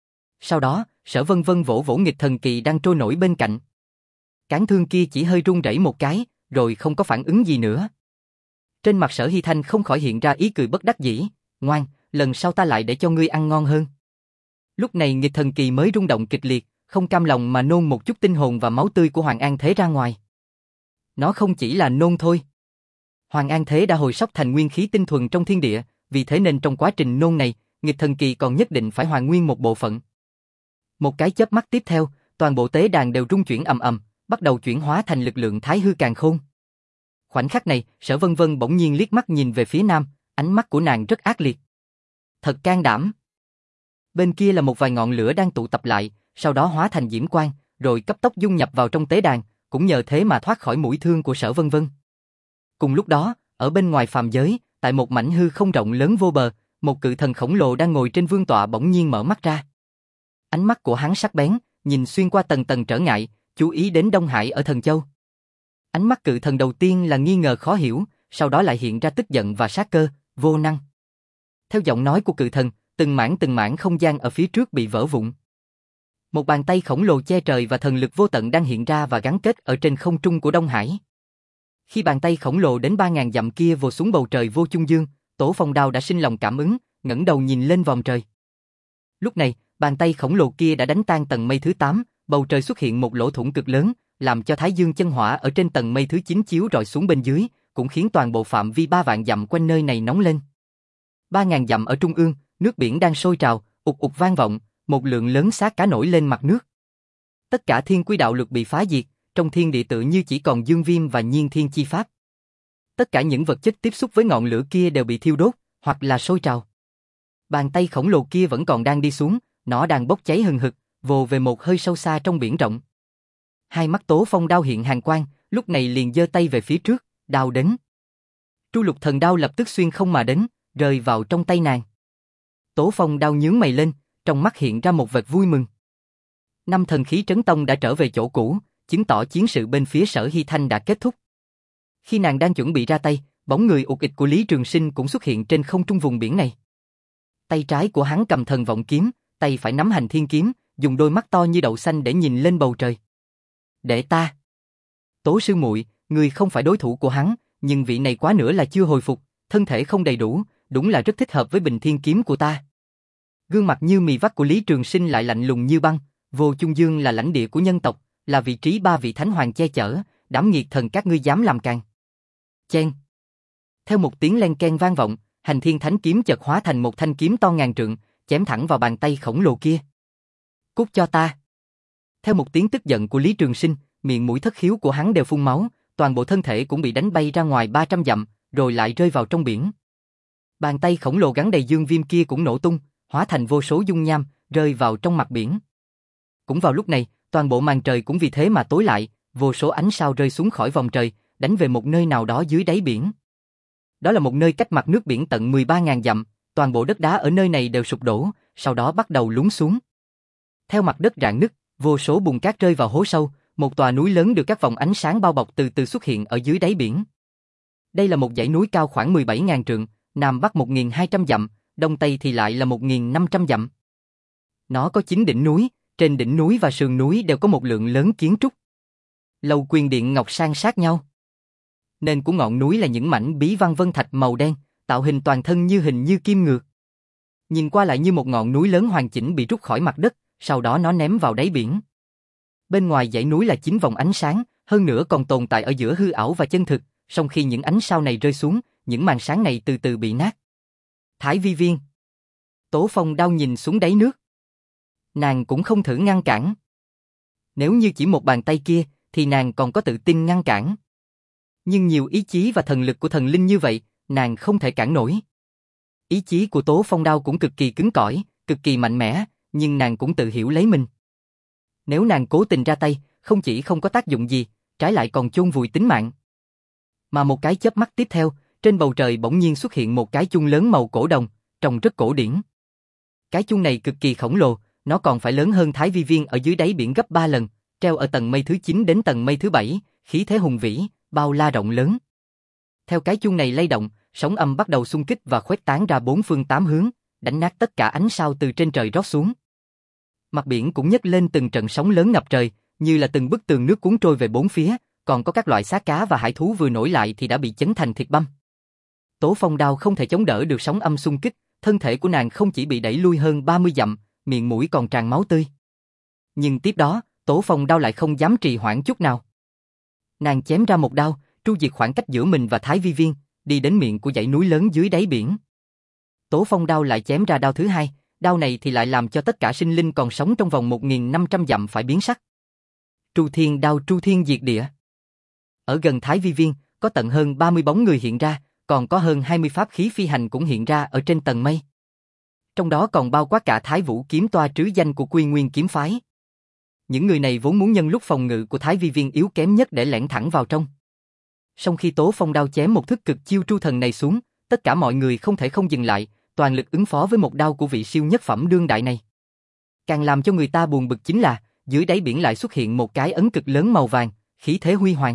Sau đó, Sở Vân Vân vỗ vỗ nghịch thần kỳ đang trôi nổi bên cạnh. Cán thương kia chỉ hơi rung rẩy một cái, rồi không có phản ứng gì nữa. Trên mặt Sở Hy Thanh không khỏi hiện ra ý cười bất đắc dĩ, ngoan, lần sau ta lại để cho ngươi ăn ngon hơn. Lúc này nghịch thần kỳ mới rung động kịch liệt, không cam lòng mà nôn một chút tinh hồn và máu tươi của Hoàng An Thế ra ngoài. Nó không chỉ là nôn thôi. Hoàng An Thế đã hồi sóc thành nguyên khí tinh thuần trong thiên địa, vì thế nên trong quá trình nôn này, nghịch thần kỳ còn nhất định phải hoàn nguyên một bộ phận. Một cái chớp mắt tiếp theo, toàn bộ tế đàn đều rung chuyển ầm ầm, bắt đầu chuyển hóa thành lực lượng thái hư càn khôn. Khoảnh khắc này, Sở Vân Vân bỗng nhiên liếc mắt nhìn về phía nam, ánh mắt của nàng rất ác liệt. Thật can đảm. Bên kia là một vài ngọn lửa đang tụ tập lại, sau đó hóa thành diễm quang, rồi cấp tốc dung nhập vào trong tế đàn, cũng nhờ thế mà thoát khỏi mũi thương của Sở Vân Vân. Cùng lúc đó, ở bên ngoài phàm giới, tại một mảnh hư không rộng lớn vô bờ, một cự thần khổng lồ đang ngồi trên vương tọa bỗng nhiên mở mắt ra. Ánh mắt của hắn sắc bén, nhìn xuyên qua tầng tầng trở ngại, chú ý đến Đông Hải ở Thần Châu. Ánh mắt cự thần đầu tiên là nghi ngờ khó hiểu, sau đó lại hiện ra tức giận và sát cơ, vô năng. Theo giọng nói của cự thần, từng mảng từng mảng không gian ở phía trước bị vỡ vụn. Một bàn tay khổng lồ che trời và thần lực vô tận đang hiện ra và gắn kết ở trên không trung của Đông Hải. Khi bàn tay khổng lồ đến ba ngàn dặm kia vồ xuống bầu trời vô chung dương, Tổ Phong Đao đã sinh lòng cảm ứng, ngẩng đầu nhìn lên vòm trời. Lúc này, bàn tay khổng lồ kia đã đánh tan tầng mây thứ tám, bầu trời xuất hiện một lỗ thủng cực lớn, làm cho Thái Dương chân hỏa ở trên tầng mây thứ chín chiếu rọi xuống bên dưới, cũng khiến toàn bộ phạm vi ba vạn dặm quanh nơi này nóng lên. Ba ngàn dặm ở trung ương, nước biển đang sôi trào, ục ục vang vọng, một lượng lớn xác cá nổi lên mặt nước. Tất cả thiên quy đạo lực bị phá diệt, trong thiên địa tự như chỉ còn dương viêm và nhiên thiên chi pháp. Tất cả những vật chất tiếp xúc với ngọn lửa kia đều bị thiêu đốt, hoặc là sôi trào. Bàn tay khổng lồ kia vẫn còn đang đi xuống, nó đang bốc cháy hừng hực, vồ về một hơi sâu xa trong biển rộng. Hai mắt Tố Phong Đao hiện hàn quang, lúc này liền giơ tay về phía trước, đao đến. Tru Lục Thần Đao lập tức xuyên không mà đến, rơi vào trong tay nàng. Tố Phong Đao nhướng mày lên, trong mắt hiện ra một vệt vui mừng. Năm thần khí trấn tông đã trở về chỗ cũ, chứng tỏ chiến sự bên phía Sở Hy Thanh đã kết thúc. Khi nàng đang chuẩn bị ra tay, bóng người uột ịch của Lý Trường Sinh cũng xuất hiện trên không trung vùng biển này. Tay trái của hắn cầm thần vọng kiếm, tay phải nắm hành thiên kiếm, dùng đôi mắt to như đậu xanh để nhìn lên bầu trời. Để ta. Tố sư muội, người không phải đối thủ của hắn, nhưng vị này quá nữa là chưa hồi phục, thân thể không đầy đủ, đúng là rất thích hợp với bình thiên kiếm của ta. Gương mặt như mì vắt của Lý Trường Sinh lại lạnh lùng như băng, Vô Chung Dương là lãnh địa của nhân tộc, là vị trí ba vị thánh hoàng che chở, đám nghiệt thần các ngươi dám làm càn. Chen. Theo một tiếng len ken vang vọng, hành thiên thánh kiếm chợt hóa thành một thanh kiếm to ngàn trượng, chém thẳng vào bàn tay khổng lồ kia. Cút cho ta. Theo một tiếng tức giận của Lý Trường Sinh, miệng mũi thất khiếu của hắn đều phun máu, toàn bộ thân thể cũng bị đánh bay ra ngoài ba trăm dặm, rồi lại rơi vào trong biển. Bàn tay khổng lồ gắn đầy dương viêm kia cũng nổ tung, hóa thành vô số dung nham, rơi vào trong mặt biển. Cũng vào lúc này, toàn bộ màn trời cũng vì thế mà tối lại, vô số ánh sao rơi xuống khỏi vòng trời, đánh về một nơi nào đó dưới đáy biển. Đó là một nơi cách mặt nước biển tận mười ba ngàn dặm, toàn bộ đất đá ở nơi này đều sụp đổ, sau đó bắt đầu lún xuống. Theo mặt đất rạn nứt, vô số bùn cát rơi vào hố sâu, một tòa núi lớn được các vòng ánh sáng bao bọc từ từ xuất hiện ở dưới đáy biển. Đây là một dãy núi cao khoảng mười bảy ngàn trượng, nam bắc một nghìn hai trăm dặm, đông tây thì lại là một nghìn năm trăm dặm. Nó có chín đỉnh núi, trên đỉnh núi và sườn núi đều có một lượng lớn kiến trúc. Lầu quyền điện ngọc san sát nhau. Nền của ngọn núi là những mảnh bí văn vân thạch màu đen, tạo hình toàn thân như hình như kim ngược. Nhìn qua lại như một ngọn núi lớn hoàn chỉnh bị rút khỏi mặt đất, sau đó nó ném vào đáy biển. Bên ngoài dãy núi là chín vòng ánh sáng, hơn nữa còn tồn tại ở giữa hư ảo và chân thực, song khi những ánh sao này rơi xuống, những màn sáng này từ từ bị nát. Thái Vi Viên. Tố Phong Đao nhìn xuống đáy nước. Nàng cũng không thử ngăn cản. Nếu như chỉ một bàn tay kia, thì nàng còn có tự tin ngăn cản. Nhưng nhiều ý chí và thần lực của thần linh như vậy, nàng không thể cản nổi. Ý chí của Tố Phong Đao cũng cực kỳ cứng cỏi, cực kỳ mạnh mẽ, nhưng nàng cũng tự hiểu lấy mình. Nếu nàng cố tình ra tay, không chỉ không có tác dụng gì, trái lại còn chôn vùi tính mạng. Mà một cái chớp mắt tiếp theo, trên bầu trời bỗng nhiên xuất hiện một cái chuông lớn màu cổ đồng, trông rất cổ điển. Cái chuông này cực kỳ khổng lồ, nó còn phải lớn hơn Thái Vi Viên ở dưới đáy biển gấp ba lần, treo ở tầng mây thứ chín đến tầng mây thứ bảy, khí thế hùng vĩ, bao la rộng lớn. Theo cái chuông này lay động, sóng âm bắt đầu xung kích và khuếch tán ra bốn phương tám hướng, đánh nát tất cả ánh sao từ trên trời rót xuống. Mặt biển cũng nhấc lên từng trận sóng lớn ngập trời, như là từng bức tường nước cuốn trôi về bốn phía, còn có các loại xác cá và hải thú vừa nổi lại thì đã bị chấn thành thịt băm. Tố Phong Đao không thể chống đỡ được sóng âm xung kích, thân thể của nàng không chỉ bị đẩy lui hơn ba mươi dặm, miệng mũi còn tràn máu tươi. Nhưng tiếp đó, Tố Phong Đao lại không dám trì hoãn chút nào. Nàng chém ra một đao, tru diệt khoảng cách giữa mình và Thái Vi Viên, đi đến miệng của dãy núi lớn dưới đáy biển. Tố Phong đao lại chém ra đao thứ hai, đao này thì lại làm cho tất cả sinh linh còn sống trong vòng một nghìn năm trăm dặm phải biến sắc. Tru Thiên đao, Tru Thiên diệt địa. Ở gần Thái Vi Viên, có tận hơn ba mươi bóng người hiện ra, còn có hơn hai mươi pháp khí phi hành cũng hiện ra ở trên tầng mây. Trong đó còn bao quát cả Thái Vũ kiếm toa trứ danh của Quy Nguyên kiếm phái. Những người này vốn muốn nhân lúc phòng ngự của Thái Vi Viên yếu kém nhất để lẻn thẳng vào trong. Song khi Tố Phong đao chém một thức cực chiêu tru thần này xuống, tất cả mọi người không thể không dừng lại, toàn lực ứng phó với một đao của vị siêu nhất phẩm đương đại này. Càng làm cho người ta buồn bực chính là, dưới đáy biển lại xuất hiện một cái ấn cực lớn màu vàng, khí thế huy hoàng.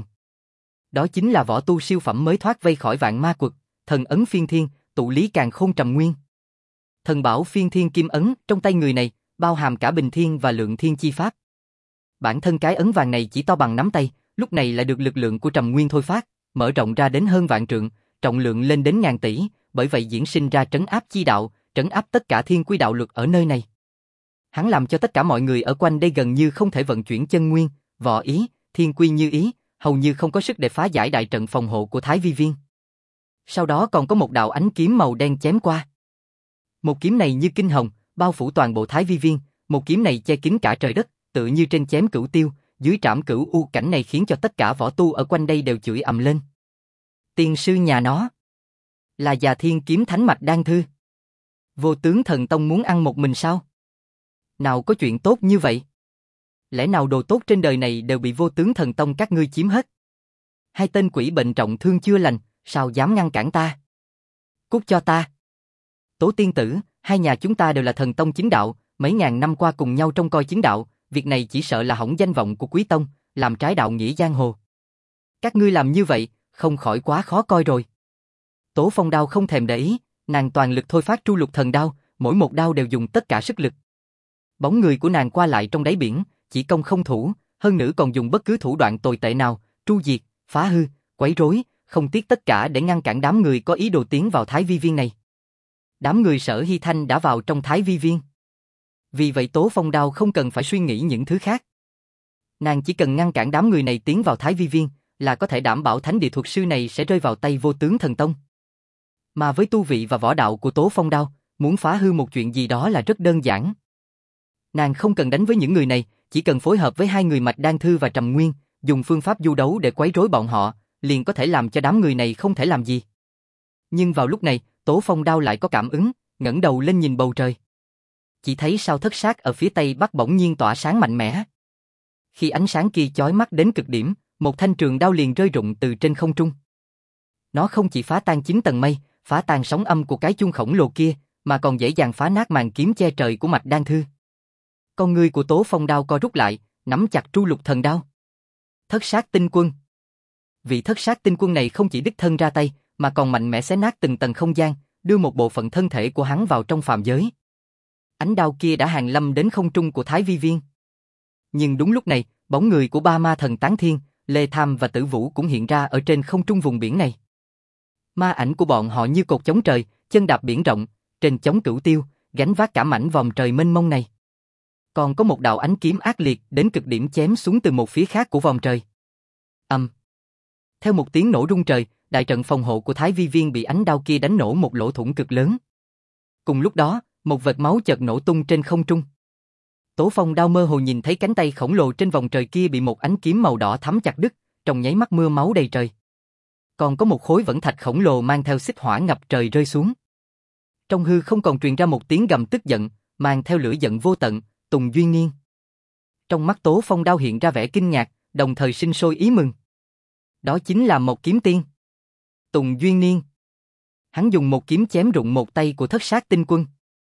Đó chính là võ tu siêu phẩm mới thoát vây khỏi vạn ma quật, thần ấn phiên thiên, tụ lý càn khôn trầm nguyên. Thần bảo phiên thiên kim ấn trong tay người này, bao hàm cả bình thiên và lượng thiên chi pháp. Bản thân cái ấn vàng này chỉ to bằng nắm tay, lúc này lại được lực lượng của trầm nguyên thôi phát, mở rộng ra đến hơn vạn trượng, trọng lượng lên đến ngàn tỷ, bởi vậy diễn sinh ra trấn áp chi đạo, trấn áp tất cả thiên quy đạo luật ở nơi này. Hắn làm cho tất cả mọi người ở quanh đây gần như không thể vận chuyển chân nguyên, võ ý, thiên quy như ý, hầu như không có sức để phá giải đại trận phòng hộ của Thái Vi Viên. Sau đó còn có một đạo ánh kiếm màu đen chém qua. Một kiếm này như kinh hồng, bao phủ toàn bộ Thái Vi Viên, một kiếm này che kín cả trời đất, tự như trên chém cửu tiêu, dưới trảm cửu u, cảnh này khiến cho tất cả võ tu ở quanh đây đều chửi ầm lên. Tiên sư nhà nó là Già Thiên Kiếm Thánh Mạch Đan Thư. Vô Tướng Thần Tông muốn ăn một mình sao? Nào có chuyện tốt như vậy? Lẽ nào đồ tốt trên đời này đều bị Vô Tướng Thần Tông các ngươi chiếm hết? Hai tên quỷ bệnh trọng thương chưa lành, sao dám ngăn cản ta? Cút cho ta! Tố tiên tử, hai nhà chúng ta đều là thần tông chính đạo, mấy ngàn năm qua cùng nhau trông coi chính đạo, việc này chỉ sợ là hỏng danh vọng của quý tông, làm trái đạo nghĩa giang hồ. Các ngươi làm như vậy, không khỏi quá khó coi rồi. Tố Phong đao không thèm để ý, nàng toàn lực thôi phát tru lục thần đao, mỗi một đao đều dùng tất cả sức lực. Bóng người của nàng qua lại trong đáy biển, chỉ công không thủ, hơn nữa còn dùng bất cứ thủ đoạn tồi tệ nào, tru diệt, phá hư, quấy rối, không tiếc tất cả để ngăn cản đám người có ý đồ tiến vào Thái Vi Viên này. Đám người Sở Hy Thanh đã vào trong Thái Vi Viên. Vì vậy Tố Phong đao không cần phải suy nghĩ những thứ khác. Nàng chỉ cần ngăn cản đám người này tiến vào Thái Vi Viên, là có thể đảm bảo thánh địa thuật sư này sẽ rơi vào tay Vô Tướng Thần Tông. Mà với tu vị và võ đạo của Tố Phong đao, muốn phá hư một chuyện gì đó là rất đơn giản. Nàng không cần đánh với những người này, chỉ cần phối hợp với hai người Mạch Đan Thư và Trầm Nguyên, dùng phương pháp du đấu để quấy rối bọn họ, liền có thể làm cho đám người này không thể làm gì. Nhưng vào lúc này, Tố Phong đao lại có cảm ứng, ngẩng đầu lên nhìn bầu trời. Chỉ thấy sao thất sát ở phía tây bắc bỗng nhiên tỏa sáng mạnh mẽ. Khi ánh sáng kia chói mắt đến cực điểm, một thanh trường đao liền rơi rụng từ trên không trung. Nó không chỉ phá tan chín tầng mây, phá tan sóng âm của cái chuông khổng lồ kia, mà còn dễ dàng phá nát màn kiếm che trời của Mạch Đan Thư. Con ngươi của Tố Phong đao co rút lại, nắm chặt tru lục thần đao. Thất sát tinh quân. Vị thất sát tinh quân này không chỉ đích thân ra tay, mà còn mạnh mẽ xé nát từng tầng không gian, đưa một bộ phận thân thể của hắn vào trong phàm giới. Ánh đao kia đã hàng lâm đến không trung của Thái Vi Viên. Nhưng đúng lúc này, bóng người của ba ma thần Tán Thiên, Lê Tham và Tử Vũ cũng hiện ra ở trên không trung vùng biển này. Ma ảnh của bọn họ như cột chống trời, chân đạp biển rộng, trên chống cửu tiêu, gánh vác cả mảnh vòm trời mênh mông này. Còn có một đạo ánh kiếm ác liệt đến cực điểm chém xuống từ một phía khác của vòm trời. Ầm. Um. Theo một tiếng nổ rung trời, đại trận phòng hộ của Thái Vi Viên bị ánh đao kia đánh nổ một lỗ thủng cực lớn. Cùng lúc đó, một vệt máu chợt nổ tung trên không trung. Tố Phong đao mơ hồ nhìn thấy cánh tay khổng lồ trên vòng trời kia bị một ánh kiếm màu đỏ thắm chặt đứt, trong nháy mắt mưa máu đầy trời. Còn có một khối vẫn thạch khổng lồ mang theo xích hỏa ngập trời rơi xuống. Trong hư không còn truyền ra một tiếng gầm tức giận, mang theo lửa giận vô tận, Tùng Duyên Niên. Trong mắt Tố Phong đao hiện ra vẻ kinh ngạc, đồng thời sinh sôi ý mừng. Đó chính là một kiếm tiên. Tùng Duyên Niên. Hắn dùng một kiếm chém rụng một tay của thất sát tinh quân.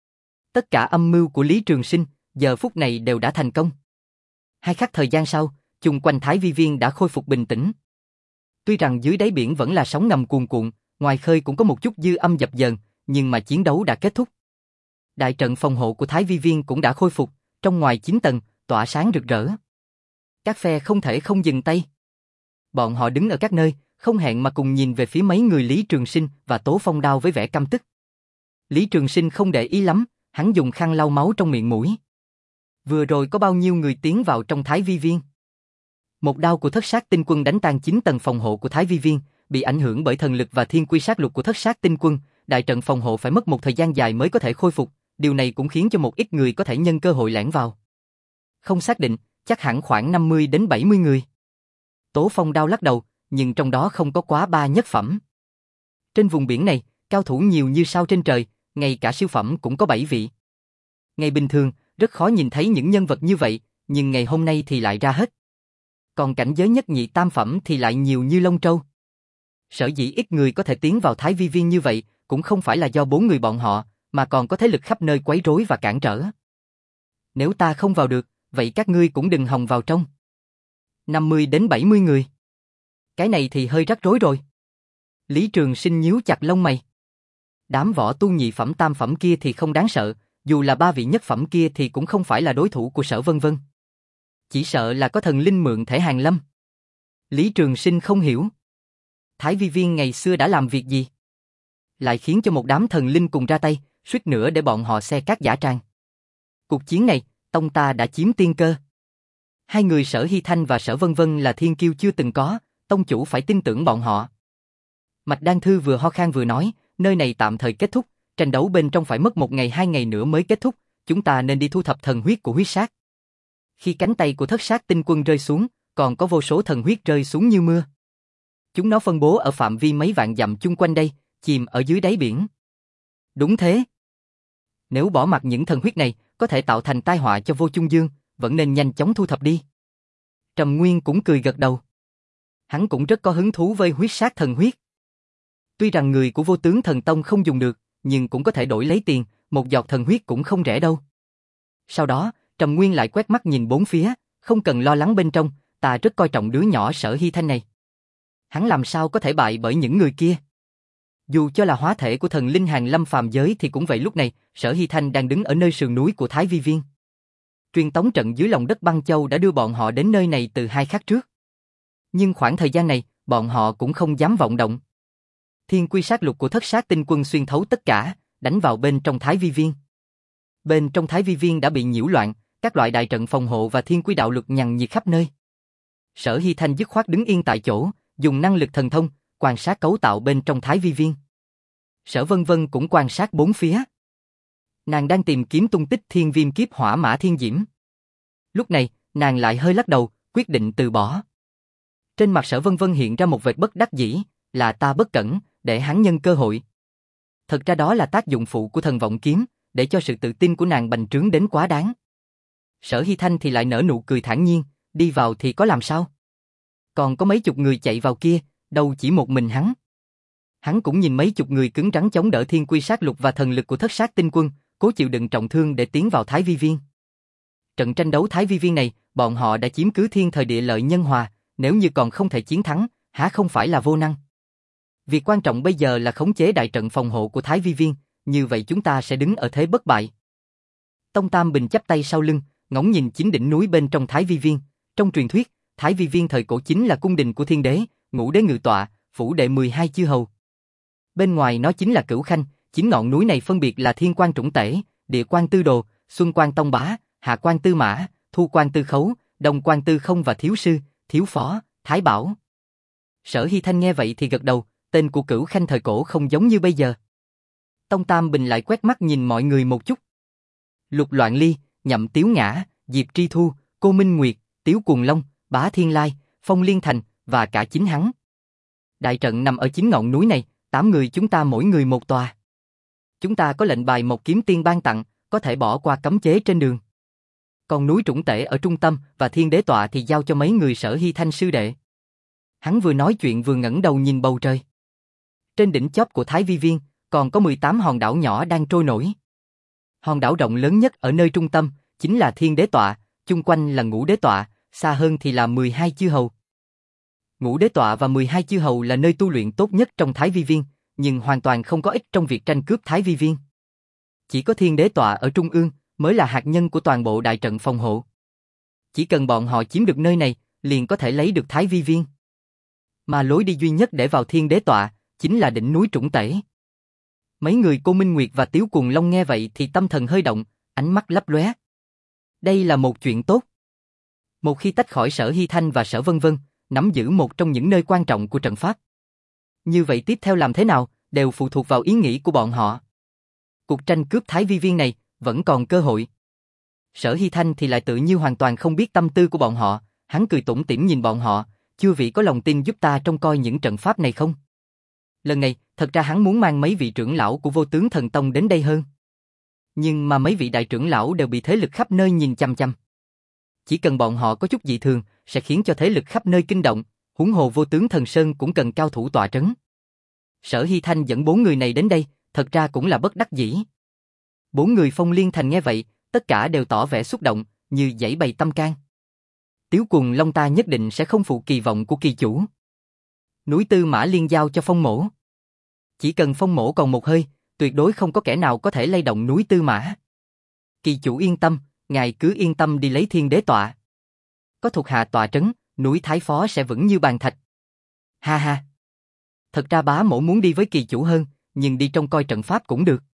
Tất cả âm mưu của Lý Trường Sinh, giờ phút này đều đã thành công. Hai khắc thời gian sau, chung quanh Thái Vi Viên đã khôi phục bình tĩnh. Tuy rằng dưới đáy biển vẫn là sóng ngầm cuồn cuộn, ngoài khơi cũng có một chút dư âm dập dờn, nhưng mà chiến đấu đã kết thúc. Đại trận phòng hộ của Thái Vi Viên cũng đã khôi phục, trong ngoài chín tầng, tỏa sáng rực rỡ. Các phe không thể không dừng tay. Bọn họ đứng ở các nơi, không hẹn mà cùng nhìn về phía mấy người Lý Trường Sinh và Tố Phong đao với vẻ căm tức. Lý Trường Sinh không để ý lắm, hắn dùng khăn lau máu trong miệng mũi. Vừa rồi có bao nhiêu người tiến vào trong Thái Vi Viên? Một đao của thất sát tinh quân đánh tan chín tầng phòng hộ của Thái Vi Viên, bị ảnh hưởng bởi thần lực và thiên quy sát lục của thất sát tinh quân, đại trận phòng hộ phải mất một thời gian dài mới có thể khôi phục, điều này cũng khiến cho một ít người có thể nhân cơ hội lẻn vào. Không xác định, chắc hẳn khoảng năm mươi đến bảy mươi người. Tố Phong đau lắc đầu, nhưng trong đó không có quá ba nhất phẩm. Trên vùng biển này, cao thủ nhiều như sao trên trời, ngay cả siêu phẩm cũng có bảy vị. Ngày bình thường, rất khó nhìn thấy những nhân vật như vậy, nhưng ngày hôm nay thì lại ra hết. Còn cảnh giới nhất nhị tam phẩm thì lại nhiều như lông trâu. Sở dĩ ít người có thể tiến vào Thái Vi Viên như vậy, cũng không phải là do bốn người bọn họ, mà còn có thế lực khắp nơi quấy rối và cản trở. Nếu ta không vào được, vậy các ngươi cũng đừng hòng vào trong. năm mươi đến bảy mươi người. Cái này thì hơi rắc rối rồi. Lý Trường Sinh nhíu chặt lông mày. Đám võ tu nhị phẩm tam phẩm kia thì không đáng sợ, dù là ba vị nhất phẩm kia thì cũng không phải là đối thủ của Sở Vân Vân. Chỉ sợ là có thần linh mượn thể hàng lâm. Lý Trường Sinh không hiểu. Thái Vi Viên ngày xưa đã làm việc gì? Lại khiến cho một đám thần linh cùng ra tay, suýt nữa để bọn họ xe cát giã tràng. Cuộc chiến này, tông ta đã chiếm tiên cơ. Hai người Sở Hy Thanh và Sở Vân Vân là thiên kiêu chưa từng có, tông chủ phải tin tưởng bọn họ. Mạch Đan Thư vừa ho khan vừa nói, nơi này tạm thời kết thúc, tranh đấu bên trong phải mất một ngày hai ngày nữa mới kết thúc, chúng ta nên đi thu thập thần huyết của huyết sát. Khi cánh tay của thất sát tinh quân rơi xuống, còn có vô số thần huyết rơi xuống như mưa. Chúng nó phân bố ở phạm vi mấy vạn dặm chung quanh đây, chìm ở dưới đáy biển. Đúng thế. Nếu bỏ mặc những thần huyết này, có thể tạo thành tai họa cho Vô Chung Dương, vẫn nên nhanh chóng thu thập đi. Trầm Nguyên cũng cười gật đầu. Hắn cũng rất có hứng thú với huyết sát thần huyết. Tuy rằng người của Vô Tướng Thần Tông không dùng được, nhưng cũng có thể đổi lấy tiền, một giọt thần huyết cũng không rẻ đâu. Sau đó, Trầm Nguyên lại quét mắt nhìn bốn phía, không cần lo lắng bên trong, ta rất coi trọng đứa nhỏ Sở Hy Thanh này. Hắn làm sao có thể bại bởi những người kia? Dù cho là hóa thể của thần linh hàng lâm phàm giới thì cũng vậy. Lúc này, Sở Hy Thanh đang đứng ở nơi sườn núi của Thái Vi Viên. Truyền tống trận dưới lòng đất Băng Châu đã đưa bọn họ đến nơi này từ hai khắc trước. Nhưng khoảng thời gian này, bọn họ cũng không dám vọng động. Thiên quy sát lục của thất sát tinh quân xuyên thấu tất cả, đánh vào bên trong Thái Vi Viên. Bên trong Thái Vi Viên đã bị nhiễu loạn, các loại đại trận phòng hộ và thiên quy đạo lực nhằng nhịt khắp nơi. Sở Hy Thanh dứt khoát đứng yên tại chỗ, dùng năng lực thần thông, quan sát cấu tạo bên trong Thái Vi Viên. Sở Vân Vân cũng quan sát bốn phía. Nàng đang tìm kiếm tung tích thiên viêm kiếp hỏa mã thiên diễm. Lúc này, nàng lại hơi lắc đầu, quyết định từ bỏ. Trên mặt Sở Vân Vân hiện ra một vệt bất đắc dĩ, là ta bất cẩn, để hắn nhân cơ hội. Thật ra đó là tác dụng phụ của thần vọng kiếm, để cho sự tự tin của nàng bành trướng đến quá đáng. Sở Hy Thanh thì lại nở nụ cười thản nhiên, đi vào thì có làm sao? Còn có mấy chục người chạy vào kia, đâu chỉ một mình hắn. Hắn cũng nhìn mấy chục người cứng rắn chống đỡ thiên quy sát lục và thần lực của thất sát tinh quân, cố chịu đựng trọng thương để tiến vào Thái Vi Viên. Trận tranh đấu Thái Vi Viên này, bọn họ đã chiếm cứ thiên thời địa lợi nhân hòa, nếu như còn không thể chiến thắng, há không phải là vô năng. Việc quan trọng bây giờ là khống chế đại trận phòng hộ của Thái Vi Viên, như vậy chúng ta sẽ đứng ở thế bất bại. Tông Tam Bình chắp tay sau lưng, ngóng nhìn chính đỉnh núi bên trong Thái Vi Viên. Trong truyền thuyết, Thái Vi Viên thời cổ chính là cung đình của thiên đế, ngũ đế ngự tọa, phủ đệ mười hai chư hầu. Bên ngoài nó chính là Cửu Khanh, chín ngọn núi này phân biệt là Thiên Quan Trũng Tể, Địa Quan Tư Đồ, Xuân Quan Tông Bá, Hạ Quan Tư Mã, Thu Quan Tư Khấu, Đông Quan Tư Không và Thiếu Sư, Thiếu Phó, Thái Bảo. Sở Hy Thanh nghe vậy thì gật đầu, tên của Cửu Khanh thời cổ không giống như bây giờ. Tông Tam Bình lại quét mắt nhìn mọi người một chút. Lục Loạn Ly, Nhậm Tiếu Ngã, Diệp Tri Thu, Cô Minh Nguyệt, Tiếu Cuồng Long, Bá Thiên Lai, Phong Liên Thành và cả chính hắn. Đại trận nằm ở chín ngọn núi này, tám người chúng ta mỗi người một tòa. Chúng ta có lệnh bài một kiếm tiên ban tặng, có thể bỏ qua cấm chế trên đường. Còn núi Trũng Tể ở trung tâm và Thiên Đế tọa thì giao cho mấy người Sở Hy Thanh sư đệ. Hắn vừa nói chuyện vừa ngẩng đầu nhìn bầu trời. Trên đỉnh chóp của Thái Vi Viên, còn có mười tám hòn đảo nhỏ đang trôi nổi. Hòn đảo rộng lớn nhất ở nơi trung tâm, chính là Thiên Đế tọa, chung quanh là Ngũ Đế tọa, xa hơn thì là mười hai chư hầu. Ngũ Đế tọa và mười hai chư hầu là nơi tu luyện tốt nhất trong Thái Vi Viên, nhưng hoàn toàn không có ích trong việc tranh cướp Thái Vi Viên. Chỉ có Thiên Đế tọa ở trung ương mới là hạt nhân của toàn bộ đại trận phòng hộ. Chỉ cần bọn họ chiếm được nơi này, liền có thể lấy được Thái Vi Viên. Mà lối đi duy nhất để vào Thiên Đế tọa chính là đỉnh núi Trũng Tể. Mấy người Cô Minh Nguyệt và Tiếu Cuồng Long nghe vậy thì tâm thần hơi động, ánh mắt lấp lóe. Đây là một chuyện tốt. Một khi tách khỏi Sở Hy Thanh và Sở Vân Vân, nắm giữ một trong những nơi quan trọng của trận pháp. Như vậy tiếp theo làm thế nào, đều phụ thuộc vào ý nghĩ của bọn họ. Cuộc tranh cướp Thái Vi Viên này vẫn còn cơ hội. Sở Hy Thanh thì lại tự như hoàn toàn không biết tâm tư của bọn họ, hắn cười tủm tỉm nhìn bọn họ, chư vị có lòng tin giúp ta trông coi những trận pháp này không? Lần này, thật ra hắn muốn mang mấy vị trưởng lão của Vô Tướng Thần Tông đến đây hơn. Nhưng mà mấy vị đại trưởng lão đều bị thế lực khắp nơi nhìn chăm chăm. Chỉ cần bọn họ có chút dị thường, sẽ khiến cho thế lực khắp nơi kinh động, huống hồ Vô Tướng Thần Sơn cũng cần cao thủ tọa trấn. Sở Hy Thanh dẫn bốn người này đến đây, thật ra cũng là bất đắc dĩ. Bốn người Phong Liên Thành nghe vậy, tất cả đều tỏ vẻ xúc động, như giãy bày tâm can. Tiếu Cuồng Long ta nhất định sẽ không phụ kỳ vọng của kỳ chủ. Núi Tư Mã Liên giao cho Phong Mỗ. Chỉ cần Phong Mỗ còn một hơi, tuyệt đối không có kẻ nào có thể lay động núi Tư Mã. Kỳ chủ yên tâm, ngài cứ yên tâm đi lấy Thiên Đế tọa. Có thuộc hạ tọa trấn, núi Thái Phó sẽ vững như bàn thạch. Ha ha. Thật ra bá mỗ muốn đi với kỳ chủ hơn, nhưng đi trông coi trận pháp cũng được.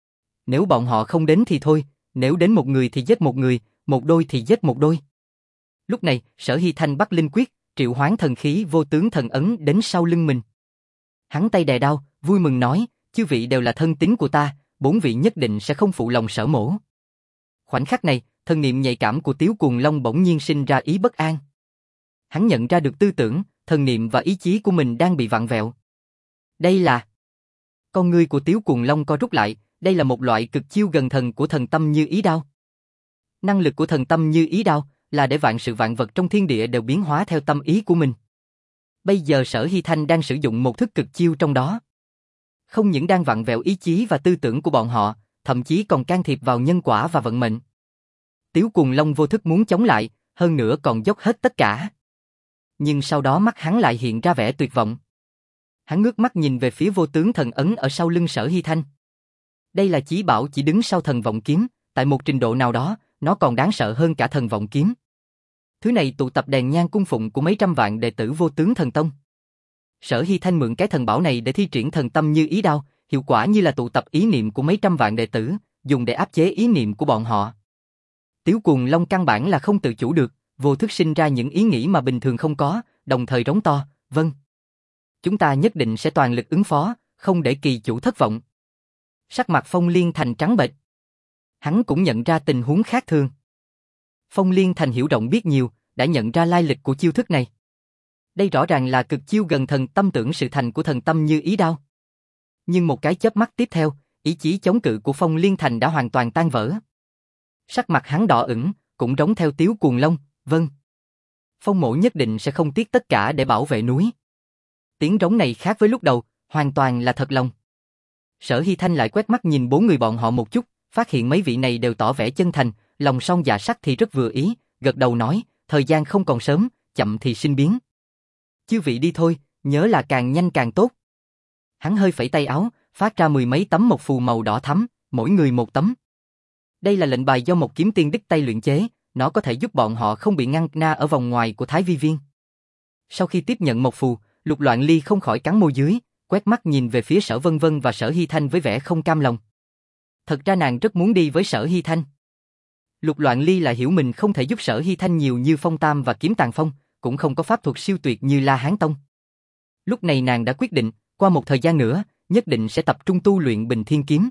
Nếu bọn họ không đến thì thôi, nếu đến một người thì giết một người, một đôi thì giết một đôi. Lúc này, Sở Hy Thanh bắt linh quyết, triệu hoán thần khí Vô Tướng Thần Ấn đến sau lưng mình. Hắn tay đè đao, vui mừng nói, chư vị đều là thân tín của ta, bốn vị nhất định sẽ không phụ lòng Sở mỗ. Khoảnh khắc này, thần niệm nhạy cảm của Tiếu Cuồng Long bỗng nhiên sinh ra ý bất an. Hắn nhận ra được tư tưởng, thần niệm và ý chí của mình đang bị vặn vẹo. Đây là... Con ngươi của Tiếu Cuồng Long co rút lại, đây là một loại cực chiêu gần thần của thần tâm như ý đao. Năng lực của thần tâm như ý đao là để vạn sự vạn vật trong thiên địa đều biến hóa theo tâm ý của mình. Bây giờ Sở Hy Thanh đang sử dụng một thức cực chiêu trong đó. Không những đang vặn vẹo ý chí và tư tưởng của bọn họ, thậm chí còn can thiệp vào nhân quả và vận mệnh. Tiếu Cuồng Long vô thức muốn chống lại, hơn nữa còn dốc hết tất cả. Nhưng sau đó mắt hắn lại hiện ra vẻ tuyệt vọng. Hắn ngước mắt nhìn về phía Vô Tướng Thần Ấn ở sau lưng Sở Hy Thanh. Đây là chí bảo chỉ đứng sau Thần Vọng Kiếm, tại một trình độ nào đó, nó còn đáng sợ hơn cả Thần Vọng Kiếm. Thứ này tụ tập đèn nhang cung phụng của mấy trăm vạn đệ tử Vô Tướng Thần Tông. Sở Hy Thanh mượn cái thần bảo này để thi triển thần tâm như ý đao, hiệu quả như là tụ tập ý niệm của mấy trăm vạn đệ tử, dùng để áp chế ý niệm của bọn họ. Tiếu Cuồng Long căn bản là không tự chủ được, vô thức sinh ra những ý nghĩ mà bình thường không có, đồng thời rống to, vâng. Chúng ta nhất định sẽ toàn lực ứng phó, không để kỳ chủ thất vọng. Sắc mặt Phong Liên Thành trắng bệch. Hắn cũng nhận ra tình huống khác thường. Phong Liên Thành hiểu rộng biết nhiều, đã nhận ra lai lịch của chiêu thức này. Đây rõ ràng là cực chiêu gần thần tâm tưởng sự thành của thần tâm như ý đao. Nhưng một cái chớp mắt tiếp theo, ý chí chống cự của Phong Liên Thành đã hoàn toàn tan vỡ. Sắc mặt hắn đỏ ửng, cũng rống theo Tiếu Cuồng Long, vâng. Phong mỗ nhất định sẽ không tiếc tất cả để bảo vệ núi. Tiếng rống này khác với lúc đầu, hoàn toàn là thật lòng. Sở Hy Thanh lại quét mắt nhìn bốn người bọn họ một chút, phát hiện mấy vị này đều tỏ vẻ chân thành, lòng song dạ sắc thì rất vừa ý, gật đầu nói, thời gian không còn sớm, chậm thì sinh biến. Chư vị đi thôi, nhớ là càng nhanh càng tốt. Hắn hơi phẩy tay áo, phát ra mười mấy tấm mộc phù màu đỏ thắm, mỗi người một tấm. Đây là lệnh bài do một kiếm tiên đích tay luyện chế, nó có thể giúp bọn họ không bị ngăn na ở vòng ngoài của Thái Vi Viên. Sau khi tiếp nhận mộc phù, Lục Loạn Ly không khỏi cắn môi dưới, quét mắt nhìn về phía Sở Vân Vân và Sở Hy Thanh với vẻ không cam lòng. Thật ra nàng rất muốn đi với Sở Hy Thanh. Lục Loạn Ly lại hiểu mình không thể giúp Sở Hy Thanh nhiều như Phong Tam và Kiếm Tàng Phong, cũng không có pháp thuật siêu tuyệt như La Hán Tông. Lúc này nàng đã quyết định, qua một thời gian nữa, nhất định sẽ tập trung tu luyện Bình Thiên Kiếm.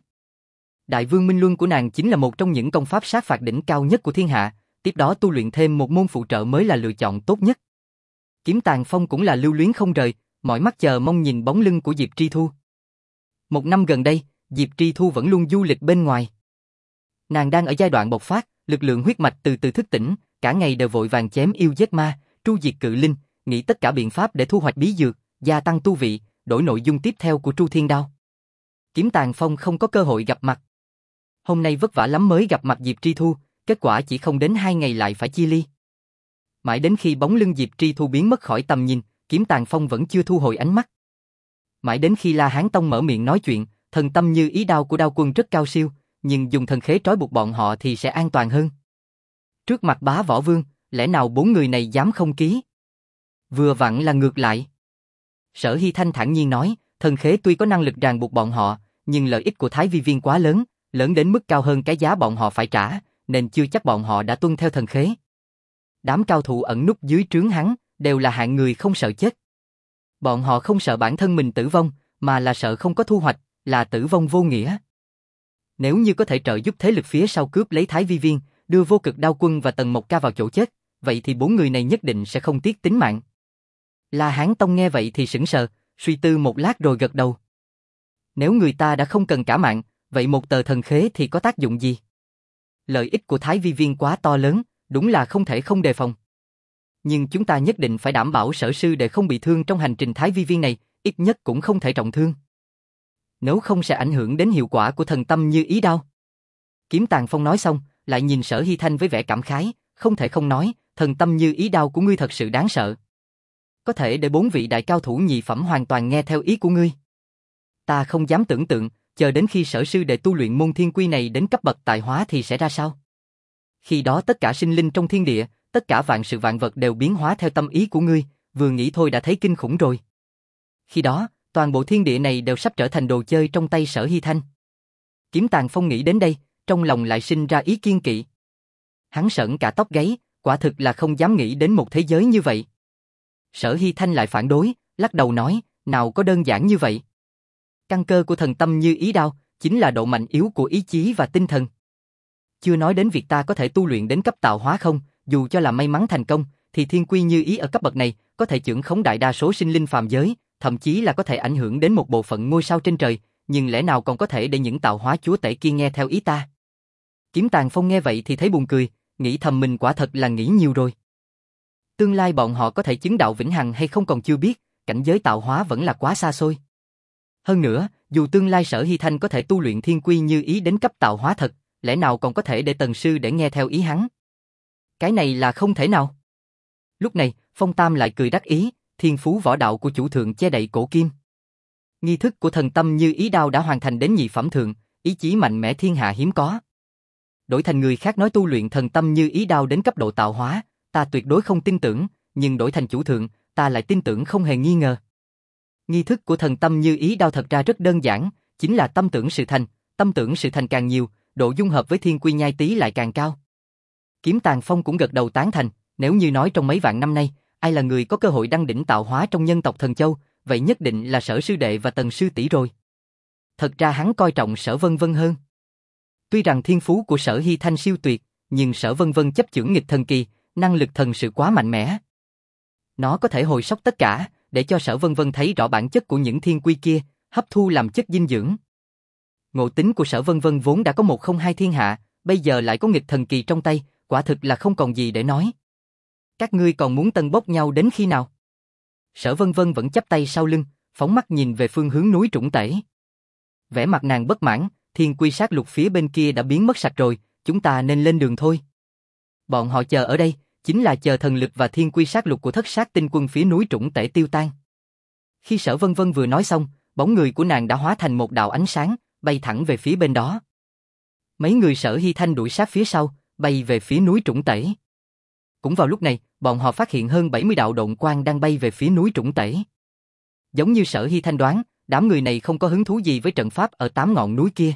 Đại Vương Minh Luân của nàng chính là một trong những công pháp sát phạt đỉnh cao nhất của thiên hạ, tiếp đó tu luyện thêm một môn phụ trợ mới là lựa chọn tốt nhất. Kiếm Tàng Phong cũng là lưu luyến không rời, mỏi mắt chờ mong nhìn bóng lưng của Diệp Tri Thu. Một năm gần đây, Diệp Tri Thu vẫn luôn du lịch bên ngoài. Nàng đang ở giai đoạn bộc phát, lực lượng huyết mạch từ từ thức tỉnh, cả ngày đều vội vàng chém yêu giết ma, tru diệt cự linh, nghĩ tất cả biện pháp để thu hoạch bí dược, gia tăng tu vị, đổi nội dung tiếp theo của Tru Thiên Đao. Kiếm Tàng Phong không có cơ hội gặp mặt. Hôm nay vất vả lắm mới gặp mặt Diệp Tri Thu, kết quả chỉ không đến hai ngày lại phải chia ly. Mãi đến khi bóng lưng Diệp Tri Thu biến mất khỏi tầm nhìn, Kiếm Tàng Phong vẫn chưa thu hồi ánh mắt. Mãi đến khi La Hán Tông mở miệng nói chuyện, thần tâm như ý đao của Đao Quân rất cao siêu, nhưng dùng thần khế trói buộc bọn họ thì sẽ an toàn hơn. Trước mặt Bá Võ Vương, lẽ nào bốn người này dám không ký? Vừa vặn là ngược lại. Sở Hy Thanh thản nhiên nói, thần khế tuy có năng lực ràng buộc bọn họ, nhưng lợi ích của Thái Vi Viên quá lớn, lớn đến mức cao hơn cái giá bọn họ phải trả, nên chưa chắc bọn họ đã tuân theo thần khế. Đám cao thủ ẩn núp dưới trướng hắn, đều là hạng người không sợ chết. Bọn họ không sợ bản thân mình tử vong, mà là sợ không có thu hoạch, là tử vong vô nghĩa. Nếu như có thể trợ giúp thế lực phía sau cướp lấy Thái Vi Viên, đưa Vô Cực Đao Quân và Tần Mộc Ca vào chỗ chết, vậy thì bốn người này nhất định sẽ không tiếc tính mạng. La Hán Tông nghe vậy thì sững sờ, suy tư một lát rồi gật đầu. Nếu người ta đã không cần cả mạng, vậy một tờ thần khế thì có tác dụng gì? Lợi ích của Thái Vi Viên quá to lớn, đúng là không thể không đề phòng. Nhưng chúng ta nhất định phải đảm bảo Sở sư đệ không bị thương trong hành trình Thái Vi Viên này, ít nhất cũng không thể trọng thương. Nếu không sẽ ảnh hưởng đến hiệu quả của thần tâm như ý đao. Kiếm Tàng Phong nói xong, lại nhìn Sở Hy Thanh với vẻ cảm khái, không thể không nói, thần tâm như ý đao của ngươi thật sự đáng sợ. Có thể để bốn vị đại cao thủ nhị phẩm hoàn toàn nghe theo ý của ngươi. Ta không dám tưởng tượng, chờ đến khi Sở sư đệ tu luyện môn thiên quy này đến cấp bậc tài hóa thì sẽ ra sao? Khi đó tất cả sinh linh trong thiên địa, tất cả vạn sự vạn vật đều biến hóa theo tâm ý của ngươi, vừa nghĩ thôi đã thấy kinh khủng rồi. Khi đó, toàn bộ thiên địa này đều sắp trở thành đồ chơi trong tay Sở Hy Thanh. Kiếm Tàng Phong nghĩ đến đây, trong lòng lại sinh ra ý kiên kỵ. Hắn sởn cả tóc gáy, quả thực là không dám nghĩ đến một thế giới như vậy. Sở Hy Thanh lại phản đối, lắc đầu nói, nào có đơn giản như vậy. Căn cơ của thần tâm như ý đao, chính là độ mạnh yếu của ý chí và tinh thần. Chưa nói đến việc ta có thể tu luyện đến cấp tạo hóa không, dù cho là may mắn thành công, thì thiên quy như ý ở cấp bậc này, có thể chưởng khống đại đa số sinh linh phàm giới, thậm chí là có thể ảnh hưởng đến một bộ phận ngôi sao trên trời, nhưng lẽ nào còn có thể để những tạo hóa chúa tể kia nghe theo ý ta? Kiếm Tàng Phong nghe vậy thì thấy buồn cười, nghĩ thầm mình quả thật là nghĩ nhiều rồi. Tương lai bọn họ có thể chứng đạo vĩnh hằng hay không còn chưa biết, cảnh giới tạo hóa vẫn là quá xa xôi. Hơn nữa, dù tương lai Sở Hy Thanh có thể tu luyện thiên quy như ý đến cấp tạo hóa thật, lẽ nào còn có thể để Tần sư để nghe theo ý hắn? Cái này là không thể nào. Lúc này, Phong Tam lại cười đắc ý, thiên phú võ đạo của chủ thượng che đậy cổ kim. Nghi thức của thần tâm như ý đao đã hoàn thành đến nhị phẩm thượng, ý chí mạnh mẽ thiên hạ hiếm có. Đổi thành người khác nói tu luyện thần tâm như ý đao đến cấp độ tạo hóa, ta tuyệt đối không tin tưởng, nhưng đổi thành chủ thượng, ta lại tin tưởng không hề nghi ngờ. Nghi thức của thần tâm như ý đao thật ra rất đơn giản, chính là tâm tưởng sự thành, tâm tưởng sự thành càng nhiều, độ dung hợp với thiên quy nhai tý lại càng cao. Kiếm Tàng Phong cũng gật đầu tán thành, nếu như nói trong mấy vạn năm nay, ai là người có cơ hội đăng đỉnh tạo hóa trong nhân tộc Thần Châu, vậy nhất định là Sở sư đệ và Tần sư tỷ rồi. Thật ra hắn coi trọng Sở Vân Vân hơn. Tuy rằng thiên phú của Sở Hy Thanh siêu tuyệt, nhưng Sở Vân Vân chấp chưởng nghịch thần kỳ, năng lực thần sự quá mạnh mẽ. Nó có thể hồi sốc tất cả, để cho Sở Vân Vân thấy rõ bản chất của những thiên quy kia, hấp thu làm chất dinh dưỡng. Ngộ tính của Sở Vân Vân vốn đã có một không hai thiên hạ, bây giờ lại có nghịch thần kỳ trong tay, quả thực là không còn gì để nói. Các ngươi còn muốn tân bốc nhau đến khi nào? Sở Vân Vân vẫn chắp tay sau lưng, phóng mắt nhìn về phương hướng núi Trũng Tể. Vẻ mặt nàng bất mãn, thiên quy sát lục phía bên kia đã biến mất sạch rồi, chúng ta nên lên đường thôi. Bọn họ chờ ở đây, chính là chờ thần lực và thiên quy sát lục của thất sát tinh quân phía núi Trũng Tể tiêu tan. Khi Sở Vân Vân vừa nói xong, bóng người của nàng đã hóa thành một đạo ánh sáng, bay thẳng về phía bên đó. Mấy người Sở Hy Thanh đuổi sát phía sau, bay về phía núi Trũng Tể. Cũng vào lúc này, bọn họ phát hiện hơn bảy mươi đạo độn quang đang bay về phía núi Trũng Tể. Giống như Sở Hy Thanh đoán, đám người này không có hứng thú gì với trận pháp ở tám ngọn núi kia.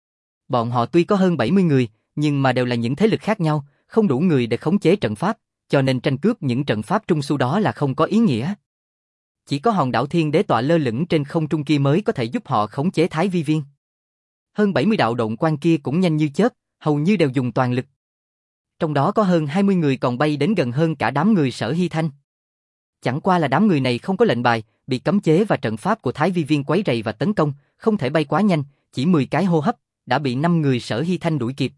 Bọn họ tuy có hơn bảy mươi người, nhưng mà đều là những thế lực khác nhau, không đủ người để khống chế trận pháp, cho nên tranh cướp những trận pháp trung su đó là không có ý nghĩa. Chỉ có hòn đảo Thiên Đế tọa lơ lửng trên không trung kia mới có thể giúp họ khống chế Thái Vi Viên. Hơn bảy mươi đạo độn quang kia cũng nhanh như chớp, hầu như đều dùng toàn lực. Trong đó có hơn hai mươi người còn bay đến gần hơn cả đám người Sở Hy Thanh. Chẳng qua là đám người này không có lệnh bài, bị cấm chế và trận pháp của Thái Vi Viên quấy rầy và tấn công, không thể bay quá nhanh, chỉ mười cái hô hấp, đã bị năm người Sở Hy Thanh đuổi kịp.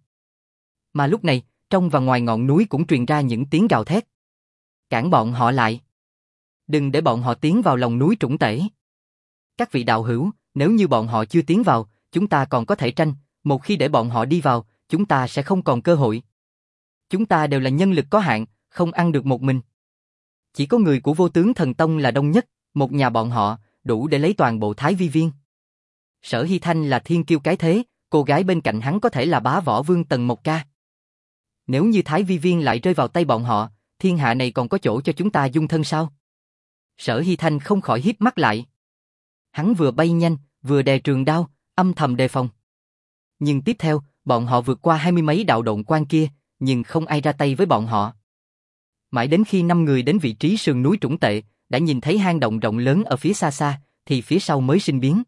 Mà lúc này, trong và ngoài ngọn núi cũng truyền ra những tiếng gào thét. Cản bọn họ lại. Đừng để bọn họ tiến vào lòng núi Trũng Tể. Các vị đạo hữu, nếu như bọn họ chưa tiến vào, chúng ta còn có thể tranh, một khi để bọn họ đi vào, chúng ta sẽ không còn cơ hội. Chúng ta đều là nhân lực có hạn, không ăn được một mình. Chỉ có người của Vô Tướng Thần Tông là đông nhất, một nhà bọn họ, đủ để lấy toàn bộ Thái Vi Viên. Sở Hy Thanh là thiên kiêu cái thế, cô gái bên cạnh hắn có thể là bá võ vương Tần Mộc Ca. Nếu như Thái Vi Viên lại rơi vào tay bọn họ, thiên hạ này còn có chỗ cho chúng ta dung thân sao? Sở Hy Thanh không khỏi híp mắt lại. Hắn vừa bay nhanh, vừa đè trường đao, âm thầm đề phòng. Nhưng tiếp theo, bọn họ vượt qua hai mươi mấy đạo độn quang kia, nhưng không ai ra tay với bọn họ. Mãi đến khi năm người đến vị trí sườn núi Trũng Tệ, đã nhìn thấy hang động rộng lớn ở phía xa xa, thì phía sau mới sinh biến.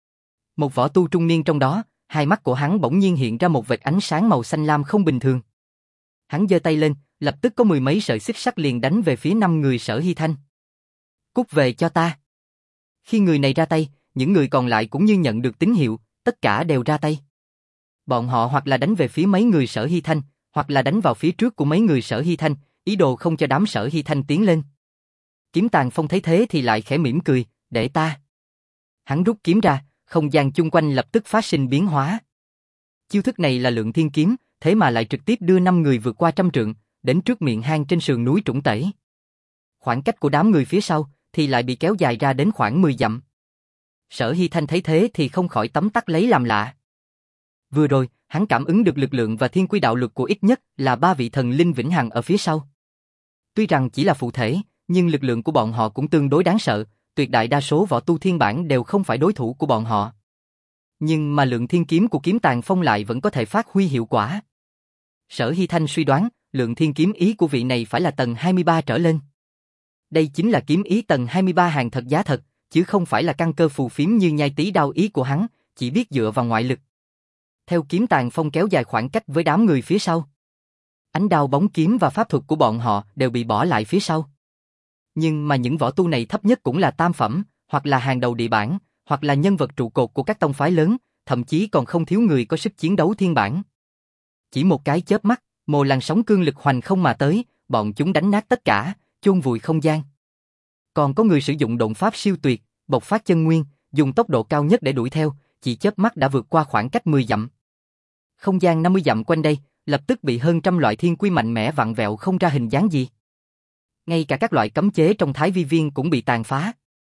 Một võ tu trung niên trong đó, hai mắt của hắn bỗng nhiên hiện ra một vệt ánh sáng màu xanh lam không bình thường. Hắn giơ tay lên, lập tức có mười mấy sợi xích sắt liền đánh về phía năm người Sở Hy Thanh. Cút về cho ta. Khi người này ra tay, những người còn lại cũng như nhận được tín hiệu, tất cả đều ra tay. Bọn họ hoặc là đánh về phía mấy người Sở Hy Thanh, hoặc là đánh vào phía trước của mấy người Sở Hy Thanh, ý đồ không cho đám Sở Hy Thanh tiến lên. Kiếm Tàn Phong thấy thế thì lại khẽ mỉm cười, để ta. Hắn rút kiếm ra, không gian chung quanh lập tức phát sinh biến hóa. Chiêu thức này là Lượng Thiên Kiếm, thế mà lại trực tiếp đưa năm người vượt qua trăm trượng, đến trước miệng hang trên sườn núi Trũng Tẩy. Khoảng cách của đám người phía sau thì lại bị kéo dài ra đến khoảng mười dặm. Sở Hy Thanh thấy thế thì không khỏi tấm tắc lấy làm lạ. Vừa rồi, hắn cảm ứng được lực lượng và thiên quy đạo lực của ít nhất là ba vị thần linh vĩnh hằng ở phía sau. Tuy rằng chỉ là phụ thể, nhưng lực lượng của bọn họ cũng tương đối đáng sợ, tuyệt đại đa số võ tu thiên bản đều không phải đối thủ của bọn họ. Nhưng mà Lượng Thiên Kiếm của Kiếm Tàn Phong lại vẫn có thể phát huy hiệu quả. Sở Hy Thanh suy đoán, Lượng Thiên Kiếm ý của vị này phải là tầng hai mươi ba trở lên. Đây chính là kiếm ý tầng hai mươi ba hàng thật giá thật, chứ không phải là căn cơ phù phiếm như Nhai Tý đao ý của hắn, chỉ biết dựa vào ngoại lực. Theo Kiếm Tàn Phong kéo dài khoảng cách với đám người phía sau, ánh đao bóng kiếm và pháp thuật của bọn họ đều bị bỏ lại phía sau. Nhưng mà những võ tu này thấp nhất cũng là tam phẩm, hoặc là hàng đầu địa bản, hoặc là nhân vật trụ cột của các tông phái lớn, thậm chí còn không thiếu người có sức chiến đấu thiên bản. Chỉ một cái chớp mắt, một làn sóng cương lực hoành không mà tới, bọn chúng đánh nát tất cả, chôn vùi không gian. Còn có người sử dụng độn pháp siêu tuyệt, bộc phát chân nguyên, dùng tốc độ cao nhất để đuổi theo, chỉ chớp mắt đã vượt qua khoảng cách mười dặm. Không gian năm mươi dặm quanh đây, lập tức bị hơn trăm loại thiên quy mạnh mẽ vặn vẹo không ra hình dáng gì. Ngay cả các loại cấm chế trong Thái Vi Viên cũng bị tàn phá.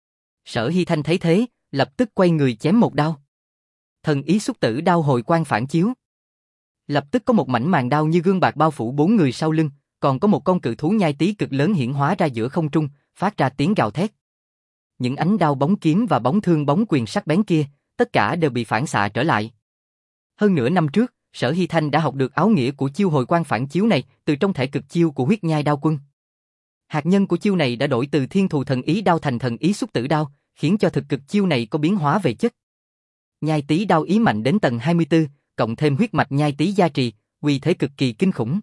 Sở Hy Thanh thấy thế, lập tức quay người chém một đao. Thần ý xúc tử đao hồi quang phản chiếu. Lập tức có một mảnh màn đao như gương bạc bao phủ bốn người sau lưng, còn có một con cự thú nhai tý cực lớn hiển hóa ra giữa không trung, phát ra tiếng gào thét. Những ánh đao bóng kiếm và bóng thương bóng quyền sắc bén kia, tất cả đều bị phản xạ trở lại. Hơn nửa năm trước, Sở Hy Thanh đã học được áo nghĩa của chiêu hồi quang phản chiếu này từ trong thể cực chiêu của huyết nhai đao quân. Hạt nhân của chiêu này đã đổi từ thiên thù thần ý đao thành thần ý xúc tử đao, khiến cho thực cực chiêu này có biến hóa về chất. Nhai tý đao ý mạnh đến tầng hai mươi tư, cộng thêm huyết mạch nhai tý gia trì, uy thế cực kỳ kinh khủng.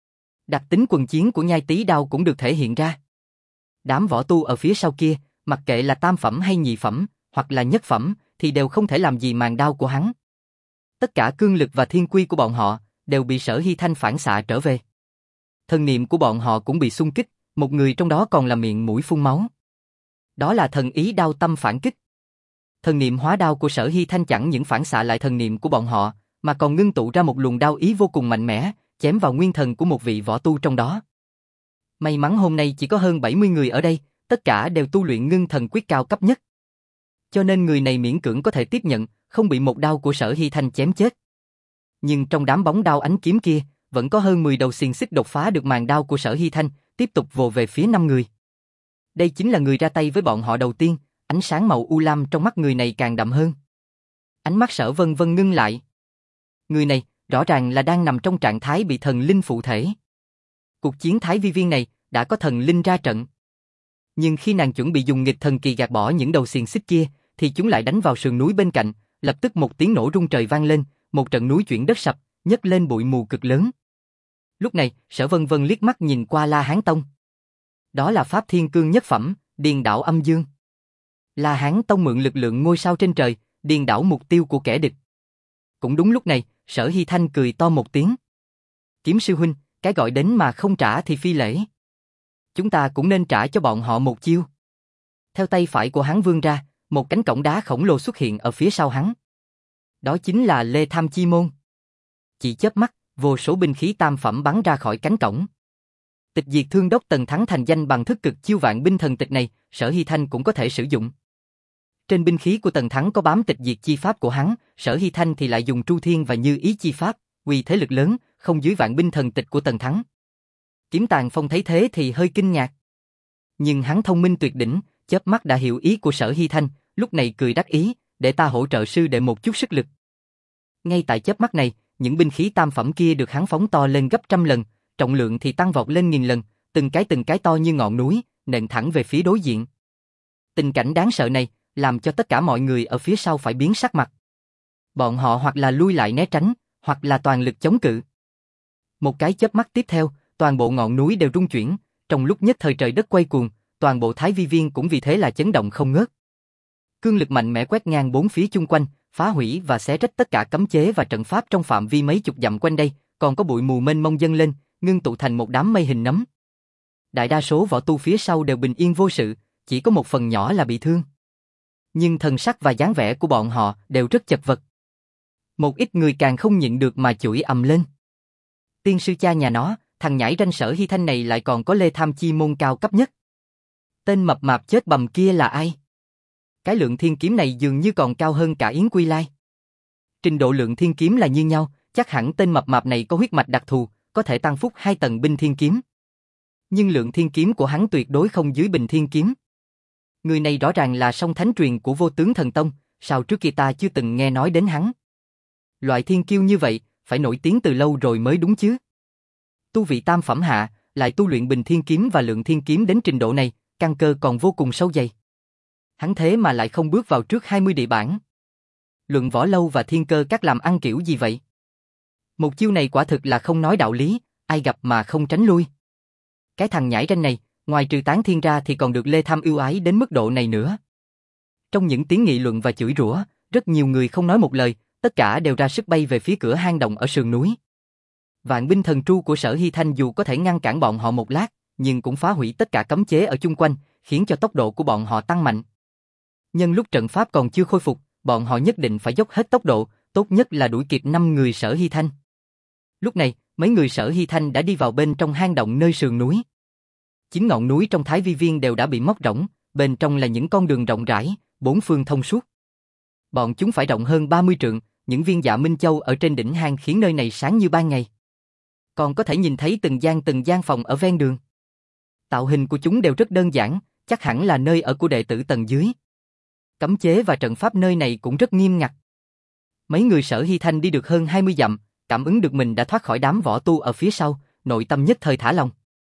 Đặc tính quần chiến của nhai tý đao cũng được thể hiện ra. Đám võ tu ở phía sau kia, mặc kệ là tam phẩm hay nhị phẩm, hoặc là nhất phẩm, thì đều không thể làm gì màn đao của hắn. Tất cả cương lực và thiên quy của bọn họ đều bị Sở Hy Thanh phản xạ trở về. Thần niệm của bọn họ cũng bị xung kích, một người trong đó còn là miệng mũi phun máu. Đó là thần ý đao tâm phản kích. Thần niệm hóa đao của Sở Hy Thanh chẳng những phản xạ lại thần niệm của bọn họ, mà còn ngưng tụ ra một luồng đao ý vô cùng mạnh mẽ, chém vào nguyên thần của một vị võ tu trong đó. May mắn hôm nay chỉ có hơn bảy mươi người ở đây, tất cả đều tu luyện ngưng thần quyết cao cấp nhất. Cho nên người này miễn cưỡng có thể tiếp nhận, không bị một đao của Sở Hy Thanh chém chết. Nhưng trong đám bóng đao ánh kiếm kia, vẫn có hơn mười đầu xiềng xích đột phá được màn đao của Sở Hy Thanh, tiếp tục vồ về phía năm người. Đây chính là người ra tay với bọn họ đầu tiên, ánh sáng màu u lam trong mắt người này càng đậm hơn. Ánh mắt Sở Vân Vân ngưng lại. Người này, rõ ràng là đang nằm trong trạng thái bị thần linh phụ thể. Cuộc chiến Thái Vi Viên này, đã có thần linh ra trận. Nhưng khi nàng chuẩn bị dùng nghịch thần kỳ gạt bỏ những đầu xiềng xích kia, thì chúng lại đánh vào sườn núi bên cạnh, lập tức một tiếng nổ rung trời vang lên, một trận núi chuyển đất sập, nhấc lên bụi mù cực lớn. Lúc này, Sở Vân Vân liếc mắt nhìn qua La Hán Tông. Đó là Pháp Thiên Cương nhất phẩm, điền đảo âm dương. La Hán Tông mượn lực lượng ngôi sao trên trời, điền đảo mục tiêu của kẻ địch. Cũng đúng lúc này, Sở Hy Thanh cười to một tiếng. Kiếm sư huynh, cái gọi đến mà không trả thì phi lễ. Chúng ta cũng nên trả cho bọn họ một chiêu. Theo tay phải của hắn vươn ra, một cánh cổng đá khổng lồ xuất hiện ở phía sau hắn. Đó chính là Lê Tham Chi Môn. Chỉ chớp mắt, vô số binh khí tam phẩm bắn ra khỏi cánh cổng. Tịch diệt thương đốc Tần Thắng thành danh bằng thức cực chiêu vạn binh thần tịch này, Sở Hy Thanh cũng có thể sử dụng. Trên binh khí của Tần Thắng có bám tịch diệt chi pháp của hắn, Sở Hy Thanh thì lại dùng Tru Thiên và Như Ý chi pháp, uy thế lực lớn, không dưới vạn binh thần tịch của Tần Thắng. Kiếm Tàn Phong thấy thế thì hơi kinh ngạc. Nhưng hắn thông minh tuyệt đỉnh, chớp mắt đã hiểu ý của Sở Hy Thanh, lúc này cười đắc ý, để ta hỗ trợ sư đệ một chút sức lực. Ngay tại chớp mắt này, những binh khí tam phẩm kia được hắn phóng to lên gấp trăm lần, trọng lượng thì tăng vọt lên nghìn lần, từng cái từng cái to như ngọn núi, nện thẳng về phía đối diện. Tình cảnh đáng sợ này, làm cho tất cả mọi người ở phía sau phải biến sắc mặt. Bọn họ hoặc là lui lại né tránh, hoặc là toàn lực chống cự. Một cái chớp mắt tiếp theo, toàn bộ ngọn núi đều rung chuyển, trong lúc nhất thời trời đất quay cuồng, toàn bộ Thái Vi Viên cũng vì thế là chấn động không ngớt. Cương lực mạnh mẽ quét ngang bốn phía chung quanh, phá hủy và xé rách tất cả cấm chế và trận pháp trong phạm vi mấy chục dặm quanh đây, còn có bụi mù mênh mông dâng lên, ngưng tụ thành một đám mây hình nấm. Đại đa số võ tu phía sau đều bình yên vô sự, chỉ có một phần nhỏ là bị thương. Nhưng thần sắc và dáng vẻ của bọn họ đều rất chật vật. Một ít người càng không nhịn được mà chửi ầm lên. Tiên sư cha nhà nó, thằng nhãi ranh Sở Hy Thanh này lại còn có lê tham chi môn cao cấp nhất. Tên mập mạp chết bầm kia là ai? Cái lượng thiên kiếm này dường như còn cao hơn cả Yến Quy Lai. Trình độ lượng thiên kiếm là như nhau, chắc hẳn tên mập mạp này có huyết mạch đặc thù, có thể tăng phúc hai tầng binh thiên kiếm. Nhưng lượng thiên kiếm của hắn tuyệt đối không dưới bình thiên kiếm. Người này rõ ràng là song thánh truyền của Vô Tướng Thần Tông, sao trước kia ta chưa từng nghe nói đến hắn? Loại thiên kiêu như vậy, phải nổi tiếng từ lâu rồi mới đúng chứ. Tu vị tam phẩm hạ, lại tu luyện bình thiên kiếm và lượng thiên kiếm đến trình độ này, căn cơ còn vô cùng sâu dày. Hắn thế mà lại không bước vào trước hai mươi địa bản. Luận võ lâu và thiên cơ các làm ăn kiểu gì vậy? Một chiêu này quả thực là không nói đạo lý, ai gặp mà không tránh lui. Cái thằng nhãi ranh này, ngoài trừ tán thiên ra thì còn được Lê Tham ưu ái đến mức độ này nữa. Trong những tiếng nghị luận và chửi rủa, rất nhiều người không nói một lời, tất cả đều ra sức bay về phía cửa hang động ở sườn núi. Vạn binh thần tru của Sở Hy Thanh dù có thể ngăn cản bọn họ một lát, nhưng cũng phá hủy tất cả cấm chế ở chung quanh, khiến cho tốc độ của bọn họ tăng mạnh. Nhân lúc trận pháp còn chưa khôi phục, bọn họ nhất định phải dốc hết tốc độ, tốt nhất là đuổi kịp năm người Sở Hy Thanh. Lúc này, mấy người Sở Hy Thanh đã đi vào bên trong hang động nơi sườn núi. Chín ngọn núi trong Thái Vi Viên đều đã bị móc rỗng, bên trong là những con đường rộng rãi, bốn phương thông suốt. Bọn chúng phải rộng hơn ba mươi trượng, những viên dạ minh châu ở trên đỉnh hang khiến nơi này sáng như ban ngày. Còn có thể nhìn thấy từng gian từng gian phòng ở ven đường. Tạo hình của chúng đều rất đơn giản, chắc hẳn là nơi ở của đệ tử tầng dưới. Cấm chế và trận pháp nơi này cũng rất nghiêm ngặt. Mấy người Sở Hy Thanh đi được hơn hai mươi dặm, cảm ứng được mình đã thoát khỏi đám võ tu ở phía sau, nội tâm nhất thời thả lòng.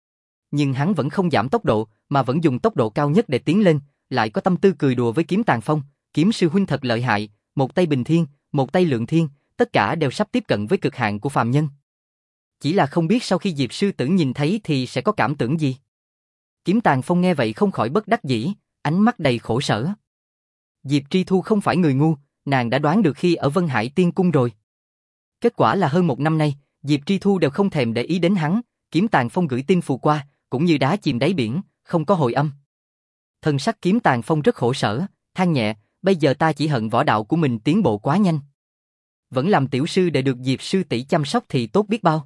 Nhưng hắn vẫn không giảm tốc độ, mà vẫn dùng tốc độ cao nhất để tiến lên, lại có tâm tư cười đùa với Kiếm Tàn Phong, kiếm sư huynh thật lợi hại, một tay bình thiên, một tay lượng thiên, tất cả đều sắp tiếp cận với cực hạn của phàm nhân. Chỉ là không biết sau khi Diệp sư tử nhìn thấy thì sẽ có cảm tưởng gì. Kiếm Tàn Phong nghe vậy không khỏi bất đắc dĩ, ánh mắt đầy khổ sở. Diệp Tri Thu không phải người ngu, nàng đã đoán được khi ở Vân Hải Tiên Cung rồi. Kết quả là hơn một năm nay, Diệp Tri Thu đều không thèm để ý đến hắn, Kiếm Tàn Phong gửi tin phù qua, cũng như đá chìm đáy biển, không có hồi âm. Thân sắc Kiếm Tàn Phong rất khổ sở, than nhẹ, bây giờ ta chỉ hận võ đạo của mình tiến bộ quá nhanh. Vẫn làm tiểu sư để được Diệp sư tỷ chăm sóc thì tốt biết bao.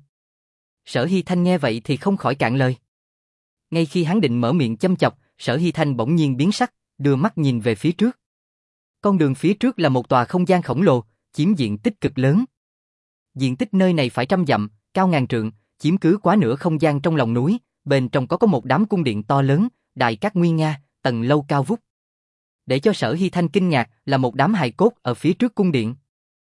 Sở Hy Thanh nghe vậy thì không khỏi cạn lời. Ngay khi hắn định mở miệng châm chọc, Sở Hy Thanh bỗng nhiên biến sắc, đưa mắt nhìn về phía trước. Con đường phía trước là một tòa không gian khổng lồ, chiếm diện tích cực lớn. Diện tích nơi này phải trăm dặm, cao ngàn trượng, chiếm cứ quá nửa không gian trong lòng núi, bên trong có có một đám cung điện to lớn, đài cát nguy nga, tầng lâu cao vút. Để cho Sở Hy Thanh kinh ngạc là một đám hài cốt ở phía trước cung điện.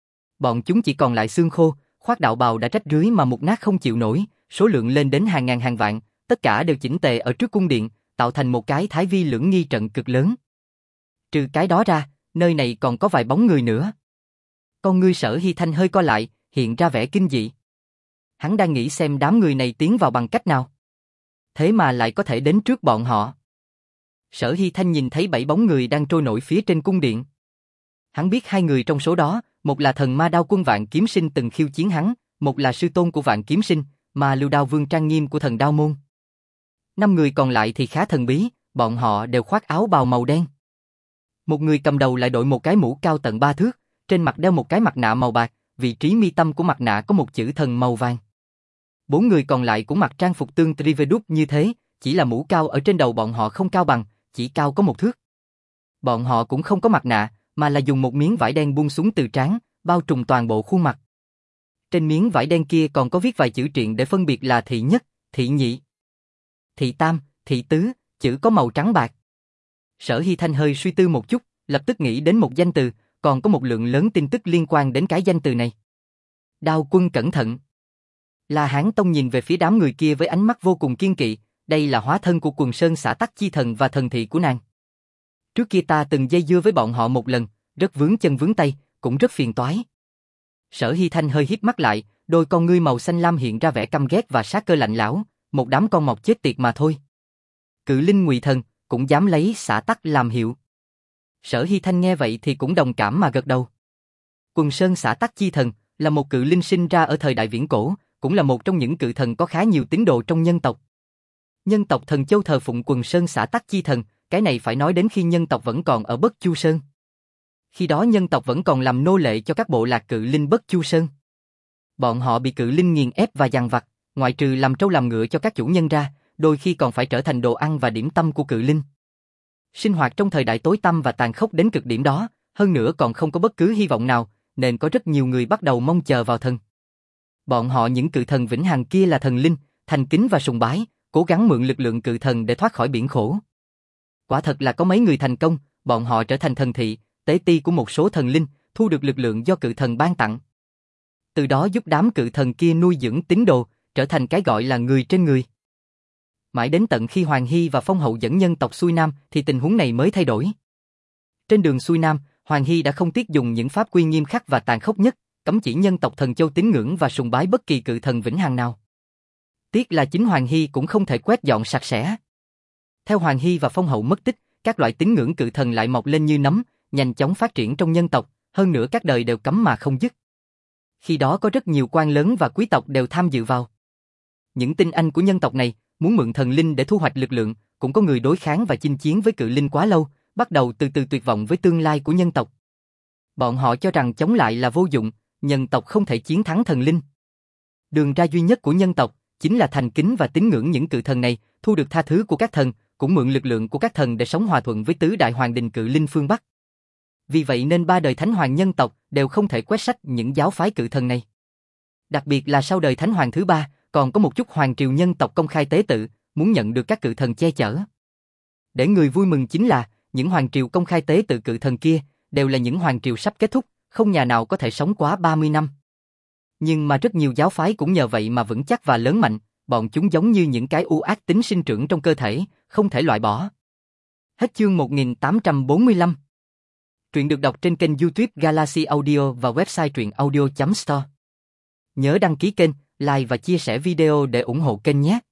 Bọn chúng chỉ còn lại xương khô, khoác đạo bào đã rách rưới mà mục nát không chịu nổi, số lượng lên đến hàng ngàn hàng vạn, tất cả đều chỉnh tề ở trước cung điện, tạo thành một cái Thái Vi lưỡng nghi trận cực lớn. Trừ cái đó ra, nơi này còn có vài bóng người nữa. Con ngươi Sở Hy Thanh hơi co lại, hiện ra vẻ kinh dị. Hắn đang nghĩ xem đám người này tiến vào bằng cách nào. Thế mà lại có thể đến trước bọn họ. Sở Hy Thanh nhìn thấy bảy bóng người đang trôi nổi phía trên cung điện. Hắn biết hai người trong số đó, một là thần ma đao quân Vạn Kiếm Sinh từng khiêu chiến hắn, một là sư tôn của Vạn Kiếm Sinh, mà Lưu Đao Vương trang nghiêm của thần đao môn. Năm người còn lại thì khá thần bí, bọn họ đều khoác áo bào màu đen. Một người cầm đầu lại đội một cái mũ cao tận ba thước, trên mặt đeo một cái mặt nạ màu bạc, vị trí mi tâm của mặt nạ có một chữ thần màu vàng. Bốn người còn lại cũng mặc trang phục tương Trivedup như thế, chỉ là mũ cao ở trên đầu bọn họ không cao bằng, chỉ cao có một thước. Bọn họ cũng không có mặt nạ, mà là dùng một miếng vải đen buông xuống từ trán, bao trùm toàn bộ khuôn mặt. Trên miếng vải đen kia còn có viết vài chữ triện để phân biệt là thị nhất, thị nhị, thị tam, thị tứ, chữ có màu trắng bạc. Sở Hy Thanh hơi suy tư một chút, lập tức nghĩ đến một danh từ, còn có một lượng lớn tin tức liên quan đến cái danh từ này. Đao quân cẩn thận. La Hán Tông nhìn về phía đám người kia với ánh mắt vô cùng kiên kỵ, đây là hóa thân của Quần Sơn xã Tắc Chi Thần và thần thị của nàng. Trước kia ta từng dây dưa với bọn họ một lần, rất vướng chân vướng tay, cũng rất phiền toái. Sở Hy Thanh hơi híp mắt lại, đôi con ngươi màu xanh lam hiện ra vẻ căm ghét và sát cơ lạnh lẽo, một đám con mọt chết tiệt mà thôi. Cự linh Ngụy Thần, cũng dám lấy xã tắc làm hiệu. Sở Hy Thanh nghe vậy thì cũng đồng cảm mà gật đầu. Quần Sơn xã tắc chi thần là một cự linh sinh ra ở thời đại viễn cổ, cũng là một trong những cự thần có khá nhiều tín đồ trong nhân tộc. Nhân tộc Thần Châu thờ phụng Quần Sơn xã tắc chi thần, cái này phải nói đến khi nhân tộc vẫn còn ở Bất Chu Sơn. Khi đó nhân tộc vẫn còn làm nô lệ cho các bộ lạc cự linh Bất Chu Sơn. Bọn họ bị cự linh nghiền ép và dằn vặt, ngoại trừ làm trâu làm ngựa cho các chủ nhân ra, đôi khi còn phải trở thành đồ ăn và điểm tâm của cự linh. Sinh hoạt trong thời đại tối tăm và tàn khốc đến cực điểm đó, hơn nữa còn không có bất cứ hy vọng nào, nên có rất nhiều người bắt đầu mong chờ vào thần. Bọn họ những cự thần vĩnh hằng kia là thần linh, thành kính và sùng bái, cố gắng mượn lực lượng cự thần để thoát khỏi biển khổ. Quả thật là có mấy người thành công, bọn họ trở thành thần thị, tế ti của một số thần linh, thu được lực lượng do cự thần ban tặng. Từ đó giúp đám cự thần kia nuôi dưỡng tín đồ, trở thành cái gọi là người trên người. Mãi đến tận khi Hoàng Hy và Phong Hậu dẫn nhân tộc xuôi Nam thì tình huống này mới thay đổi. Trên đường xuôi Nam, Hoàng Hy đã không tiếc dùng những pháp quy nghiêm khắc và tàn khốc nhất, cấm chỉ nhân tộc Thần Châu tín ngưỡng và sùng bái bất kỳ cự thần vĩnh hằng nào. Tiếc là chính Hoàng Hy cũng không thể quét dọn sạch sẽ. Theo Hoàng Hy và Phong Hậu mất tích, các loại tín ngưỡng cự thần lại mọc lên như nấm, nhanh chóng phát triển trong nhân tộc, hơn nữa các đời đều cấm mà không dứt. Khi đó có rất nhiều quan lớn và quý tộc đều tham dự vào. Những tinh anh của nhân tộc này muốn mượn thần linh để thu hoạch lực lượng, cũng có người đối kháng và chinh chiến với cự linh quá lâu, bắt đầu từ từ tuyệt vọng với tương lai của nhân tộc. Bọn họ cho rằng chống lại là vô dụng, nhân tộc không thể chiến thắng thần linh. Đường ra duy nhất của nhân tộc chính là thành kính và tín ngưỡng những cự thần này, thu được tha thứ của các thần, cũng mượn lực lượng của các thần để sống hòa thuận với tứ đại hoàng đình cự linh phương Bắc. Vì vậy nên ba đời thánh hoàng nhân tộc đều không thể quét sạch những giáo phái cự thần này. Đặc biệt là sau đời thánh hoàng thứ ba, còn có một chút hoàng triều nhân tộc công khai tế tự, muốn nhận được các cự thần che chở. Để người vui mừng chính là, những hoàng triều công khai tế tự cự thần kia, đều là những hoàng triều sắp kết thúc, không nhà nào có thể sống quá ba mươi năm. Nhưng mà rất nhiều giáo phái cũng nhờ vậy mà vững chắc và lớn mạnh, bọn chúng giống như những cái u ác tính sinh trưởng trong cơ thể, không thể loại bỏ. Hết chương một nghìn tám trăm bốn mươi lăm. Truyện được đọc trên kênh YouTube Galaxy Audio và website truyện audio chấm store. Nhớ đăng ký kênh, like và chia sẻ video để ủng hộ kênh nhé.